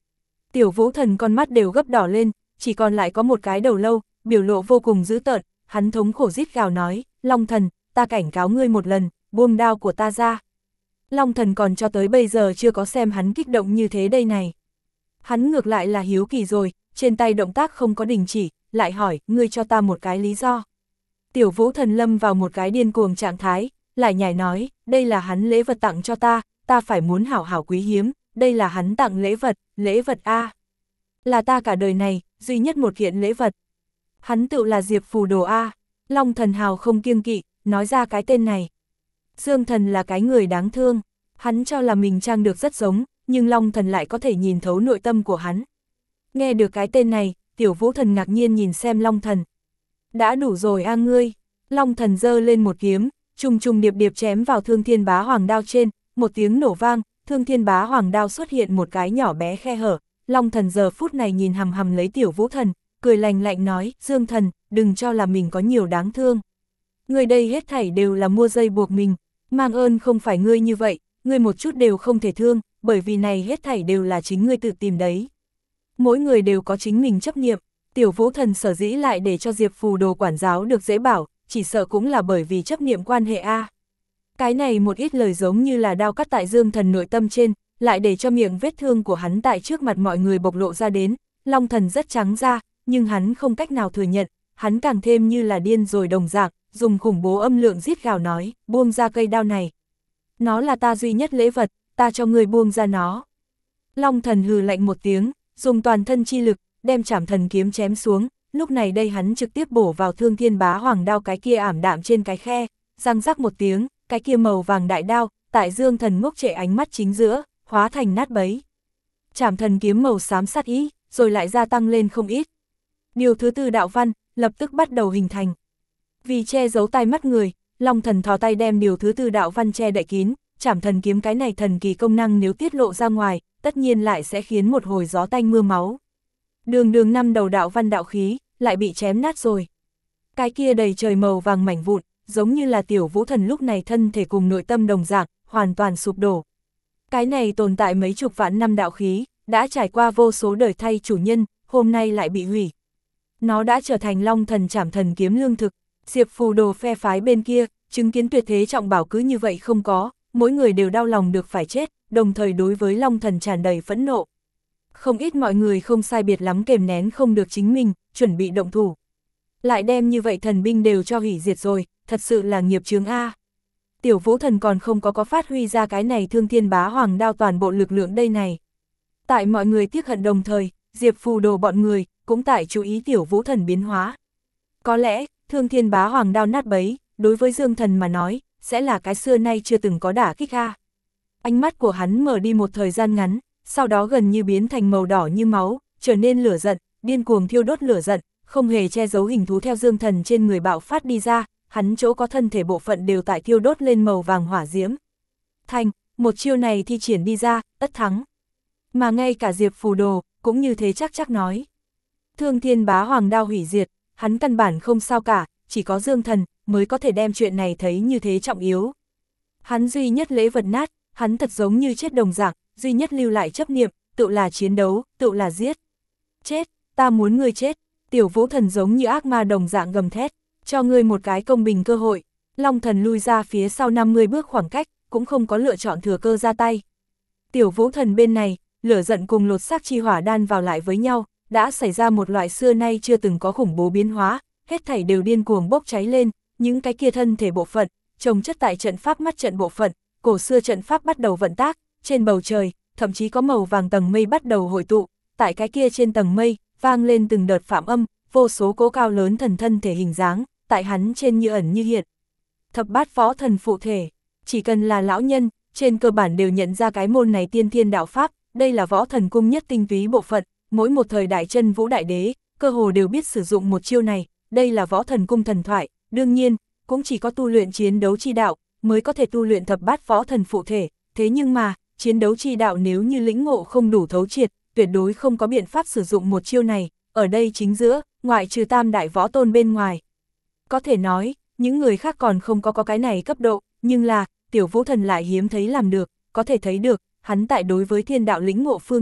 Tiểu Vũ Thần con mắt đều gấp đỏ lên, chỉ còn lại có một cái đầu lâu, biểu lộ vô cùng dữ tợn, hắn thống khổ rít gào nói, Long Thần, ta cảnh cáo ngươi một lần, buông đao của ta ra. Long Thần còn cho tới bây giờ chưa có xem hắn kích động như thế đây này. Hắn ngược lại là hiếu kỳ rồi, trên tay động tác không có đình chỉ, lại hỏi, ngươi cho ta một cái lý do. Tiểu Vũ Thần lâm vào một cái điên cuồng trạng thái, lại nhảy nói, đây là hắn lễ vật tặng cho ta, ta phải muốn hảo hảo quý hiếm, đây là hắn tặng lễ vật, lễ vật A. Là ta cả đời này, duy nhất một kiện lễ vật. Hắn tự là Diệp Phù Đồ A. Long Thần hào không kiêng kỵ, nói ra cái tên này. Dương Thần là cái người đáng thương, hắn cho là mình trang được rất giống, nhưng Long Thần lại có thể nhìn thấu nội tâm của hắn. Nghe được cái tên này, Tiểu Vũ Thần ngạc nhiên nhìn xem Long Thần. Đã đủ rồi a ngươi. Long Thần giơ lên một kiếm, trùng trùng điệp điệp chém vào Thương Thiên Bá Hoàng đao trên, một tiếng nổ vang, Thương Thiên Bá Hoàng đao xuất hiện một cái nhỏ bé khe hở. Long Thần giờ phút này nhìn hằm hằm lấy Tiểu Vũ Thần, cười lạnh lạnh nói, Dương Thần, đừng cho là mình có nhiều đáng thương. Ngươi đây hết thảy đều là mua dây buộc mình, mang ơn không phải ngươi như vậy, ngươi một chút đều không thể thương, bởi vì này hết thảy đều là chính ngươi tự tìm đấy. Mỗi người đều có chính mình chấp niệm, Tiểu Vũ Thần sở dĩ lại để cho Diệp Phù Đồ quản giáo được dễ bảo, chỉ sợ cũng là bởi vì chấp niệm quan hệ A. Cái này một ít lời giống như là đao cắt tại Dương Thần nội tâm trên, lại để cho miệng vết thương của hắn tại trước mặt mọi người bộc lộ ra đến, Long Thần rất trắng ra, nhưng hắn không cách nào thừa nhận, hắn càng thêm như là điên rồi đồng dạng, dùng khủng bố âm lượng rít gào nói, buông ra cây đao này. Nó là ta duy nhất lễ vật, ta cho người buông ra nó. Long Thần hừ lạnh một tiếng, dùng toàn thân chi lực, đem Trảm Thần kiếm chém xuống, lúc này đây hắn trực tiếp bổ vào Thương Thiên Bá Hoàng đao cái kia ảm đạm trên cái khe, răng rắc một tiếng, cái kia màu vàng đại đao, tại Dương Thần ngốc trệ ánh mắt chính giữa, hóa thành nát bấy. Trảm Thần kiếm màu xám sát ý, rồi lại gia tăng lên không ít. Điều thứ tư đạo văn, lập tức bắt đầu hình thành. Vì che giấu tai mắt người, Long Thần thò tay đem điều thứ tư đạo văn che đậy kín, Trảm Thần kiếm cái này thần kỳ công năng nếu tiết lộ ra ngoài, tất nhiên lại sẽ khiến một hồi gió tanh mưa máu. Đường đường năm đầu đạo văn đạo khí, lại bị chém nát rồi. Cái kia đầy trời màu vàng mảnh vụn, giống như là Tiểu Vũ Thần lúc này thân thể cùng nội tâm đồng dạng, hoàn toàn sụp đổ. Cái này tồn tại mấy chục vạn năm đạo khí, đã trải qua vô số đời thay chủ nhân, hôm nay lại bị hủy. Nó đã trở thành Long Thần Trảm Thần kiếm lương thực. Diệp Phù Đồ phe phái bên kia, chứng kiến tuyệt thế trọng bảo cứ như vậy không có, mỗi người đều đau lòng được phải chết, đồng thời đối với Long Thần tràn đầy phẫn nộ. Không ít mọi người không sai biệt lắm kềm nén không được chính mình, chuẩn bị động thủ. Lại đem như vậy thần binh đều cho hủy diệt rồi, thật sự là nghiệp chướng A. Tiểu Vũ Thần còn không có có phát huy ra cái này Thương Thiên Bá Hoàng đao toàn bộ lực lượng đây này. Tại mọi người tiếc hận đồng thời, Diệp Phù Đồ bọn người, cũng tại chú ý Tiểu Vũ Thần biến hóa. Có lẽ, Thương Thiên Bá Hoàng đao nát bấy, đối với Dương Thần mà nói, sẽ là cái xưa nay chưa từng có đả kích A. Ánh mắt của hắn mở đi một thời gian ngắn, sau đó gần như biến thành màu đỏ như máu, trở nên lửa giận, điên cuồng thiêu đốt lửa giận, không hề che giấu hình thú theo Dương Thần trên người bạo phát đi ra, hắn chỗ có thân thể bộ phận đều tại thiêu đốt lên màu vàng hỏa diễm. Thành, một chiêu này thi triển đi ra, tất thắng. Mà ngay cả Diệp Phù Đồ, cũng như thế chắc chắc nói. Thương Thiên Bá Hoàng đao hủy diệt, hắn căn bản không sao cả, chỉ có Dương Thần mới có thể đem chuyện này thấy như thế trọng yếu. Hắn duy nhất lễ vật nát, hắn thật giống như chết đồng dạng, duy nhất lưu lại chấp niệm, tự là chiến đấu, tự là giết. Chết, ta muốn ngươi chết. Tiểu Vũ Thần giống như ác ma đồng dạng gầm thét, cho ngươi một cái công bình cơ hội. Long Thần lui ra phía sau năm mươi bước khoảng cách, cũng không có lựa chọn thừa cơ ra tay. Tiểu Vũ Thần bên này, lửa giận cùng lột xác chi hỏa đan vào lại với nhau, đã xảy ra một loại xưa nay chưa từng có khủng bố biến hóa, hết thảy đều điên cuồng bốc cháy lên, những cái kia thân thể bộ phận, chồng chất tại trận pháp mắt trận bộ phận, cổ xưa trận pháp bắt đầu vận tác, trên bầu trời, thậm chí có màu vàng tầng mây bắt đầu hội tụ, tại cái kia trên tầng mây, vang lên từng đợt phạm âm, vô số cố cao lớn thần thân thể hình dáng, tại hắn trên như ẩn như hiện. Thập bát võ thần phụ thể, chỉ cần là lão nhân, trên cơ bản đều nhận ra cái môn này tiên thiên đạo pháp, đây là võ thần cung nhất tinh túy bộ phận, mỗi một thời đại chân vũ đại đế, cơ hồ đều biết sử dụng một chiêu này, đây là võ thần cung thần thoại, đương nhiên, cũng chỉ có tu luyện chiến đấu chi đạo, mới có thể tu luyện thập bát võ thần phụ thể, thế nhưng mà, chiến đấu chi đạo nếu như lĩnh ngộ không đủ thấu triệt, tuyệt đối không có biện pháp sử dụng một chiêu này, ở đây chính giữa, ngoại trừ tam đại võ tôn bên ngoài. Có thể nói, những người khác còn không có có cái này cấp độ, nhưng là, Tiểu Vũ Thần lại hiếm thấy làm được, có thể thấy được, hắn tại đối với thiên đạo lĩnh ngộ phương diện,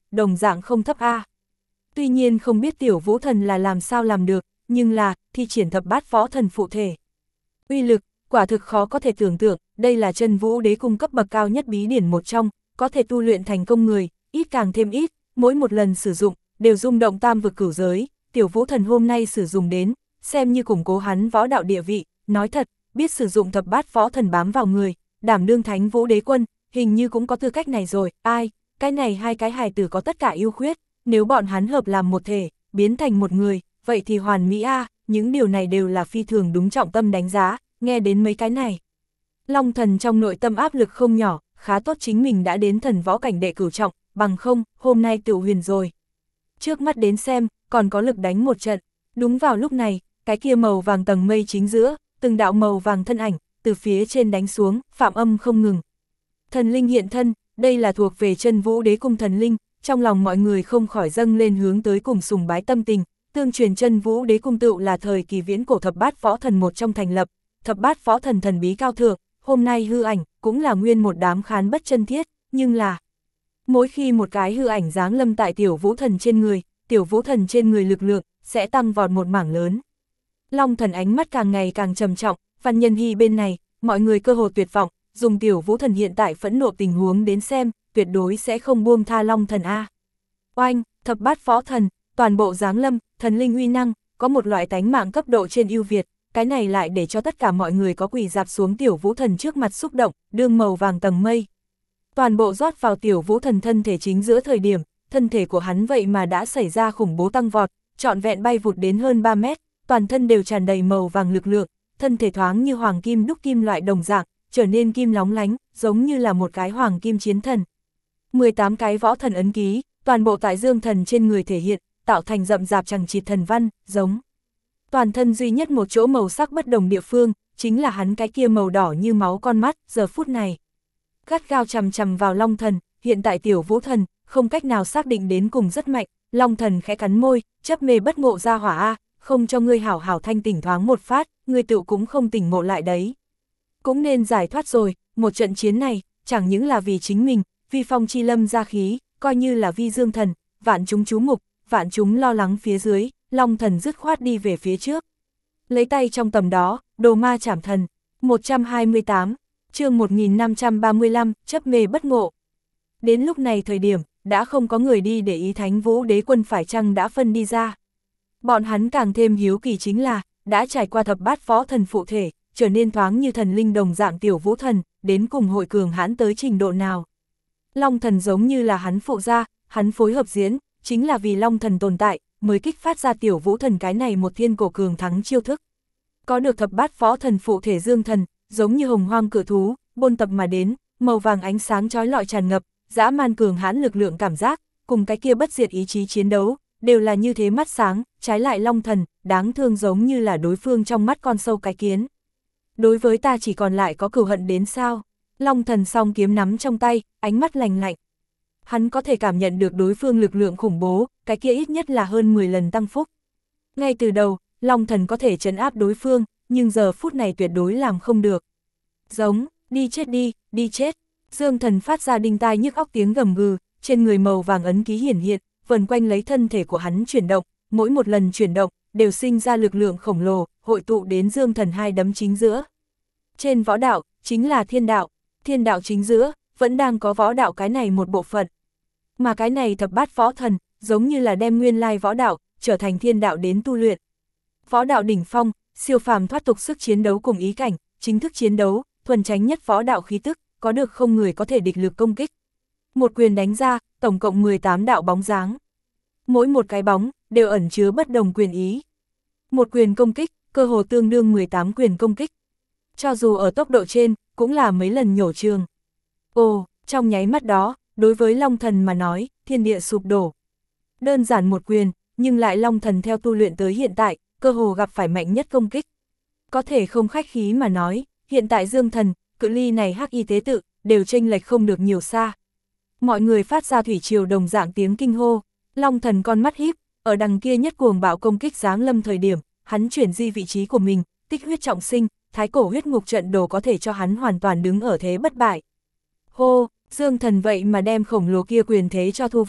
đồng dạng không thấp a. Tuy nhiên không biết tiểu vũ thần là làm sao làm được, nhưng là, thi triển thập bát võ thần phụ thể. Uy lực, quả thực khó có thể tưởng tượng, đây là chân vũ đế cung cấp bậc cao nhất bí điển một trong, có thể tu luyện thành công người, ít càng thêm ít, mỗi một lần sử dụng, đều rung động tam vực cửu giới, tiểu vũ thần hôm nay sử dụng đến, xem như củng cố hắn võ đạo địa vị, nói thật, biết sử dụng thập bát võ thần bám vào người, đảm đương thánh vũ đế quân, hình như cũng có tư cách này rồi, ai, cái này hai cái hài tử có tất cả ưu khuyết, nếu bọn hắn hợp làm một thể, biến thành một người, vậy thì hoàn mỹ a, những điều này đều là phi thường đúng trọng tâm đánh giá, nghe đến mấy cái này. Long thần trong nội tâm áp lực không nhỏ, khá tốt chính mình đã đến thần võ cảnh đệ cửu trọng, bằng không, hôm nay tự huyền rồi. Trước mắt đến xem, còn có lực đánh một trận, đúng vào lúc này, cái kia màu vàng tầng mây chính giữa, từng đạo màu vàng thân ảnh, từ phía trên đánh xuống, phạm âm không ngừng. Thần linh hiện thân, đây là thuộc về chân vũ đế cung thần linh, trong lòng mọi người không khỏi dâng lên hướng tới cùng sùng bái tâm tình, tương truyền chân vũ đế cung tựu là thời kỳ viễn cổ thập bát võ thần một trong thành lập, thập bát võ thần thần bí cao thượng, hôm nay hư ảnh, cũng là nguyên một đám khán bất chân thiết, nhưng là, mỗi khi một cái hư ảnh giáng lâm tại tiểu vũ thần trên người, tiểu vũ thần trên người lực lượng, sẽ tăng vọt một mảng lớn. Long thần ánh mắt càng ngày càng trầm trọng, Văn Nhân Hy bên này, mọi người cơ hồ tuyệt vọng, dùng tiểu vũ thần hiện tại phẫn nộ tình huống đến xem, tuyệt đối sẽ không buông tha Long thần A. Oanh, thập bát võ thần, toàn bộ giáng lâm, thần linh uy năng, có một loại tánh mạng cấp độ trên ưu việt, cái này lại để cho tất cả mọi người có quỳ dạp xuống tiểu vũ thần trước mặt xúc động, đương màu vàng tầng mây. Toàn bộ rót vào tiểu vũ thần thân thể chính giữa thời điểm, thân thể của hắn vậy mà đã xảy ra khủng bố tăng vọt, trọn vẹn bay vụt đến hơn ba mét, toàn thân đều tràn đầy màu vàng lực lượng, thân thể thoáng như hoàng kim đúc kim loại đồng dạng, trở nên kim lóng lánh, giống như là một cái hoàng kim chiến thần. mười tám cái võ thần ấn ký, toàn bộ tại dương thần trên người thể hiện, tạo thành rậm rạp chằng chịt thần văn, giống. Toàn thân duy nhất một chỗ màu sắc bất đồng địa phương, chính là hắn cái kia màu đỏ như máu con mắt, giờ phút này. Gắt gao chằm chằm vào Long thần, hiện tại tiểu vũ thần, không cách nào xác định đến cùng rất mạnh, Long thần khẽ cắn môi, chấp mê bất ngộ ra hỏa a, không cho ngươi hảo hảo thanh tỉnh thoáng một phát, ngươi tự cũng không tỉnh ngộ lại đấy. Cũng nên giải thoát rồi, một trận chiến này, chẳng những là vì chính mình, vi phong chi lâm ra khí, coi như là vi dương thần, vạn chúng chú mục, vạn chúng lo lắng phía dưới, Long thần dứt khoát đi về phía trước. Lấy tay trong tầm đó, đồ ma chảm thần, một trăm hai mươi tám, chương một nghìn năm trăm ba mươi lăm, chấp mê bất ngộ. Đến lúc này thời điểm, đã không có người đi để ý thánh vũ đế quân phải chăng đã phân đi ra. Bọn hắn càng thêm hiếu kỳ chính là, đã trải qua thập bát võ thần phụ thể, trở nên thoáng như thần linh đồng dạng tiểu vũ thần, đến cùng hội cường hãn tới trình độ nào. Long thần giống như là hắn phụ gia, hắn phối hợp diễn, chính là vì Long thần tồn tại, mới kích phát ra tiểu vũ thần cái này một thiên cổ cường thắng chiêu thức. Có được thập bát võ thần phụ thể dương thần, giống như hồng hoang cự thú, bôn tập mà đến, màu vàng ánh sáng chói lọi tràn ngập, dã man cường hãn lực lượng cảm giác, cùng cái kia bất diệt ý chí chiến đấu, đều là như thế mắt sáng, trái lại Long thần, đáng thương giống như là đối phương trong mắt con sâu cái kiến. Đối với ta chỉ còn lại có cừu hận đến sao? Long thần song kiếm nắm trong tay, ánh mắt lạnh lạnh. Hắn có thể cảm nhận được đối phương lực lượng khủng bố, cái kia ít nhất là hơn mười lần tăng phúc. Ngay từ đầu, Long thần có thể trấn áp đối phương, nhưng giờ phút này tuyệt đối làm không được. Giống, đi chết đi, đi chết. Dương thần phát ra đinh tai nhức óc tiếng gầm gừ, trên người màu vàng ấn ký hiển hiện, vần quanh lấy thân thể của hắn chuyển động, mỗi một lần chuyển động, đều sinh ra lực lượng khổng lồ, hội tụ đến dương thần hai đấm chính giữa. Trên võ đạo, chính là thiên đạo, thiên đạo chính giữa, vẫn đang có võ đạo cái này một bộ phận. Mà cái này thập bát võ thần, giống như là đem nguyên lai võ đạo, trở thành thiên đạo đến tu luyện. Võ đạo đỉnh phong, siêu phàm thoát tục sức chiến đấu cùng ý cảnh, chính thức chiến đấu, thuần tránh nhất võ đạo khí tức, có được không người có thể địch lực công kích. Một quyền đánh ra, tổng cộng mười tám đạo bóng dáng. Mỗi một cái bóng, đều ẩn chứa bất đồng quyền ý. Một quyền công kích, cơ hồ tương đương mười tám quyền công kích. Cho dù ở tốc độ trên, cũng là mấy lần nhổ trường. Ồ, trong nháy mắt đó, đối với Long thần mà nói, thiên địa sụp đổ. Đơn giản một quyền, nhưng lại Long thần theo tu luyện tới hiện tại, cơ hồ gặp phải mạnh nhất công kích. Có thể không khách khí mà nói, hiện tại dương thần, cự ly này hắc y tế tự, đều chênh lệch không được nhiều xa. Mọi người phát ra thủy triều đồng dạng tiếng kinh hô, Long thần con mắt híp, ở đằng kia nhất cuồng bạo công kích giáng lâm thời điểm, hắn chuyển di vị trí của mình, tích huyết trọng sinh, thái cổ huyết ngục trận đồ có thể cho hắn hoàn toàn đứng ở thế bất bại. Hô, dương thần vậy mà đem khổng lồ kia quyền thế cho thu vào,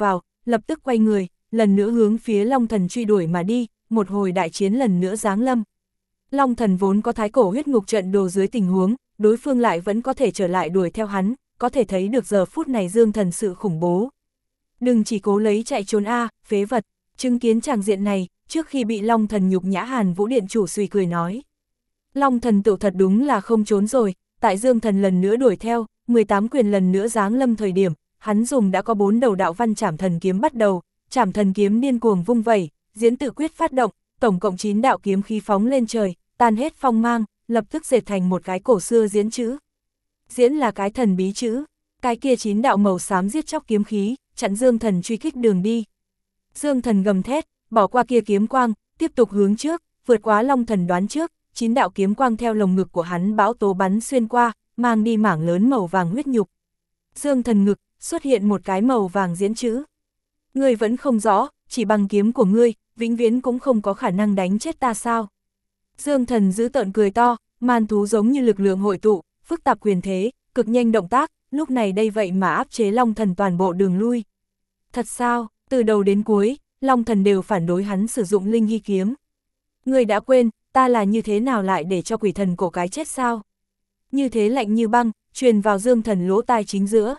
lập tức quay người, lần nữa hướng phía Long Thần truy đuổi mà đi, một hồi đại chiến lần nữa giáng lâm. Long Thần vốn có thái cổ huyết ngục trận đồ dưới tình huống, đối phương lại vẫn có thể trở lại đuổi theo hắn, có thể thấy được giờ phút này Dương Thần sự khủng bố. Đừng chỉ cố lấy chạy trốn a, phế vật, chứng kiến tràng diện này, trước khi bị Long Thần nhục nhã Hàn Vũ Điện chủ suy cười nói. Long Thần tự thật đúng là không trốn rồi, tại Dương Thần lần nữa đuổi theo, mười tám quyền lần nữa giáng lâm thời điểm, hắn dùng đã có bốn đầu đạo văn Trảm Thần kiếm bắt đầu, Trảm Thần kiếm điên cuồng vung vẩy, diễn tự quyết phát động, tổng cộng chín đạo kiếm khí phóng lên trời, tan hết phong mang, lập tức dệt thành một cái cổ xưa diễn chữ. Diễn là cái thần bí chữ, cái kia chín đạo màu xám giết chóc kiếm khí, chặn Dương Thần truy kích đường đi. Dương Thần gầm thét, bỏ qua kia kiếm quang, tiếp tục hướng trước, vượt quá Long Thần đoán trước, chín đạo kiếm quang theo lồng ngực của hắn bão tố bắn xuyên qua, mang đi mảng lớn màu vàng huyết nhục. Dương Thần ngực xuất hiện một cái màu vàng diễn chữ. Ngươi vẫn không rõ, chỉ bằng kiếm của ngươi, vĩnh viễn cũng không có khả năng đánh chết ta sao? Dương Thần giữ tợn cười to, man thú giống như lực lượng hội tụ, phức tạp quyền thế, cực nhanh động tác, lúc này đây vậy mà áp chế Long Thần toàn bộ đường lui. Thật sao, từ đầu đến cuối, Long Thần đều phản đối hắn sử dụng linh hy kiếm. Ngươi đã quên, ta là như thế nào lại để cho quỷ thần cổ cái chết sao? Như thế lạnh như băng, truyền vào Dương Thần lỗ tai chính giữa.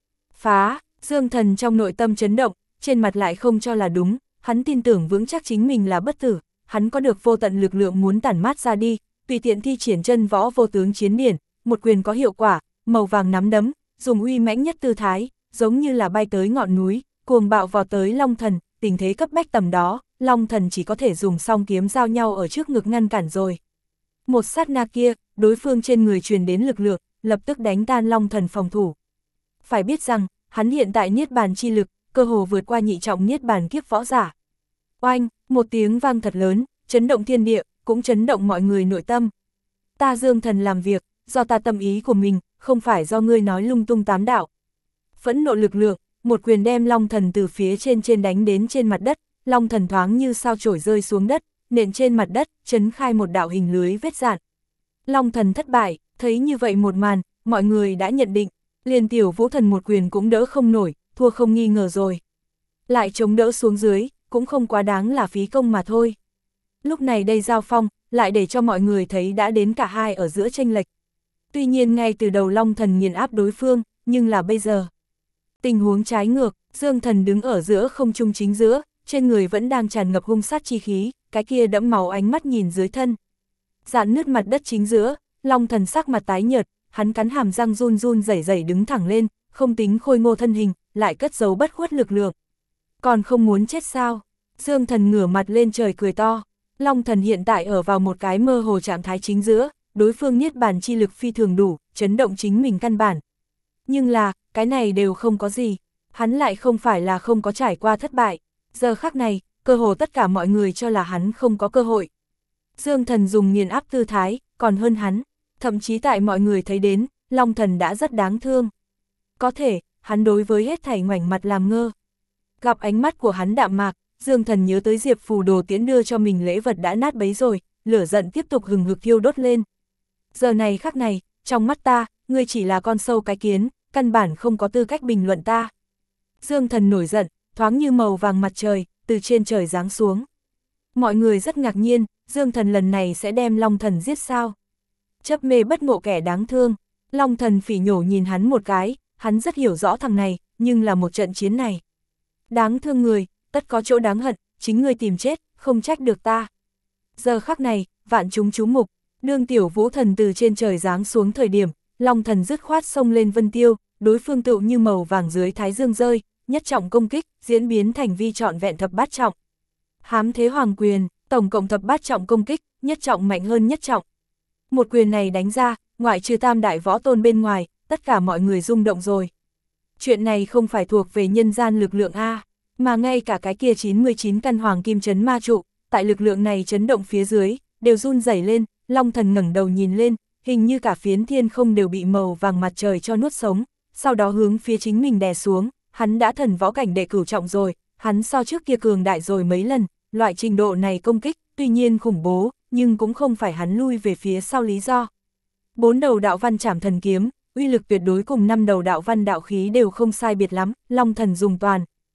Phá, Dương Thần trong nội tâm chấn động, trên mặt lại không cho là đúng, hắn tin tưởng vững chắc chính mình là bất tử, hắn có được vô tận lực lượng muốn tản mát ra đi, tùy tiện thi triển chân võ vô tướng chiến điển, một quyền có hiệu quả, màu vàng nắm đấm, dùng uy mãnh nhất tư thái, giống như là bay tới ngọn núi, cuồng bạo vào tới Long Thần, tình thế cấp bách tầm đó, Long Thần chỉ có thể dùng song kiếm giao nhau ở trước ngực ngăn cản rồi. Một sát na kia, đối phương trên người truyền đến lực lượng, lập tức đánh tan Long Thần phòng thủ. Phải biết rằng, hắn hiện tại niết bàn chi lực, cơ hồ vượt qua nhị trọng niết bàn kiếp võ giả. Oanh, một tiếng vang thật lớn, chấn động thiên địa, cũng chấn động mọi người nội tâm. Ta Dương Thần làm việc, do ta tâm ý của mình, không phải do ngươi nói lung tung tám đạo. Phẫn nộ lực lượng, một quyền đem Long Thần từ phía trên trên đánh đến trên mặt đất, Long Thần thoáng như sao chổi rơi xuống đất, nện trên mặt đất, chấn khai một đạo hình lưới vết dạn. Long Thần thất bại, thấy như vậy một màn, mọi người đã nhận định, liền Tiểu Vũ Thần một quyền cũng đỡ không nổi, thua không nghi ngờ rồi. Lại chống đỡ xuống dưới, cũng không quá đáng là phí công mà thôi. Lúc này đây giao phong, lại để cho mọi người thấy đã đến cả hai ở giữa chênh lệch. Tuy nhiên ngay từ đầu Long Thần nghiền áp đối phương, nhưng là bây giờ. Tình huống trái ngược, Dương Thần đứng ở giữa không trung chính giữa, trên người vẫn đang tràn ngập hung sát chi khí, cái kia đẫm máu ánh mắt nhìn dưới thân. Dạn nứt mặt đất chính giữa, Long Thần sắc mặt tái nhợt, hắn cắn hàm răng run run rẩy rẩy đứng thẳng lên, không tính khôi ngô thân hình, lại cất giấu bất khuất lực lượng. Còn không muốn chết sao? Dương Thần ngửa mặt lên trời cười to. Long Thần hiện tại ở vào một cái mơ hồ trạng thái chính giữa, đối phương niết bàn chi lực phi thường đủ, chấn động chính mình căn bản. Nhưng là, cái này đều không có gì, hắn lại không phải là không có trải qua thất bại. Giờ khắc này, cơ hồ tất cả mọi người cho là hắn không có cơ hội. Dương Thần dùng nghiền áp tư thái, còn hơn hắn, thậm chí tại mọi người thấy đến, Long Thần đã rất đáng thương. Có thể, hắn đối với hết thảy ngoảnh mặt làm ngơ. Gặp ánh mắt của hắn đạm mạc, Dương Thần nhớ tới Diệp Phù Đồ Tiễn đưa cho mình lễ vật đã nát bấy rồi, lửa giận tiếp tục hừng hực thiêu đốt lên. Giờ này khắc này, trong mắt ta, ngươi chỉ là con sâu cái kiến, căn bản không có tư cách bình luận ta. Dương Thần nổi giận, thoáng như màu vàng mặt trời, từ trên trời giáng xuống. Mọi người rất ngạc nhiên, Dương Thần lần này sẽ đem Long Thần giết sao? Chấp mê bất ngộ kẻ đáng thương, Long Thần phỉ nhổ nhìn hắn một cái, hắn rất hiểu rõ thằng này, nhưng là một trận chiến này. Đáng thương người, tất có chỗ đáng hận, chính ngươi tìm chết, không trách được ta. Giờ khắc này, vạn chúng chú mục, đương Tiểu Vũ Thần từ trên trời giáng xuống thời điểm, Long Thần dứt khoát xông lên vân tiêu, đối phương tựu như màu vàng dưới thái dương rơi, nhất trọng công kích, diễn biến thành vi trọn vẹn thập bát trọng. Hám thế hoàng quyền, tổng cộng thập bát trọng công kích, nhất trọng mạnh hơn nhất trọng. Một quyền này đánh ra, ngoại trừ tam đại võ tôn bên ngoài, tất cả mọi người rung động rồi. Chuyện này không phải thuộc về nhân gian lực lượng A, mà ngay cả cái kia chín mươi chín căn hoàng kim chấn ma trụ, tại lực lượng này chấn động phía dưới, đều run rẩy lên, Long Thần ngẩng đầu nhìn lên, hình như cả phiến thiên không đều bị màu vàng mặt trời cho nuốt sống, sau đó hướng phía chính mình đè xuống, hắn đã thần võ cảnh đệ cửu trọng rồi, hắn so trước kia cường đại rồi mấy lần, loại trình độ này công kích, tuy nhiên khủng bố, nhưng cũng không phải hắn lui về phía sau lý do. Bốn đầu đạo văn Trảm Thần kiếm, uy lực tuyệt đối cùng năm đầu đạo văn đạo khí đều không sai biệt lắm, Long Thần dùng toàn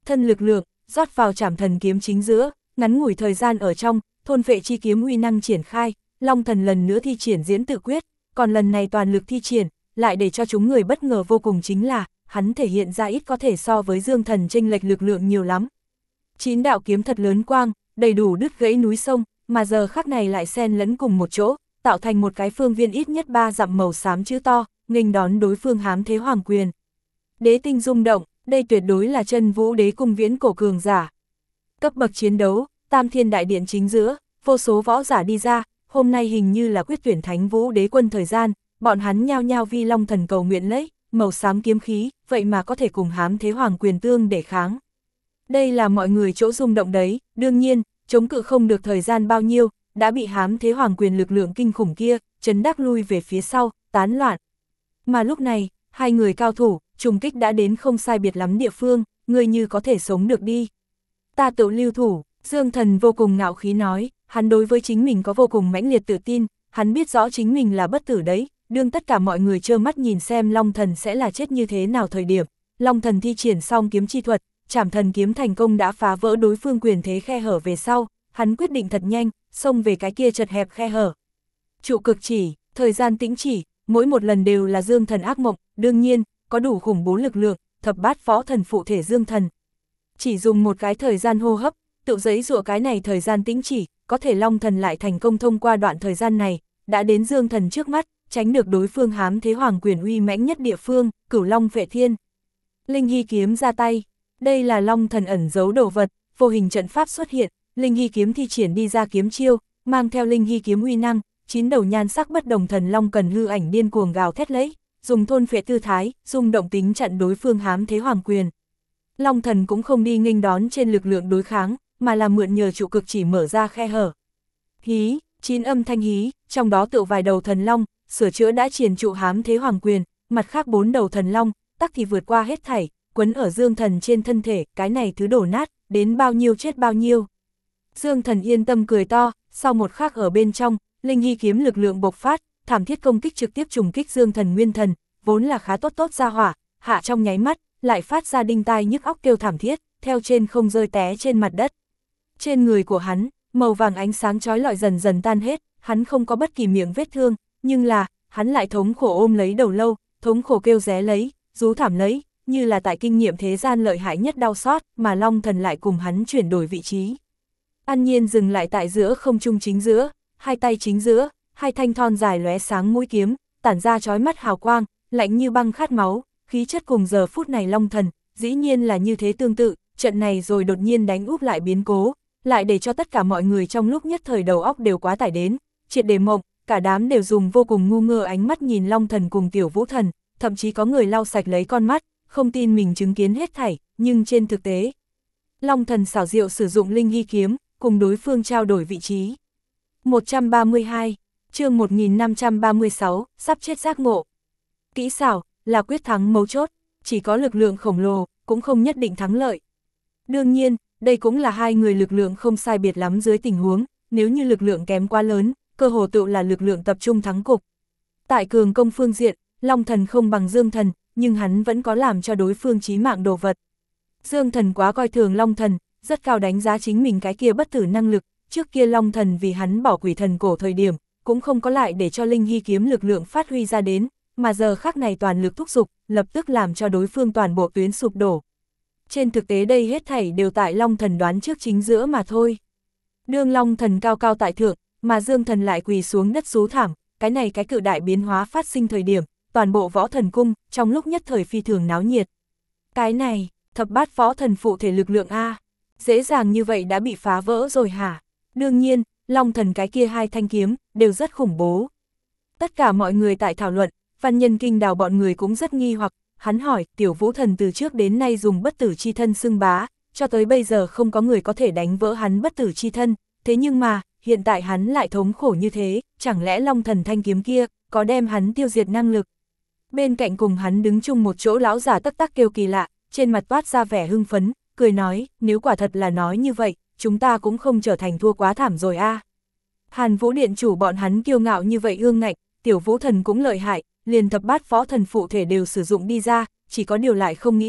thân lực lượng, rót vào trảm thần kiếm chính giữa, ngắn ngủi thời gian ở trong, thôn phệ chi kiếm uy năng triển khai, Long Thần lần nữa thi triển diễn tự quyết, còn lần này toàn lực thi triển, lại để cho chúng người bất ngờ vô cùng chính là, hắn thể hiện ra ít có thể so với Dương Thần chênh lệch lực lượng nhiều lắm. Chín đạo kiếm thật lớn quang, đầy đủ đứt gãy núi sông, mà giờ khắc này lại xen lẫn cùng một chỗ, tạo thành một cái phương viên ít nhất ba dặm màu xám chữ to, nghênh đón đối phương hám thế hoàng quyền. Đế tinh rung động, đây tuyệt đối là chân vũ đế cung viễn cổ cường giả. Cấp bậc chiến đấu, Tam Thiên Đại Điện chính giữa, vô số võ giả đi ra, hôm nay hình như là quyết tuyển thánh vũ đế quân thời gian, bọn hắn nhao nhao vi Long Thần cầu nguyện lấy, màu xám kiếm khí, vậy mà có thể cùng hám thế hoàng quyền tương để kháng. Đây là mọi người chỗ rung động đấy, đương nhiên, chống cự không được thời gian bao nhiêu, đã bị hám thế hoàng quyền lực lượng kinh khủng kia, chấn đắc lui về phía sau, tán loạn. Mà lúc này, hai người cao thủ, trùng kích đã đến không sai biệt lắm địa phương, người như có thể sống được đi. Ta tự lưu thủ, Dương Thần vô cùng ngạo khí nói, hắn đối với chính mình có vô cùng mãnh liệt tự tin, hắn biết rõ chính mình là bất tử đấy, đương tất cả mọi người trơ mắt nhìn xem Long Thần sẽ là chết như thế nào thời điểm. Long Thần thi triển xong kiếm chi thuật, trảm thần kiếm thành công đã phá vỡ đối phương quyền thế khe hở về sau, hắn quyết định thật nhanh, xông về cái kia chật hẹp khe hở. Trụ cực chỉ, thời gian tĩnh chỉ, mỗi một lần đều là Dương Thần ác mộng, đương nhiên, có đủ khủng bố lực lượng, thập bát võ thần phụ thể Dương Thần. Chỉ dùng một cái thời gian hô hấp, tự giấy dụa cái này thời gian tĩnh chỉ, có thể Long Thần lại thành công thông qua đoạn thời gian này, đã đến Dương Thần trước mắt, tránh được đối phương hám thế hoàng quyền uy mãnh nhất địa phương, Cửu Long Phệ Thiên. Linh Hy kiếm ra tay, đây là Long Thần ẩn giấu đồ vật, vô hình trận pháp xuất hiện, Linh Hy kiếm thi triển đi ra kiếm chiêu, mang theo Linh Hy kiếm uy năng, chín đầu nhan sắc bất đồng thần long cần hư ảnh điên cuồng gào thét lấy, dùng thôn phệ tư thái, dùng động tính chặn đối phương hám thế hoàng quyền. Long Thần cũng không đi nghênh đón trên lực lượng đối kháng, mà là mượn nhờ trụ cực chỉ mở ra khe hở. Hí, chín âm thanh hí, trong đó tự vài đầu thần long, sửa chữa đã triển trụ hám thế hoàng quyền, mặt khác bốn đầu thần long, tắc thì vượt qua hết thảy, quấn ở Dương Thần trên thân thể, cái này thứ đổ nát, đến bao nhiêu chết bao nhiêu. Dương Thần yên tâm cười to, sau một khắc ở bên trong, Linh Hy kiếm lực lượng bộc phát, thảm thiết công kích trực tiếp trùng kích Dương Thần nguyên thần, vốn là khá tốt tốt ra hỏa, hạ trong nháy mắt, lại phát ra đinh tai nhức óc kêu thảm thiết, theo trên không rơi té trên mặt đất. Trên người của hắn, màu vàng ánh sáng chói lọi dần dần tan hết, hắn không có bất kỳ miệng vết thương, nhưng là, hắn lại thống khổ ôm lấy đầu lâu, thống khổ kêu ré lấy, rú thảm lấy, như là tại kinh nghiệm thế gian lợi hại nhất đau xót, mà Long Thần lại cùng hắn chuyển đổi vị trí. An nhiên dừng lại tại giữa không trung chính giữa, hai tay chính giữa, hai thanh thon dài lóe sáng mũi kiếm, tản ra chói mắt hào quang, lạnh như băng khát máu, khí chất cùng giờ phút này Long Thần, dĩ nhiên là như thế tương tự, trận này rồi đột nhiên đánh úp lại biến cố, lại để cho tất cả mọi người trong lúc nhất thời đầu óc đều quá tải đến, triệt để mộng, cả đám đều dùng vô cùng ngu ngơ ánh mắt nhìn Long Thần cùng Tiểu Vũ Thần, thậm chí có người lau sạch lấy con mắt, không tin mình chứng kiến hết thảy, nhưng trên thực tế, Long Thần xảo diệu sử dụng Linh Hy kiếm, cùng đối phương trao đổi vị trí. một trăm ba mươi hai, chương một nghìn năm trăm ba mươi sáu, sắp chết giác ngộ. Kỹ xảo, là quyết thắng mấu chốt, chỉ có lực lượng khổng lồ, cũng không nhất định thắng lợi. Đương nhiên, đây cũng là hai người lực lượng không sai biệt lắm dưới tình huống, nếu như lực lượng kém quá lớn, cơ hồ tự là lực lượng tập trung thắng cục. Tại cường công phương diện, Long Thần không bằng Dương Thần, nhưng hắn vẫn có làm cho đối phương chí mạng đồ vật. Dương Thần quá coi thường Long Thần, rất cao đánh giá chính mình cái kia bất tử năng lực, trước kia Long Thần vì hắn bỏ quỷ thần cổ thời điểm, cũng không có lại để cho Linh Hy kiếm lực lượng phát huy ra đến, mà giờ khắc này toàn lực thúc giục, lập tức làm cho đối phương toàn bộ tuyến sụp đổ. Trên thực tế đây hết thảy đều tại Long Thần đoán trước chính giữa mà thôi. Đương Long Thần cao cao tại thượng, mà Dương Thần lại quỳ xuống đất rú thảm, cái này cái cự đại biến hóa phát sinh thời điểm, toàn bộ võ thần cung, trong lúc nhất thời phi thường náo nhiệt. Cái này, thập bát võ thần phụ thể lực lượng A, dễ dàng như vậy đã bị phá vỡ rồi hả? Đương nhiên, Long Thần cái kia hai thanh kiếm, đều rất khủng bố. Tất cả mọi người tại thảo luận, Văn Nhân Kinh Đào bọn người cũng rất nghi hoặc, hắn hỏi, Tiểu Vũ Thần từ trước đến nay dùng bất tử chi thân xưng bá, cho tới bây giờ không có người có thể đánh vỡ hắn bất tử chi thân, thế nhưng mà, hiện tại hắn lại thống khổ như thế, chẳng lẽ Long Thần thanh kiếm kia, có đem hắn tiêu diệt năng lực? Bên cạnh cùng hắn đứng chung một chỗ lão giả tất tắc kêu kỳ lạ, trên mặt toát ra vẻ hưng phấn, cười nói, nếu quả thật là nói như vậy, chúng ta cũng không trở thành thua quá thảm rồi a. À. Hàn Vũ Điện chủ bọn hắn kiêu ngạo như vậy ương ngạnh, Tiểu Vũ Thần cũng lợi hại, liền thập bát võ thần phụ thể đều sử dụng đi ra, chỉ có điều lại không nghĩ rằng,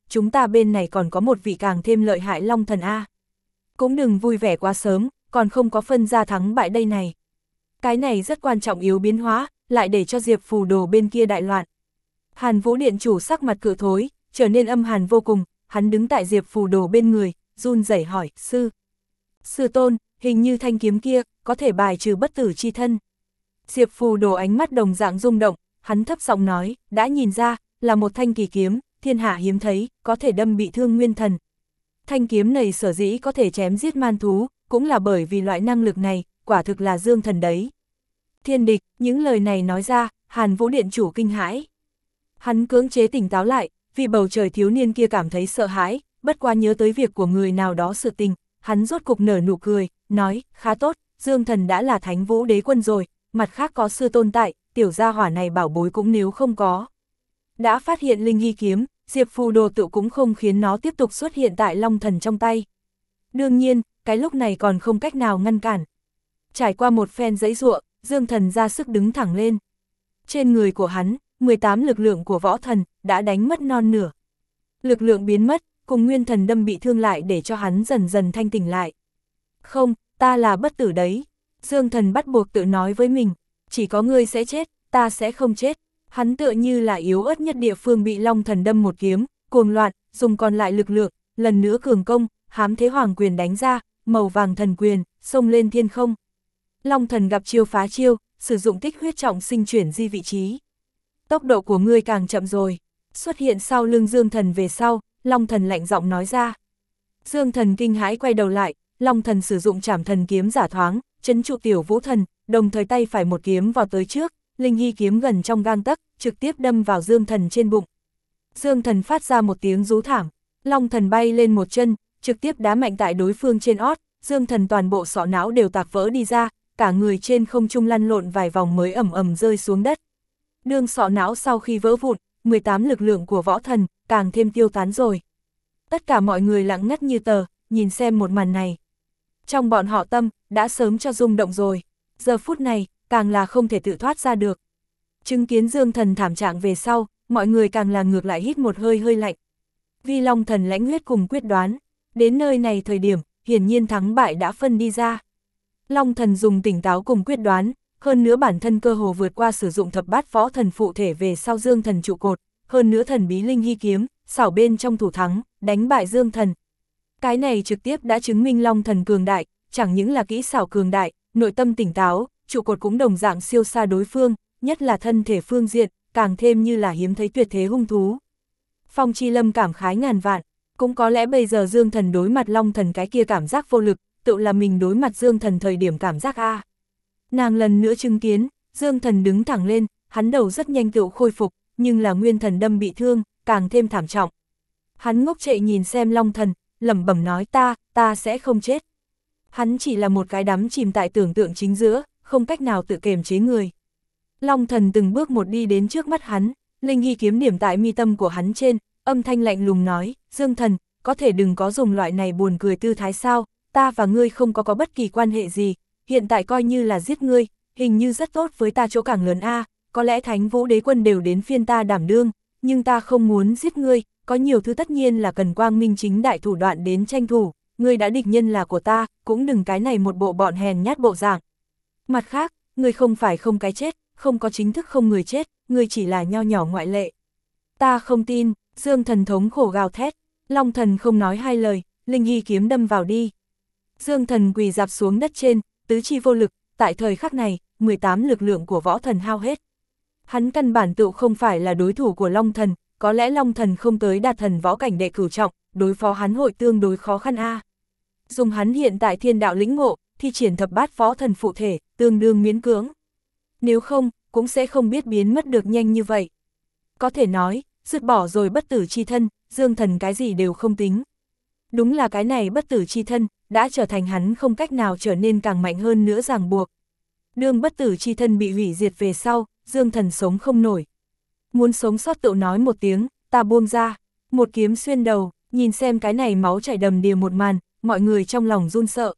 chúng ta bên này còn có một vị càng thêm lợi hại Long Thần A. Cũng đừng vui vẻ quá sớm, còn không có phân ra thắng bại đây này. Cái này rất quan trọng yếu biến hóa, lại để cho Diệp Phù Đồ bên kia đại loạn. Hàn Vũ Điện chủ sắc mặt cự thối, trở nên âm hàn vô cùng, hắn đứng tại Diệp Phù Đồ bên người, run rẩy hỏi, sư. Sư tôn, hình như thanh kiếm kia, có thể bài trừ bất tử chi thân. Diệp Phù Đồ ánh mắt đồng dạng rung động, hắn thấp giọng nói, đã nhìn ra, là một thanh kỳ kiếm, thiên hạ hiếm thấy, có thể đâm bị thương nguyên thần. Thanh kiếm này sở dĩ có thể chém giết man thú, cũng là bởi vì loại năng lực này, quả thực là dương thần đấy. Thiên địch, những lời này nói ra, Hàn Vũ Điện chủ kinh hãi. Hắn cưỡng chế tỉnh táo lại, vì bầu trời thiếu niên kia cảm thấy sợ hãi, bất quá nhớ tới việc của người nào đó sự tình, hắn rốt cục nở nụ cười, nói, khá tốt, dương thần đã là thánh vũ đế quân rồi, mặt khác có sư tôn tại, tiểu gia hỏa này bảo bối cũng nếu không có. Đã phát hiện linh hy kiếm, Diệp Phù Đồ tự cũng không khiến nó tiếp tục xuất hiện tại Long Thần trong tay. Đương nhiên, cái lúc này còn không cách nào ngăn cản. Trải qua một phen giãy giụa, dương thần ra sức đứng thẳng lên. Trên người của hắn, mười tám lực lượng của võ thần, đã đánh mất non nửa. Lực lượng biến mất, cùng nguyên thần đâm bị thương lại để cho hắn dần dần thanh tỉnh lại. Không, ta là bất tử đấy. Dương thần bắt buộc tự nói với mình, chỉ có ngươi sẽ chết, ta sẽ không chết. Hắn tựa như là yếu ớt nhất địa phương bị Long Thần đâm một kiếm, cuồng loạn, dùng còn lại lực lượng, lần nữa cường công, hám thế hoàng quyền đánh ra, màu vàng thần quyền, xông lên thiên không. Long Thần gặp chiêu phá chiêu, sử dụng tích huyết trọng sinh chuyển di vị trí. Tốc độ của ngươi càng chậm rồi. Xuất hiện sau lưng Dương Thần về sau, Long Thần lạnh giọng nói ra. Dương Thần kinh hãi quay đầu lại, Long Thần sử dụng trảm thần kiếm giả thoáng, trấn trụ tiểu vũ thần, đồng thời tay phải một kiếm vào tới trước, linh hy kiếm gần trong gang tấc, trực tiếp đâm vào Dương Thần trên bụng. Dương Thần phát ra một tiếng rú thảm, Long Thần bay lên một chân, trực tiếp đá mạnh tại đối phương trên ót, Dương Thần toàn bộ sọ não đều tạc vỡ đi ra, cả người trên không trung lăn lộn vài vòng mới ầm ầm rơi xuống đất. Đương sọ não sau khi vỡ vụn, mười tám lực lượng của võ thần, càng thêm tiêu tán rồi. Tất cả mọi người lặng ngắt như tờ, nhìn xem một màn này. Trong bọn họ tâm, đã sớm cho rung động rồi, giờ phút này, càng là không thể tự thoát ra được. Chứng kiến Dương Thần thảm trạng về sau, mọi người càng là ngược lại hít một hơi hơi lạnh. Vì Long Thần lãnh huyết cùng quyết đoán, đến nơi này thời điểm, hiển nhiên thắng bại đã phân đi ra. Long Thần dùng tỉnh táo cùng quyết đoán, hơn nữa bản thân cơ hồ vượt qua sử dụng thập bát võ thần phụ thể về sau Dương Thần trụ cột, hơn nữa thần bí linh hy kiếm, xảo bên trong thủ thắng, đánh bại Dương Thần. Cái này trực tiếp đã chứng minh Long Thần cường đại, chẳng những là kỹ xảo cường đại, nội tâm tỉnh táo, trụ cột cũng đồng dạng siêu xa đối phương, nhất là thân thể phương diện, càng thêm như là hiếm thấy tuyệt thế hung thú. Phong Chi Lâm cảm khái ngàn vạn, cũng có lẽ bây giờ Dương Thần đối mặt Long Thần cái kia cảm giác vô lực, tự là mình đối mặt Dương Thần thời điểm cảm giác A. Nàng lần nữa chứng kiến, Dương Thần đứng thẳng lên, hắn đầu rất nhanh tự khôi phục, nhưng là nguyên thần đâm bị thương, càng thêm thảm trọng. Hắn ngốc trệ nhìn xem Long Thần, lẩm bẩm nói ta, ta sẽ không chết. Hắn chỉ là một cái đắm chìm tại tưởng tượng chính giữa, không cách nào tự kiềm chế người. Long Thần từng bước một đi đến trước mắt hắn, linh hy kiếm điểm tại mi tâm của hắn trên, âm thanh lạnh lùng nói, Dương Thần, có thể đừng có dùng loại này buồn cười tư thái sao, ta và ngươi không có có bất kỳ quan hệ gì, hiện tại coi như là giết ngươi, hình như rất tốt với ta chỗ càng lớn a, có lẽ Thánh Vũ Đế quân đều đến phiên ta đảm đương, nhưng ta không muốn giết ngươi, có nhiều thứ tất nhiên là cần quang minh chính đại thủ đoạn đến tranh thủ, ngươi đã địch nhân là của ta, cũng đừng cái này một bộ bọn hèn nhát bộ dạng. Mặt khác, ngươi không phải không cái chết, không có chính thức không người chết, ngươi chỉ là nho nhỏ ngoại lệ. Ta không tin, Dương Thần thống khổ gào thét, Long Thần không nói hai lời, linh hy kiếm đâm vào đi. Dương Thần quỳ dạp xuống đất trên, tứ chi vô lực, tại thời khắc này, mười tám lực lượng của võ thần hao hết. Hắn căn bản tự không phải là đối thủ của Long Thần, có lẽ Long Thần không tới đạt thần võ cảnh đệ cửu trọng, đối phó hắn hội tương đối khó khăn a. Dùng hắn hiện tại thiên đạo lĩnh ngộ, thi triển thập bát võ thần phụ thể, tương đương miễn cưỡng. Nếu không, cũng sẽ không biết biến mất được nhanh như vậy. Có thể nói, dứt bỏ rồi bất tử chi thân, Dương Thần cái gì đều không tính. Đúng là cái này bất tử chi thân, đã trở thành hắn không cách nào trở nên càng mạnh hơn nữa ràng buộc. Đương bất tử chi thân bị hủy diệt về sau, Dương Thần sống không nổi. Muốn sống sót tự nói một tiếng, ta buông ra, một kiếm xuyên đầu, nhìn xem cái này máu chảy đầm đìa một màn, mọi người trong lòng run sợ.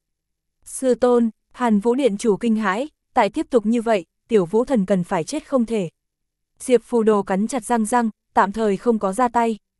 Sư tôn, Hàn Vũ Điện chủ kinh hãi, tại tiếp tục như vậy, tiểu vũ thần cần phải chết không thể. Diệp Phù Đồ cắn chặt răng răng, tạm thời không có ra tay.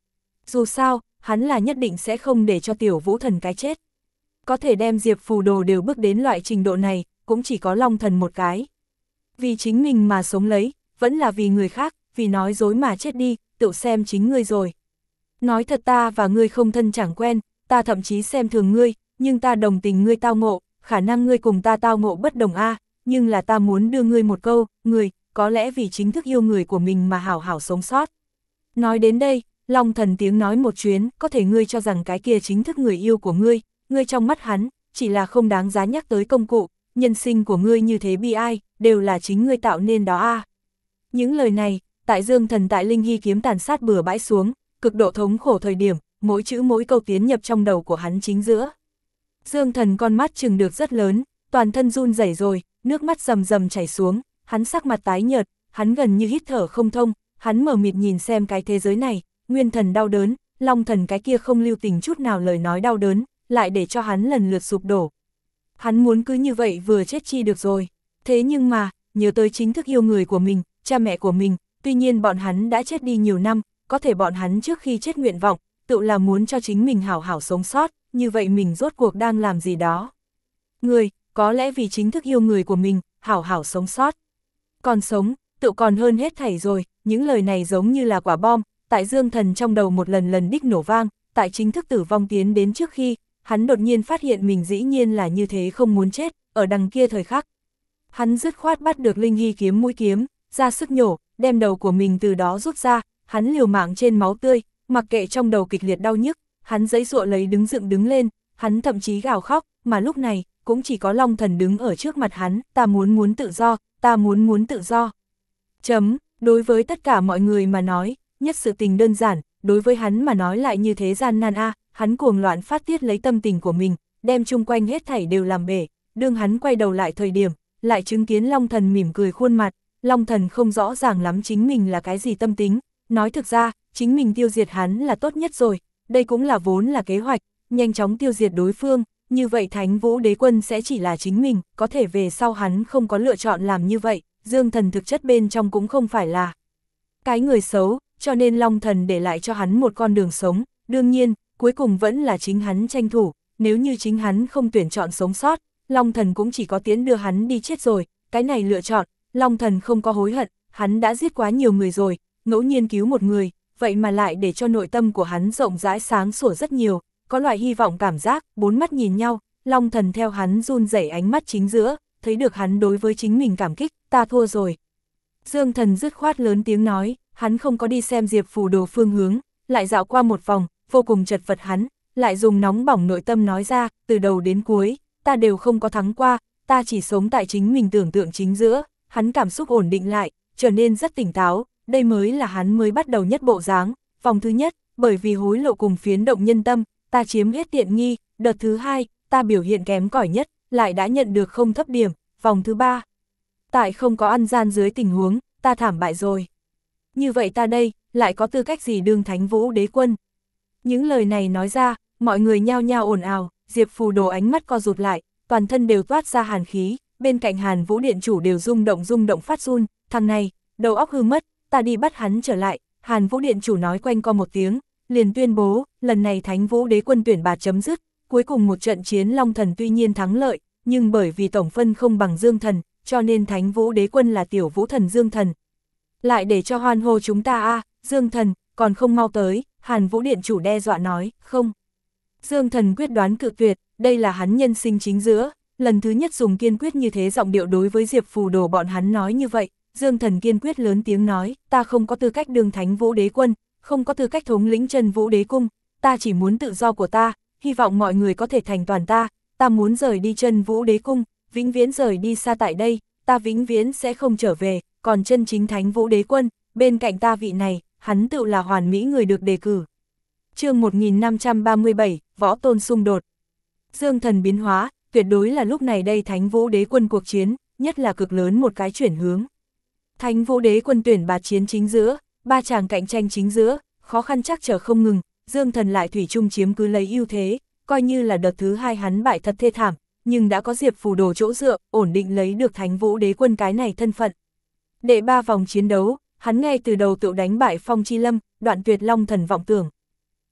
Dù sao, hắn là nhất định sẽ không để cho tiểu vũ thần cái chết. Có thể đem Diệp Phù Đồ đều bước đến loại trình độ này, cũng chỉ có Long Thần một cái. Vì chính mình mà sống lấy, vẫn là vì người khác, vì nói dối mà chết đi, tự xem chính ngươi rồi. Nói thật ta và ngươi không thân chẳng quen, ta thậm chí xem thường ngươi, nhưng ta đồng tình ngươi tao ngộ, khả năng ngươi cùng ta tao ngộ bất đồng a, nhưng là ta muốn đưa ngươi một câu, người, có lẽ vì chính thức yêu người của mình mà hảo hảo sống sót. Nói đến đây, Long Thần tiếng nói một chuyến, có thể ngươi cho rằng cái kia chính thức người yêu của ngươi, ngươi trong mắt hắn, chỉ là không đáng giá nhắc tới công cụ, nhân sinh của ngươi như thế bi ai, đều là chính ngươi tạo nên đó a. Những lời này, tại Dương Thần tại Linh Hy kiếm tàn sát bừa bãi xuống, cực độ thống khổ thời điểm, mỗi chữ mỗi câu tiến nhập trong đầu của hắn chính giữa. Dương Thần con mắt trừng được rất lớn, toàn thân run rẩy rồi, nước mắt rầm rầm chảy xuống, hắn sắc mặt tái nhợt, hắn gần như hít thở không thông, hắn mờ mịt nhìn xem cái thế giới này, Nguyên Thần đau đớn, Long Thần cái kia không lưu tình chút nào lời nói đau đớn, lại để cho hắn lần lượt sụp đổ. Hắn muốn cứ như vậy vừa chết chi được rồi, thế nhưng mà, nhớ tới chính thức yêu người của mình, cha mẹ của mình, tuy nhiên bọn hắn đã chết đi nhiều năm, có thể bọn hắn trước khi chết nguyện vọng, tự là muốn cho chính mình hảo hảo sống sót, như vậy mình rốt cuộc đang làm gì đó. Người, có lẽ vì chính thức yêu người của mình, hảo hảo sống sót. Còn sống, tự còn hơn hết thảy rồi, những lời này giống như là quả bom, tại Dương Thần trong đầu một lần lần đích nổ vang, tại chính thức tử vong tiến đến trước khi, hắn đột nhiên phát hiện mình dĩ nhiên là như thế không muốn chết, ở đằng kia thời khắc. Hắn dứt khoát bắt được Linh Hy kiếm mũi kiếm, ra sức nhổ, đem đầu của mình từ đó rút ra, hắn liều mạng trên máu tươi, mặc kệ trong đầu kịch liệt đau nhức, hắn giãy giụa lấy đứng dựng đứng lên, hắn thậm chí gào khóc, mà lúc này, cũng chỉ có Long Thần đứng ở trước mặt hắn, ta muốn muốn tự do, ta muốn muốn tự do. Chấm, đối với tất cả mọi người mà nói, nhất sự tình đơn giản, đối với hắn mà nói lại như thế gian nan a, hắn cuồng loạn phát tiết lấy tâm tình của mình, đem chung quanh hết thảy đều làm bể, đương hắn quay đầu lại thời điểm, lại chứng kiến Long Thần mỉm cười khuôn mặt, Long Thần không rõ ràng lắm chính mình là cái gì tâm tính, nói thực ra, chính mình tiêu diệt hắn là tốt nhất rồi, đây cũng là vốn là kế hoạch, nhanh chóng tiêu diệt đối phương, như vậy Thánh Vũ Đế Quân sẽ chỉ là chính mình, có thể về sau hắn không có lựa chọn làm như vậy, Dương Thần thực chất bên trong cũng không phải là cái người xấu, cho nên Long Thần để lại cho hắn một con đường sống, đương nhiên, cuối cùng vẫn là chính hắn tranh thủ, nếu như chính hắn không tuyển chọn sống sót, Long Thần cũng chỉ có tiến đưa hắn đi chết rồi, cái này lựa chọn, Long Thần không có hối hận, hắn đã giết quá nhiều người rồi, ngẫu nhiên cứu một người, vậy mà lại để cho nội tâm của hắn rộng rãi sáng sủa rất nhiều, có loại hy vọng cảm giác, bốn mắt nhìn nhau, Long Thần theo hắn run rẩy ánh mắt chính giữa, thấy được hắn đối với chính mình cảm kích, ta thua rồi. Dương Thần dứt khoát lớn tiếng nói, hắn không có đi xem Diệp Phù Đồ phương hướng, lại dạo qua một vòng, vô cùng chật vật hắn, lại dùng nóng bỏng nội tâm nói ra, từ đầu đến cuối, ta đều không có thắng qua, ta chỉ sống tại chính mình tưởng tượng chính giữa, hắn cảm xúc ổn định lại, trở nên rất tỉnh táo, đây mới là hắn mới bắt đầu nhất bộ dáng, vòng thứ nhất, bởi vì hối lộ cùng phiến động nhân tâm, ta chiếm hết tiện nghi, đợt thứ hai, ta biểu hiện kém cỏi nhất, lại đã nhận được không thấp điểm, vòng thứ ba. Tại không có ăn gian dưới tình huống, ta thảm bại rồi. Như vậy ta đây, lại có tư cách gì đương Thánh Vũ Đế Quân? Những lời này nói ra, mọi người nhao nhao ồn ào, Diệp Phù Đồ ánh mắt co rụt lại, toàn thân đều toát ra hàn khí, bên cạnh Hàn Vũ Điện Chủ đều rung động rung động phát run, thằng này, đầu óc hư mất, ta đi bắt hắn trở lại, Hàn Vũ Điện Chủ nói quanh co một tiếng, liền tuyên bố, lần này Thánh Vũ Đế Quân tuyển bạt chấm dứt, cuối cùng một trận chiến Long Thần tuy nhiên thắng lợi, nhưng bởi vì tổng phân không bằng Dương Thần, cho nên Thánh Vũ Đế Quân là tiểu vũ thần Dương Thần. Lại để cho hoan hô chúng ta a, à, Dương Thần, còn không mau tới, Hàn Vũ Điện Chủ đe dọa nói, không. Dương Thần quyết đoán cự tuyệt, đây là hắn nhân sinh chính giữa, lần thứ nhất dùng kiên quyết như thế giọng điệu đối với Diệp Phù Đồ bọn hắn nói như vậy, Dương Thần kiên quyết lớn tiếng nói, ta không có tư cách đương Thánh Vũ Đế Quân, không có tư cách thống lĩnh Chân Vũ Đế Cung, ta chỉ muốn tự do của ta, hy vọng mọi người có thể thành toàn ta, ta muốn rời đi Chân Vũ Đế Cung, vĩnh viễn rời đi xa tại đây, ta vĩnh viễn sẽ không trở về, còn chân chính Thánh Vũ Đế Quân, bên cạnh ta vị này, hắn tự là hoàn mỹ người được đề cử. Chương một nghìn năm trăm ba mươi bảy, Võ Tôn xung đột. Dương Thần biến hóa, tuyệt đối là lúc này đây Thánh Vũ Đế Quân cuộc chiến, nhất là cực lớn một cái chuyển hướng. Thánh Vũ Đế Quân tuyển bạt chiến chính giữa, ba chàng cạnh tranh chính giữa, khó khăn chắc trở không ngừng, Dương Thần lại thủy chung chiếm cứ lấy ưu thế, coi như là đợt thứ hai hắn bại thật thê thảm, nhưng đã có Diệp Phù Đồ chỗ dựa, ổn định lấy được Thánh Vũ Đế Quân cái này thân phận. Đệ ba vòng chiến đấu, hắn ngay từ đầu tự đánh bại Phong Chi Lâm, đoạn tuyệt Long Thần vọng tưởng.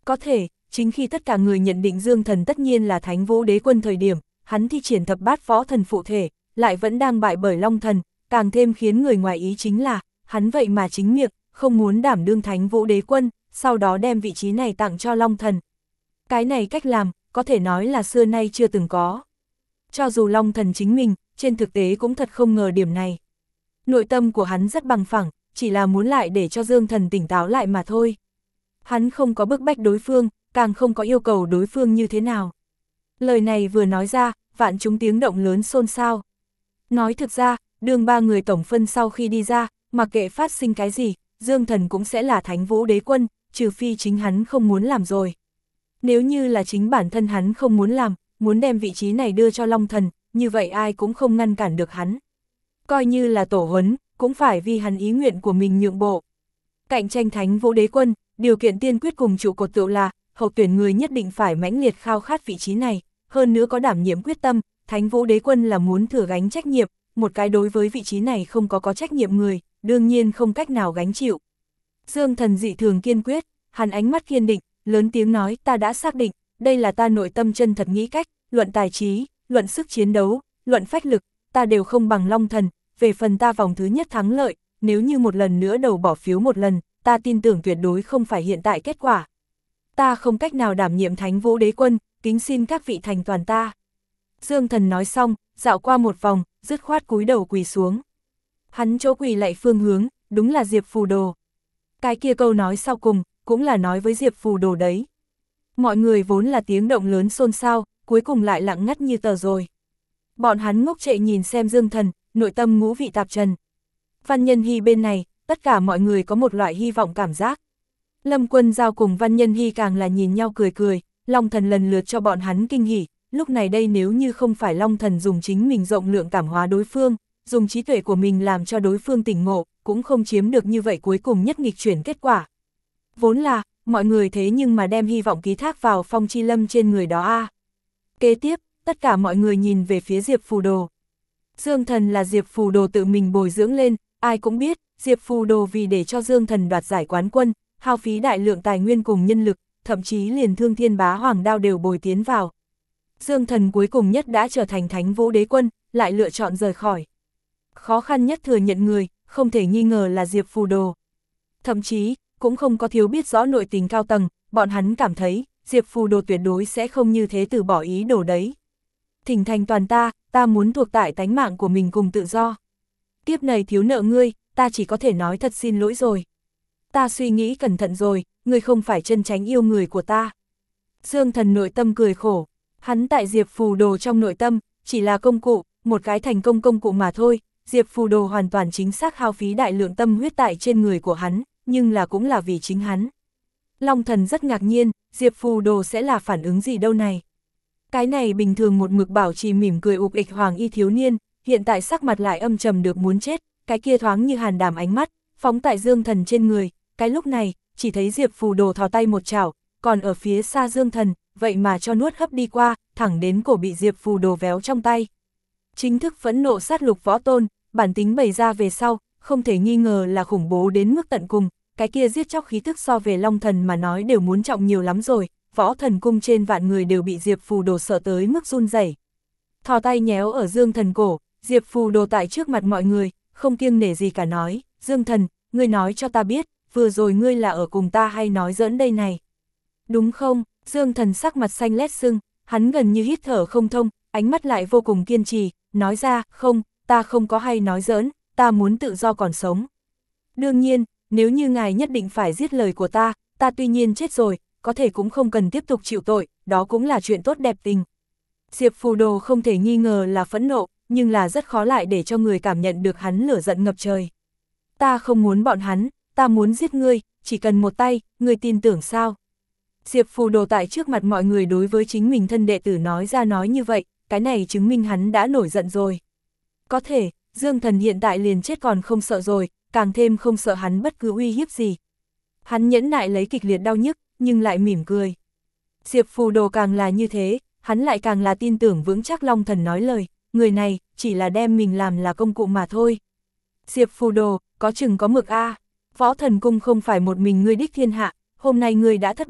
Có thể, chính khi tất cả người nhận định Dương Thần tất nhiên là Thánh Vũ Đế Quân thời điểm, hắn thi triển thập bát võ thần phụ thể, lại vẫn đang bại bởi Long Thần, càng thêm khiến người ngoài ý chính là, hắn vậy mà chính miệng, không muốn đảm đương Thánh Vũ Đế Quân, sau đó đem vị trí này tặng cho Long Thần. Cái này cách làm, có thể nói là xưa nay chưa từng có. Cho dù Long Thần chính mình, trên thực tế cũng thật không ngờ điểm này. Nội tâm của hắn rất bằng phẳng, chỉ là muốn lại để cho Dương Thần tỉnh táo lại mà thôi. Hắn không có bức bách đối phương, càng không có yêu cầu đối phương như thế nào. Lời này vừa nói ra, vạn chúng tiếng động lớn xôn xao. Nói thực ra, đường ba người tổng phân sau khi đi ra, mặc kệ phát sinh cái gì, Dương Thần cũng sẽ là Thánh Vũ Đế Quân, trừ phi chính hắn không muốn làm rồi. Nếu như là chính bản thân hắn không muốn làm, muốn đem vị trí này đưa cho Long Thần, như vậy ai cũng không ngăn cản được hắn. Coi như là tổ huấn, cũng phải vì hắn ý nguyện của mình nhượng bộ. Cạnh tranh Thánh Vũ Đế Quân, điều kiện tiên quyết cùng trụ cột tựu là, hậu tuyển người nhất định phải mãnh liệt khao khát vị trí này, hơn nữa có đảm nhiệm quyết tâm, Thánh Vũ Đế Quân là muốn thừa gánh trách nhiệm, một cái đối với vị trí này không có có trách nhiệm người, đương nhiên không cách nào gánh chịu. Dương Thần dị thường kiên quyết, hắn ánh mắt kiên định, lớn tiếng nói ta đã xác định, đây là ta nội tâm chân thật nghĩ cách, luận tài trí, luận sức chiến đấu, luận phách lực, ta đều không bằng Long Thần, về phần ta vòng thứ nhất thắng lợi, nếu như một lần nữa đầu bỏ phiếu một lần, ta tin tưởng tuyệt đối không phải hiện tại kết quả. Ta không cách nào đảm nhiệm Thánh Vũ Đế Quân, kính xin các vị thành toàn ta. Dương Thần nói xong, dạo qua một vòng, dứt khoát cúi đầu quỳ xuống. Hắn chỗ quỳ lạy phương hướng, đúng là Diệp Phù Đồ. Cái kia câu nói sau cùng, cũng là nói với Diệp Phù Đồ đấy. Mọi người vốn là tiếng động lớn xôn xao, cuối cùng lại lặng ngắt như tờ rồi. Bọn hắn ngốc trệ nhìn xem Dương Thần, nội tâm ngũ vị tạp trần. Văn Nhân Hy bên này, tất cả mọi người có một loại hy vọng cảm giác. Lâm Quân Giao cùng Văn Nhân Hy càng là nhìn nhau cười cười, Long Thần lần lượt cho bọn hắn kinh hỉ, lúc này đây nếu như không phải Long Thần dùng chính mình rộng lượng cảm hóa đối phương, dùng trí tuệ của mình làm cho đối phương tỉnh ngộ, cũng không chiếm được như vậy cuối cùng nhất nghịch chuyển kết quả. Vốn là, mọi người thế nhưng mà đem hy vọng ký thác vào Phong Chi Lâm trên người đó a. À. Kế tiếp, tất cả mọi người nhìn về phía Diệp Phù Đồ. Dương Thần là Diệp Phù Đồ tự mình bồi dưỡng lên, ai cũng biết, Diệp Phù Đồ vì để cho Dương Thần đoạt giải quán quân, hao phí đại lượng tài nguyên cùng nhân lực, thậm chí liền Thương Thiên Bá Hoàng đao đều bồi tiến vào. Dương Thần cuối cùng nhất đã trở thành Thánh Vũ Đế Quân, lại lựa chọn rời khỏi. Khó khăn nhất thừa nhận người, không thể nghi ngờ là Diệp Phù Đồ. Thậm chí, cũng không có thiếu biết rõ nội tình cao tầng, bọn hắn cảm thấy, Diệp Phù Đồ tuyệt đối sẽ không như thế từ bỏ ý đồ đấy. Thỉnh thành toàn ta, ta muốn thuộc tại tánh mạng của mình cùng tự do. Tiếp này thiếu nợ ngươi, ta chỉ có thể nói thật xin lỗi rồi. Ta suy nghĩ cẩn thận rồi, ngươi không phải chân tránh yêu người của ta. Dương Thần nội tâm cười khổ, hắn tại Diệp Phù Đồ trong nội tâm, chỉ là công cụ, một cái thành công công cụ mà thôi. Diệp Phù Đồ hoàn toàn chính xác hao phí đại lượng tâm huyết tại trên người của hắn, nhưng là cũng là vì chính hắn. Long Thần rất ngạc nhiên, Diệp Phù Đồ sẽ là phản ứng gì đâu này. Cái này bình thường một mực bảo trì mỉm cười ục ịch hoàng y thiếu niên, hiện tại sắc mặt lại âm trầm được muốn chết, cái kia thoáng như hàn đảm ánh mắt, phóng tại Dương Thần trên người, cái lúc này, chỉ thấy Diệp Phù Đồ thò tay một chảo, còn ở phía xa Dương Thần, vậy mà cho nuốt hấp đi qua, thẳng đến cổ bị Diệp Phù Đồ véo trong tay. Chính thức phẫn nộ sát lục võ tôn, bản tính bày ra về sau, không thể nghi ngờ là khủng bố đến mức tận cùng, cái kia giết chóc khí thức so về Long Thần mà nói đều muốn trọng nhiều lắm rồi, võ thần cung trên vạn người đều bị Diệp Phù Đồ sợ tới mức run rẩy. Thò tay nhéo ở Dương Thần cổ, Diệp Phù Đồ tại trước mặt mọi người, không kiêng nể gì cả nói, Dương Thần, ngươi nói cho ta biết, vừa rồi ngươi là ở cùng ta hay nói giỡn đây này. Đúng không? Dương Thần sắc mặt xanh lét sưng, hắn gần như hít thở không thông, ánh mắt lại vô cùng kiên trì, nói ra, không, ta không có hay nói giỡn, ta muốn tự do còn sống. Đương nhiên, nếu như ngài nhất định phải giết lời của ta, ta tuy nhiên chết rồi, có thể cũng không cần tiếp tục chịu tội, đó cũng là chuyện tốt đẹp tình. Diệp Phù Đồ không thể nghi ngờ là phẫn nộ, nhưng là rất khó lại để cho người cảm nhận được hắn lửa giận ngập trời. Ta không muốn bọn hắn, ta muốn giết ngươi, chỉ cần một tay, ngươi tin tưởng sao? Diệp Phù Đồ tại trước mặt mọi người đối với chính mình thân đệ tử nói ra nói như vậy, cái này chứng minh hắn đã nổi giận rồi. Có thể, Dương Thần hiện tại liền chết còn không sợ rồi, càng thêm không sợ hắn bất cứ uy hiếp gì. Hắn nhẫn nại lấy kịch liệt đau nhức, nhưng lại mỉm cười. Diệp Phù Đồ càng là như thế, hắn lại càng là tin tưởng vững chắc Long Thần nói lời, người này chỉ là đem mình làm là công cụ mà thôi. Diệp Phù Đồ, có chừng có mực a, Võ Thần Cung không phải một mình ngươi đích thiên hạ, hôm nay ngươi đã thất bại,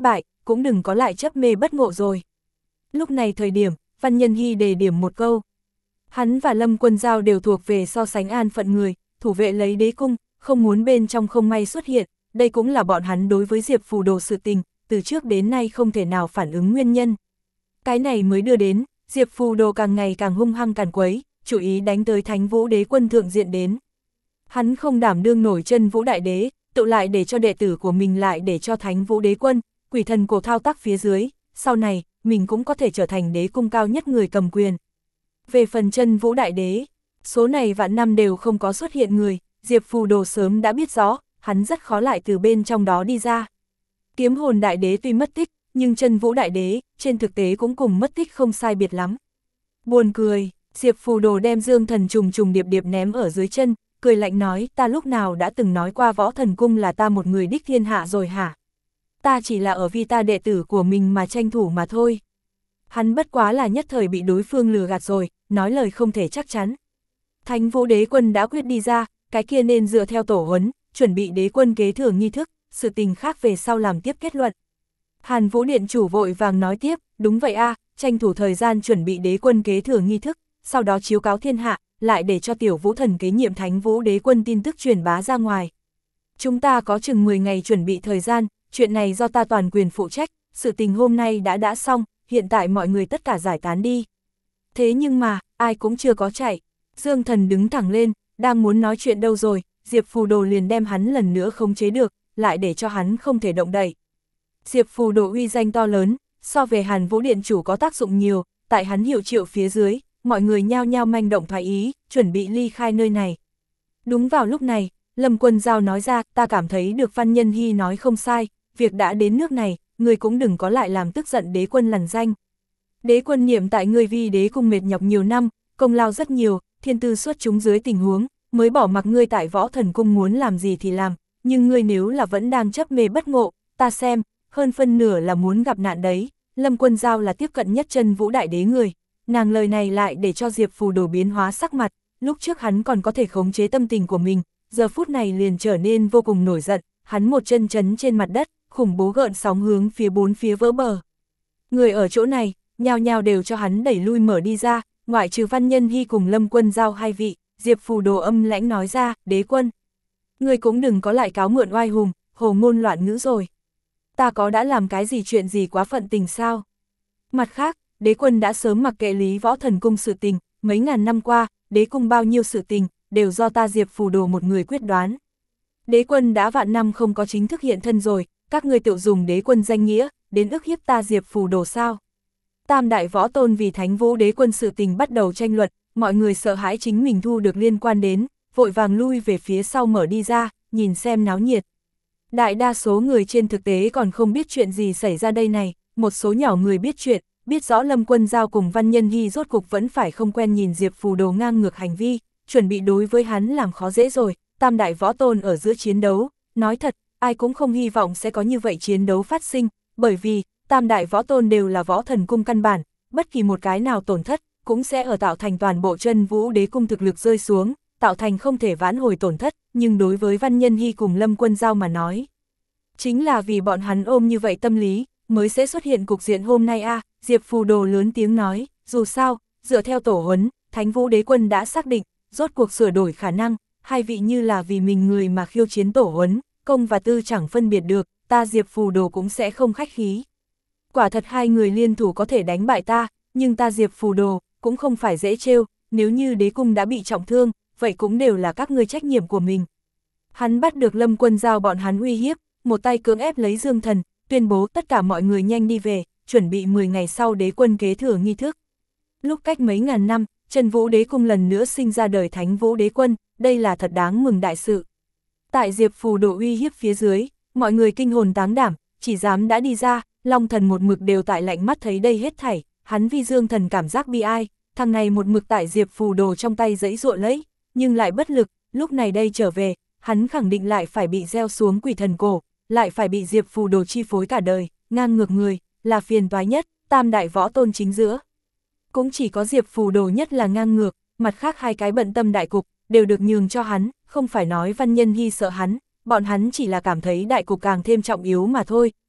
cũng đừng có lại chấp mê bất ngộ rồi. Lúc này thời điểm, Văn Nhân Hy đề điểm một câu. Hắn và Lâm Quân Giao đều thuộc về so sánh an phận người, thủ vệ lấy đế cung, không muốn bên trong không may xuất hiện, đây cũng là bọn hắn đối với Diệp Phù Đồ sự tình, từ trước đến nay không thể nào phản ứng nguyên nhân. Cái này mới đưa đến, Diệp Phù Đồ càng ngày càng hung hăng càn quấy, chủ ý đánh tới Thánh Vũ Đế Quân thượng diện đến. Hắn không đảm đương nổi Chân Vũ Đại Đế, tự lại để cho đệ tử của mình lại để cho Thánh Vũ Đế Quân, quỷ thần cổ thao tác phía dưới, sau này, mình cũng có thể trở thành đế cung cao nhất người cầm quyền. Về phần Chân Vũ Đại Đế, số này vạn năm đều không có xuất hiện người, Diệp Phù Đồ sớm đã biết rõ, hắn rất khó lại từ bên trong đó đi ra. Kiếm Hồn Đại Đế tuy mất tích, nhưng Chân Vũ Đại Đế, trên thực tế cũng cùng mất tích không sai biệt lắm. Buồn cười, Diệp Phù Đồ đem Dương Thần trùng trùng điệp điệp ném ở dưới chân, cười lạnh nói, ta lúc nào đã từng nói qua Võ Thần Cung là ta một người đích thiên hạ rồi hả? Ta chỉ là ở vì ta đệ tử của mình mà tranh thủ mà thôi. Hắn bất quá là nhất thời bị đối phương lừa gạt rồi, nói lời không thể chắc chắn. Thánh Vũ Đế Quân đã quyết đi ra, cái kia nên dựa theo tổ huấn, chuẩn bị đế quân kế thừa nghi thức, sự tình khác về sau làm tiếp kết luận. Hàn Vũ Điện chủ vội vàng nói tiếp, đúng vậy a, tranh thủ thời gian chuẩn bị đế quân kế thừa nghi thức, sau đó chiếu cáo thiên hạ, lại để cho Tiểu Vũ Thần kế nhiệm Thánh Vũ Đế Quân tin tức truyền bá ra ngoài. Chúng ta có chừng mười ngày chuẩn bị thời gian, chuyện này do ta toàn quyền phụ trách, sự tình hôm nay đã đã xong, hiện tại mọi người tất cả giải tán đi. Thế nhưng mà, ai cũng chưa có chạy. Dương Thần đứng thẳng lên, đang muốn nói chuyện đâu rồi, Diệp Phù Đồ liền đem hắn lần nữa khống chế được, lại để cho hắn không thể động đậy. Diệp Phù Đồ uy danh to lớn, so về Hàn Vũ Điện chủ có tác dụng nhiều, tại hắn hiệu triệu phía dưới, mọi người nhao nhao manh động thoái ý, chuẩn bị ly khai nơi này. Đúng vào lúc này, Lâm Quân Giao nói ra, ta cảm thấy được Văn Nhân Hy nói không sai, việc đã đến nước này, người cũng đừng có lại làm tức giận đế quân lằn danh. Đế quân niệm tại người vi đế cung mệt nhọc nhiều năm, công lao rất nhiều, thiên tư xuất chúng dưới tình huống, mới bỏ mặc ngươi tại Võ Thần Cung muốn làm gì thì làm, nhưng ngươi nếu là vẫn đang chấp mê bất ngộ, ta xem, hơn phân nửa là muốn gặp nạn đấy. Lâm Quân Giao là tiếp cận nhất Chân Vũ Đại Đế người, nàng lời này lại để cho Diệp Phù Đồ biến hóa sắc mặt, lúc trước hắn còn có thể khống chế tâm tình của mình, giờ phút này liền trở nên vô cùng nổi giận, hắn một chân chấn trên mặt đất, khủng bố gợn sóng hướng phía bốn phía vỡ bờ. Người ở chỗ này, nhao nhao đều cho hắn đẩy lui mở đi ra, ngoại trừ Văn Nhân Hy cùng Lâm Quân Giao hai vị, Diệp Phù Đồ âm lãnh nói ra, đế quân. Người cũng đừng có lại cáo mượn oai hùng, hồ ngôn loạn ngữ rồi. Ta có đã làm cái gì chuyện gì quá phận tình sao? Mặt khác, đế quân đã sớm mặc kệ Lý Võ Thần Cung sự tình, mấy ngàn năm qua, đế cung bao nhiêu sự tình, đều do ta Diệp Phù Đồ một người quyết đoán. Đế quân đã vạn năm không có chính thức hiện thân rồi, các ngươi tự dùng đế quân danh nghĩa, đến ức hiếp ta Diệp Phù Đồ sao? Tam đại võ tôn vì Thánh Vũ Đế Quân sự tình bắt đầu tranh luận, mọi người sợ hãi chính mình thu được liên quan đến, vội vàng lui về phía sau mở đi ra, nhìn xem náo nhiệt. Đại đa số người trên thực tế còn không biết chuyện gì xảy ra đây này, một số nhỏ người biết chuyện, biết rõ Lâm Quân Giao cùng Văn Nhân Hy rốt cục vẫn phải không quen nhìn Diệp Phù Đồ ngang ngược hành vi, chuẩn bị đối với hắn làm khó dễ rồi, tam đại võ tôn ở giữa chiến đấu, nói thật, ai cũng không hy vọng sẽ có như vậy chiến đấu phát sinh, bởi vì, tam đại võ tôn đều là Võ Thần Cung căn bản, bất kỳ một cái nào tổn thất, cũng sẽ ở tạo thành toàn bộ Chân Vũ Đế Cung thực lực rơi xuống, tạo thành không thể vãn hồi tổn thất, nhưng đối với Văn Nhân Hy cùng Lâm Quân Giao mà nói. Chính là vì bọn hắn ôm như vậy tâm lý, mới sẽ xuất hiện cục diện hôm nay a à, Diệp Phù Đồ lớn tiếng nói, dù sao, dựa theo tổ huấn, Thánh Vũ Đế Quân đã xác định, rốt cuộc sửa đổi khả năng, hai vị như là vì mình người mà khiêu chiến tổ huấn, công và tư chẳng phân biệt được, ta Diệp Phù Đồ cũng sẽ không khách khí. Quả thật hai người liên thủ có thể đánh bại ta, nhưng ta Diệp Phù Đồ, cũng không phải dễ trêu, nếu như đế cung đã bị trọng thương, vậy cũng đều là các ngươi trách nhiệm của mình. Hắn bắt được Lâm Quân Giao bọn hắn uy hiếp, một tay cưỡng ép lấy Dương Thần, tuyên bố tất cả mọi người nhanh đi về, chuẩn bị mười ngày sau đế quân kế thừa nghi thức. Lúc cách mấy ngàn năm, Chân Vũ Đế Cung lần nữa sinh ra đời Thánh Vũ Đế Quân, đây là thật đáng mừng đại sự. Tại Diệp Phù Đồ uy hiếp phía dưới, mọi người kinh hồn táng đảm, chỉ dám đã đi ra, Long Thần một mực đều tại lạnh mắt thấy đây hết thảy, hắn vì Dương Thần cảm giác bi ai, thằng này một mực tại Diệp Phù Đồ trong tay giãy giụa lấy, nhưng lại bất lực, lúc này đây trở về, hắn khẳng định lại phải bị gieo xuống quỷ thần cổ, lại phải bị Diệp Phù Đồ chi phối cả đời, ngang ngược người, là phiền toái nhất, tam đại võ tôn chính giữa. Cũng chỉ có Diệp Phù Đồ nhất là ngang ngược, mặt khác hai cái bận tâm đại cục, đều được nhường cho hắn, không phải nói Văn Nhân Hy sợ hắn, bọn hắn chỉ là cảm thấy đại cục càng thêm trọng yếu mà thôi,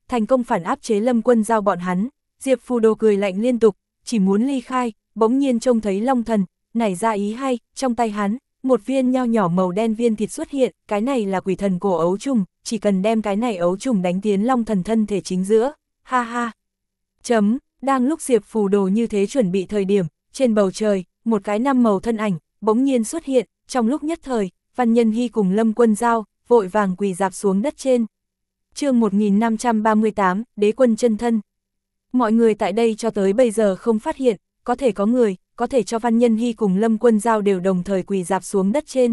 thành công phản áp chế Lâm Quân Giao bọn hắn. Diệp Phù Đồ cười lạnh liên tục, chỉ muốn ly khai, bỗng nhiên trông thấy Long Thần, nảy ra ý hay, trong tay hắn, một viên nho nhỏ màu đen viên thịt xuất hiện, cái này là quỷ thần cổ ấu trùng, chỉ cần đem cái này ấu trùng đánh tiến Long Thần thân thể chính giữa, ha ha. Chấm, đang lúc Diệp Phù Đồ như thế chuẩn bị thời điểm, trên bầu trời, một cái năm màu thân ảnh, bỗng nhiên xuất hiện, trong lúc nhất thời, Văn Nhân Hy cùng Lâm Quân Giao, vội vàng quỳ rạp xuống đất trên. chương một nghìn năm trăm ba mươi tám, Đế Quân chân thân. Mọi người tại đây cho tới bây giờ không phát hiện, có thể có người, có thể cho Văn Nhân Hy cùng Lâm Quân Giao đều đồng thời quỳ rạp xuống đất trên.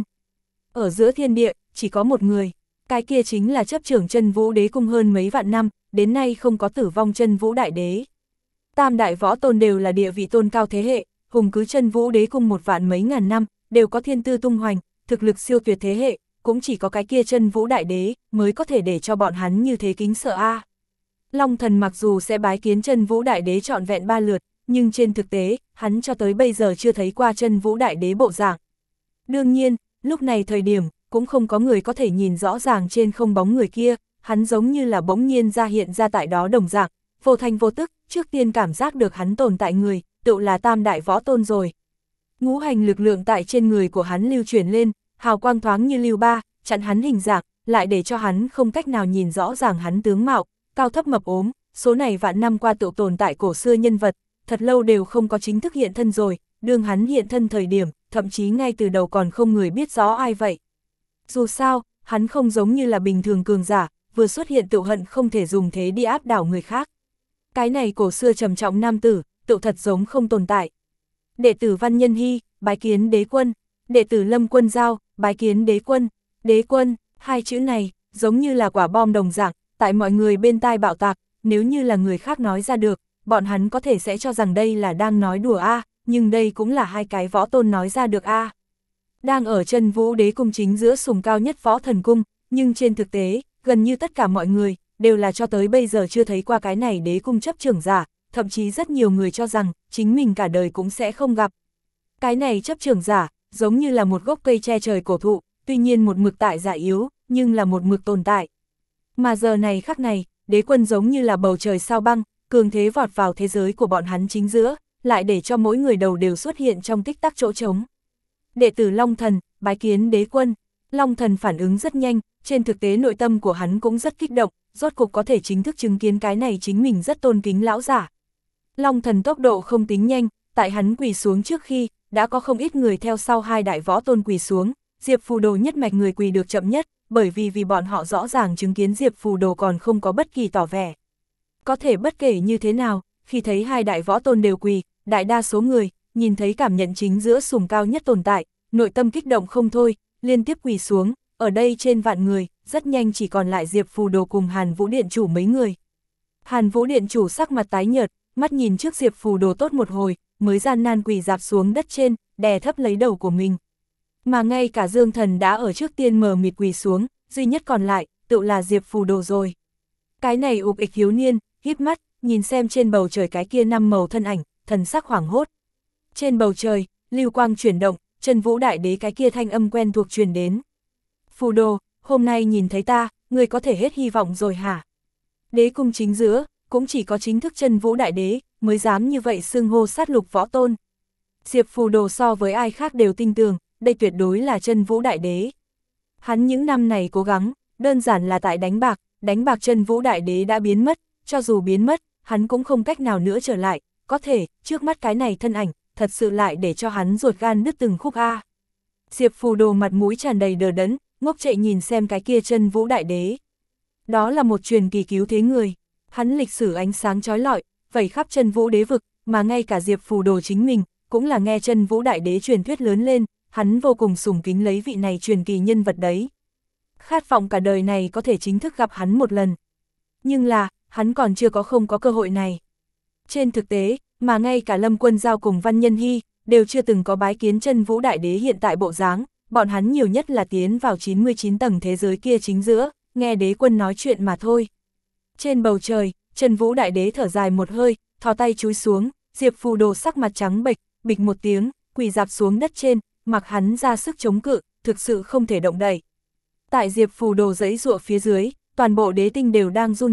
Ở giữa thiên địa, chỉ có một người, cái kia chính là chấp trưởng Chân Vũ Đế Cung hơn mấy vạn năm, đến nay không có tử vong Chân Vũ Đại Đế. Tam đại võ tôn đều là địa vị tôn cao thế hệ, hùng cứ Chân Vũ Đế Cung một vạn mấy ngàn năm, đều có thiên tư tung hoành, thực lực siêu tuyệt thế hệ, cũng chỉ có cái kia Chân Vũ Đại Đế mới có thể để cho bọn hắn như thế kính sợ a. Long Thần mặc dù sẽ bái kiến Chân Vũ Đại Đế trọn vẹn ba lượt, nhưng trên thực tế, hắn cho tới bây giờ chưa thấy qua Chân Vũ Đại Đế bộ dạng. Đương nhiên, lúc này thời điểm, cũng không có người có thể nhìn rõ ràng trên không bóng người kia, hắn giống như là bỗng nhiên ra hiện ra tại đó đồng dạng, vô thành vô tức, trước tiên cảm giác được hắn tồn tại người, tự là tam đại võ tôn rồi. Ngũ hành lực lượng tại trên người của hắn lưu chuyển lên, hào quang thoáng như lưu ba, chặn hắn hình dạng, lại để cho hắn không cách nào nhìn rõ ràng hắn tướng mạo, cao thấp mập ốm, số này vạn năm qua tự tồn tại cổ xưa nhân vật, thật lâu đều không có chính thức hiện thân rồi, đương hắn hiện thân thời điểm, thậm chí ngay từ đầu còn không người biết rõ ai vậy. Dù sao, hắn không giống như là bình thường cường giả, vừa xuất hiện tự hận không thể dùng thế đi áp đảo người khác. Cái này cổ xưa trầm trọng nam tử, tự thật giống không tồn tại. Đệ tử Văn Nhân Hy, bái kiến Đế Quân, đệ tử Lâm Quân Giao, bái kiến Đế Quân. Đế Quân, hai chữ này, giống như là quả bom đồng dạng, tại mọi người bên tai bạo tạc, nếu như là người khác nói ra được, bọn hắn có thể sẽ cho rằng đây là đang nói đùa a, nhưng đây cũng là hai cái võ tôn nói ra được a. Đang ở Chân Vũ Đế Cung chính giữa sùng cao nhất võ thần cung, nhưng trên thực tế, gần như tất cả mọi người, đều là cho tới bây giờ chưa thấy qua cái này đế cung chấp trưởng giả, thậm chí rất nhiều người cho rằng, chính mình cả đời cũng sẽ không gặp. Cái này chấp trưởng giả, giống như là một gốc cây che trời cổ thụ, tuy nhiên một mực tại giả yếu, nhưng là một mực tồn tại. Mà giờ này khắc này, Đế Quân giống như là bầu trời sao băng, cường thế vọt vào thế giới của bọn hắn chính giữa, lại để cho mỗi người đầu đều xuất hiện trong tích tắc chỗ trống. Đệ tử Long Thần, bái kiến Đế Quân. Long Thần phản ứng rất nhanh, trên thực tế nội tâm của hắn cũng rất kích động, rốt cục có thể chính thức chứng kiến cái này chính mình rất tôn kính lão giả. Long Thần tốc độ không tính nhanh, tại hắn quỳ xuống trước khi, đã có không ít người theo sau hai đại võ tôn quỳ xuống, Diệp Phù Đồ nhất mạch người quỳ được chậm nhất, bởi vì vì bọn họ rõ ràng chứng kiến Diệp Phù Đồ còn không có bất kỳ tỏ vẻ. Có thể bất kể như thế nào, khi thấy hai đại võ tôn đều quỳ, đại đa số người, nhìn thấy cảm nhận chính giữa sùng cao nhất tồn tại, nội tâm kích động không thôi, liên tiếp quỳ xuống, ở đây trên vạn người, rất nhanh chỉ còn lại Diệp Phù Đồ cùng Hàn Vũ Điện Chủ mấy người. Hàn Vũ Điện Chủ sắc mặt tái nhợt, mắt nhìn trước Diệp Phù Đồ tốt một hồi, mới gian nan quỳ rạp xuống đất trên, đè thấp lấy đầu của mình. Mà ngay cả Dương Thần đã ở trước tiên mờ mịt quỳ xuống, duy nhất còn lại, tự là Diệp Phù Đồ rồi. Cái này ục ịch thiếu niên, híp mắt, nhìn xem trên bầu trời cái kia năm màu thân ảnh, thần sắc hoảng hốt. Trên bầu trời, lưu quang chuyển động, Chân Vũ Đại Đế cái kia thanh âm quen thuộc truyền đến. Phù Đồ, hôm nay nhìn thấy ta, người có thể hết hy vọng rồi hả? Đế cung chính giữa, cũng chỉ có chính thức Chân Vũ Đại Đế, mới dám như vậy xưng hô sát lục võ tôn. Diệp Phù Đồ so với ai khác đều tin tưởng, đây tuyệt đối là Chân Vũ Đại Đế. Hắn những năm này cố gắng, đơn giản là tại đánh bạc, đánh bạc Chân Vũ Đại Đế đã biến mất, cho dù biến mất, hắn cũng không cách nào nữa trở lại, có thể, trước mắt cái này thân ảnh, thật sự lại để cho hắn ruột gan nứt từng khúc a. Diệp Phù Đồ mặt mũi tràn đầy đờ đẫn, ngốc trệ nhìn xem cái kia Chân Vũ Đại Đế. Đó là một truyền kỳ cứu thế người, hắn lịch sử ánh sáng chói lọi, vẩy khắp Chân Vũ Đế vực, mà ngay cả Diệp Phù Đồ chính mình, cũng là nghe Chân Vũ Đại Đế truyền thuyết lớn lên, hắn vô cùng sùng kính lấy vị này truyền kỳ nhân vật đấy. Khát vọng cả đời này có thể chính thức gặp hắn một lần. Nhưng là, hắn còn chưa có không có cơ hội này. Trên thực tế, mà ngay cả Lâm Quân Giao cùng Văn Nhân Hy, đều chưa từng có bái kiến Chân Vũ Đại Đế hiện tại bộ dáng, bọn hắn nhiều nhất là tiến vào chín mươi chín tầng thế giới kia chính giữa, nghe Đế Quân nói chuyện mà thôi. Trên bầu trời, Chân Vũ Đại Đế thở dài một hơi, thò tay chúi xuống, Diệp Phù Đồ sắc mặt trắng bệch, bịch một tiếng, quỳ rạp xuống đất trên, mặc hắn ra sức chống cự, thực sự không thể động đậy. Tại Diệp Phù Đồ giãy giụa phía dưới, toàn bộ đế tinh đều đang run rẩy,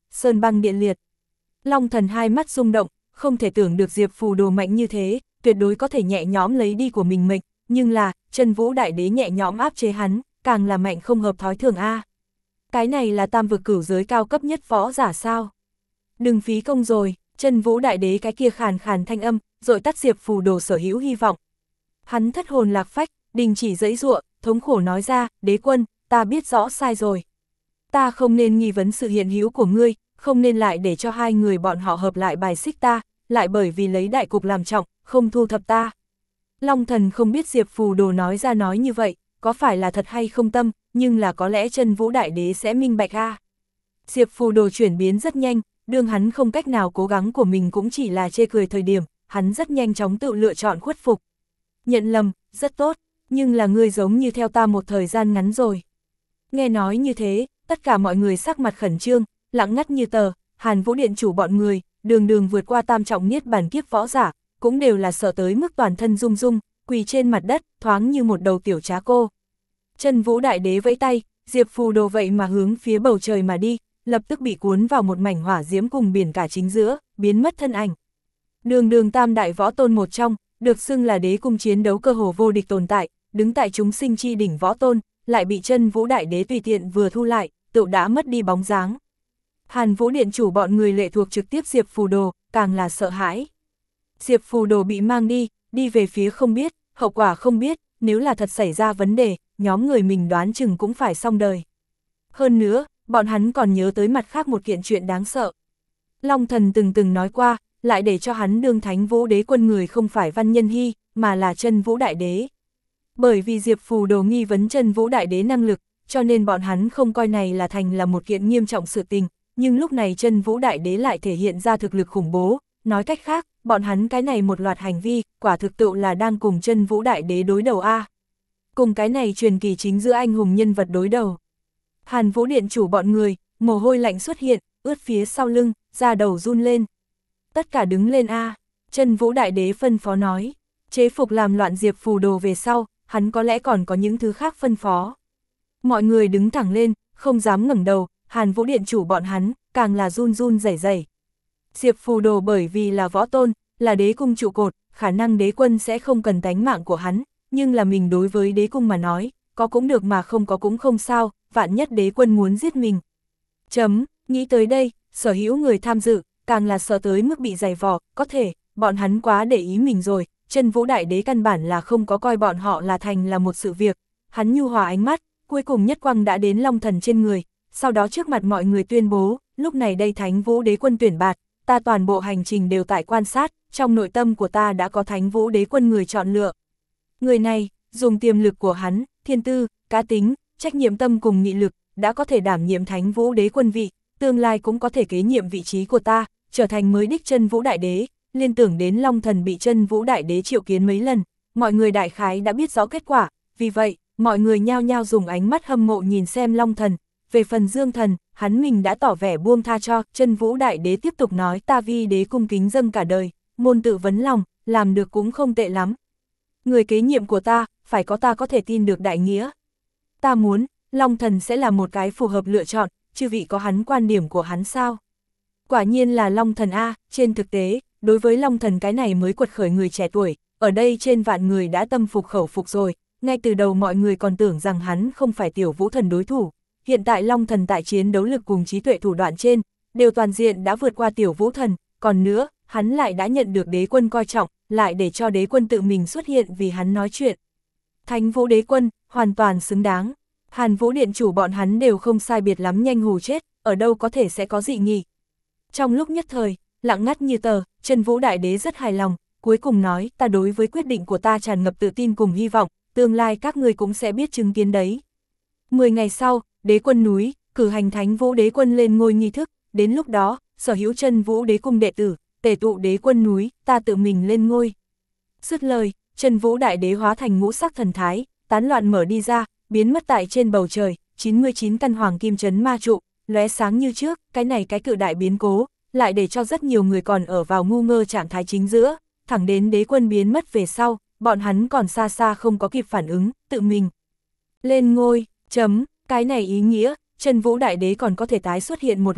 sơn băng điện liệt. Long thần hai mắt rung động, không thể tưởng được Diệp Phù Đồ mạnh như thế, tuyệt đối có thể nhẹ nhõm lấy đi của mình mệnh, nhưng là, Chân Vũ Đại Đế nhẹ nhõm áp chế hắn, càng là mạnh không hợp thói thường a. Cái này là tam vực cửu giới cao cấp nhất võ giả sao? Đừng phí công rồi, Chân Vũ Đại Đế cái kia khàn khàn thanh âm, rồi tắt Diệp Phù Đồ sở hữu hy vọng. Hắn thất hồn lạc phách, đình chỉ giãy giụa, thống khổ nói ra, đế quân, ta biết rõ sai rồi. Ta không nên nghi vấn sự hiện hữu của ngươi, không nên lại để cho hai người bọn họ hợp lại bài xích ta, lại bởi vì lấy đại cục làm trọng, không thu thập ta. Long thần không biết Diệp Phù Đồ nói ra nói như vậy, có phải là thật hay không tâm, nhưng là có lẽ Chân Vũ Đại Đế sẽ minh bạch a. Diệp Phù Đồ chuyển biến rất nhanh, đương hắn không cách nào cố gắng của mình cũng chỉ là chê cười thời điểm, hắn rất nhanh chóng tự lựa chọn khuất phục. Nhận lầm, rất tốt, nhưng là ngươi giống như theo ta một thời gian ngắn rồi. Nghe nói như thế, tất cả mọi người sắc mặt khẩn trương, lặng ngắt như tờ, Hàn Vũ Điện chủ bọn người, đường đường vượt qua tam trọng niết bàn kiếp võ giả, cũng đều là sợ tới mức toàn thân rung rung, quỳ trên mặt đất, thoáng như một đầu tiểu trá cô. Chân Vũ Đại Đế vẫy tay, Diệp Phù Đồ vậy mà hướng phía bầu trời mà đi, lập tức bị cuốn vào một mảnh hỏa diễm cùng biển cả chính giữa, biến mất thân ảnh. Đường đường tam đại võ tôn một trong, được xưng là đế cung chiến đấu cơ hồ vô địch tồn tại, đứng tại chúng sinh chi đỉnh võ tôn, lại bị Chân Vũ Đại Đế tùy tiện vừa thu lại, tự đã mất đi bóng dáng. Hàn Vũ Điện chủ bọn người lệ thuộc trực tiếp Diệp Phù Đồ, càng là sợ hãi. Diệp Phù Đồ bị mang đi, đi về phía không biết, hậu quả không biết, nếu là thật xảy ra vấn đề, nhóm người mình đoán chừng cũng phải xong đời. Hơn nữa, bọn hắn còn nhớ tới mặt khác một kiện chuyện đáng sợ. Long thần từng từng nói qua, lại để cho hắn đương Thánh Vũ Đế quân người không phải Văn Nhân Hy, mà là Chân Vũ Đại Đế. Bởi vì Diệp Phù Đồ nghi vấn Chân Vũ Đại Đế năng lực, cho nên bọn hắn không coi này là thành là một kiện nghiêm trọng sự tình, nhưng lúc này Chân Vũ Đại Đế lại thể hiện ra thực lực khủng bố, nói cách khác, bọn hắn cái này một loạt hành vi, quả thực tự là đang cùng Chân Vũ Đại Đế đối đầu a. Cùng cái này truyền kỳ chính giữa anh hùng nhân vật đối đầu. Hàn Vũ Điện chủ bọn người, mồ hôi lạnh xuất hiện, ướt phía sau lưng, da đầu run lên. Tất cả đứng lên a. Chân Vũ Đại Đế phân phó nói, chế phục làm loạn Diệp Phù Đồ về sau, hắn có lẽ còn có những thứ khác phân phó. Mọi người đứng thẳng lên, không dám ngẩng đầu, Hàn Vũ Điện chủ bọn hắn, càng là run run rẩy rẩy. Diệp Phù Đồ bởi vì là võ tôn, là đế cung trụ cột, khả năng đế quân sẽ không cần tánh mạng của hắn, nhưng là mình đối với đế cung mà nói, có cũng được mà không có cũng không sao, vạn nhất đế quân muốn giết mình. Chấm, nghĩ tới đây, sở hữu người tham dự, càng là sợ tới mức bị dày vò, có thể, bọn hắn quá để ý mình rồi, Chân Vũ Đại Đế căn bản là không có coi bọn họ là thành là một sự việc, hắn nhu hòa ánh mắt, cuối cùng nhất quang đã đến Long thần trên người, sau đó trước mặt mọi người tuyên bố, lúc này đây Thánh Vũ Đế quân tuyển bạt, ta toàn bộ hành trình đều tại quan sát, trong nội tâm của ta đã có Thánh Vũ Đế quân người chọn lựa. Người này, dùng tiềm lực của hắn, thiên tư, cá tính, trách nhiệm tâm cùng nghị lực, đã có thể đảm nhiệm Thánh Vũ Đế quân vị, tương lai cũng có thể kế nhiệm vị trí của ta, trở thành mới đích Chân Vũ Đại Đế. Liên tưởng đến Long thần bị Chân Vũ Đại Đế triệu kiến mấy lần, mọi người đại khái đã biết rõ kết quả, vì vậy, mọi người nhao nhao dùng ánh mắt hâm mộ nhìn xem Long thần. Về phần Dương thần, hắn mình đã tỏ vẻ buông tha cho, Chân Vũ Đại Đế tiếp tục nói, ta vi đế cung kính dâng cả đời, môn tự vấn lòng, làm được cũng không tệ lắm. Người kế nhiệm của ta, phải có ta có thể tin được đại nghĩa. Ta muốn, Long thần sẽ là một cái phù hợp lựa chọn, chư vị có hắn quan điểm của hắn sao? Quả nhiên là Long thần A, trên thực tế, đối với Long thần cái này mới quật khởi người trẻ tuổi, ở đây trên vạn người đã tâm phục khẩu phục rồi, ngay từ đầu mọi người còn tưởng rằng hắn không phải Tiểu Vũ thần đối thủ, hiện tại Long thần tại chiến đấu lực cùng trí tuệ thủ đoạn trên, đều toàn diện đã vượt qua Tiểu Vũ thần, còn nữa, hắn lại đã nhận được đế quân coi trọng, lại để cho đế quân tự mình xuất hiện vì hắn nói chuyện. Thánh Vũ Đế quân, hoàn toàn xứng đáng. Hàn Vũ Điện chủ bọn hắn đều không sai biệt lắm nhanh hù chết, ở đâu có thể sẽ có dị nghị. Trong lúc nhất thời, lặng ngắt như tờ, Chân Vũ Đại Đế rất hài lòng, cuối cùng nói, ta đối với quyết định của ta tràn ngập tự tin cùng hy vọng, tương lai các ngươi cũng sẽ biết chứng kiến đấy. Mười ngày sau, đế quân núi, cử hành Thánh Vũ Đế quân lên ngôi nghi thức, đến lúc đó, sở hữu Chân Vũ Đế cung đệ tử, tề tụ đế quân núi, ta tự mình lên ngôi. Dứt lời, Chân Vũ Đại Đế hóa thành ngũ sắc thần thái, tán loạn mở đi ra, biến mất tại trên bầu trời, chín mươi chín căn hoàng kim chấn ma trụ, lóe sáng như trước, cái này cái cự đại biến cố, lại để cho rất nhiều người còn ở vào ngu ngơ trạng thái chính giữa, thẳng đến đế quân biến mất về sau, bọn hắn còn xa xa không có kịp phản ứng, tự mình lên ngôi, chấm, cái này ý nghĩa, Chân Vũ Đại Đế còn có thể tái xuất hiện một lần,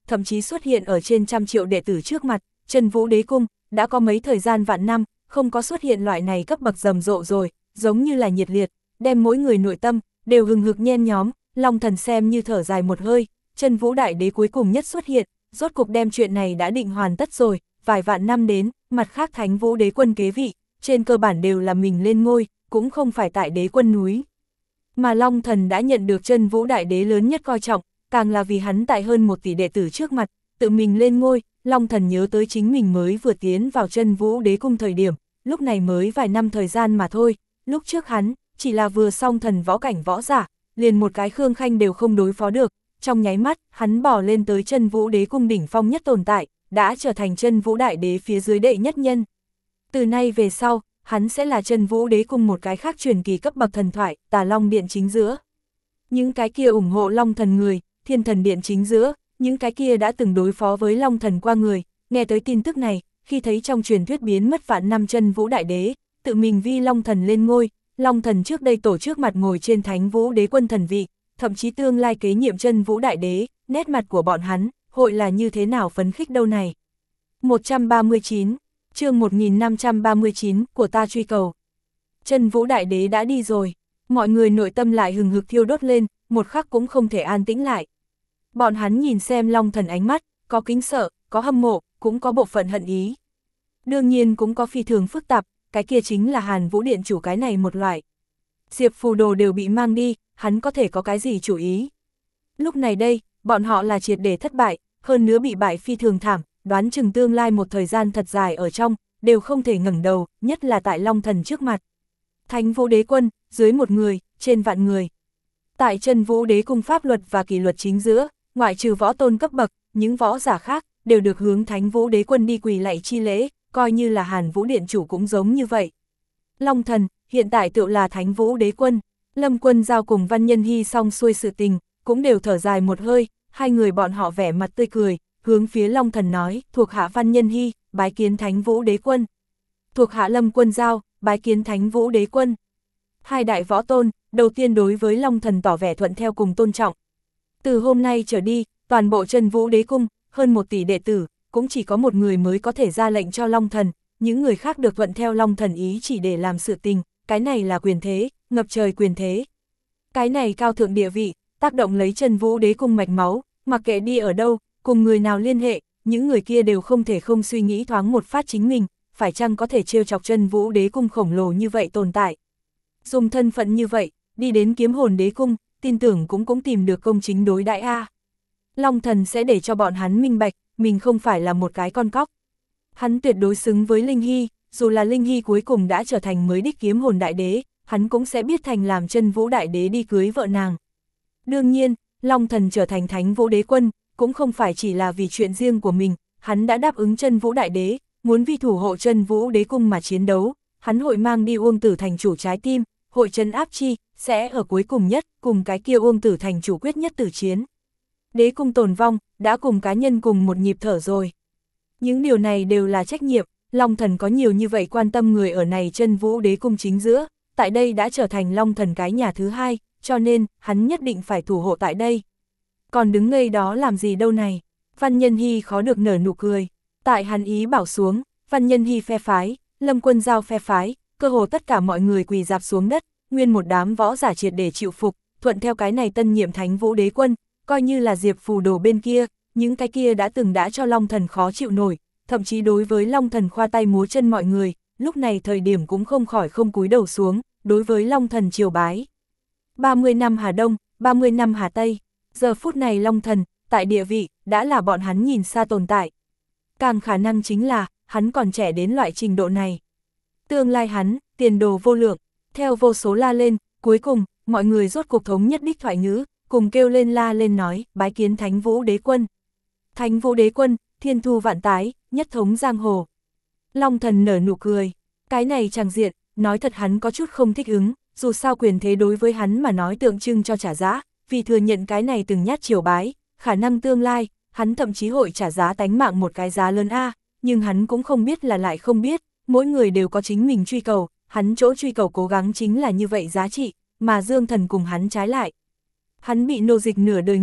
thậm chí xuất hiện ở trên trăm triệu đệ tử trước mặt, Chân Vũ Đế Cung, đã có mấy thời gian vạn năm, không có xuất hiện loại này cấp bậc rầm rộ rồi, giống như là nhiệt liệt, đem mỗi người nội tâm, đều hừng hực nhen nhóm, Long Thần xem như thở dài một hơi, Chân Vũ Đại Đế cuối cùng nhất xuất hiện, rốt cục đem chuyện này đã định hoàn tất rồi, vài vạn năm đến, mặt khác Thánh Vũ Đế Quân kế vị, trên cơ bản đều là mình lên ngôi, cũng không phải tại đế quân núi. Mà Long Thần đã nhận được Chân Vũ Đại Đế lớn nhất coi trọng, càng là vì hắn tại hơn một tỷ đệ tử trước mặt, tự mình lên ngôi, Long Thần nhớ tới chính mình mới vừa tiến vào Chân Vũ Đế Cung thời điểm, lúc này mới vài năm thời gian mà thôi, lúc trước hắn, chỉ là vừa xong thần võ cảnh võ giả, liền một cái Khương Khanh đều không đối phó được, trong nháy mắt, hắn bỏ lên tới Chân Vũ Đế Cung đỉnh phong nhất tồn tại, đã trở thành Chân Vũ Đại Đế phía dưới đệ nhất nhân. Từ nay về sau, hắn sẽ là Chân Vũ Đế Cung một cái khác truyền kỳ cấp bậc thần thoại, Tà Long Điện chính giữa. Những cái kia ủng hộ Long Thần người, Thiên Thần Điện chính giữa, những cái kia đã từng đối phó với Long Thần qua người, nghe tới tin tức này, khi thấy trong truyền thuyết biến mất vạn năm Chân Vũ Đại Đế, tự mình vi Long Thần lên ngôi, Long Thần trước đây tổ trước mặt ngồi trên Thánh Vũ Đế Quân thần vị, thậm chí tương lai kế nhiệm Chân Vũ Đại Đế, nét mặt của bọn hắn, hội là như thế nào phấn khích đâu này. một trăm ba mươi chín, chương một nghìn năm trăm ba mươi chín của ta truy cầu. Chân Vũ Đại Đế đã đi rồi, mọi người nội tâm lại hừng hực thiêu đốt lên, một khắc cũng không thể an tĩnh lại. Bọn hắn nhìn xem Long Thần ánh mắt, có kính sợ, có hâm mộ, cũng có bộ phận hận ý. Đương nhiên cũng có phi thường phức tạp, cái kia chính là Hàn Vũ Điện chủ cái này một loại. Diệp Phù Đồ đều bị mang đi, hắn có thể có cái gì chủ ý. Lúc này đây, bọn họ là triệt để thất bại, hơn nữa bị bại phi thường thảm, đoán chừng tương lai một thời gian thật dài ở trong, đều không thể ngẩng đầu, nhất là tại Long Thần trước mặt. Thánh Vũ Đế Quân, dưới một người, trên vạn người. Tại Chân Vũ Đế Cung pháp luật và kỷ luật chính giữa, ngoại trừ võ tôn cấp bậc, những võ giả khác, đều được hướng Thánh Vũ Đế Quân đi quỳ lạy chi lễ, coi như là Hàn Vũ Điện chủ cũng giống như vậy. Long Thần, hiện tại tựu là Thánh Vũ Đế Quân, Lâm Quân Giao cùng Văn Nhân Hy xong xuôi sự tình, cũng đều thở dài một hơi, hai người bọn họ vẻ mặt tươi cười, hướng phía Long Thần nói, thuộc hạ Văn Nhân Hy, bái kiến Thánh Vũ Đế Quân. Thuộc hạ Lâm Quân Giao, bái kiến Thánh Vũ Đế Quân. Hai đại võ tôn, đầu tiên đối với Long Thần tỏ vẻ thuận theo cùng tôn trọng. Từ hôm nay trở đi, toàn bộ Chân Vũ Đế Cung, hơn một tỷ đệ tử, cũng chỉ có một người mới có thể ra lệnh cho Long Thần, những người khác được thuận theo Long Thần ý chỉ để làm sự tình, cái này là quyền thế, ngập trời quyền thế. Cái này cao thượng địa vị, tác động lấy Chân Vũ Đế Cung mạch máu, mặc kệ đi ở đâu, cùng người nào liên hệ, những người kia đều không thể không suy nghĩ thoáng một phát chính mình, phải chăng có thể trêu chọc Chân Vũ Đế Cung khổng lồ như vậy tồn tại. Dùng thân phận như vậy, đi đến Kiếm Hồn Đế Cung, tin tưởng cũng cũng tìm được công chính đối đãi a. Long Thần sẽ để cho bọn hắn minh bạch, mình không phải là một cái con cóc. Hắn tuyệt đối xứng với Linh Hy, dù là Linh Hy cuối cùng đã trở thành mới đích Kiếm Hồn Đại Đế, hắn cũng sẽ biết thành làm Chân Vũ Đại Đế đi cưới vợ nàng. Đương nhiên, Long Thần trở thành Thánh Vũ Đế Quân, cũng không phải chỉ là vì chuyện riêng của mình, hắn đã đáp ứng Chân Vũ Đại Đế, muốn vì thủ hộ Chân Vũ Đế Cung mà chiến đấu, hắn hội mang đi Uông Tử Thành chủ trái tim, hội trấn áp chi, sẽ ở cuối cùng nhất, cùng cái kia Uông Tử Thành chủ quyết nhất tử chiến. Đế cung tồn vong, đã cùng cá nhân cùng một nhịp thở rồi. Những điều này đều là trách nhiệm, Long Thần có nhiều như vậy quan tâm người ở này Chân Vũ Đế Cung chính giữa, tại đây đã trở thành Long Thần cái nhà thứ hai, cho nên, hắn nhất định phải thủ hộ tại đây. Còn đứng ngây đó làm gì đâu này? Văn Nhân Hy khó được nở nụ cười. Tại hắn ý bảo xuống, Văn Nhân Hy phe phái, Lâm Quân Giao phe phái, cơ hồ tất cả mọi người quỳ dạp xuống đất, nguyên một đám võ giả triệt để chịu phục, thuận theo cái này tân nhiệm Thánh Vũ Đế Quân, coi như là Diệp Phù Đồ bên kia, những cái kia đã từng đã cho Long Thần khó chịu nổi, thậm chí đối với Long Thần khoa tay múa chân mọi người, lúc này thời điểm cũng không khỏi không cúi đầu xuống, đối với Long Thần triều bái. ba mươi năm Hà Đông, ba mươi năm Hà Tây, giờ phút này Long Thần, tại địa vị, đã là bọn hắn nhìn xa tồn tại. Càng khả năng chính là, hắn còn trẻ đến loại trình độ này. Tương lai hắn, tiền đồ vô lượng, theo vô số la lên, cuối cùng, mọi người rốt cuộc thống nhất đích thoại ngữ, cùng kêu lên la lên nói, bái kiến Thánh Vũ Đế Quân. Thánh Vũ Đế Quân, thiên thu vạn tái, nhất thống giang hồ. Long Thần nở nụ cười, cái này chẳng diện, nói thật hắn có chút không thích ứng, dù sao quyền thế đối với hắn mà nói tượng trưng cho trả giá, vì thừa nhận cái này từng nhát triều bái, khả năng tương lai, hắn thậm chí hội trả giá tánh mạng một cái giá lớn a, nhưng hắn cũng không biết là lại không biết, mỗi người đều có chính mình truy cầu, hắn chỗ truy cầu cố gắng chính là như vậy giá trị, mà Dương Thần cùng hắn trái lại. Hắn bị nô dịch nửa đời người,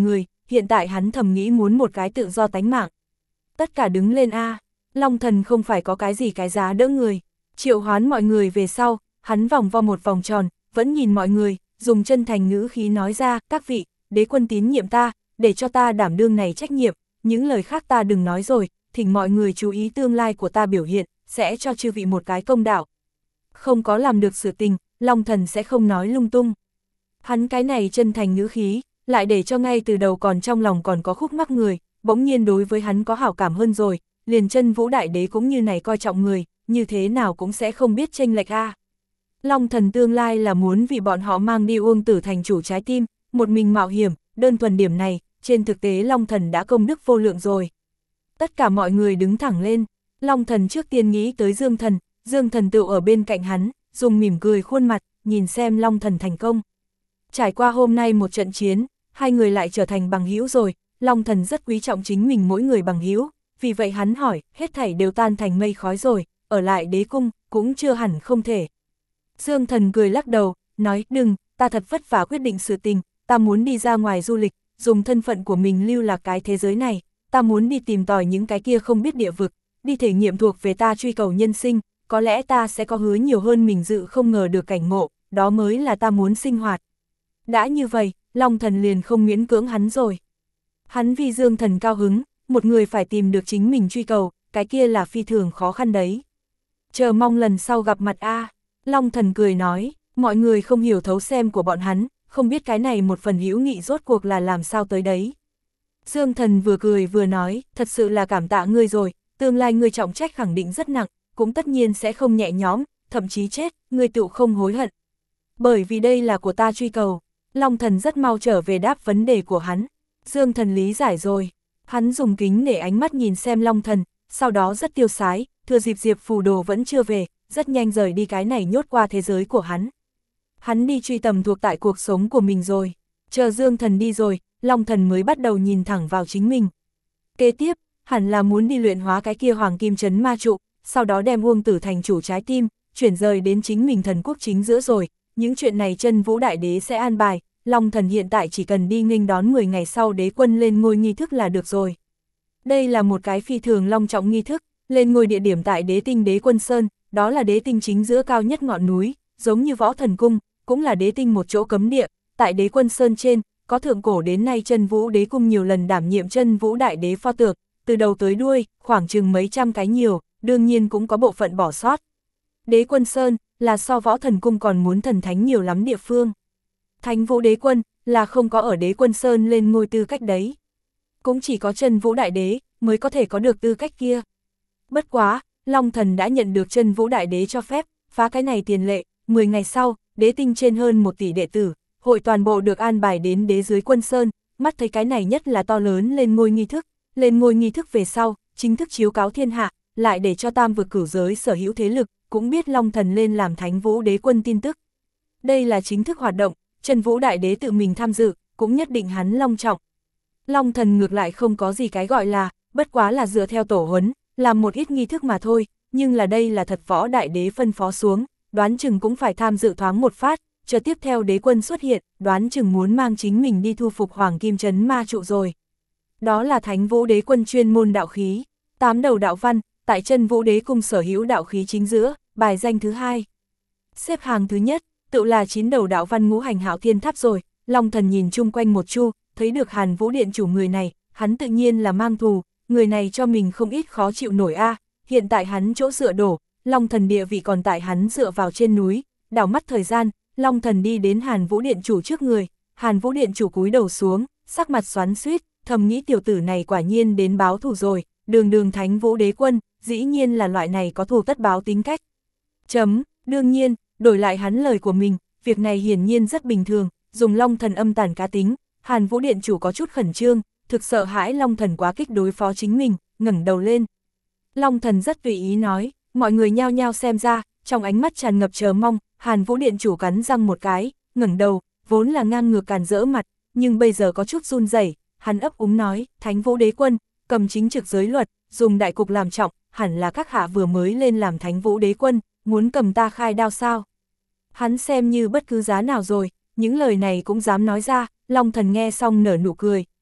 hiện tại hắn thầm nghĩ muốn một cái tự do tánh mạng. Tất cả đứng lên a, Long Thần không phải có cái gì cái giá đỡ người, triệu hoán mọi người về sau, hắn vòng vo một vòng tròn, vẫn nhìn mọi người, dùng chân thành ngữ khí nói ra, các vị, đế quân tín nhiệm ta, để cho ta đảm đương này trách nhiệm, những lời khác ta đừng nói rồi, thỉnh mọi người chú ý tương lai của ta biểu hiện, sẽ cho chư vị một cái công đạo. Không có làm được sự tình, Long Thần sẽ không nói lung tung. Hắn cái này chân thành ngữ khí, lại để cho ngay từ đầu còn trong lòng còn có khúc mắc người, bỗng nhiên đối với hắn có hảo cảm hơn rồi, liền chân vũ đại đế cũng như này coi trọng người, như thế nào cũng sẽ không biết chênh lệch a. Long Thần tương lai là muốn vì bọn họ mang đi Uông Tử thành chủ trái tim, một mình mạo hiểm, đơn thuần điểm này, trên thực tế Long Thần đã công đức vô lượng rồi. Tất cả mọi người đứng thẳng lên, Long Thần trước tiên nghĩ tới Dương Thần, Dương Thần tựu ở bên cạnh hắn, dùng mỉm cười khuôn mặt, nhìn xem Long Thần thành công. Trải qua hôm nay một trận chiến, hai người lại trở thành bằng hữu rồi, Long Thần rất quý trọng chính mình mỗi người bằng hữu, vì vậy hắn hỏi, hết thảy đều tan thành mây khói rồi, ở lại đế cung, cũng chưa hẳn không thể. Dương Thần cười lắc đầu, nói, đừng, ta thật vất vả quyết định sự tình, ta muốn đi ra ngoài du lịch, dùng thân phận của mình lưu lạc cái thế giới này, ta muốn đi tìm tòi những cái kia không biết địa vực, đi thể nghiệm thuộc về ta truy cầu nhân sinh, có lẽ ta sẽ có hứa nhiều hơn mình dự không ngờ được cảnh ngộ, đó mới là ta muốn sinh hoạt. Đã như vậy, Long Thần liền không miễn cưỡng hắn rồi. Hắn vì Dương Thần cao hứng, một người phải tìm được chính mình truy cầu, cái kia là phi thường khó khăn đấy. Chờ mong lần sau gặp mặt a. Long Thần cười nói, mọi người không hiểu thấu xem của bọn hắn, không biết cái này một phần hữu nghị rốt cuộc là làm sao tới đấy. Dương Thần vừa cười vừa nói, thật sự là cảm tạ ngươi rồi, tương lai ngươi trọng trách khẳng định rất nặng, cũng tất nhiên sẽ không nhẹ nhõm, thậm chí chết, ngươi tự không hối hận. Bởi vì đây là của ta truy cầu. Long Thần rất mau trở về đáp vấn đề của hắn. Dương Thần lý giải rồi. Hắn dùng kính để ánh mắt nhìn xem Long Thần, sau đó rất tiêu sái, thừa dịp Diệp Phù Đồ vẫn chưa về, rất nhanh rời đi cái này nhốt qua thế giới của hắn. Hắn đi truy tầm thuộc tại cuộc sống của mình rồi. Chờ Dương Thần đi rồi, Long Thần mới bắt đầu nhìn thẳng vào chính mình. Kế tiếp, hẳn là muốn đi luyện hóa cái kia hoàng kim trấn ma trụ, sau đó đem Uông Tử thành chủ trái tim, chuyển rời đến chính mình thần quốc chính giữa rồi. Những chuyện này chân vũ đại đế sẽ an bài, Long Thần hiện tại chỉ cần đi nghênh đón mười ngày sau đế quân lên ngôi nghi thức là được rồi. Đây là một cái phi thường long trọng nghi thức, lên ngôi địa điểm tại đế tinh đế quân sơn, đó là đế tinh chính giữa cao nhất ngọn núi, giống như võ thần cung, cũng là đế tinh một chỗ cấm địa, tại đế quân sơn trên, có thượng cổ đến nay chân vũ đế cung nhiều lần đảm nhiệm chân vũ đại đế pho tượng, từ đầu tới đuôi, khoảng chừng mấy trăm cái nhiều, đương nhiên cũng có bộ phận bỏ sót. Đế quân sơn, là so võ thần cung còn muốn thần thánh nhiều lắm địa phương. Thánh vũ đế quân, là không có ở đế quân sơn lên ngôi tư cách đấy. Cũng chỉ có chân vũ đại đế, mới có thể có được tư cách kia. Bất quá, Long Thần đã nhận được chân vũ đại đế cho phép, phá cái này tiền lệ, mười ngày sau, đế tinh trên hơn một tỷ đệ tử, hội toàn bộ được an bài đến đế dưới quân sơn, mắt thấy cái này nhất là to lớn lên ngôi nghi thức, lên ngôi nghi thức về sau, chính thức chiếu cáo thiên hạ, lại để cho tam vực cửu giới sở hữu thế lực, cũng biết Long Thần lên làm thánh vũ đế quân tin tức. Đây là chính thức hoạt động, chân vũ đại đế tự mình tham dự, cũng nhất định hắn long trọng. Long Thần ngược lại không có gì cái gọi là, bất quá là dựa theo tổ huấn, làm một ít nghi thức mà thôi, nhưng là đây là thật võ đại đế phân phó xuống, đoán chừng cũng phải tham dự thoáng một phát, chờ tiếp theo đế quân xuất hiện, đoán chừng muốn mang chính mình đi thu phục hoàng kim trấn ma trụ rồi. Đó là thánh vũ đế quân chuyên môn đạo khí, tám đầu đạo văn, tại chân vũ đế cung sở hữu đạo khí chính giữa, bài danh thứ hai. Xếp hàng thứ nhất, tự là chín đầu đạo văn ngũ hành hạo thiên tháp rồi. Long Thần nhìn chung quanh một chu, thấy được Hàn Vũ điện chủ người này, hắn tự nhiên là mang thù, người này cho mình không ít khó chịu nổi a. À. Hiện tại hắn chỗ dựa đổ, Long Thần địa vị còn tại hắn dựa vào trên núi, đảo mắt thời gian, Long Thần đi đến Hàn Vũ điện chủ trước người, Hàn Vũ điện chủ cúi đầu xuống, sắc mặt xoắn xuýt, thầm nghĩ tiểu tử này quả nhiên đến báo thù rồi, đường đường thánh vũ đế quân, dĩ nhiên là loại này có thù tất báo tính cách. Chấm, đương nhiên, đổi lại hắn lời của mình, việc này hiển nhiên rất bình thường, dùng Long Thần âm tàn cá tính, Hàn Vũ điện chủ có chút khẩn trương, thực sợ hãi Long Thần quá kích đối phó chính mình, ngẩng đầu lên. Long Thần rất tùy ý nói, mọi người nhao nhao xem ra, trong ánh mắt tràn ngập chờ mong, Hàn Vũ điện chủ cắn răng một cái, ngẩng đầu, vốn là ngang ngược càn rỡ mặt, nhưng bây giờ có chút run rẩy, hắn ấp úng nói, Thánh Vũ đế quân, cầm chính trực giới luật, dùng đại cục làm trọng, hẳn là các hạ vừa mới lên làm Thánh Vũ đế quân, muốn cầm ta khai đao sao? Hắn xem như bất cứ giá nào rồi, những lời này cũng dám nói ra, Long Thần nghe xong nở nụ cười,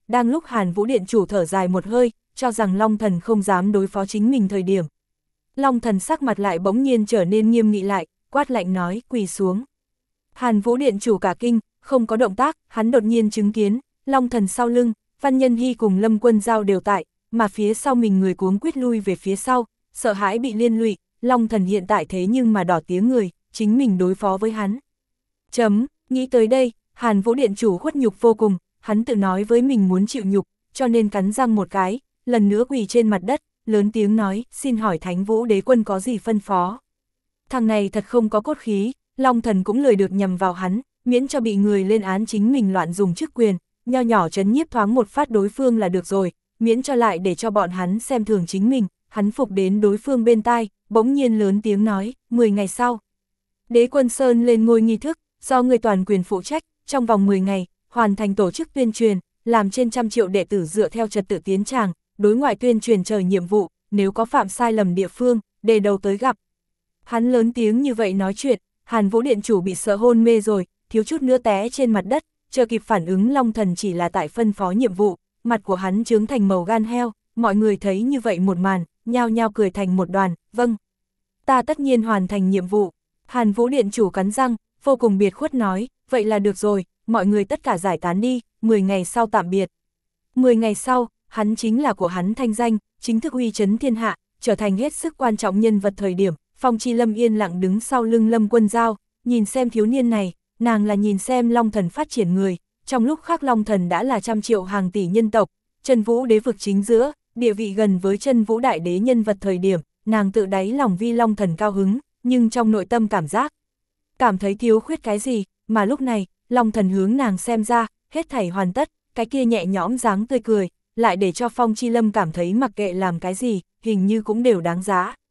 đang lúc Hàn Vũ Điện chủ thở dài một hơi, cho rằng Long Thần không dám đối phó chính mình thời điểm. Long Thần sắc mặt lại bỗng nhiên trở nên nghiêm nghị lại, quát lạnh nói, quỳ xuống. Hàn Vũ Điện chủ cả kinh, không có động tác, hắn đột nhiên chứng kiến, Long Thần sau lưng, Văn Nhân Hy cùng Lâm Quân Giao đều tại, mà phía sau mình người cuống quýt lui về phía sau, sợ hãi bị liên lụy, Long Thần hiện tại thế nhưng mà đỏ tiếng người, chính mình đối phó với hắn. Chấm, nghĩ tới đây, Hàn Vũ Điện chủ khuất nhục vô cùng, hắn tự nói với mình muốn chịu nhục, cho nên cắn răng một cái, lần nữa quỳ trên mặt đất, lớn tiếng nói, xin hỏi Thánh Vũ Đế Quân có gì phân phó. Thằng này thật không có cốt khí, Long Thần cũng lười được nhầm vào hắn, miễn cho bị người lên án chính mình loạn dùng chức quyền, nho nhỏ trấn nhiếp thoáng một phát đối phương là được rồi, miễn cho lại để cho bọn hắn xem thường chính mình, hắn phục đến đối phương bên tai, bỗng nhiên lớn tiếng nói, mười ngày sau. Đế Quân Sơn lên ngôi nghi thức, do người toàn quyền phụ trách, trong vòng mười ngày, hoàn thành tổ chức tuyên truyền, làm trên trăm triệu đệ tử dựa theo trật tự tiến tràng, đối ngoại tuyên truyền trời nhiệm vụ, nếu có phạm sai lầm địa phương, đề đầu tới gặp. Hắn lớn tiếng như vậy nói chuyện, Hàn Vũ Điện chủ bị sợ hôn mê rồi, thiếu chút nữa té trên mặt đất, chờ kịp phản ứng Long Thần chỉ là tại phân phó nhiệm vụ, mặt của hắn trướng thành màu gan heo, mọi người thấy như vậy một màn, nhao nhao cười thành một đoàn, vâng. Ta tất nhiên hoàn thành nhiệm vụ. Hàn Vũ Điện chủ cắn răng, vô cùng biệt khuất nói, vậy là được rồi, mọi người tất cả giải tán đi, mười ngày sau tạm biệt. mười ngày sau, hắn chính là của hắn thanh danh, chính thức uy chấn thiên hạ, trở thành hết sức quan trọng nhân vật thời điểm, Phong Chi Lâm yên lặng đứng sau lưng Lâm Quân Giao, nhìn xem thiếu niên này, nàng là nhìn xem Long Thần phát triển người, trong lúc khác Long Thần đã là trăm triệu hàng tỷ nhân tộc, Chân Vũ đế vực chính giữa, địa vị gần với Chân Vũ đại đế nhân vật thời điểm, nàng tự đáy lòng vi Long Thần cao hứng, nhưng trong nội tâm cảm giác, cảm thấy thiếu khuyết cái gì, mà lúc này, Long Thần hướng nàng xem ra, hết thảy hoàn tất, cái kia nhẹ nhõm dáng tươi cười, lại để cho Phong Chi Lâm cảm thấy mặc kệ làm cái gì, hình như cũng đều đáng giá.